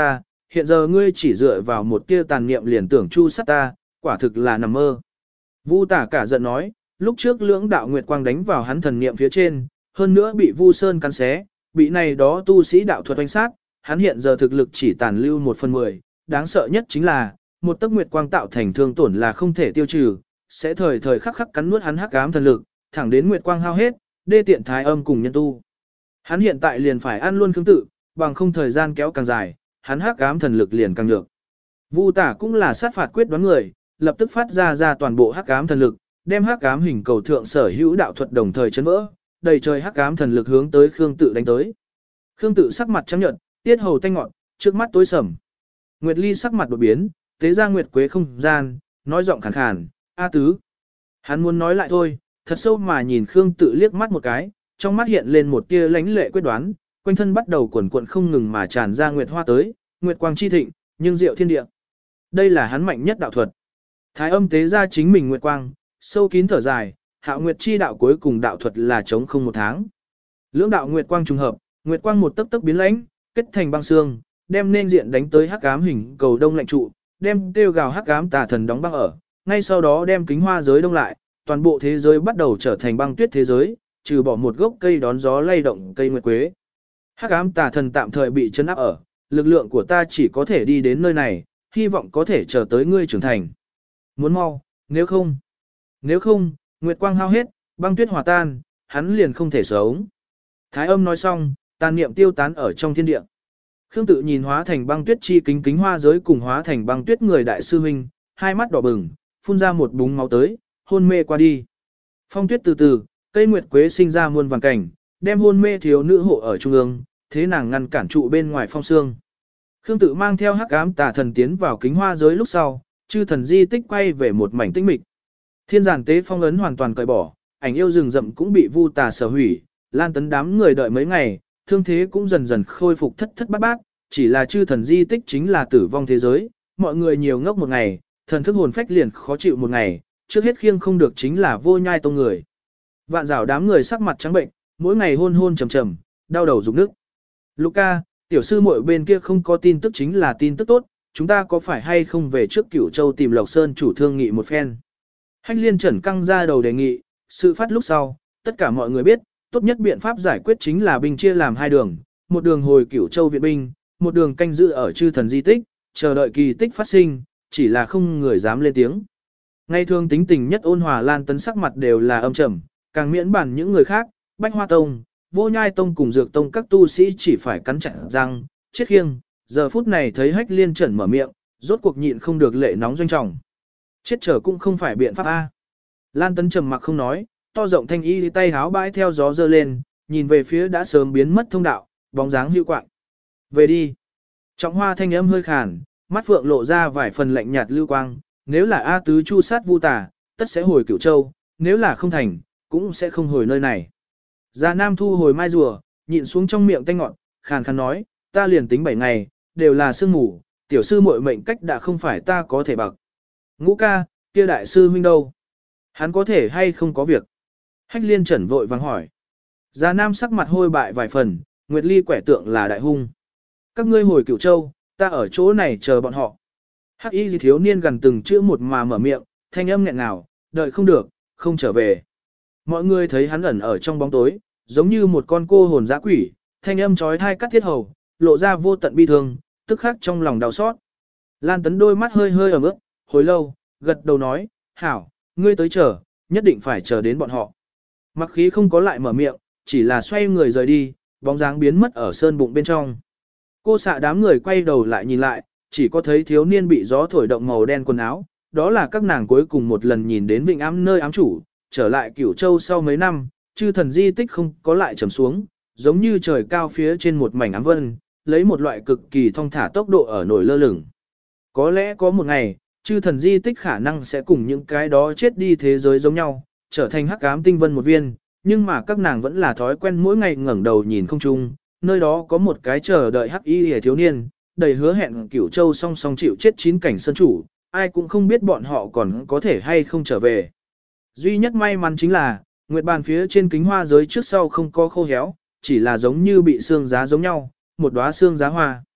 hiện giờ ngươi chỉ dựa vào một tia tàn niệm liền tưởng chu sát ta, quả thực là nằm mơ. Vu Tả cả giận nói, lúc trước lưỡng đạo nguyệt quang đánh vào hắn thần niệm phía trên, hơn nữa bị Vu Sơn cắn xé, bị này đó tu sĩ đạo thuật oanh sát, hắn hiện giờ thực lực chỉ tàn lưu một phần mười, đáng sợ nhất chính là, một tấc nguyệt quang tạo thành thương tổn là không thể tiêu trừ, sẽ thời thời khắc khắc cắn nuốt hắn hắc ám thần lực, thẳng đến nguyệt quang hao hết, đê tiện thái âm cùng nhân tu. Hắn hiện tại liền phải ăn luôn Khương Tự, bằng không thời gian kéo càng dài, hắn hắc ám thần lực liền càng nhược. Vu Tả cũng là sát phạt quyết đoán người, lập tức phát ra ra toàn bộ hắc ám thần lực, đem hắc ám hình cầu thượng sở hữu đạo thuật đồng thời chấn vỡ, đầy trời hắc ám thần lực hướng tới Khương Tự đánh tới. Khương Tự sắc mặt trắng nhợt, tiết hầu tanh ngọn, trước mắt tối sầm. Nguyệt Ly sắc mặt đột biến, tế ra nguyệt quế không gian, nói giọng khàn khàn, "A tứ." Hắn muốn nói lại thôi, thật sâu mà nhìn Khương Tự liếc mắt một cái, trong mắt hiện lên một tia lãnh lệ quyết đoán, quanh thân bắt đầu quần quần không ngừng mà tràn ra nguyệt hoa tới, nguyệt quang chi thịnh, nhưng diệu thiên địa. Đây là hắn mạnh nhất đạo thuật. Thái âm tế ra chính mình nguyệt quang, sâu kín thở dài, Hạo Nguyệt chi đạo cuối cùng đạo thuật là chống không một tháng. Lưỡng đạo nguyệt quang trùng hợp, nguyệt quang một tấc tấc biến lãnh, kết thành băng xương, đem nên diện đánh tới hắc ám hình cầu đông lạnh trụ, đem kêu gào hắc ám tà thần đóng băng ở, ngay sau đó đem kính hoa giới đông lại, toàn bộ thế giới bắt đầu trở thành băng tuyết thế giới, trừ bỏ một gốc cây đón gió lay động cây nguyệt quế. Hắc ám tà thần tạm thời bị chấn áp ở, lực lượng của ta chỉ có thể đi đến nơi này, hy vọng có thể chờ tới ngươi trưởng thành. Muốn mau, nếu không, nếu không, nguyệt quang hao hết, băng tuyết hòa tan, hắn liền không thể sống. Thái âm nói xong, tàn niệm tiêu tán ở trong thiên địa. Khương Tự nhìn hóa thành băng tuyết chi kính kính hoa giới cùng hóa thành băng tuyết người đại sư huynh, hai mắt đỏ bừng, phun ra một búng máu tới, hôn mê qua đi. Phong tuyết từ từ, cây nguyệt quế sinh ra muôn vàng cảnh, đem hôn mê thiếu nữ hộ ở trung ương, thế nàng ngăn cản trụ bên ngoài phong xương. Khương Tự mang theo hắc ám tà thần tiến vào kính hoa giới lúc sau, chư thần di tích quay về một mảnh tĩnh mịch. Thiên giản tế phong ấn hoàn toàn cởi bỏ, ảnh yêu rừng rậm cũng bị Vu Tà sở hủy, Lan Tấn đám người đợi mấy ngày, thương thế cũng dần dần khôi phục thất thất bát bát, chỉ là chư thần di tích chính là tử vong thế giới, mọi người nhiều ngốc một ngày, thần thức hồn phách liền khó chịu một ngày, trước hết khiêng không được chính là Vô Nhai tông người. Vạn Giảo đám người sắc mặt trắng bệnh, mỗi ngày hôn hôn trầm trầm, đau đầu rụng nước. Luca, tiểu sư muội bên kia không có tin tức chính là tin tức tốt, chúng ta có phải hay không về trước Cửu Châu tìm Lộc Sơn chủ thương nghị một phen. Hách Liên Trần căng ra đầu đề nghị, sự phát lúc sau, tất cả mọi người biết, tốt nhất biện pháp giải quyết chính là binh chia làm hai đường, một đường hồi Cửu Châu viện binh, một đường canh giữ ở chư thần di tích, chờ đợi kỳ tích phát sinh, chỉ là không người dám lên tiếng. Ngày thường tính tình nhất ôn hòa Lan Tấn sắc mặt đều là âm trầm, càng miễn bản những người khác, Bách Hoa Tông, Vô Nhai Tông cùng Dược Tông các tu sĩ chỉ phải cắn chặt răng, chết khiêng, giờ phút này thấy Hách Liên Trần mở miệng, rốt cuộc nhịn không được lệ nóng doanh trọng. Chết trở cũng không phải biện pháp A. Lan Tấn trầm mặc không nói, to rộng thanh y tay háo bãi theo gió dơ lên, nhìn về phía đã sớm biến mất thông đạo, bóng dáng hữu quạng. Về đi. Trọng Hoa thanh âm hơi khàn, mắt phượng lộ ra vài phần lạnh nhạt lưu quang, nếu là A Tứ chu sát Vu Tà, tất sẽ hồi Cửu Châu, nếu là không thành, cũng sẽ không hồi nơi này. Già Nam thu hồi mai rùa, nhịn xuống trong miệng tanh ngọn, khàn khàn nói, ta liền tính bảy ngày, đều là sương mù, tiểu sư muội mệnh cách đã không phải ta có thể bạc. Ngũ ca, kia đại sư huynh đâu? Hắn có thể hay không có việc? Hách Liên Trần vội vàng hỏi. Già Nam sắc mặt hôi bại vài phần, Nguyệt Ly quẻ tượng là đại hung. Các ngươi hồi Cửu Châu, ta ở chỗ này chờ bọn họ. Hắc Y gì thiếu niên gần từng chữ một mà mở miệng, thanh âm nghẹn ngào, đợi không được, không trở về. Mọi người thấy hắn ẩn ở trong bóng tối, giống như một con cô hồn dã quỷ, thanh âm trói thai cắt thiết hầu, lộ ra vô tận bi thương, tức khắc trong lòng đau xót. Lan Tấn đôi mắt hơi hơi ẩm ướt, hồi lâu, gật đầu nói, hảo, ngươi tới chờ, nhất định phải chờ đến bọn họ. Mặc khí không có lại mở miệng, chỉ là xoay người rời đi, bóng dáng biến mất ở sơn bụng bên trong. Cô xạ đám người quay đầu lại nhìn lại, chỉ có thấy thiếu niên bị gió thổi động màu đen quần áo, đó là các nàng cuối cùng một lần nhìn đến Vịnh Ám nơi ám chủ, trở lại Cửu Châu sau mấy năm, chư thần di tích không có lại trầm xuống, giống như trời cao phía trên một mảnh ám vân, lấy một loại cực kỳ thong thả tốc độ ở nổi lơ lửng. Có lẽ có một ngày, chư thần di tích khả năng sẽ cùng những cái đó chết đi thế giới giống nhau, trở thành hắc ám tinh vân một viên, nhưng mà các nàng vẫn là thói quen mỗi ngày ngẩng đầu nhìn không trung, nơi đó có một cái chờ đợi hắc y hề thiếu niên, đầy hứa hẹn Cửu Châu song song chịu chết chín cảnh sơn chủ, ai cũng không biết bọn họ còn có thể hay không trở về. Duy nhất may mắn chính là, nguyệt bàn phía trên kính hoa giới trước sau không có khô héo, chỉ là giống như bị xương giá giống nhau, một đóa xương giá hoa.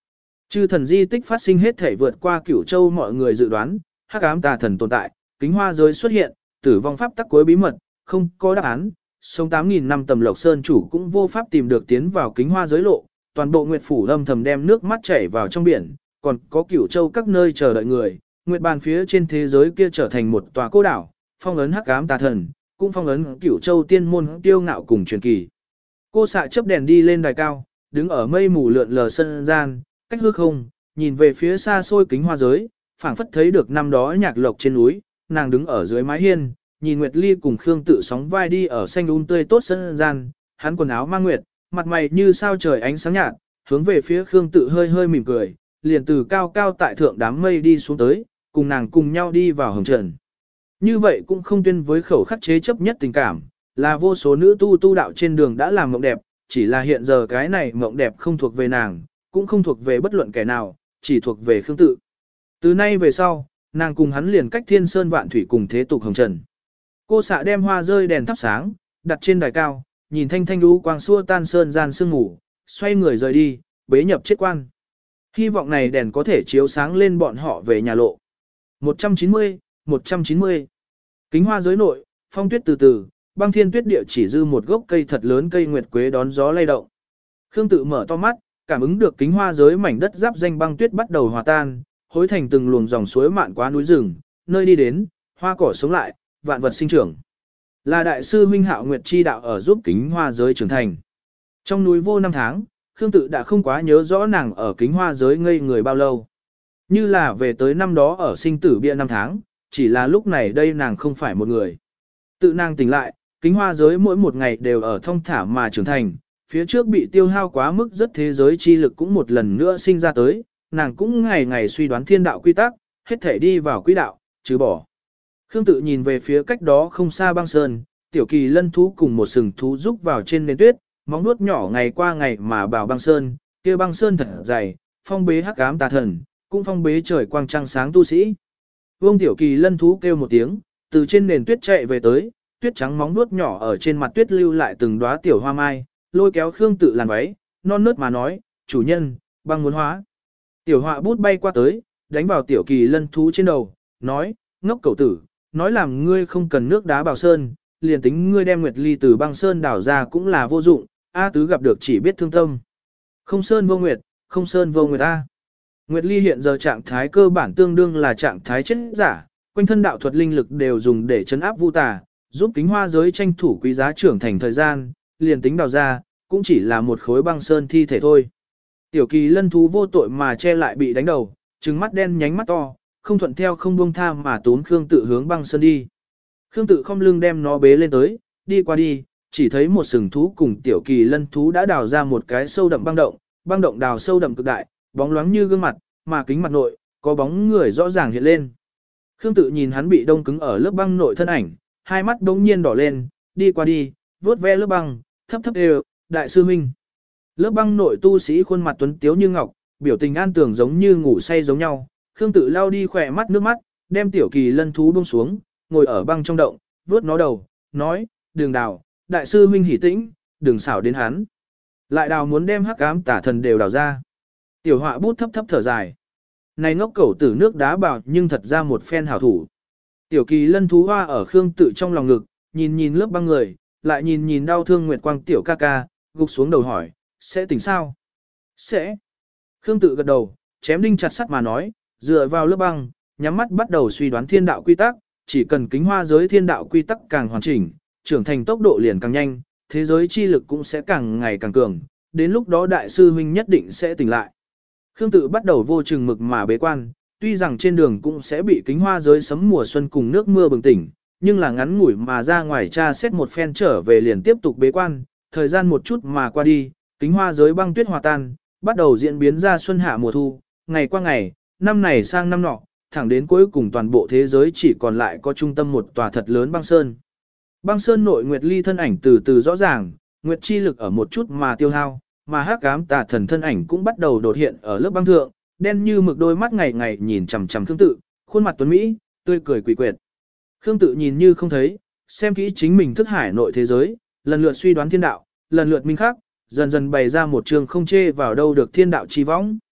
Chư thần di tích phát sinh hết thể vượt qua Cửu Châu mọi người dự đoán, hắc ám tà thần tồn tại, kính hoa giới xuất hiện, tử vong pháp tắc cuối bí mật, không có đáp án. Sống tám nghìn năm Tầm Lộc Sơn chủ cũng vô pháp tìm được tiến vào kính hoa giới lộ, toàn bộ Nguyệt phủ âm thầm đem nước mắt chảy vào trong biển, còn có Cửu Châu các nơi chờ đợi người, Nguyệt bàn phía trên thế giới kia trở thành một tòa cô đảo, phong ấn hắc ám tà thần, cũng phong ấn Cửu Châu tiên môn tiêu ngạo cùng truyền kỳ. Cô xạ chớp đèn đi lên đài cao, đứng ở mây mù lượn lờ sân gian, cách hư không, nhìn về phía xa xôi kính hoa giới, phảng phất thấy được năm đó nhạc lộc trên núi, nàng đứng ở dưới mái hiên, nhìn Nguyệt Ly cùng Khương Tự sóng vai đi ở xanh um tươi tốt sân gian, hắn quần áo mang nguyệt, mặt mày như sao trời ánh sáng nhạt, hướng về phía Khương Tự hơi hơi mỉm cười, liền từ cao cao tại thượng đám mây đi xuống tới, cùng nàng cùng nhau đi vào hồng trần. Như vậy cũng không tuyên với khẩu khắc chế chấp nhất tình cảm, là vô số nữ tu tu đạo trên đường đã làm mộng đẹp, chỉ là hiện giờ cái này mộng đẹp không thuộc về nàng, cũng không thuộc về bất luận kẻ nào, chỉ thuộc về Khương Tự. Từ nay về sau, nàng cùng hắn liền cách thiên sơn vạn thủy cùng thế tục hồng trần. Cô xạ đem hoa rơi đèn thắp sáng, đặt trên đài cao, nhìn thanh thanh lũ quang xua tan sơn gian sương ngủ, xoay người rời đi, bế nhập chết quan. Hy vọng này đèn có thể chiếu sáng lên bọn họ về nhà lộ. một trăm chín mươi, một trăm chín mươi. Kính hoa giới nội, phong tuyết từ từ, băng thiên tuyết địa chỉ dư một gốc cây thật lớn cây nguyệt quế đón gió lay động. Khương Tự mở to mắt, cảm ứng được kính hoa giới mảnh đất giáp danh băng tuyết bắt đầu hòa tan, hối thành từng luồng dòng suối mạn qua núi rừng, nơi đi đến, hoa cỏ sống lại, vạn vật sinh trưởng. Là đại sư huynh Hạo Nguyệt chi đạo ở giúp kính hoa giới trưởng thành. Trong núi vô năm tháng, Khương Tự đã không quá nhớ rõ nàng ở kính hoa giới ngây người bao lâu. Như là về tới năm đó ở sinh tử bia năm tháng, chỉ là lúc này đây nàng không phải một người. Tự nàng tỉnh lại, kính hoa giới mỗi một ngày đều ở thông thả mà trưởng thành, phía trước bị tiêu hao quá mức rất thế giới chi lực cũng một lần nữa sinh ra tới, nàng cũng ngày ngày suy đoán thiên đạo quy tắc, hết thể đi vào quỹ đạo, chứ bỏ. Khương Tự nhìn về phía cách đó không xa băng sơn, tiểu kỳ lân thú cùng một sừng thú rúc vào trên nền tuyết, móng nuốt nhỏ ngày qua ngày mà bảo băng sơn, kia băng sơn thật dày, phong bế hắc ám tà thần, cũng phong bế trời quang trăng sáng tu sĩ. Vương tiểu kỳ lân thú kêu một tiếng, từ trên nền tuyết chạy về tới, tuyết trắng móng nuốt nhỏ ở trên mặt tuyết lưu lại từng đóa tiểu hoa mai, lôi kéo Khương Tự làn váy, non nớt mà nói, chủ nhân, băng muốn hóa. Tiểu họa bút bay qua tới, đánh vào tiểu kỳ lân thú trên đầu, nói, ngốc cẩu tử, nói làm ngươi không cần nước đá bào sơn, liền tính ngươi đem Nguyệt Ly từ băng sơn đảo ra cũng là vô dụng, A tứ gặp được chỉ biết thương tâm. Không sơn vô nguyệt, không sơn vô nguyệt A. Nguyệt Ly hiện giờ trạng thái cơ bản tương đương là trạng thái chết giả, quanh thân đạo thuật linh lực đều dùng để chấn áp vu tà, giúp kính hoa giới tranh thủ quý giá trưởng thành thời gian, liền tính đào ra, cũng chỉ là một khối băng sơn thi thể thôi. Tiểu kỳ lân thú vô tội mà che lại bị đánh đầu, trừng mắt đen nhánh mắt to, không thuận theo không buông tha mà tốn Khương Tự hướng băng sơn đi. Khương Tự không lưng đem nó bế lên tới, đi qua đi, chỉ thấy một sừng thú cùng tiểu kỳ lân thú đã đào ra một cái sâu đậm băng động, băng động đào sâu đậm cực đại, bóng loáng như gương mặt, mà kính mặt nội, có bóng người rõ ràng hiện lên. Khương Tự nhìn hắn bị đông cứng ở lớp băng nội thân ảnh, hai mắt đống nhiên đỏ lên, đi qua đi, vuốt ve lớp băng, thấp thấp đều, đại sư huynh. Lớp băng nội tu sĩ khuôn mặt tuấn tiếu như ngọc, biểu tình an tường giống như ngủ say giống nhau. Khương Tự lau đi khỏe mắt nước mắt, đem tiểu kỳ lân thú buông xuống, ngồi ở băng trong động, vuốt nó đầu, nói, đường đào, đại sư huynh hỉ tĩnh, đừng xảo đến hắn. Lại đào muốn đem hắc ám tả thần đều đào ra. Tiểu họa bút thấp thấp thở dài. Này ngốc cẩu tử nước đá bảo nhưng thật ra một phen hảo thủ. Tiểu kỳ lân thú hoa ở Khương Tự trong lòng ngực, nhìn nhìn lớp băng người, lại nhìn nhìn đau thương nguyệt quang tiểu ca ca, gục xuống đầu hỏi, sẽ tỉnh sao? Sẽ. Khương Tự gật đầu, chém đinh chặt sắt mà nói, dựa vào lớp băng, nhắm mắt bắt đầu suy đoán thiên đạo quy tắc, chỉ cần kính hoa giới thiên đạo quy tắc càng hoàn chỉnh, trưởng thành tốc độ liền càng nhanh, thế giới chi lực cũng sẽ càng ngày càng cường, đến lúc đó đại sư huynh nhất định sẽ tỉnh lại. Khương Tự bắt đầu vô chừng mực mà bế quan, tuy rằng trên đường cũng sẽ bị kính hoa giới sấm mùa xuân cùng nước mưa bừng tỉnh, nhưng là ngắn ngủi mà ra ngoài tra xét một phen trở về liền tiếp tục bế quan, thời gian một chút mà qua đi, kính hoa giới băng tuyết hòa tan, bắt đầu diễn biến ra xuân hạ mùa thu, ngày qua ngày, năm này sang năm nọ, thẳng đến cuối cùng toàn bộ thế giới chỉ còn lại có trung tâm một tòa thật lớn băng sơn. Băng sơn nội Nguyệt Ly thân ảnh từ từ rõ ràng, Nguyệt chi lực ở một chút mà tiêu hao, mà hắc ám tà thần thân ảnh cũng bắt đầu đột hiện ở lớp băng thượng, đen như mực đôi mắt ngày ngày nhìn chằm chằm Khương Tự, khuôn mặt tuấn mỹ, tươi cười quỷ quyệt. Khương Tự nhìn như không thấy, xem kỹ chính mình thức hải nội thế giới, lần lượt suy đoán thiên đạo, lần lượt minh khắc, dần dần bày ra một trường không chê vào đâu được thiên đạo chi võng.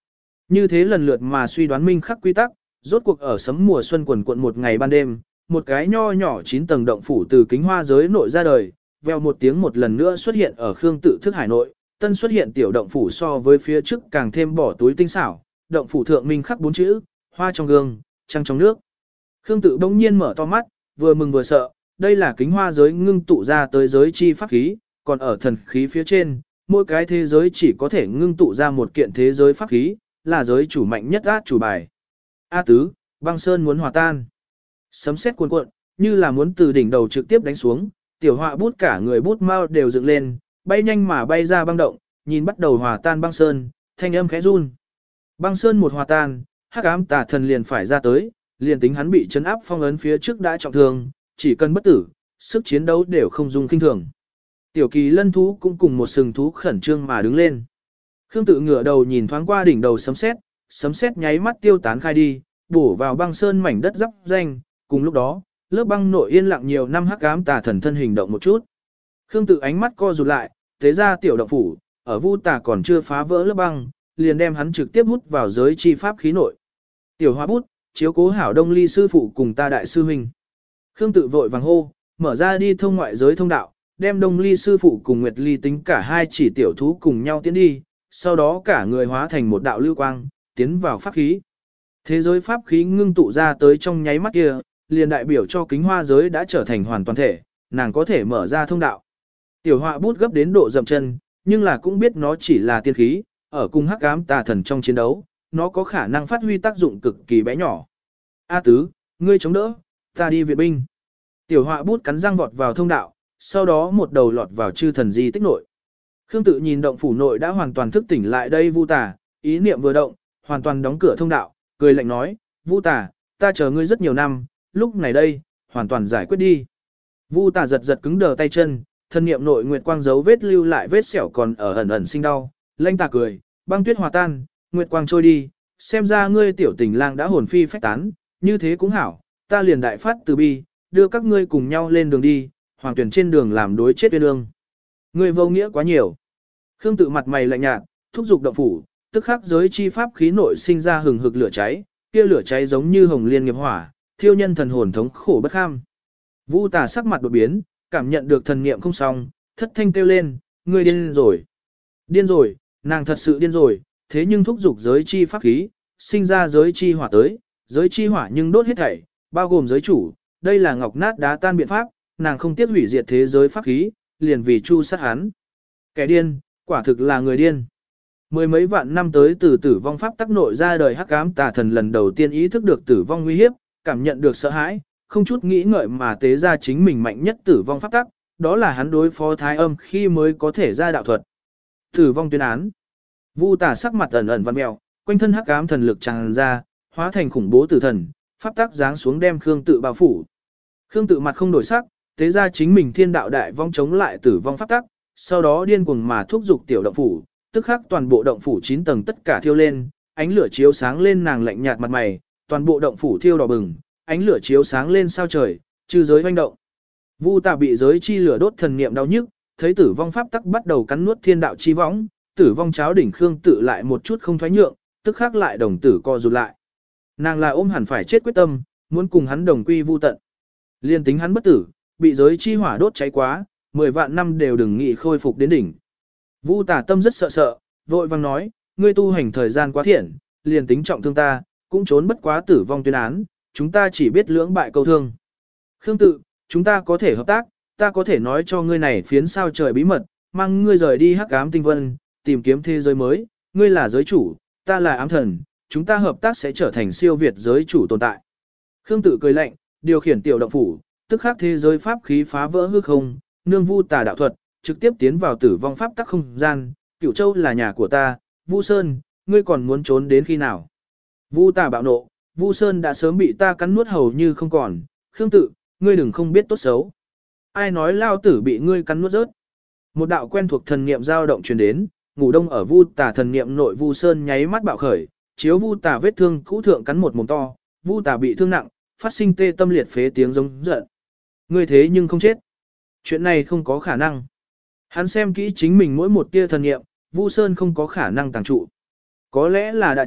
Như thế lần lượt mà suy đoán minh khắc quy tắc, rốt cuộc ở sấm mùa xuân quần quận một ngày ban đêm, một cái nho nhỏ chín tầng động phủ từ kính hoa giới nội ra đời, vèo một tiếng một lần nữa xuất hiện ở Khương Tự thức hải nội, tân xuất hiện tiểu động phủ so với phía trước càng thêm bỏ túi tinh xảo, động phủ thượng minh khắc bốn chữ, hoa trong gương, trăng trong nước. Khương Tự bỗng nhiên mở to mắt, vừa mừng vừa sợ, đây là kính hoa giới ngưng tụ ra tới giới chi pháp khí, còn ở thần khí phía trên, mỗi cái thế giới chỉ có thể ngưng tụ ra một kiện thế giới pháp khí, là giới chủ mạnh nhất át chủ bài. A tứ, băng sơn muốn hòa tan. Sấm sét cuồn cuộn, như là muốn từ đỉnh đầu trực tiếp đánh xuống, tiểu họa bút cả người bút mau đều dựng lên, bay nhanh mà bay ra băng động, nhìn bắt đầu hòa tan băng sơn, thanh âm khẽ run. Băng sơn một hòa tan, hắc ám tà thần liền phải ra tới, liền tính hắn bị chấn áp phong ấn phía trước đã trọng thương, chỉ cần bất tử, sức chiến đấu đều không dùng kinh thường. Tiểu kỳ lân thú cũng cùng một sừng thú khẩn trương mà đứng lên. Khương Tự ngửa đầu nhìn thoáng qua đỉnh đầu sấm sét, sấm sét nháy mắt tiêu tán khai đi, bổ vào băng sơn mảnh đất giáp danh, cùng lúc đó, lớp băng nội yên lặng nhiều năm hắc ám tà thần thân hình động một chút. Khương Tự ánh mắt co rụt lại, thế ra tiểu động phủ, ở Vu Tà còn chưa phá vỡ lớp băng, liền đem hắn trực tiếp hút vào giới chi pháp khí nội. Tiểu Hoa bút, chiếu cố hảo Đông Ly sư phụ cùng ta đại sư huynh. Khương Tự vội vàng hô, mở ra đi thông ngoại giới thông đạo, đem Đông Ly sư phụ cùng Nguyệt Ly tính cả hai chỉ tiểu thú cùng nhau tiến đi, sau đó cả người hóa thành một đạo lưu quang, tiến vào pháp khí. Thế giới pháp khí ngưng tụ ra tới trong nháy mắt kia, liền đại biểu cho kính hoa giới đã trở thành hoàn toàn thể, nàng có thể mở ra thông đạo. Tiểu họa bút gấp đến độ dậm chân, nhưng là cũng biết nó chỉ là tiên khí, ở cùng hắc ám tà thần trong chiến đấu, nó có khả năng phát huy tác dụng cực kỳ bé nhỏ. A tứ, ngươi chống đỡ, ta đi viện binh. Tiểu họa bút cắn răng vọt vào thông đạo, sau đó một đầu lọt vào chư thần di tích nội. Khương Tự nhìn động phủ nội đã hoàn toàn thức tỉnh lại đây Vu Tà, ý niệm vừa động, hoàn toàn đóng cửa thông đạo, cười lạnh nói, Vu Tà, ta chờ ngươi rất nhiều năm, lúc này đây, hoàn toàn giải quyết đi. Vu Tà giật giật cứng đờ tay chân, thân niệm nội nguyệt quang dấu vết lưu lại vết sẹo còn ở ẩn ẩn sinh đau, lanh tà cười, băng tuyết hòa tan, nguyệt quang trôi đi, xem ra ngươi tiểu tình lang đã hồn phi phách tán, như thế cũng hảo, ta liền đại phát từ bi, đưa các ngươi cùng nhau lên đường đi, hoàng tuyển trên đường làm đối chết uyên ương. Ngươi vô nghĩa quá nhiều. Khương Tự mặt mày lạnh nhạt, thúc giục động phủ, tức khắc giới chi pháp khí nội sinh ra hừng hực lửa cháy, kia lửa cháy giống như hồng liên nghiệp hỏa, thiêu nhân thần hồn thống khổ bất kham. Vu Tà sắc mặt đột biến, cảm nhận được thần niệm không xong, thất thanh kêu lên, ngươi điên rồi. Điên rồi, nàng thật sự điên rồi, thế nhưng thúc giục giới chi pháp khí, sinh ra giới chi hỏa tới, giới chi hỏa nhưng đốt hết thảy, bao gồm giới chủ, đây là ngọc nát đá tan biện pháp, nàng không tiếc hủy diệt thế giới pháp khí, liền vì chu sát hắn. Kẻ điên, quả thực là người điên. Mười mấy vạn năm tới từ tử vong pháp tắc nội ra đời hắc ám tà thần lần đầu tiên ý thức được tử vong nguy hiếp, cảm nhận được sợ hãi, không chút nghĩ ngợi mà tế ra chính mình mạnh nhất tử vong pháp tắc, đó là hắn đối phó thái âm khi mới có thể ra đạo thuật. Tử vong tuyên án. Vu Tà sắc mặt ẩn ẩn văn mèo, quanh thân hắc ám thần lực tràn ra, hóa thành khủng bố tử thần, pháp tắc giáng xuống đem Khương Tự bao phủ. Khương Tự mặt không đổi sắc, tế ra chính mình thiên đạo đại vong chống lại tử vong pháp tắc, sau đó điên cuồng mà thúc giục tiểu động phủ, tức khắc toàn bộ động phủ chín tầng tất cả thiêu lên, ánh lửa chiếu sáng lên nàng lạnh nhạt mặt mày, toàn bộ động phủ thiêu đỏ bừng, ánh lửa chiếu sáng lên sao trời, chư giới hoành động. Vu Tà bị giới chi lửa đốt thần niệm đau nhức, thấy tử vong pháp tắc bắt đầu cắn nuốt thiên đạo chi võng, tử vong cháo đỉnh Khương Tự lại một chút không thoái nhượng, tức khắc lại đồng tử co rụt lại. Nàng là ôm hẳn phải chết quyết tâm, muốn cùng hắn đồng quy vu tận. Liên tính hắn bất tử, bị giới chi hỏa đốt cháy quá, mười vạn năm đều đừng nghĩ khôi phục đến đỉnh. Vu Tà tâm rất sợ sợ, vội vang nói, ngươi tu hành thời gian quá thiện, liền tính trọng thương ta, cũng trốn bất quá tử vong tuyên án, chúng ta chỉ biết lưỡng bại câu thương. Khương Tự, chúng ta có thể hợp tác, ta có thể nói cho ngươi này phiến sao trời bí mật, mang ngươi rời đi hắc ám tinh vân, tìm kiếm thế giới mới, ngươi là giới chủ, ta là ám thần, chúng ta hợp tác sẽ trở thành siêu việt giới chủ tồn tại. Khương Tự cười lạnh, điều khiển tiểu động phủ, tức khắc thế giới pháp khí phá vỡ hư không, nương Vu Tà đạo thuật, trực tiếp tiến vào tử vong pháp tắc không gian, Cửu Châu là nhà của ta, Vu Sơn, ngươi còn muốn trốn đến khi nào? Vu Tà bạo nộ, Vu Sơn đã sớm bị ta cắn nuốt hầu như không còn, Khương Tự, ngươi đừng không biết tốt xấu. Ai nói lao tử bị ngươi cắn nuốt rớt? Một đạo quen thuộc thần niệm dao động truyền đến, ngủ đông ở Vu Tà thần niệm nội Vu Sơn nháy mắt bạo khởi, chiếu Vu Tà vết thương cũ thượng cắn một mồm to, Vu Tà bị thương nặng, phát sinh tê tâm liệt phế tiếng giống giận. Ngươi thế nhưng không chết. Chuyện này không có khả năng. Hắn xem kỹ chính mình mỗi một tia thần niệm, Vu Sơn không có khả năng tàng trụ. Có lẽ là đã chết,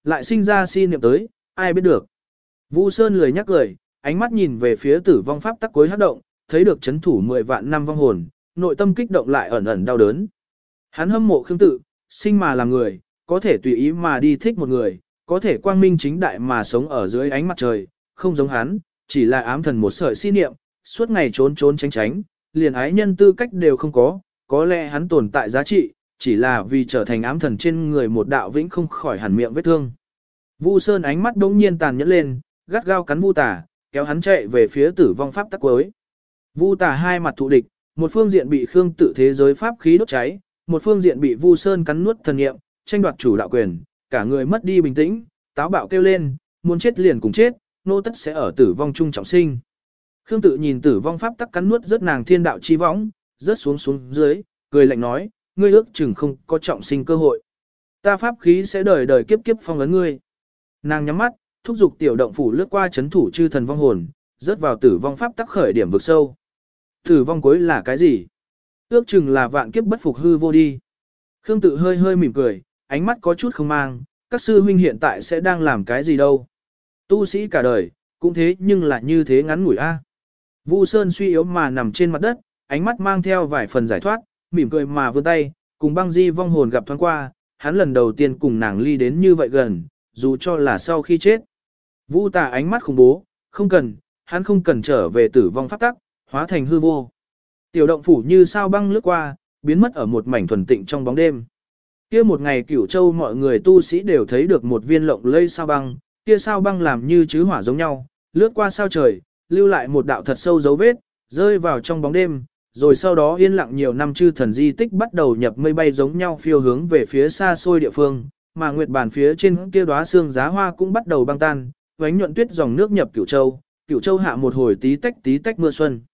lại sinh ra si niệm tới, ai biết được. Vu Sơn lười nhắc cười, ánh mắt nhìn về phía tử vong pháp tắc cuối hắc động, thấy được chấn thủ mười vạn năm vong hồn, nội tâm kích động lại ẩn ẩn đau đớn. Hắn hâm mộ Khương Tự, sinh mà làm người, có thể tùy ý mà đi thích một người, có thể quang minh chính đại mà sống ở dưới ánh mặt trời, không giống hắn, chỉ là ám thần một sợi si niệm, suốt ngày trốn trốn tránh tránh, liền ái nhân tư cách đều không có, có lẽ hắn tồn tại giá trị, chỉ là vì trở thành ám thần trên người một đạo vĩnh không khỏi hẳn miệng vết thương. Vu Sơn ánh mắt đống nhiên tàn nhẫn lên, gắt gao cắn Vu Tả, kéo hắn chạy về phía tử vong pháp tắc cuối. Vu Tả hai mặt thù địch, một phương diện bị Khương Tự thế giới pháp khí đốt cháy, một phương diện bị Vu Sơn cắn nuốt thần nghiệm, tranh đoạt chủ đạo quyền, cả người mất đi bình tĩnh, táo bạo kêu lên, muốn chết liền cùng chết, nô tất sẽ ở tử vong chung trọng sinh. Khương Tự nhìn tử vong pháp tắc cắn nuốt rất nàng thiên đạo chi võng, rớt xuống xuống dưới, cười lạnh nói, ngươi ước chừng không có trọng sinh cơ hội. Ta pháp khí sẽ đời đời kiếp kiếp phong ấn ngươi. Nàng nhắm mắt, thúc giục tiểu động phủ lướt qua chấn thủ chư thần vong hồn, rớt vào tử vong pháp tắc khởi điểm vực sâu. Tử vong cuối là cái gì? Ước chừng là vạn kiếp bất phục hư vô đi. Khương Tự hơi hơi mỉm cười, ánh mắt có chút không mang, các sư huynh hiện tại sẽ đang làm cái gì đâu. Tu sĩ cả đời, cũng thế nhưng là như thế ngắn ngủi a. Vu Sơn suy yếu mà nằm trên mặt đất, ánh mắt mang theo vài phần giải thoát, mỉm cười mà vươn tay, cùng băng di vong hồn gặp thoáng qua, hắn lần đầu tiên cùng nàng ly đến như vậy gần, dù cho là sau khi chết. Vu Tà ánh mắt khủng bố, không cần, hắn không cần trở về tử vong pháp tắc, hóa thành hư vô. Tiểu động phủ như sao băng lướt qua, biến mất ở một mảnh thuần tịnh trong bóng đêm. Kia một ngày Cửu Châu mọi người tu sĩ đều thấy được một viên lộng lây sao băng, kia sao băng làm như chứ hỏa giống nhau, lướt qua sao trời, lưu lại một đạo thật sâu dấu vết, rơi vào trong bóng đêm, rồi sau đó yên lặng nhiều năm chư thần di tích bắt đầu nhập mây bay giống nhau phiêu hướng về phía xa xôi địa phương, mà nguyệt bàn phía trên kia đóa xương giá hoa cũng bắt đầu băng tan, vánh nhuận tuyết dòng nước nhập Cửu Châu, Cửu Châu hạ một hồi tí tách tí tách mưa xuân.